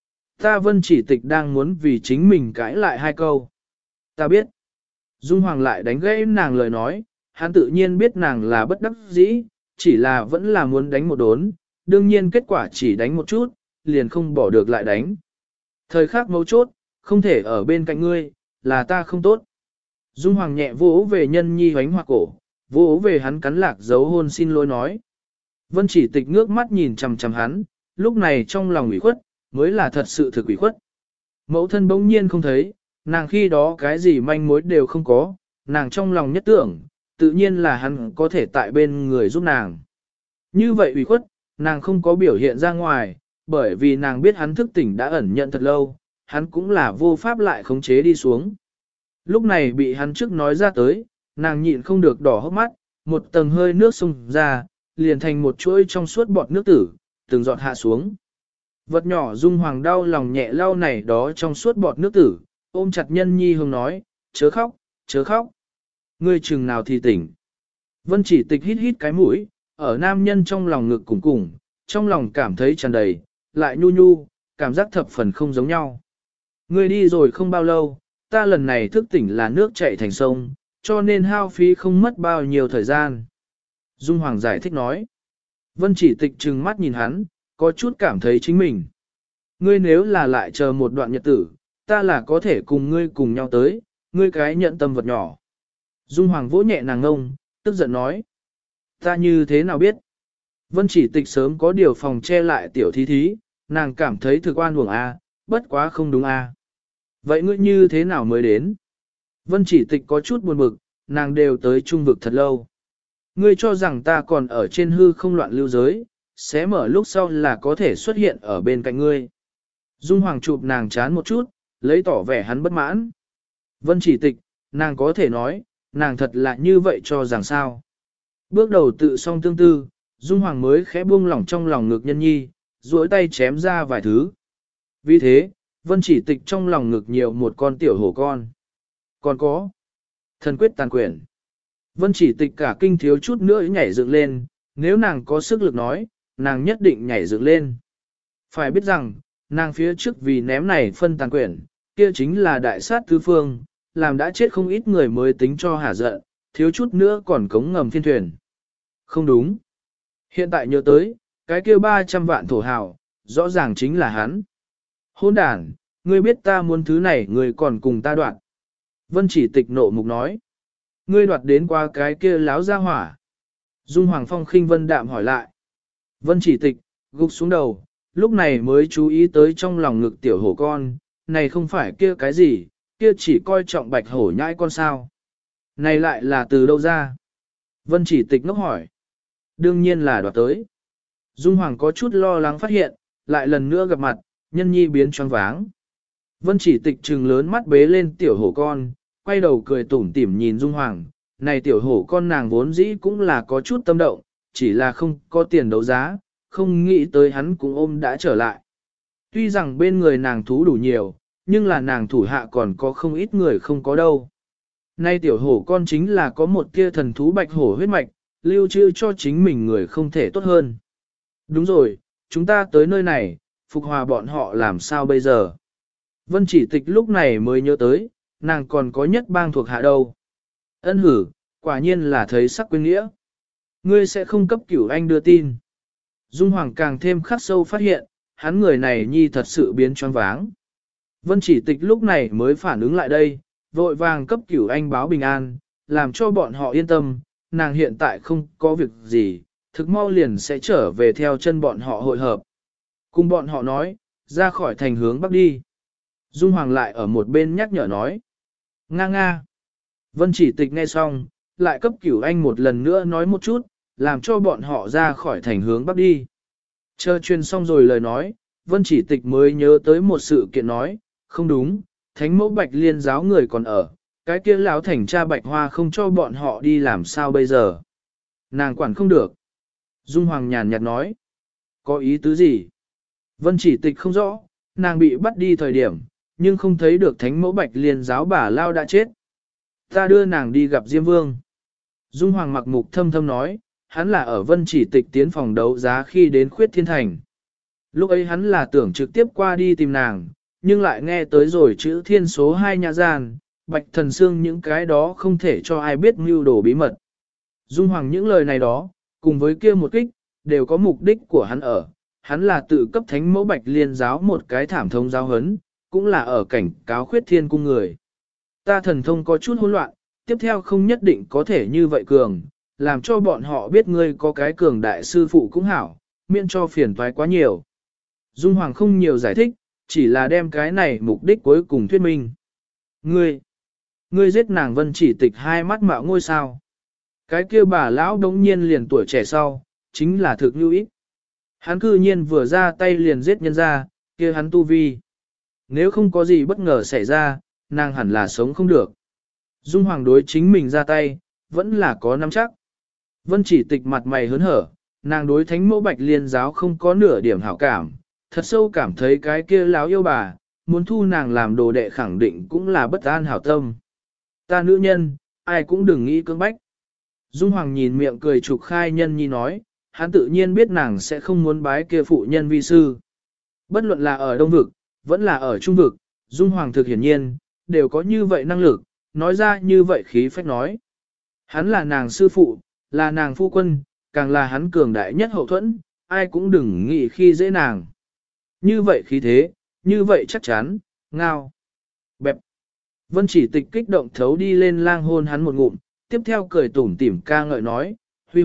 ta Vân Chỉ Tịch đang muốn vì chính mình cãi lại hai câu. Ta biết. Dung Hoàng lại đánh gãy nàng lời nói, hắn tự nhiên biết nàng là bất đắc dĩ, chỉ là vẫn là muốn đánh một đốn, đương nhiên kết quả chỉ đánh một chút, liền không bỏ được lại đánh. Thời khắc mấu chốt, không thể ở bên cạnh ngươi, là ta không tốt. Dung Hoàng nhẹ vỗ về nhân nhi hoánh hoặc cổ, vỗ về hắn cắn lạc dấu hôn xin lỗi nói. Vân Chỉ Tịch ngước mắt nhìn chằm chằm hắn, lúc này trong lòng ủy khuất, mới là thật sự thực ủy khuất. Mẫu thân bỗng nhiên không thấy, nàng khi đó cái gì manh mối đều không có, nàng trong lòng nhất tưởng, tự nhiên là hắn có thể tại bên người giúp nàng. Như vậy ủy khuất, nàng không có biểu hiện ra ngoài, bởi vì nàng biết hắn thức tỉnh đã ẩn nhận thật lâu, hắn cũng là vô pháp lại khống chế đi xuống. Lúc này bị hắn trước nói ra tới, nàng nhịn không được đỏ hốc mắt, một tầng hơi nước xông ra, liền thành một chuỗi trong suốt bọt nước tử, từng giọt hạ xuống. Vật nhỏ Dung Hoàng đau lòng nhẹ lau này đó trong suốt bọt nước tử, ôm chặt nhân nhi hương nói, chớ khóc, chớ khóc. Ngươi chừng nào thì tỉnh. Vân Chỉ Tịch hít hít cái mũi, ở nam nhân trong lòng ngực cùng cùng, trong lòng cảm thấy tràn đầy, lại nhu nhu, cảm giác thập phần không giống nhau. Ngươi đi rồi không bao lâu, ta lần này thức tỉnh là nước chảy thành sông, cho nên hao phí không mất bao nhiêu thời gian. Dung Hoàng giải thích nói. Vân Chỉ Tịch trừng mắt nhìn hắn, có chút cảm thấy chính mình. Ngươi nếu là lại chờ một đoạn nhật tử, ta là có thể cùng ngươi cùng nhau tới, ngươi cái nhận tâm vật nhỏ. Dung Hoàng vỗ nhẹ nàng ngông, tức giận nói. Ta như thế nào biết? Vân Chỉ Tịch sớm có điều phòng che lại tiểu thí thí, nàng cảm thấy thực oan uổng a, bất quá không đúng a. Vậy ngươi như thế nào mới đến? Vân Chỉ Tịch có chút buồn bực, nàng đều tới trung vực thật lâu. Ngươi cho rằng ta còn ở trên hư không loạn lưu giới, sẽ mở lúc sau là có thể xuất hiện ở bên cạnh ngươi. Dung Hoàng chụp nàng chán một chút, lấy tỏ vẻ hắn bất mãn. Vân Chỉ Tịch, nàng có thể nói, nàng thật là như vậy cho rằng sao. Bước đầu tự song tương tư, Dung Hoàng mới khẽ buông lỏng trong lòng ngực nhân nhi, duỗi tay chém ra vài thứ. Vì thế, Vân Chỉ Tịch trong lòng ngực nhiều một con tiểu hổ con. Còn có thần quyết tàn quyển. Vân Chỉ Tịch cả kinh thiếu chút nữa nhảy dựng lên, nếu nàng có sức lực nói, nàng nhất định nhảy dựng lên. Phải biết rằng, nàng phía trước vì ném này phân tàn quyển, kia chính là đại sát tứ phương, làm đã chết không ít người mới tính cho hả giận, thiếu chút nữa còn cống ngầm thiên thuyền. Không đúng. Hiện tại nhớ tới, cái kia 300 vạn thổ hào, rõ ràng chính là hắn. Hôn đàn, ngươi biết ta muốn thứ này ngươi còn cùng ta đoạt. Vân Chỉ Tịch nộ mục nói. Ngươi đoạt đến qua cái kia láo ra hỏa. Dung Hoàng Phong khinh vân đạm hỏi lại. Vân Chỉ Tịch, gục xuống đầu, lúc này mới chú ý tới trong lòng ngực tiểu hổ con, này không phải kia cái gì, kia chỉ coi trọng bạch hổ nhãi con sao. Này lại là từ đâu ra? Vân Chỉ Tịch ngốc hỏi. Đương nhiên là đoạt tới. Dung Hoàng có chút lo lắng phát hiện, lại lần nữa gặp mặt, nhân nhi biến choáng váng. Vân Chỉ Tịch trừng lớn mắt bế lên tiểu hổ con, quay đầu cười tủm tỉm nhìn Dung Hoàng, này tiểu hổ con nàng vốn dĩ cũng là có chút tâm động, chỉ là không có tiền đấu giá, không nghĩ tới hắn cũng ôm đã trở lại. Tuy rằng bên người nàng thú đủ nhiều, nhưng là nàng thủ hạ còn có không ít người không có đâu. Nay tiểu hổ con chính là có một tia thần thú bạch hổ huyết mạch, lưu trữ cho chính mình người không thể tốt hơn. Đúng rồi, chúng ta tới nơi này, phục hòa bọn họ làm sao bây giờ? Vân Chỉ Tịch lúc này mới nhớ tới, nàng còn có nhất bang thuộc hạ đâu. Ân hử, quả nhiên là thấy sắc quên nghĩa. Ngươi sẽ không cấp Cửu Anh đưa tin. Dung Hoàng càng thêm khắc sâu phát hiện, hắn người này nhi thật sự biến choáng váng. Vân Chỉ Tịch lúc này mới phản ứng lại đây, vội vàng cấp Cửu Anh báo bình an, làm cho bọn họ yên tâm, nàng hiện tại không có việc gì, thực mau liền sẽ trở về theo chân bọn họ hội hợp. Cùng bọn họ nói, ra khỏi thành hướng bắc đi. Dung Hoàng lại ở một bên nhắc nhở nói. Nga nga. Vân Chỉ Tịch nghe xong, lại cấp Cửu Anh một lần nữa nói một chút, làm cho bọn họ ra khỏi thành hướng bắc đi. Chờ truyền xong rồi lời nói, Vân Chỉ Tịch mới nhớ tới một sự kiện nói, không đúng, thánh mẫu Bạch Liên giáo người còn ở, cái kia lão thành cha Bạch Hoa không cho bọn họ đi làm sao bây giờ. Nàng quản không được. Dung Hoàng nhàn nhạt nói, có ý tứ gì? Vân Chỉ Tịch không rõ, nàng bị bắt đi thời điểm, nhưng không thấy được thánh mẫu Bạch Liên giáo bà Lao đã chết. Ta đưa nàng đi gặp Diêm Vương. Dung Hoàng mặc mục thâm thâm nói, hắn là ở Vân Chỉ Tịch tiến phòng đấu giá khi đến Khuyết Thiên Thành. Lúc ấy hắn là tưởng trực tiếp qua đi tìm nàng, nhưng lại nghe tới rồi chữ thiên số 2 nhà gian, Bạch Thần Xương những cái đó không thể cho ai biết mưu đồ bí mật. Dung Hoàng những lời này đó, cùng với kia một kích, đều có mục đích của hắn ở. Hắn là tự cấp thánh mẫu Bạch Liên giáo một cái thảm thông giáo hấn, cũng là ở cảnh cáo Khuyết Thiên cung người. Ta thần thông có chút hỗn loạn, tiếp theo không nhất định có thể như vậy cường, làm cho bọn họ biết ngươi có cái cường đại sư phụ cũng hảo, miễn cho phiền toái quá nhiều. Dung Hoàng không nhiều giải thích, chỉ là đem cái này mục đích cuối cùng thuyết minh. Ngươi giết nàng Vân Chỉ Tịch hai mắt mạo ngôi sao. Cái kia bà lão đống nhiên liền tuổi trẻ sau, chính là thực lưu ít. Hắn cư nhiên vừa ra tay liền giết nhân ra, kia hắn tu vi. Nếu không có gì bất ngờ xảy ra, nàng hẳn là sống không được. Dung Hoàng đối chính mình ra tay, vẫn là có nắm chắc. Vân Chỉ Tịch mặt mày hớn hở, nàng đối thánh mẫu Bạch Liên giáo không có nửa điểm hảo cảm, thật sâu cảm thấy cái kia láo yêu bà, muốn thu nàng làm đồ đệ khẳng định cũng là bất an hảo tâm. Ta nữ nhân, ai cũng đừng nghĩ cưỡng bách. Dung Hoàng nhìn miệng cười trục khai nhân nhi nói, hắn tự nhiên biết nàng sẽ không muốn bái kia phụ nhân vi sư. Bất luận là ở Đông Vực, vẫn là ở Trung Vực, Dung Hoàng thực hiển nhiên, đều có như vậy năng lực, nói ra như vậy khí phách nói. Hắn là nàng sư phụ, là nàng phu quân, càng là hắn cường đại nhất hậu thuẫn, ai cũng đừng nghĩ khi dễ nàng. Như vậy khí thế, như vậy chắc chắn, ngao. Bẹp. Vân Chỉ Tịch kích động thấu đi lên lang hôn hắn một ngụm, tiếp theo cười tủm tỉm ca ngợi nói,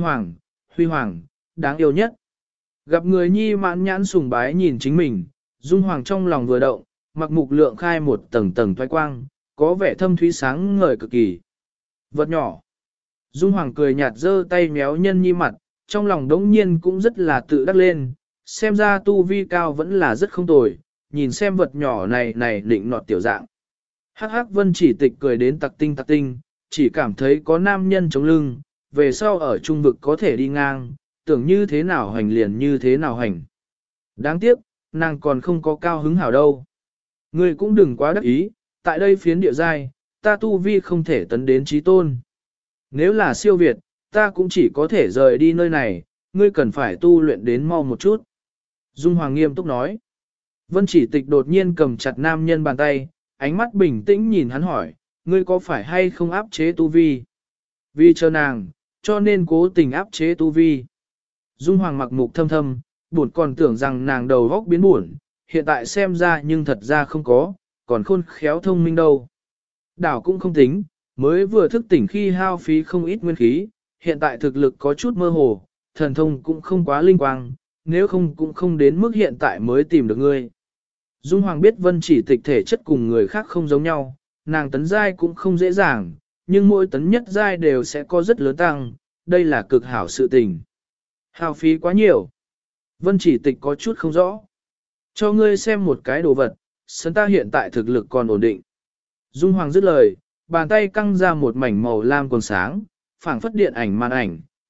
Huy Hoàng, đáng yêu nhất. Gặp người nhi mãn nhãn sùng bái nhìn chính mình, Dung Hoàng trong lòng vừa động, mặc mục lượng khai một tầng tầng thoái quang, có vẻ thâm thúy sáng ngời cực kỳ. Vật nhỏ. Dung Hoàng cười nhạt giơ tay méo nhân nhi mặt, trong lòng đống nhiên cũng rất là tự đắc lên, xem ra tu vi cao vẫn là rất không tồi, nhìn xem vật nhỏ này định nọt tiểu dạng. Hắc hắc Vân Chỉ Tịch cười đến tặc tinh, chỉ cảm thấy có nam nhân chống lưng, về sau ở trung vực có thể đi ngang, tưởng như thế nào hành liền như thế nào hành. Đáng tiếc, nàng còn không có cao hứng hảo đâu. Ngươi cũng đừng quá đắc ý, tại đây phiến địa giai, ta tu vi không thể tấn đến chí tôn. Nếu là siêu việt, ta cũng chỉ có thể rời đi nơi này, ngươi cần phải tu luyện đến mau một chút. Dung Hoàng nghiêm túc nói. Vân Chỉ Tịch đột nhiên cầm chặt nam nhân bàn tay, ánh mắt bình tĩnh nhìn hắn hỏi, ngươi có phải hay không áp chế tu vi? Vì chờ nàng, cho nên cố tình áp chế tu vi. Dung Hoàng mặc mục thâm thâm, buồn còn tưởng rằng nàng đầu góc biến buồn, hiện tại xem ra nhưng thật ra không có, còn khôn khéo thông minh đâu. Đảo cũng không tính, mới vừa thức tỉnh khi hao phí không ít nguyên khí, hiện tại thực lực có chút mơ hồ, thần thông cũng không quá linh quang, nếu không cũng không đến mức hiện tại mới tìm được ngươi. Dung Hoàng biết Vân Chỉ Tịch thể chất cùng người khác không giống nhau, nàng tấn giai cũng không dễ dàng, nhưng mỗi tấn nhất giai đều sẽ có rất lớn tăng, đây là cực hảo sự tình. Hao phí quá nhiều. Vân Chỉ Tịch có chút không rõ. Cho ngươi xem một cái đồ vật, sân ta hiện tại thực lực còn ổn định. Dung Hoàng dứt lời, bàn tay căng ra một mảnh màu lam còn sáng, phảng phất điện ảnh màn ảnh,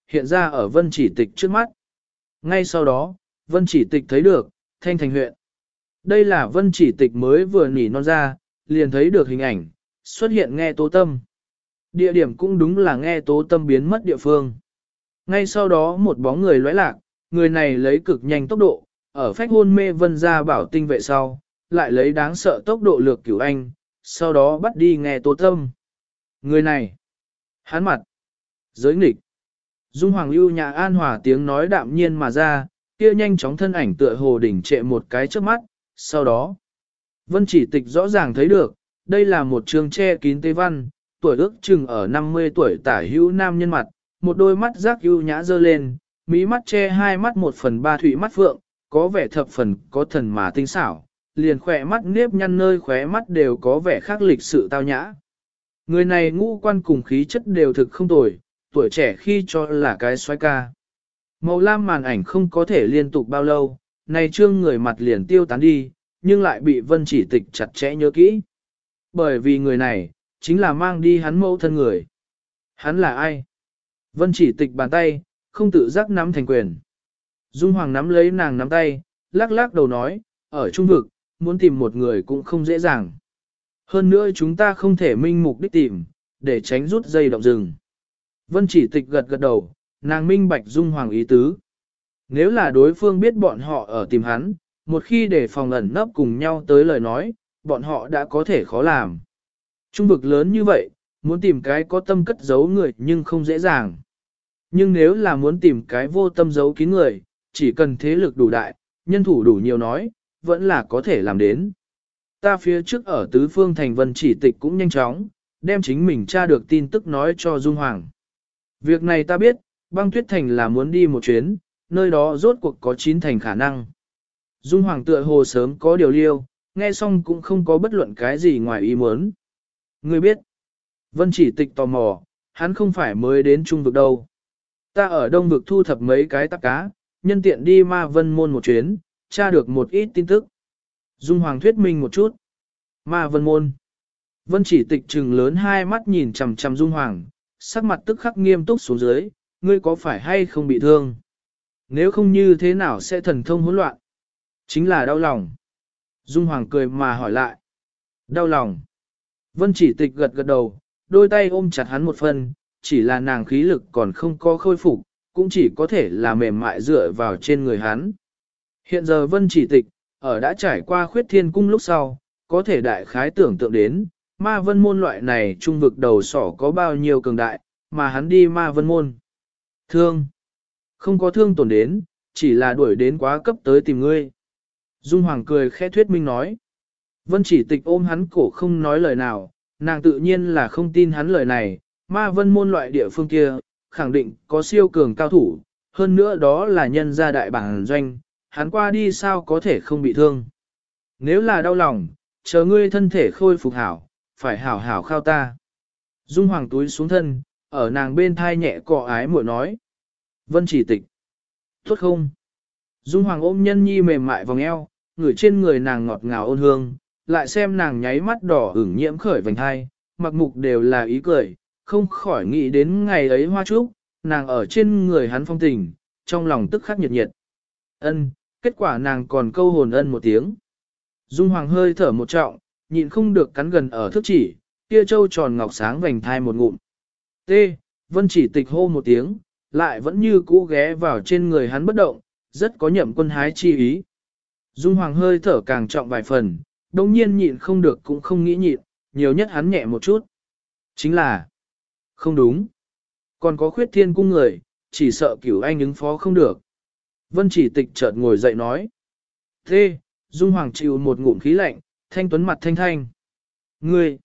hiện ra ở Vân Chỉ Tịch trước mắt. Ngay sau đó, Vân Chỉ Tịch thấy được, Thanh Thành huyện. Đây là Vân Chỉ Tịch mới vừa nỉ non ra, liền thấy được hình ảnh, xuất hiện nghe tố tâm. Địa điểm cũng đúng là nghe tố tâm biến mất địa phương. Ngay sau đó một bóng người lóe lạc, người này lấy cực nhanh tốc độ, ở phách hôn mê Vân gia bảo tinh vệ sau, lại lấy đáng sợ tốc độ lược cửu anh, sau đó bắt đi nghe tố tâm. Người này, hắn mặt, giới nghịch. Dung Hoàng ưu nhà an hòa tiếng nói đạm nhiên mà ra, kia nhanh chóng thân ảnh tựa hồ đỉnh trệ một cái trước mắt, sau đó. Vân Chỉ Tịch rõ ràng thấy được, đây là một trường che kín tế văn, tuổi ước chừng ở 50 tuổi tả hữu nam nhân mặt, một đôi mắt giác ưu nhã dơ lên, mí mắt che hai mắt 1/3 thủy mắt phượng, có vẻ thập phần có thần mà tinh xảo, liền khỏe mắt nếp nhăn nơi khóe mắt đều có vẻ khác lịch sự tao nhã. Người này ngũ quan cùng khí chất đều thực không tồi, tuổi trẻ khi cho là cái soái ca. Màu lam màn ảnh không có thể liên tục bao lâu, này trương người mặt liền tiêu tán đi, nhưng lại bị Vân Chỉ Tịch chặt chẽ nhớ kỹ. Bởi vì người này, chính là mang đi hắn mẫu thân người. Hắn là ai? Vân Chỉ Tịch bàn tay, không tự giác nắm thành quyền. Dung Hoàng nắm lấy nàng nắm tay, lắc lắc đầu nói, ở trung vực, muốn tìm một người cũng không dễ dàng. Hơn nữa chúng ta không thể minh mục đích tìm, để tránh rút dây động rừng. Vân Chỉ Tịch gật gật đầu, nàng minh bạch Dung Hoàng ý tứ. Nếu là đối phương biết bọn họ ở tìm hắn, một khi để phòng ẩn nấp cùng nhau tới lời nói, bọn họ đã có thể khó làm. Trung vực lớn như vậy, muốn tìm cái có tâm cất giấu người nhưng không dễ dàng. Nhưng nếu là muốn tìm cái vô tâm giấu kín người, chỉ cần thế lực đủ đại, nhân thủ đủ nhiều nói, vẫn là có thể làm đến. Ta phía trước ở tứ phương thành Vân Chỉ Tịch cũng nhanh chóng, đem chính mình tra được tin tức nói cho Dung Hoàng. Việc này ta biết, băng tuyết thành là muốn đi một chuyến, nơi đó rốt cuộc có 9 thành khả năng. Dung Hoàng tựa hồ sớm có điều liêu, nghe xong cũng không có bất luận cái gì ngoài ý muốn. Ngươi biết, Vân Chỉ Tịch tò mò, hắn không phải mới đến Trung vực đâu. Ta ở Đông vực thu thập mấy cái tạp cá, nhân tiện đi Ma Vân môn một chuyến, tra được một ít tin tức. Dung Hoàng thuyết minh một chút. Ma Vân môn. Vân Chỉ Tịch trừng lớn hai mắt nhìn chằm chằm Dung Hoàng, sắc mặt tức khắc nghiêm túc xuống dưới, ngươi có phải hay không bị thương? Nếu không như thế nào sẽ thần thông hỗn loạn? Chính là đau lòng. Dung Hoàng cười mà hỏi lại. Đau lòng. Vân Chỉ Tịch gật gật đầu, đôi tay ôm chặt hắn một phần, chỉ là nàng khí lực còn không có khôi phục, cũng chỉ có thể là mềm mại dựa vào trên người hắn. Hiện giờ Vân Chỉ Tịch, ở đã trải qua khuyết thiên cung lúc sau, có thể đại khái tưởng tượng đến, ma vân môn loại này trung vực đầu sỏ có bao nhiêu cường đại, mà hắn đi ma vân môn. Thương. Không có thương tổn đến, chỉ là đuổi đến quá cấp tới tìm ngươi. Dung Hoàng cười khẽ thuyết minh nói. Vân Chỉ Tịch ôm hắn cổ không nói lời nào, nàng tự nhiên là không tin hắn lời này, ma vân môn loại địa phương kia, khẳng định có siêu cường cao thủ, hơn nữa đó là nhân gia đại bản doanh, hắn qua đi sao có thể không bị thương. Nếu là đau lòng, chờ ngươi thân thể khôi phục hảo, phải hảo hảo khao ta. Dung Hoàng túi xuống thân, ở nàng bên thai nhẹ cọ ái muội nói. Vân Chỉ Tịch. Tốt không? Dung Hoàng ôm nhân nhi mềm mại vòng eo, ngửi trên người nàng ngọt ngào ôn hương, lại xem nàng nháy mắt đỏ ửng nhiễm khởi vành thai, mặc mục đều là ý cười, không khỏi nghĩ đến ngày ấy hoa trúc, nàng ở trên người hắn phong tình, trong lòng tức khắc nhiệt nhiệt. Ân, kết quả nàng còn câu hồn ân một tiếng. Dung Hoàng hơi thở một trọng, nhịn không được cắn gần ở thước chỉ, kia châu tròn ngọc sáng vành thai một ngụm. T. Vân Chỉ Tịch hô một tiếng, lại vẫn như cũ ghé vào trên người hắn bất động, rất có nhậm quân hái chi ý. Dung Hoàng hơi thở càng trọng vài phần, đồng nhiên nhịn không được cũng không nghĩ nhịn, nhiều nhất hắn nhẹ một chút. Chính là, không đúng. Còn có khuyết thiên cung người, chỉ sợ cửu anh ứng phó không được. Vân Chỉ Tịch chợt ngồi dậy nói. Thế, Dung Hoàng chịu một ngụm khí lạnh, thanh tuấn mặt thanh thanh. Ngươi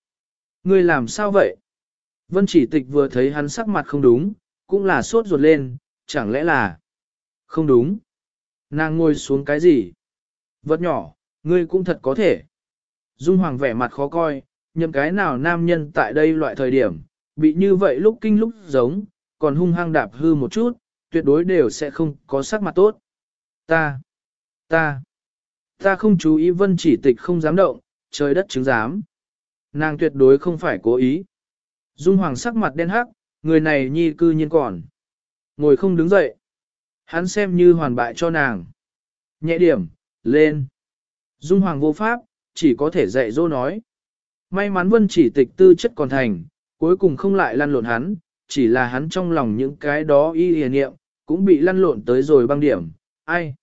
làm sao vậy? Vân Chỉ Tịch vừa thấy hắn sắc mặt không đúng, cũng là sốt ruột lên, chẳng lẽ là không đúng. Nàng ngồi xuống cái gì? Vật nhỏ, ngươi cũng thật có thể. Dung Hoàng vẻ mặt khó coi, nhậm cái nào nam nhân tại đây loại thời điểm, bị như vậy lúc kinh lúc giống, còn hung hăng đạp hư một chút, tuyệt đối đều sẽ không có sắc mặt tốt. Ta không chú ý. Vân Chỉ Tịch không dám động, trời đất chứng giám. Nàng tuyệt đối không phải cố ý. Dung Hoàng sắc mặt đen hắc, người này nhi cư nhiên còn ngồi không đứng dậy. Hắn xem như hoàn bại cho nàng. Nhẹ điểm, lên. Dung Hoàng vô pháp, chỉ có thể dạy dỗ nói. May mắn Vân Chỉ Tịch tư chất còn thành, cuối cùng không lại lăn lộn hắn, chỉ là hắn trong lòng những cái đó y niệm, cũng bị lăn lộn tới rồi băng điểm. Ai?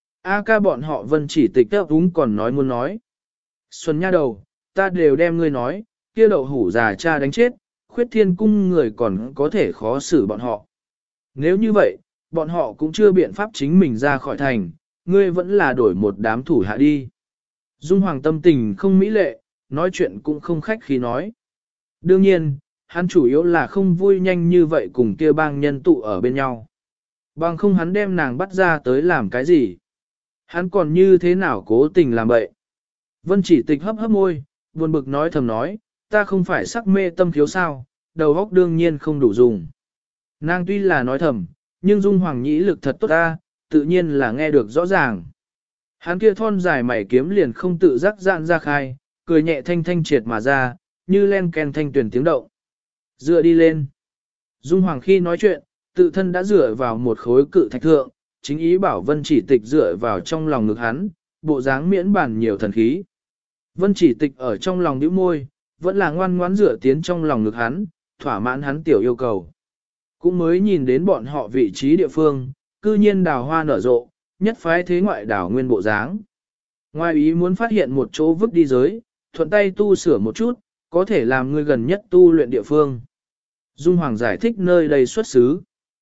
A ca bọn họ Vân Chỉ Tịch đáp đúng còn nói muốn nói. Xuân nha đầu, ta đều đem ngươi nói, kia đậu hủ già cha đánh chết, khuyết thiên cung người còn có thể khó xử bọn họ. Nếu như vậy, bọn họ cũng chưa biện pháp chính mình ra khỏi thành, ngươi vẫn là đổi một đám thủ hạ đi. Dung Hoàng tâm tình không mỹ lệ, nói chuyện cũng không khách khí nói. Đương nhiên, hắn chủ yếu là không vui nhanh như vậy cùng kia bang nhân tụ ở bên nhau. Bằng không hắn đem nàng bắt ra tới làm cái gì. Hắn còn như thế nào cố tình làm vậy. Vân Chỉ Tịch hấp hấp môi, buồn bực nói thầm nói, ta không phải sắc mê tâm thiếu sao, đầu óc đương nhiên không đủ dùng. Nàng tuy là nói thầm, nhưng Dung Hoàng nhĩ lực thật tốt ta, tự nhiên là nghe được rõ ràng. Hắn kia thon dài mày kiếm liền không tự giác dạn ra khai, cười nhẹ thanh thanh triệt mà ra, như len ken thanh tuyển tiếng động. Dựa đi lên. Dung Hoàng khi nói chuyện, tự thân đã dựa vào một khối cự thạch thượng, chính ý bảo Vân Chỉ Tịch dựa vào trong lòng ngực hắn, bộ dáng miễn bản nhiều thần khí. Vân Chỉ Tịch ở trong lòng nhíu môi, vẫn là ngoan ngoãn dựa tiến trong lòng ngực hắn, thỏa mãn hắn tiểu yêu cầu. Cũng mới nhìn đến bọn họ vị trí địa phương, cư nhiên đào hoa nở rộ, nhất phái thế ngoại đảo nguyên bộ dáng. Ngoài ý muốn phát hiện một chỗ vứt đi giới, thuận tay tu sửa một chút, có thể làm người gần nhất tu luyện địa phương. Dung Hoàng giải thích nơi đây xuất xứ.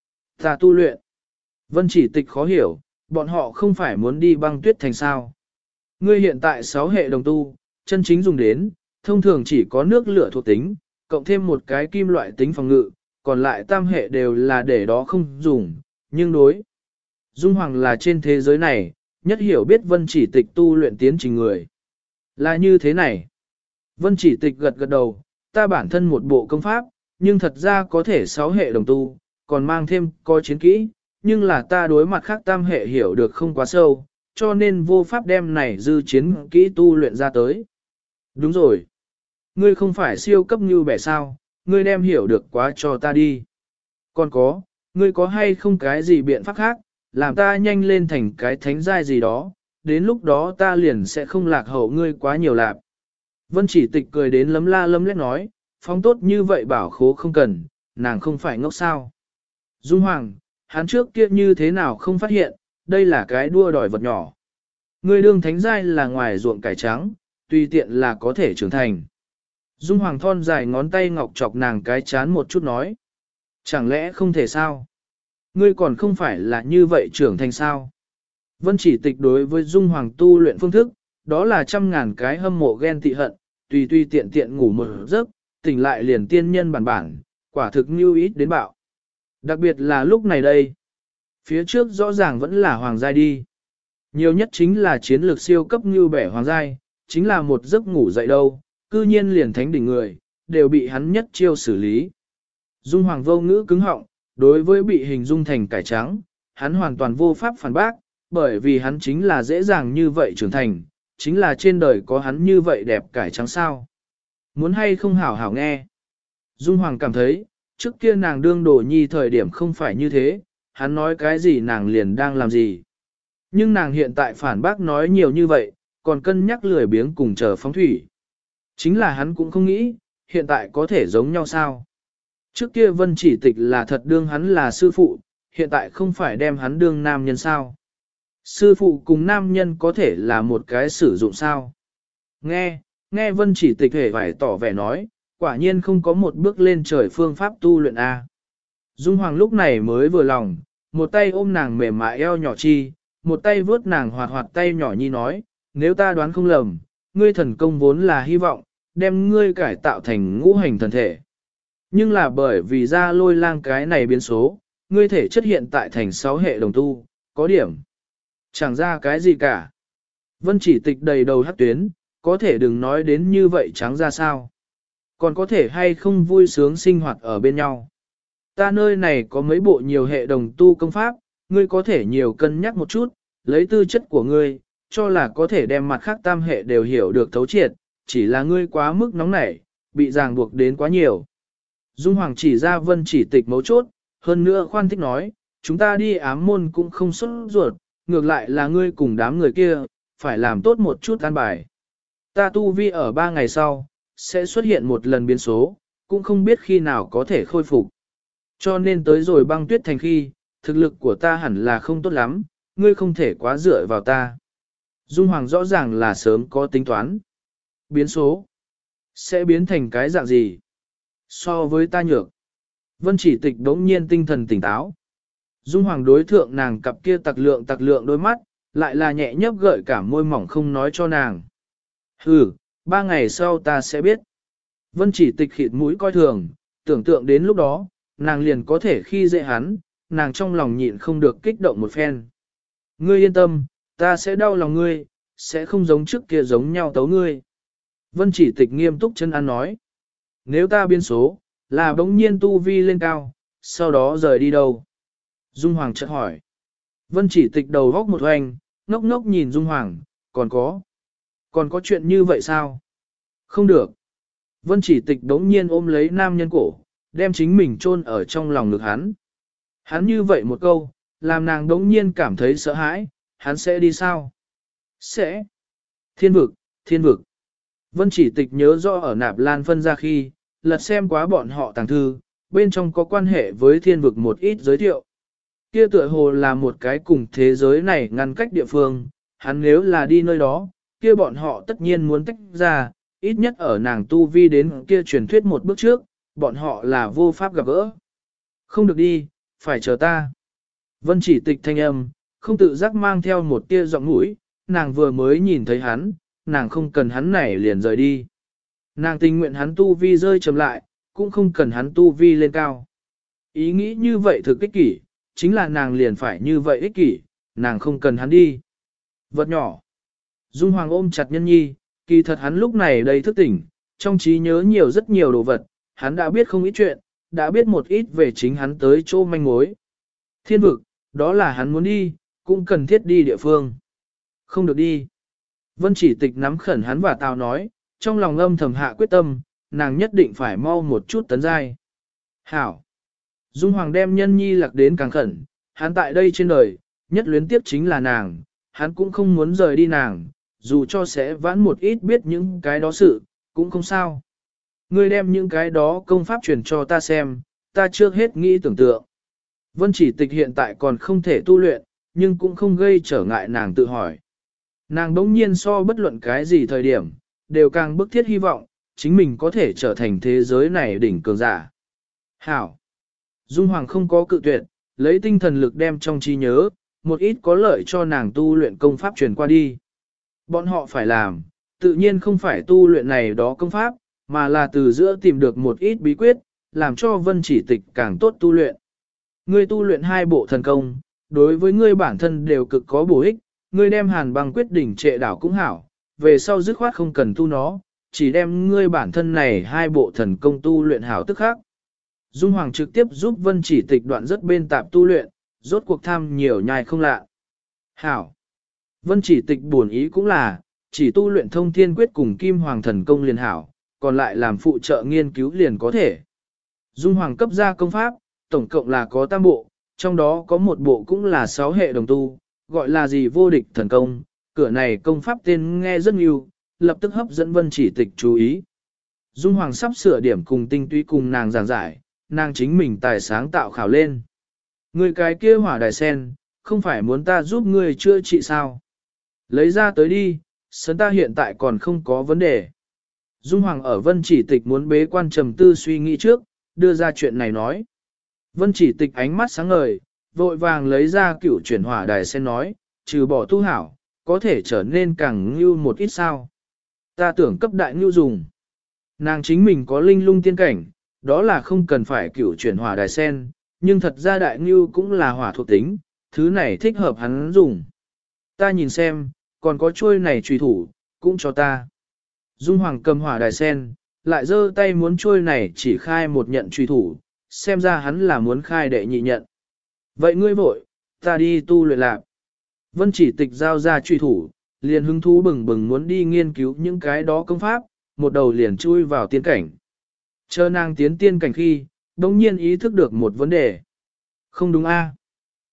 Ta tu luyện. Vân Chỉ Tịch khó hiểu, bọn họ không phải muốn đi băng tuyết thành sao. Ngươi hiện tại 6 hệ đồng tu, chân chính dùng đến, thông thường chỉ có nước lửa thuộc tính, cộng thêm một cái kim loại tính phòng ngự, còn lại tam hệ đều là để đó không dùng, nhưng đối. Dung Hoàng là trên thế giới này, nhất hiểu biết Vân Chỉ Tịch tu luyện tiến trình người. Là như thế này. Vân Chỉ Tịch gật gật đầu, ta bản thân một bộ công pháp, nhưng thật ra có thể 6 hệ đồng tu, còn mang thêm có chiến kỹ, nhưng là ta đối mặt khác tam hệ hiểu được không quá sâu, cho nên vô pháp đem này dư chiến kỹ tu luyện ra tới. Đúng rồi. Ngươi không phải siêu cấp như bẻ sao, ngươi đem hiểu được quá cho ta đi. Còn có, ngươi có hay không cái gì biện pháp khác, làm ta nhanh lên thành cái thánh giai gì đó, đến lúc đó ta liền sẽ không lạc hậu ngươi quá nhiều lạc. Vân Chỉ Tịch cười đến lấm la lấm lét nói, phóng tốt như vậy bảo khố không cần, nàng không phải ngốc sao. Dung Hoàng, hắn trước kia như thế nào không phát hiện, đây là cái đua đòi vật nhỏ. Ngươi đương thánh giai là ngoài ruộng cải trắng, tùy tiện là có thể trưởng thành. Dung Hoàng thon dài ngón tay ngọc chọc nàng cái chán một chút nói. Chẳng lẽ không thể sao? Ngươi còn không phải là như vậy trưởng thành sao? Vân Chỉ Tịch đối với Dung Hoàng tu luyện phương thức, đó là trăm ngàn cái hâm mộ ghen tị hận, tùy tùy tiện tiện ngủ một giấc, tỉnh lại liền tiên nhân bản bản, quả thực như ít đến bạo. Đặc biệt là lúc này đây. Phía trước rõ ràng vẫn là hoàng giai đi. Nhiều nhất chính là chiến lược siêu cấp như bẻ hoàng giai, chính là một giấc ngủ dậy đâu, cư nhiên liền thánh đỉnh người, đều bị hắn nhất chiêu xử lý. Dung Hoàng vô ngữ cứng họng, đối với bị hình dung thành cải trắng, hắn hoàn toàn vô pháp phản bác, bởi vì hắn chính là dễ dàng như vậy trưởng thành, chính là trên đời có hắn như vậy đẹp cải trắng sao. Muốn hay không hảo hảo nghe. Dung Hoàng cảm thấy, trước kia nàng đương đồ nhi thời điểm không phải như thế, hắn nói cái gì nàng liền đang làm gì. Nhưng nàng hiện tại phản bác nói nhiều như vậy, còn cân nhắc lười biếng cùng chờ phóng thủy. Chính là hắn cũng không nghĩ, hiện tại có thể giống nhau sao. Trước kia Vân Chỉ Tịch là thật đương hắn là sư phụ, hiện tại không phải đem hắn đương nam nhân sao. Sư phụ cùng nam nhân có thể là một cái sử dụng sao. Nghe Vân Chỉ Tịch hề phải tỏ vẻ nói, quả nhiên không có một bước lên trời phương pháp tu luyện A. Dung Hoàng lúc này mới vừa lòng, một tay ôm nàng mềm mại eo nhỏ chi, một tay vướt nàng hoạt hoạt tay nhỏ nhi nói, nếu ta đoán không lầm, ngươi thần công vốn là hy vọng, đem ngươi cải tạo thành ngũ hành thần thể. Nhưng là bởi vì ra lôi lang cái này biến số, ngươi thể chất hiện tại thành 6 hệ đồng tu, có điểm. Chẳng ra cái gì cả. Vân Chỉ Tịch đầy đầu hắc tuyến, có thể đừng nói đến như vậy trắng ra sao. Còn có thể hay không vui sướng sinh hoạt ở bên nhau. Ta nơi này có mấy bộ nhiều hệ đồng tu công pháp, ngươi có thể nhiều cân nhắc một chút, lấy tư chất của ngươi, cho là có thể đem mặt khác tam hệ đều hiểu được thấu triệt, chỉ là ngươi quá mức nóng nảy, bị ràng buộc đến quá nhiều. Dung Hoàng chỉ ra Vân Chỉ Tịch mấu chốt, hơn nữa khoan thích nói, chúng ta đi ám môn cũng không sốt ruột, ngược lại là ngươi cùng đám người kia, phải làm tốt một chút an bài. Ta tu vi ở 3 ngày sau, sẽ xuất hiện một lần biến số, cũng không biết khi nào có thể khôi phục. Cho nên tới rồi băng tuyết thành khi, thực lực của ta hẳn là không tốt lắm, ngươi không thể quá dựa vào ta. Dung Hoàng rõ ràng là sớm có tính toán. Biến số sẽ biến thành cái dạng gì? So với ta nhược. Vân Chỉ Tịch đống nhiên tinh thần tỉnh táo. Dung Hoàng đối thượng nàng cặp kia tặc lượng đôi mắt, lại là nhẹ nhấp gợi cả môi mỏng không nói cho nàng. 3 ngày sau ta sẽ biết. Vân Chỉ Tịch khịt mũi coi thường, tưởng tượng đến lúc đó, nàng liền có thể khi dễ hắn, nàng trong lòng nhịn không được kích động một phen. Ngươi yên tâm, ta sẽ đau lòng ngươi, sẽ không giống trước kia giống nhau tấu ngươi. Vân Chỉ Tịch nghiêm túc chân ăn nói. Nếu ta biến số, là bỗng nhiên tu vi lên cao, sau đó rời đi đâu? Dung Hoàng chợt hỏi. Vân Chỉ Tịch đầu góc một hoành, ngốc ngốc nhìn Dung Hoàng, còn có chuyện như vậy sao? Không được. Vân Chỉ Tịch đống nhiên ôm lấy nam nhân cổ, đem chính mình chôn ở trong lòng ngực hắn. Hắn như vậy một câu, làm nàng đống nhiên cảm thấy sợ hãi, hắn sẽ đi sao? Sẽ. Thiên vực. Vân Chỉ Tịch nhớ rõ ở Nạp Lan phân ra khi, lật xem quá bọn họ tàng thư, bên trong có quan hệ với thiên vực một ít giới thiệu. Kia tựa hồ là một cái cùng thế giới này ngăn cách địa phương, hắn nếu là đi nơi đó, kia bọn họ tất nhiên muốn tách ra, ít nhất ở nàng tu vi đến kia truyền thuyết một bước trước, bọn họ là vô pháp gặp gỡ. Không được đi, phải chờ ta. Vân Chỉ Tịch thanh âm, không tự giác mang theo một tia giọng mũi, nàng vừa mới nhìn thấy hắn, nàng không cần hắn này liền rời đi. Nàng tình nguyện hắn tu vi rơi chậm lại, cũng không cần hắn tu vi lên cao. Ý nghĩ như vậy thực ích kỷ, chính là nàng liền phải như vậy ích kỷ, nàng không cần hắn đi. Vật nhỏ. Dung Hoàng ôm chặt Nhân Nhi, kỳ thật hắn lúc này đầy thức tỉnh, trong trí nhớ nhiều rất nhiều đồ vật, hắn đã biết không ít chuyện, đã biết một ít về chính hắn tới chỗ manh mối. Thiên vực, đó là hắn muốn đi, cũng cần thiết đi địa phương. Không được đi. Vân Chỉ Tịch nắm khẩn hắn và tào nói, trong lòng âm thầm hạ quyết tâm, nàng nhất định phải mau một chút tấn giai. Hảo. Dung Hoàng đem Nhân Nhi lạc đến càng khẩn, hắn tại đây trên đời, nhất luyến tiếp chính là nàng, hắn cũng không muốn rời đi nàng, dù cho sẽ vãn một ít biết những cái đó sự, cũng không sao. Ngươi đem những cái đó công pháp truyền cho ta xem, ta trước hết nghĩ tưởng tượng. Vân Chỉ Tịch hiện tại còn không thể tu luyện, nhưng cũng không gây trở ngại nàng tự hỏi. Nàng đống nhiên so bất luận cái gì thời điểm, đều càng bức thiết hy vọng, chính mình có thể trở thành thế giới này đỉnh cường giả. Hảo! Dung Hoàng không có cự tuyệt, lấy tinh thần lực đem trong trí nhớ, một ít có lợi cho nàng tu luyện công pháp truyền qua đi. Bọn họ phải làm, tự nhiên không phải tu luyện này đó công pháp, mà là từ giữa tìm được một ít bí quyết, làm cho Vân Chỉ Tịch càng tốt tu luyện. Ngươi tu luyện 2 bộ thần công, đối với ngươi bản thân đều cực có bổ ích, ngươi đem Hàn Băng quyết đỉnh trệ đảo cũng hảo, về sau dứt khoát không cần tu nó, chỉ đem ngươi bản thân này 2 bộ thần công tu luyện hảo tức khác. Dung Hoàng trực tiếp giúp Vân Chỉ Tịch đoạn rất bên tạp tu luyện, rốt cuộc tham nhiều nhai không lạ. Hảo! Vân Chỉ Tịch buồn ý cũng là, chỉ tu luyện thông thiên quyết cùng kim hoàng thần công liền hảo, còn lại làm phụ trợ nghiên cứu liền có thể. Dung Hoàng cấp ra công pháp, tổng cộng là có 3 bộ, trong đó có một bộ cũng là 6 hệ đồng tu, gọi là gì vô địch thần công, cửa này công pháp tên nghe rất nhiều, lập tức hấp dẫn Vân Chỉ Tịch chú ý. Dung Hoàng sắp sửa điểm cùng tinh túy cùng nàng giảng giải, nàng chính mình tài sáng tạo khảo lên. Người cái kia hỏa đài sen, không phải muốn ta giúp ngươi chữa trị sao? Lấy ra tới đi, sân ta hiện tại còn không có vấn đề. Dung Hoàng ở Vân Chỉ Tịch muốn bế quan trầm tư suy nghĩ trước, đưa ra chuyện này nói. Vân Chỉ Tịch ánh mắt sáng ngời, vội vàng lấy ra cửu chuyển hỏa đài sen nói, trừ bỏ tu hảo, có thể trở nên càng ngưu một ít sao. Ta tưởng cấp đại ngưu dùng. Nàng chính mình có linh lung tiên cảnh, đó là không cần phải cửu chuyển hỏa đài sen, nhưng thật ra đại ngưu cũng là hỏa thuộc tính, thứ này thích hợp hắn dùng. Ta nhìn xem, còn có chuôi này trùy thủ, cũng cho ta. Dung Hoàng cầm hỏa đài sen, lại giơ tay muốn chuôi này chỉ khai một nhận trùy thủ, xem ra hắn là muốn khai đệ nhị nhận. Vậy ngươi vội, ta đi tu luyện lạc. Vân Chỉ Tịch giao ra trùy thủ, liền hứng thú bừng bừng muốn đi nghiên cứu những cái đó công pháp, một đầu liền chui vào tiên cảnh. Chờ nàng tiến tiên cảnh khi, đồng nhiên ý thức được một vấn đề. Không đúng a?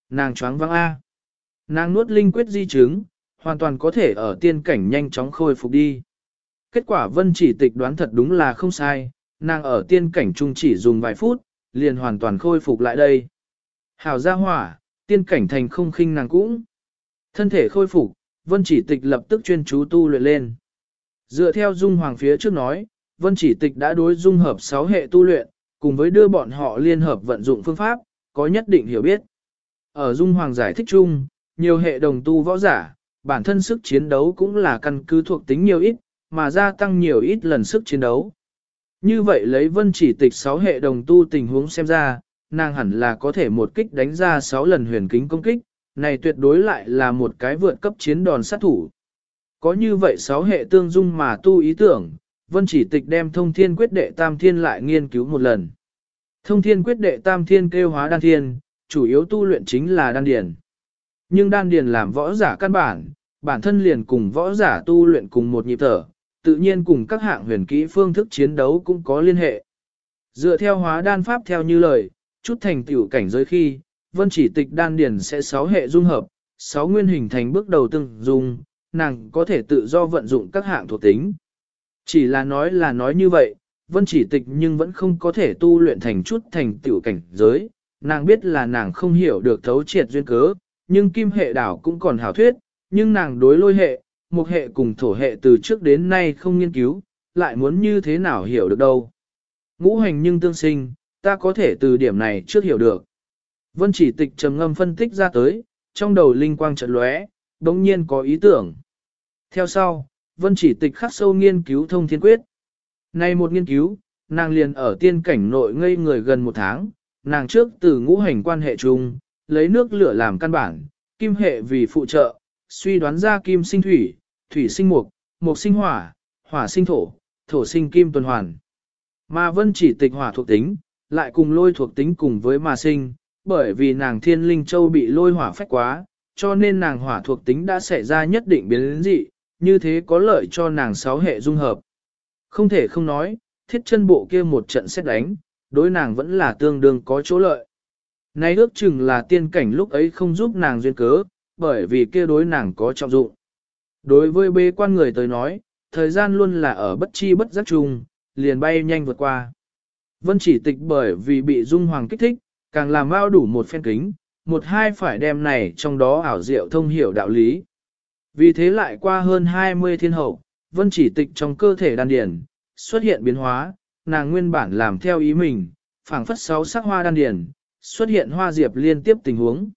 Nàng choáng váng A. Nàng nuốt linh quyết di chứng, hoàn toàn có thể ở tiên cảnh nhanh chóng khôi phục đi. Kết quả Vân Chỉ Tịch đoán thật đúng là không sai, nàng ở tiên cảnh trung chỉ dùng vài phút, liền hoàn toàn khôi phục lại đây. Hảo gia hỏa, tiên cảnh thành không khinh nàng cũng. Thân thể khôi phục, Vân Chỉ Tịch lập tức chuyên chú tu luyện lên. Dựa theo Dung Hoàng phía trước nói, Vân Chỉ Tịch đã đối dung hợp 6 hệ tu luyện, cùng với đưa bọn họ liên hợp vận dụng phương pháp, có nhất định hiểu biết. Ở Dung Hoàng giải thích chung, nhiều hệ đồng tu võ giả, bản thân sức chiến đấu cũng là căn cứ thuộc tính nhiều ít, mà gia tăng nhiều ít lần sức chiến đấu. Như vậy lấy Vân Chỉ Tịch 6 hệ đồng tu tình huống xem ra, nàng hẳn là có thể một kích đánh ra 6 lần huyền kính công kích, này tuyệt đối lại là một cái vượt cấp chiến đòn sát thủ. Có như vậy 6 hệ tương dung mà tu ý tưởng, Vân Chỉ Tịch đem thông thiên quyết đệ tam thiên lại nghiên cứu một lần. Thông thiên quyết đệ tam thiên kêu hóa đan thiên, chủ yếu tu luyện chính là đan điền. Nhưng đan điền làm võ giả căn bản, bản thân liền cùng võ giả tu luyện cùng một nhịp thở, tự nhiên cùng các hạng huyền kỹ phương thức chiến đấu cũng có liên hệ. Dựa theo hóa đan pháp theo như lời, chút thành tiểu cảnh giới khi, Vân Chỉ Tịch đan điền sẽ 6 hệ dung hợp, 6 nguyên hình thành bước đầu tương dung, nàng có thể tự do vận dụng các hạng thuộc tính. Chỉ là nói như vậy, Vân Chỉ Tịch nhưng vẫn không có thể tu luyện thành chút thành tiểu cảnh giới, nàng biết là nàng không hiểu được thấu triệt duyên cớ, nhưng kim hệ đảo cũng còn hảo thuyết, nhưng nàng đối lôi hệ, một hệ cùng thổ hệ từ trước đến nay không nghiên cứu, lại muốn như thế nào hiểu được đâu. Ngũ hành nhưng tương sinh, ta có thể từ điểm này trước hiểu được. Vân Chỉ Tịch trầm ngâm phân tích ra tới, trong đầu linh quang chợt lóe, đống nhiên có ý tưởng. Theo sau, Vân Chỉ Tịch khắc sâu nghiên cứu thông thiên quyết. Này một nghiên cứu, nàng liền ở tiên cảnh nội ngây người gần 1 tháng, nàng trước từ ngũ hành quan hệ chung, lấy nước lửa làm căn bản, kim hệ vì phụ trợ, suy đoán ra kim sinh thủy, thủy sinh mục, mục sinh hỏa, hỏa sinh thổ, thổ sinh kim tuần hoàn. Mà Vân Chỉ Tịch hỏa thuộc tính, lại cùng lôi thuộc tính cùng với mà sinh, bởi vì nàng thiên linh châu bị lôi hỏa phách quá, cho nên nàng hỏa thuộc tính đã xảy ra nhất định biến dị, như thế có lợi cho nàng 6 hệ dung hợp. Không thể không nói, thiết chân bộ kia một trận xét đánh, đối nàng vẫn là tương đương có chỗ lợi. Nay ước chừng là tiên cảnh lúc ấy không giúp nàng duyên cớ, bởi vì kia đối nàng có trọng dụng. Đối với bế quan người tới nói, thời gian luôn là ở bất chi bất giác chung, liền bay nhanh vượt qua. Vân Chỉ Tịch bởi vì bị Dung Hoàng kích thích, càng làm bao đủ một phen kính, một hai phải đem này trong đó ảo diệu thông hiểu đạo lý. Vì thế lại qua hơn 20 thiên hậu, Vân Chỉ Tịch trong cơ thể đan điền xuất hiện biến hóa, nàng nguyên bản làm theo ý mình, phảng phất 6 sắc hoa đan điền, xuất hiện hoa diệp liên tiếp tình huống.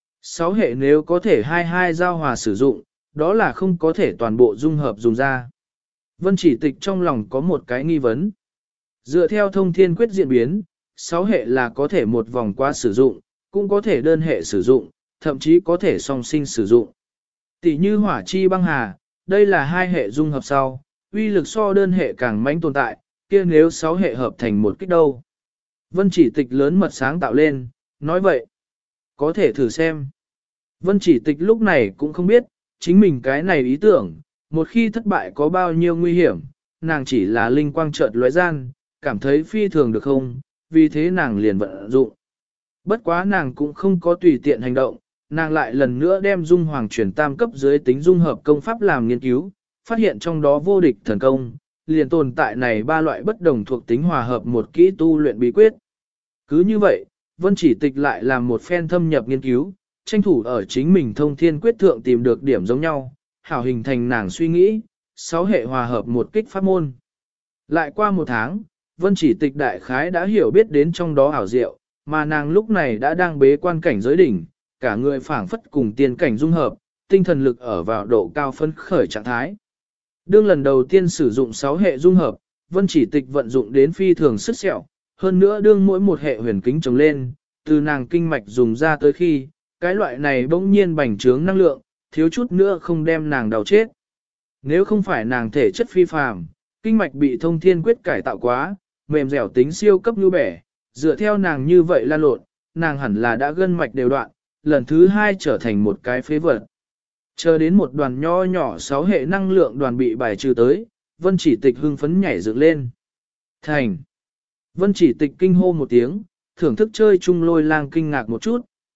6 hệ nếu có thể hai giao hòa sử dụng, đó là không có thể toàn bộ dung hợp dùng ra. Vân Chỉ Tịch trong lòng có một cái nghi vấn. Dựa theo thông thiên quyết diễn biến, 6 hệ là có thể một vòng qua sử dụng, cũng có thể đơn hệ sử dụng, thậm chí có thể song sinh sử dụng. Tỷ như hỏa chi băng hà, đây là 2 hệ dung hợp sau, uy lực so đơn hệ càng mãnh tồn tại, kia nếu 6 hệ hợp thành một kích đâu. Vân Chỉ Tịch lớn mật sáng tạo lên, nói vậy, có thể thử xem. Vân Chỉ Tịch lúc này cũng không biết, chính mình cái này ý tưởng, một khi thất bại có bao nhiêu nguy hiểm, nàng chỉ là linh quang chợt lóe gian, cảm thấy phi thường được không, vì thế nàng liền vận dụng. Bất quá nàng cũng không có tùy tiện hành động, nàng lại lần nữa đem Dung Hoàng chuyển tam cấp dưới tính dung hợp công pháp làm nghiên cứu, phát hiện trong đó vô địch thần công, liền tồn tại này 3 loại bất đồng thuộc tính hòa hợp một kỹ tu luyện bí quyết. Cứ như vậy, Vân Chỉ Tịch lại làm một phen thâm nhập nghiên cứu, tranh thủ ở chính mình thông thiên quyết thượng tìm được điểm giống nhau, hảo hình thành nàng suy nghĩ, 6 hệ hòa hợp một kích pháp môn. Lại qua 1 tháng, Vân Chỉ Tịch đại khái đã hiểu biết đến trong đó ảo diệu, mà nàng lúc này đã đang bế quan cảnh giới đỉnh, cả người phảng phất cùng tiên cảnh dung hợp, tinh thần lực ở vào độ cao phấn khởi trạng thái. Đương lần đầu tiên sử dụng 6 hệ dung hợp, Vân Chỉ Tịch vận dụng đến phi thường sức sẹo, hơn nữa đương mỗi một hệ huyền kính trồng lên, từ nàng kinh mạch dùng ra tới khi, cái loại này bỗng nhiên bành trướng năng lượng, thiếu chút nữa không đem nàng đau chết. Nếu không phải nàng thể chất phi phàm, kinh mạch bị thông thiên quyết cải tạo quá, mềm dẻo tính siêu cấp như bẻ, dựa theo nàng như vậy lan lộn, nàng hẳn là đã gân mạch đều đoạn, lần thứ 2 trở thành một cái phế vật. Chờ đến một đoàn nho nhỏ 6 hệ năng lượng đoàn bị bài trừ tới, Vân Chỉ Tịch hưng phấn nhảy dựng lên. Thành! Vân Chỉ Tịch kinh hô một tiếng, thưởng thức chơi chung lôi lang kinh ngạc một chút,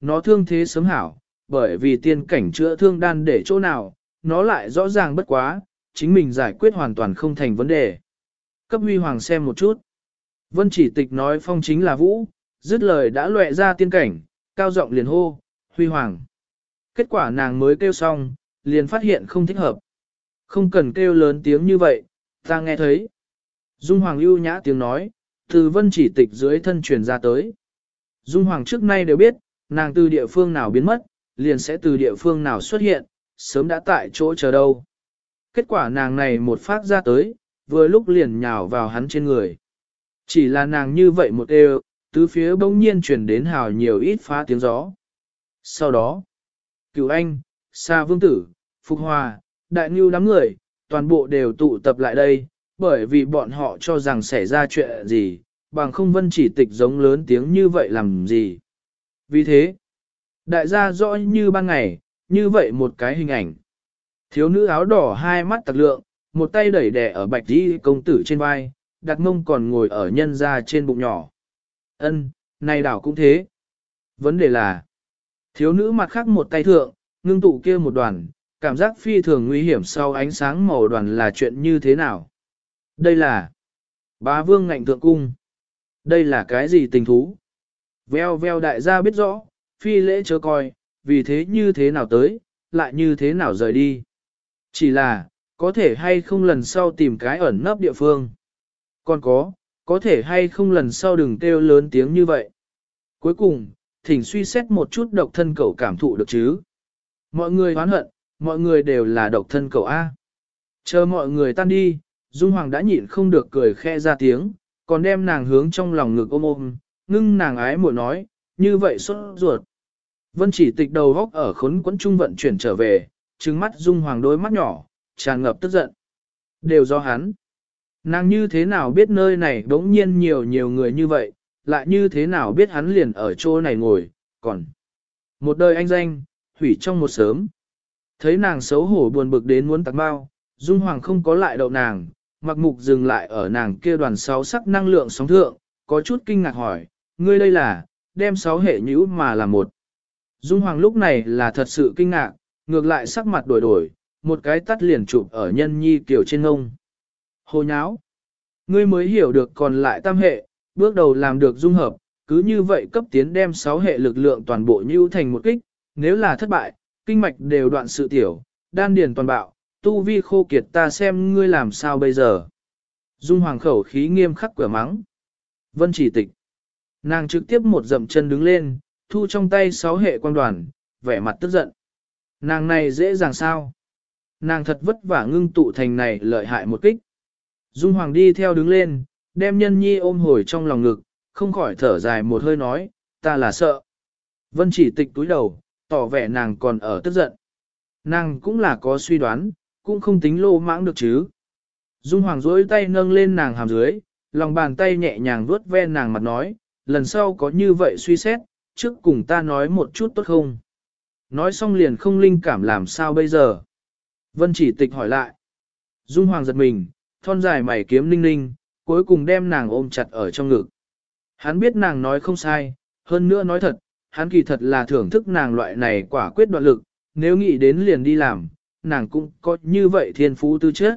nó thương thế sớm hảo, bởi vì tiên cảnh chữa thương đan để chỗ nào, nó lại rõ ràng bất quá, chính mình giải quyết hoàn toàn không thành vấn đề. Cấp Huy Hoàng xem một chút. Vân Chỉ Tịch nói phong chính là vũ, dứt lời đã lóe ra tiên cảnh, cao giọng liền hô, Huy Hoàng. Kết quả nàng mới kêu xong, liền phát hiện không thích hợp. Không cần kêu lớn tiếng như vậy, ta nghe thấy. Dung Hoàng ưu nhã tiếng nói, từ Vân Chỉ Tịch dưới thân truyền ra tới. Dung Hoàng trước nay đều biết, nàng từ địa phương nào biến mất, liền sẽ từ địa phương nào xuất hiện, sớm đã tại chỗ chờ đâu. Kết quả nàng này một phát ra tới, vừa lúc liền nhào vào hắn trên người. Chỉ là nàng như vậy một đều, tứ phía bỗng nhiên truyền đến hào nhiều ít phá tiếng gió. Sau đó, Cửu Anh, Sa Vương Tử, Phục Hòa, Đại Ngưu đám người, toàn bộ đều tụ tập lại đây, bởi vì bọn họ cho rằng xảy ra chuyện gì, bằng không Vân Chỉ Tịch giống lớn tiếng như vậy làm gì. Vì thế, đại gia rõ như ban ngày, như vậy một cái hình ảnh. Thiếu nữ áo đỏ hai mắt tặc lượng, một tay đẩy đè ở bạch đi công tử trên vai, đặt mông còn ngồi ở nhân ra trên bụng nhỏ. Ân, này đảo cũng thế. Vấn đề là, thiếu nữ mặt khác một tay thượng, ngưng tụ kia một đoàn, cảm giác phi thường nguy hiểm sau ánh sáng màu đoàn là chuyện như thế nào? Đây là bá vương ngạnh thượng cung. Đây là cái gì tình thú? Veo veo đại gia biết rõ, phi lễ chớ coi, vì thế như thế nào tới, lại như thế nào rời đi. Chỉ là, có thể hay không lần sau tìm cái ẩn nấp địa phương. Còn có thể hay không lần sau đừng kêu lớn tiếng như vậy. Cuối cùng, thỉnh suy xét một chút độc thân cậu cảm thụ được chứ. Mọi người oán hận, mọi người đều là độc thân cậu A. Chờ mọi người tan đi, Dung Hoàng đã nhịn không được cười khe ra tiếng, còn đem nàng hướng trong lòng ngực ôm ôm, ngưng nàng ái muội nói, như vậy sốt ruột. Vân Chỉ Tịch đầu góc ở khốn quẫn trung vận chuyển trở về, trừng mắt Dung Hoàng đôi mắt nhỏ, tràn ngập tức giận. Đều do hắn. Nàng như thế nào biết nơi này đống nhiên nhiều người như vậy, lại như thế nào biết hắn liền ở chỗ này ngồi, còn một đời anh danh, hủy trong một sớm. Thấy nàng xấu hổ buồn bực đến muốn tạc bao, Dung Hoàng không có lại đậu nàng, mặc mục dừng lại ở nàng kia đoàn sáu sắc năng lượng sóng thượng, có chút kinh ngạc hỏi, ngươi đây là, đem sáu hệ nhũ mà là một. Dung Hoàng lúc này là thật sự kinh ngạc, ngược lại sắc mặt đổi, một cái tắt liền chụp ở nhân nhi kiểu trên ngông. Hồ nháo, ngươi mới hiểu được còn lại tam hệ, bước đầu làm được dung hợp, cứ như vậy cấp tiến đem sáu hệ lực lượng toàn bộ nhũ thành một kích, nếu là thất bại, kinh mạch đều đoạn sự tiểu, đan điền toàn bạo, tu vi khô kiệt ta xem ngươi làm sao bây giờ. Dung Hoàng khẩu khí nghiêm khắc cửa mắng. Vân Chỉ Tịch. Nàng trực tiếp một dậm chân đứng lên, thu trong tay sáu hệ quang đoàn, vẻ mặt tức giận. Nàng này dễ dàng sao? Nàng thật vất vả ngưng tụ thành này lợi hại một kích. Dung Hoàng đi theo đứng lên, đem nhân nhi ôm hồi trong lòng ngực, không khỏi thở dài một hơi nói, ta là sợ. Vân Chỉ Tịch túi đầu, tỏ vẻ nàng còn ở tức giận. Nàng cũng là có suy đoán, cũng không tính lô mãng được chứ. Dung Hoàng duỗi tay nâng lên nàng hàm dưới, lòng bàn tay nhẹ nhàng vuốt ve nàng mặt nói, lần sau có như vậy suy xét, trước cùng ta nói một chút tốt không? Nói xong liền không linh cảm làm sao bây giờ? Vân Chỉ Tịch hỏi lại. Dung Hoàng giật mình, thon dài mày kiếm ninh ninh, cuối cùng đem nàng ôm chặt ở trong ngực. Hắn biết nàng nói không sai, hơn nữa nói thật, hắn kỳ thật là thưởng thức nàng loại này quả quyết đoạn lực, nếu nghĩ đến liền đi làm, nàng cũng có như vậy thiên phú tư chất.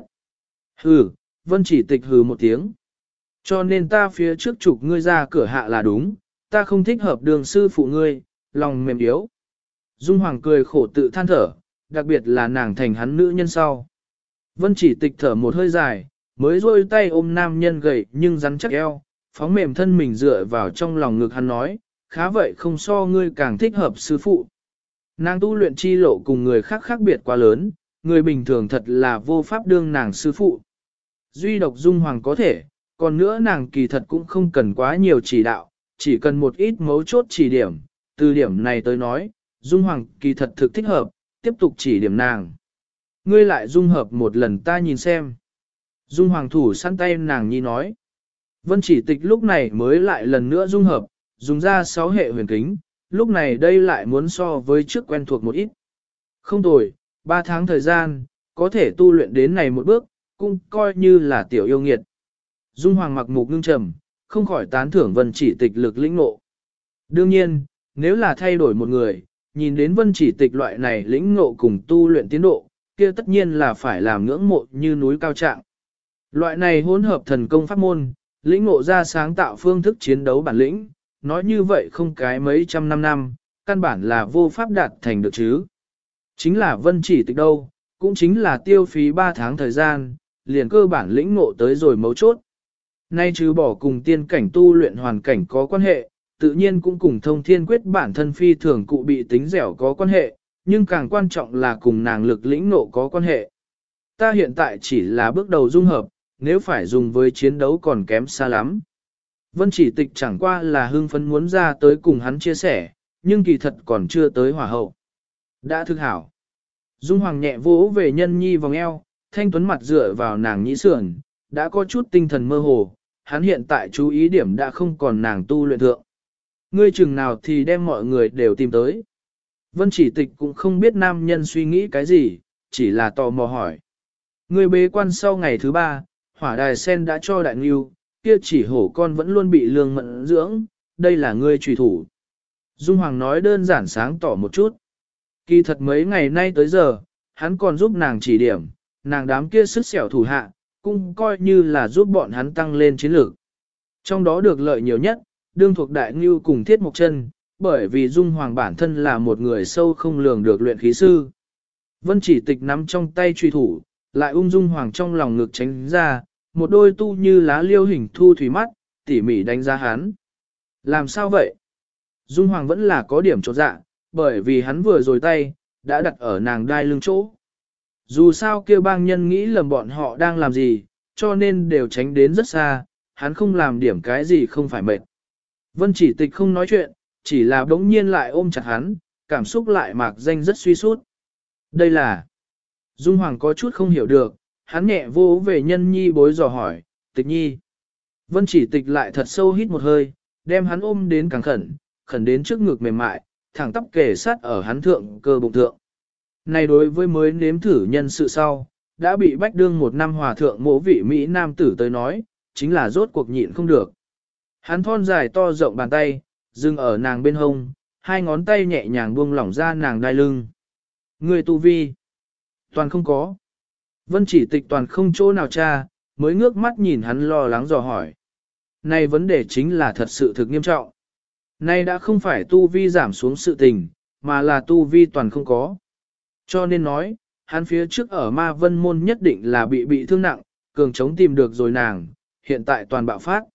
Hừ, Vân Chỉ Tịch hừ một tiếng. Cho nên ta phía trước trục ngươi ra cửa hạ là đúng, ta không thích hợp đường sư phụ ngươi, lòng mềm yếu. Dung Hoàng cười khổ tự than thở, đặc biệt là nàng thành hắn nữ nhân sau. Vân Chỉ Tịch thở một hơi dài, mới rôi tay ôm nam nhân gầy nhưng rắn chắc eo, phóng mềm thân mình dựa vào trong lòng ngực hắn nói, khá vậy không so ngươi càng thích hợp sư phụ. Nàng tu luyện chi lộ cùng người khác khác biệt quá lớn, người bình thường thật là vô pháp đương nàng sư phụ. Duy độc Dung Hoàng có thể, còn nữa nàng kỳ thật cũng không cần quá nhiều chỉ đạo, chỉ cần một ít mấu chốt chỉ điểm, từ điểm này tới nói, Dung Hoàng kỳ thật thực thích hợp, tiếp tục chỉ điểm nàng. Ngươi lại dung hợp một lần ta nhìn xem. Dung Hoàng thủ săn tay nàng nhi nói. Vân Chỉ Tịch lúc này mới lại lần nữa dung hợp, dùng ra 6 hệ huyền kính, lúc này đây lại muốn so với trước quen thuộc một ít. Không tồi, 3 tháng thời gian, có thể tu luyện đến này một bước, cũng coi như là tiểu yêu nghiệt. Dung Hoàng mặc mục ngưng trầm, không khỏi tán thưởng Vân Chỉ Tịch lực lĩnh ngộ. Đương nhiên, nếu là thay đổi một người, nhìn đến Vân Chỉ Tịch loại này lĩnh ngộ cùng tu luyện tiến độ, kia tất nhiên là phải làm ngưỡng mộ như núi cao trạng. Loại này hỗn hợp thần công pháp môn, lĩnh ngộ ra sáng tạo phương thức chiến đấu bản lĩnh, nói như vậy không cái mấy trăm năm, căn bản là vô pháp đạt thành được chứ. Chính là Vân Chỉ Tịch đâu, cũng chính là tiêu phí 3 tháng thời gian, liền cơ bản lĩnh ngộ tới rồi mấu chốt. Nay trừ bỏ cùng tiên cảnh tu luyện hoàn cảnh có quan hệ, tự nhiên cũng cùng thông thiên quyết bản thân phi thường cụ bị tính dẻo có quan hệ, nhưng càng quan trọng là cùng nàng lực lĩnh ngộ có quan hệ. Ta hiện tại chỉ là bước đầu dung hợp, nếu phải dùng với chiến đấu còn kém xa lắm. Vân Chỉ Tịch chẳng qua là hưng phấn muốn ra tới cùng hắn chia sẻ, nhưng kỳ thật còn chưa tới hỏa hậu. Đã thực hảo. Dung Hoàng nhẹ vỗ về Nhân Nhi vòng eo, thanh tuấn mặt dựa vào nàng nhĩ sườn, đã có chút tinh thần mơ hồ, hắn hiện tại chú ý điểm đã không còn nàng tu luyện thượng. Ngươi chừng nào thì đem mọi người đều tìm tới. Vân Chỉ Tịch cũng không biết nam nhân suy nghĩ cái gì, chỉ là tò mò hỏi. Ngươi bế quan sau ngày thứ 3, hỏa đài sen đã cho đại nghiêu, kia chỉ hổ con vẫn luôn bị lương mẫn dưỡng, đây là ngươi trùy thủ. Dung Hoàng nói đơn giản sáng tỏ một chút. Kỳ thật mấy ngày nay tới giờ, hắn còn giúp nàng chỉ điểm, nàng đám kia sức xẻo thủ hạ, cũng coi như là giúp bọn hắn tăng lên chiến lược. Trong đó được lợi nhiều nhất, đương thuộc đại ngưu cùng thiết mộc chân, bởi vì Dung Hoàng bản thân là một người sâu không lường được luyện khí sư. Vân Chỉ Tịch nắm trong tay truy thủ, lại ung Dung Hoàng trong lòng ngực tránh ra, một đôi tu như lá liêu hình thu thủy mắt, tỉ mỉ đánh giá hắn. Làm sao vậy? Dung Hoàng vẫn là có điểm chột dạ, bởi vì hắn vừa rồi tay, đã đặt ở nàng đai lưng chỗ. Dù sao kêu bang nhân nghĩ lầm bọn họ đang làm gì, cho nên đều tránh đến rất xa, hắn không làm điểm cái gì không phải mệt. Vân Chỉ Tịch không nói chuyện, chỉ là đống nhiên lại ôm chặt hắn, cảm xúc lại mạc danh rất suy sút. Đây là... Dung Hoàng có chút không hiểu được, hắn nhẹ vô về Nhân Nhi bối dò hỏi, Tịch Nhi. Vân Chỉ Tịch lại thật sâu hít một hơi, đem hắn ôm đến càng khẩn, khẩn đến trước ngực mềm mại, thẳng tắp kề sát ở hắn thượng cơ bụng thượng. Này đối với mới nếm thử nhân sự sau, đã bị bách đương 1 năm hòa thượng mỗ vị Mỹ Nam tử tới nói, chính là rốt cuộc nhịn không được. Hắn thon dài to rộng bàn tay, dừng ở nàng bên hông, 2 ngón tay nhẹ nhàng buông lỏng ra nàng đai lưng. Người tu vi, toàn không có. Vân Chỉ Tịch toàn không chỗ nào tra, mới ngước mắt nhìn hắn lo lắng dò hỏi. Này vấn đề chính là thật sự thực nghiêm trọng. Này đã không phải tu vi giảm xuống sự tình, mà là tu vi toàn không có. Cho nên nói, hắn phía trước ở ma vân môn nhất định là bị thương nặng, cường chống tìm được rồi nàng, hiện tại toàn bạo phát.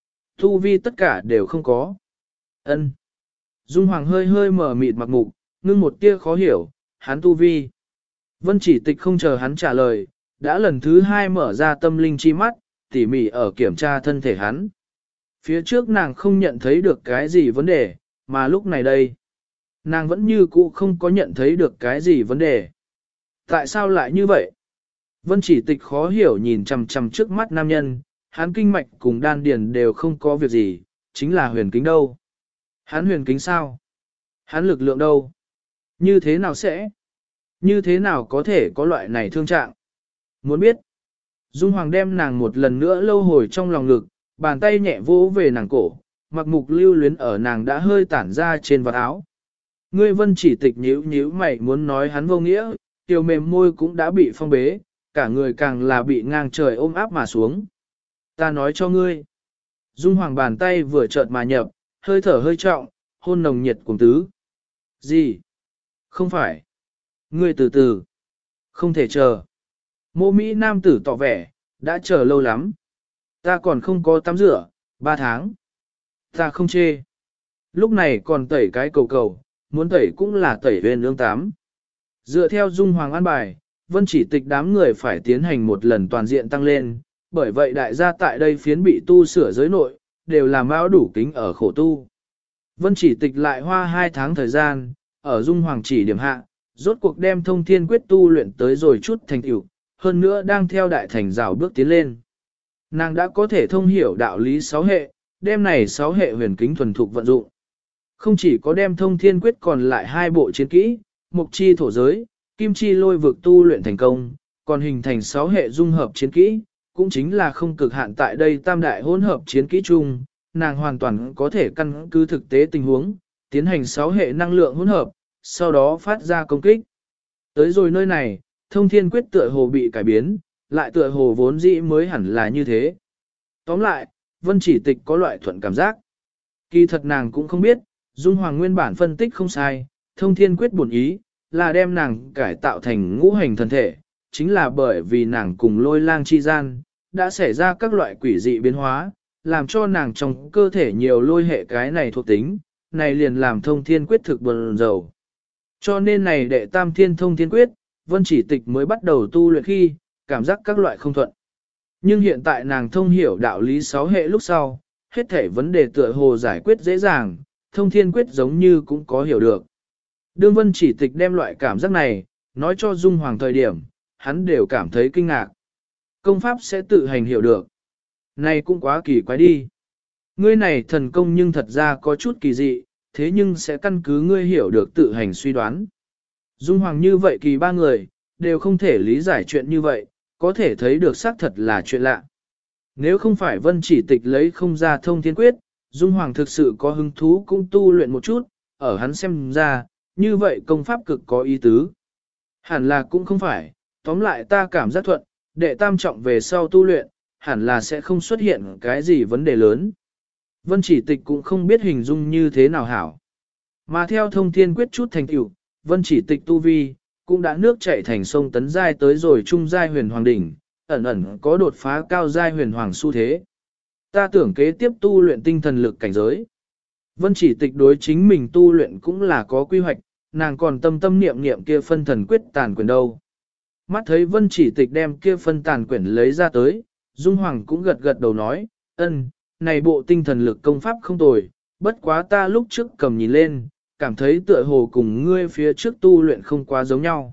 Tu vi tất cả đều không có. Ân. Dung Hoàng hơi hơi mở mịt mặc mục, ngưng một tia khó hiểu, hắn tu vi. Vân Chỉ Tịch không chờ hắn trả lời, đã lần thứ 2 mở ra tâm linh chi mắt, tỉ mỉ ở kiểm tra thân thể hắn. Phía trước nàng không nhận thấy được cái gì vấn đề, mà lúc này đây, nàng vẫn như cũ không có nhận thấy được cái gì vấn đề. Tại sao lại như vậy? Vân Chỉ Tịch khó hiểu nhìn chằm chằm trước mắt nam nhân, hắn kinh mạch cùng đan điền đều không có việc gì, chính là huyền kính đâu. Hắn huyền kính sao? Hắn lực lượng đâu? Như thế nào sẽ? Như thế nào có thể có loại này thương trạng? Muốn biết? Dung Hoàng đem nàng một lần nữa lâu hồi trong lòng ngực, bàn tay nhẹ vỗ về nàng cổ, mặc mục lưu luyến ở nàng đã hơi tản ra trên vạt áo. Ngươi Vân Chỉ Tịch nhíu nhíu mày muốn nói hắn vô nghĩa, tiểu mềm môi cũng đã bị phong bế, cả người càng là bị ngang trời ôm áp mà xuống. Ta nói cho ngươi. Dung Hoàng bàn tay vừa chợt mà nhập, hơi thở hơi trọng, hôn nồng nhiệt cùng tứ. Gì? Không phải. Ngươi từ từ. Không thể chờ. Mộ Mỹ nam tử tỏ vẻ, đã chờ lâu lắm. Ta còn không có tắm rửa, 3 tháng. Ta không chê. Lúc này còn tẩy cái cầu, muốn tẩy cũng là tẩy huyền ương tám. Dựa theo Dung Hoàng an bài, Vân Chỉ Tịch đám người phải tiến hành một lần toàn diện tăng lên, bởi vậy đại gia tại đây phiến bị tu sửa giới nội, đều làm bao đủ kính ở khổ tu. Vân Chỉ Tịch lại hoa 2 tháng thời gian, ở Dung Hoàng chỉ điểm hạ, rốt cuộc đem thông thiên quyết tu luyện tới rồi chút thành tựu, hơn nữa đang theo đại thành rào bước tiến lên. Nàng đã có thể thông hiểu đạo lý 6 hệ, đem này 6 hệ huyền kính thuần thục vận dụng. Không chỉ có đem thông thiên quyết còn lại 2 bộ chiến kỹ, mục chi thổ giới, kim chi lôi vực tu luyện thành công, còn hình thành 6 hệ dung hợp chiến kỹ, cũng chính là không cực hạn tại đây tam đại hỗn hợp chiến kỹ chung, nàng hoàn toàn có thể căn cứ thực tế tình huống, tiến hành 6 hệ năng lượng hỗn hợp, sau đó phát ra công kích. Tới rồi nơi này, thông thiên quyết tựa hồ bị cải biến, lại tựa hồ vốn dĩ mới hẳn là như thế. Tóm lại, Vân Chỉ Tịch có loại thuận cảm giác. Kỳ thật nàng cũng không biết, Dung Hoàng nguyên bản phân tích không sai, thông thiên quyết bổn ý, là đem nàng cải tạo thành ngũ hành thần thể, chính là bởi vì nàng cùng lôi lang chi gian, đã xảy ra các loại quỷ dị biến hóa, làm cho nàng trong cơ thể nhiều lôi hệ cái này thuộc tính, này liền làm thông thiên quyết thực buồn rầu. Cho nên này đệ tam thiên thông thiên quyết, Vân Chỉ Tịch mới bắt đầu tu luyện khi, cảm giác các loại không thuận. Nhưng hiện tại nàng thông hiểu đạo lý 6 hệ lúc sau, hết thể vấn đề tựa hồ giải quyết dễ dàng, thông thiên quyết giống như cũng có hiểu được. Đương Vân Chỉ Tịch đem loại cảm giác này, nói cho Dung Hoàng thời điểm, hắn đều cảm thấy kinh ngạc. Công pháp sẽ tự hành hiểu được. Này cũng quá kỳ quái đi. Ngươi này thần công nhưng thật ra có chút kỳ dị, thế nhưng sẽ căn cứ ngươi hiểu được tự hành suy đoán. Dung Hoàng như vậy kỳ ba người, đều không thể lý giải chuyện như vậy, có thể thấy được xác thật là chuyện lạ. Nếu không phải Vân Chỉ Tịch lấy không ra thông thiên quyết, Dung Hoàng thực sự có hứng thú cũng tu luyện một chút, ở hắn xem ra, như vậy công pháp cực có ý tứ. Hẳn là cũng không phải, tóm lại ta cảm giác thuận, đệ tam trọng về sau tu luyện, hẳn là sẽ không xuất hiện cái gì vấn đề lớn. Vân Chỉ Tịch cũng không biết hình dung như thế nào hảo. Mà theo thông thiên quyết chút thành tựu, Vân Chỉ Tịch tu vi, cũng đã nước chảy thành sông tấn giai tới rồi trung giai huyền hoàng đỉnh, ẩn ẩn có đột phá cao giai huyền hoàng xu thế. Ta tưởng kế tiếp tu luyện tinh thần lực cảnh giới. Vân Chỉ Tịch đối chính mình tu luyện cũng là có quy hoạch, nàng còn tâm tâm niệm niệm kia phân thần quyết tàn quyền đâu. Mắt thấy Vân Chỉ Tịch đem kia phân tàn quyển lấy ra tới, Dung Hoàng cũng gật gật đầu nói, này bộ tinh thần lực công pháp không tồi, bất quá ta lúc trước cầm nhìn lên, cảm thấy tựa hồ cùng ngươi phía trước tu luyện không quá giống nhau.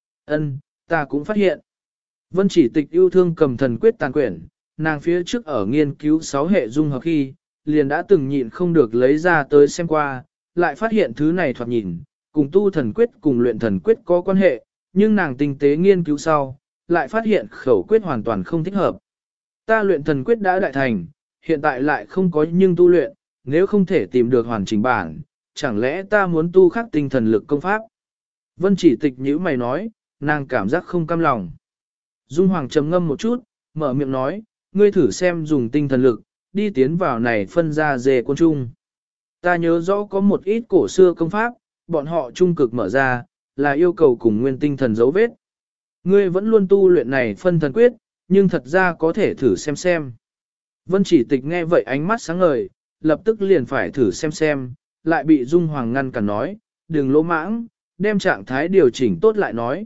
Ta cũng phát hiện. Vân Chỉ Tịch yêu thương cầm thần quyết tàn quyển, nàng phía trước ở nghiên cứu 6 hệ dung hợp khi, liền đã từng nhịn không được lấy ra tới xem qua, lại phát hiện thứ này thoạt nhìn, cùng tu thần quyết cùng luyện thần quyết có quan hệ, nhưng nàng tinh tế nghiên cứu sau, lại phát hiện khẩu quyết hoàn toàn không thích hợp. Ta luyện thần quyết đã đại thành, hiện tại lại không có nhưng tu luyện, nếu không thể tìm được hoàn chỉnh bản, chẳng lẽ ta muốn tu khắc tinh thần lực công pháp? Vân Chỉ Tịch nhíu mày nói, nàng cảm giác không cam lòng. Dung Hoàng trầm ngâm một chút, mở miệng nói, ngươi thử xem dùng tinh thần lực, đi tiến vào này phân ra dề quân trung. Ta nhớ rõ có một ít cổ xưa công pháp, bọn họ trung cực mở ra, là yêu cầu cùng nguyên tinh thần dấu vết. Ngươi vẫn luôn tu luyện này phân thần quyết, nhưng thật ra có thể thử xem. Vân Chỉ Tịch nghe vậy ánh mắt sáng ngời, lập tức liền phải thử xem, lại bị Dung Hoàng ngăn cản nói, đừng lỗ mãng, đem trạng thái điều chỉnh tốt lại nói.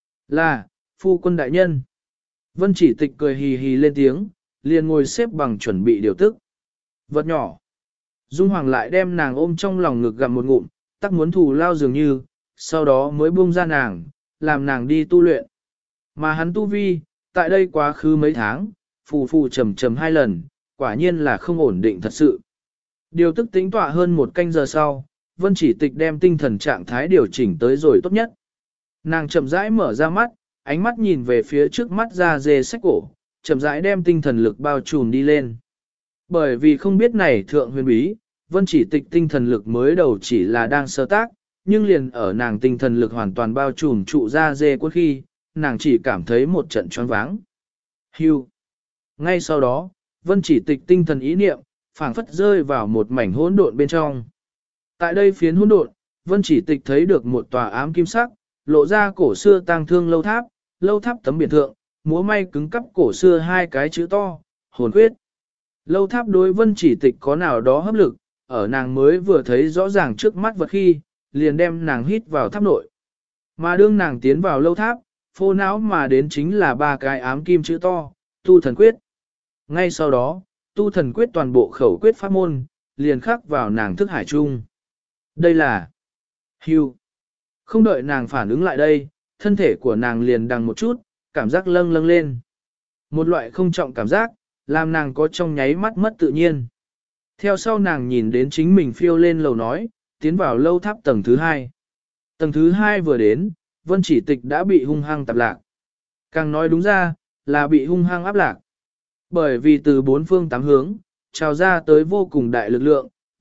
Là, phu quân đại nhân. Vân Chỉ Tịch cười hì hì lên tiếng, liền ngồi xếp bằng chuẩn bị điều tức. Vật nhỏ. Dung Hoàng lại đem nàng ôm trong lòng ngực gặm một ngụm, tắc muốn thù lao dường như, sau đó mới buông ra nàng, làm nàng đi tu luyện. Mà hắn tu vi, tại đây quá khứ mấy tháng, phù trầm 2 lần, quả nhiên là không ổn định thật sự. Điều tức tính tọa hơn 1 canh giờ sau, Vân Chỉ Tịch đem tinh thần trạng thái điều chỉnh tới rồi tốt nhất. Nàng chậm rãi mở ra mắt, ánh mắt nhìn về phía trước mắt ra dê sách cổ, chậm rãi đem tinh thần lực bao trùm đi lên. Bởi vì không biết này thượng huyền bí, Vân Chỉ Tịch tinh thần lực mới đầu chỉ là đang sơ tác, nhưng liền ở nàng tinh thần lực hoàn toàn bao trùm trụ ra dê cuối khi, nàng chỉ cảm thấy một trận choáng váng. Hưu. Ngay sau đó, Vân Chỉ Tịch tinh thần ý niệm, phảng phất rơi vào một mảnh hỗn độn bên trong. Tại đây phiến hỗn độn, Vân Chỉ Tịch thấy được một tòa ám kim sắc, lộ ra cổ xưa tang thương lâu tháp tấm biển thượng, múa may cứng cắp cổ xưa 2 cái chữ to, hồn quyết. Lâu tháp đối Vân Chỉ Tịch có nào đó hấp lực, ở nàng mới vừa thấy rõ ràng trước mắt vật khi, liền đem nàng hít vào tháp nội. Mà đương nàng tiến vào lâu tháp, phô não mà đến chính là 3 cái ám kim chữ to, tu thần quyết. Ngay sau đó, tu thần quyết toàn bộ khẩu quyết pháp môn, liền khắc vào nàng thức hải trung. Đây là hưu. Không đợi nàng phản ứng lại đây, thân thể của nàng liền đằng một chút, cảm giác lâng lên. Một loại không trọng cảm giác, làm nàng có trong nháy mắt mất tự nhiên. Theo sau nàng nhìn đến chính mình phiêu lên lầu nói, tiến vào lâu tháp tầng thứ 2. Tầng thứ 2 vừa đến, Vân Chỉ Tịch đã bị hung hăng tạp lạc. Càng nói đúng ra, là bị hung hăng áp lạc. Bởi vì từ 4 phương 8 hướng, trào ra tới vô cùng đại lực lượng,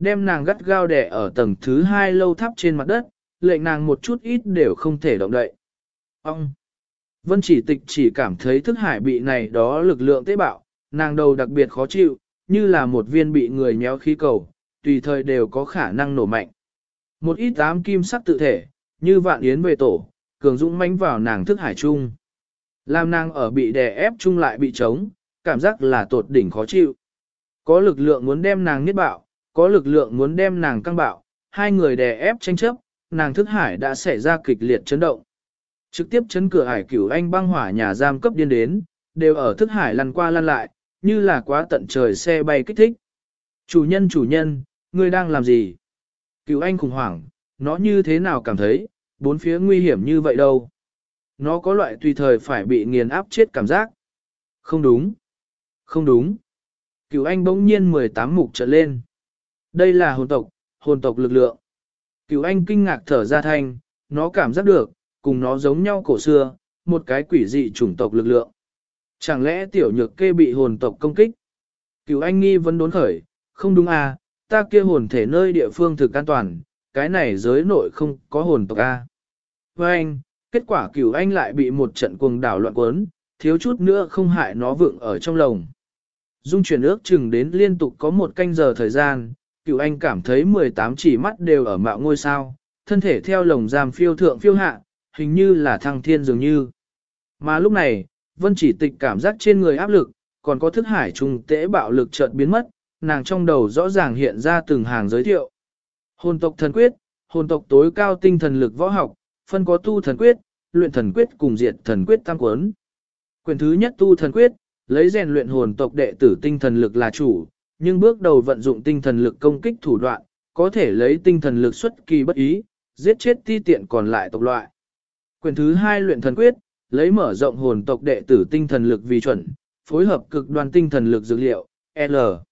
đem nàng gắt gao đè ở tầng thứ 2 lâu tháp trên mặt đất, lệnh nàng một chút ít đều không thể động đậy. Ông! Vân Chỉ Tịch chỉ cảm thấy thức hải bị này đó lực lượng tế bạo, nàng đầu đặc biệt khó chịu, như là một viên bị người nhéo khí cầu, tùy thời đều có khả năng nổ mạnh. Một ít ám kim sắc tự thể, như vạn yến về tổ, cường dũng mãnh vào nàng thức hải chung. Làm nàng ở bị đè ép chung lại bị trống, cảm giác là tột đỉnh khó chịu. Có lực lượng muốn đem nàng niết bạo, có lực lượng muốn đem nàng căng bạo, hai người đè ép tranh chấp, nàng thức hải đã xảy ra kịch liệt chấn động. Trực tiếp chấn cửa hải cửu anh băng hỏa nhà giam cấp điên đến, đều ở thức hải lăn qua lăn lại, như là quá tận trời xe bay kích thích. Chủ nhân, ngươi đang làm gì? Cửu anh khủng hoảng, nó như thế nào cảm thấy, bốn phía nguy hiểm như vậy đâu? Nó có loại tùy thời phải bị nghiền áp chết cảm giác. Không đúng. Cửu anh bỗng nhiên 18 mục trở lên. Đây là hồn tộc lực lượng. Cửu anh kinh ngạc thở ra thanh, nó cảm giác được, cùng nó giống nhau cổ xưa, một cái quỷ dị chủng tộc lực lượng. Chẳng lẽ tiểu nhược kê bị hồn tộc công kích? Cửu anh nghi vấn đốn khởi, không đúng à, ta kia hồn thể nơi địa phương thực an toàn, cái này giới nội không có hồn tộc a. Với anh, kết quả Cửu anh lại bị một trận cuồng đảo loạn cuốn, thiếu chút nữa không hại nó vượng ở trong lồng. Dung chuyển ước chừng đến liên tục có một canh giờ thời gian, Cửu anh cảm thấy 18 chỉ mắt đều ở mạo ngôi sao, thân thể theo lồng giam phiêu thượng phiêu hạ, hình như là thăng thiên dường như. Mà lúc này, Vân Chỉ Tịch cảm giác trên người áp lực, còn có thức hải trùng tễ bạo lực chợt biến mất, nàng trong đầu rõ ràng hiện ra từng hàng giới thiệu. Hồn tộc thần quyết, hồn tộc tối cao tinh thần lực võ học, phân có tu thần quyết, luyện thần quyết cùng diệt thần quyết tam cuốn. Quyển thứ nhất tu thần quyết, lấy rèn luyện hồn tộc đệ tử tinh thần lực là chủ, nhưng bước đầu vận dụng tinh thần lực công kích thủ đoạn, có thể lấy tinh thần lực xuất kỳ bất ý, giết chết ti tiện còn lại tộc loại. Quyển thứ hai luyện thần quyết, lấy mở rộng hồn tộc đệ tử tinh thần lực vì chuẩn, phối hợp cực đoan tinh thần lực dược liệu, L.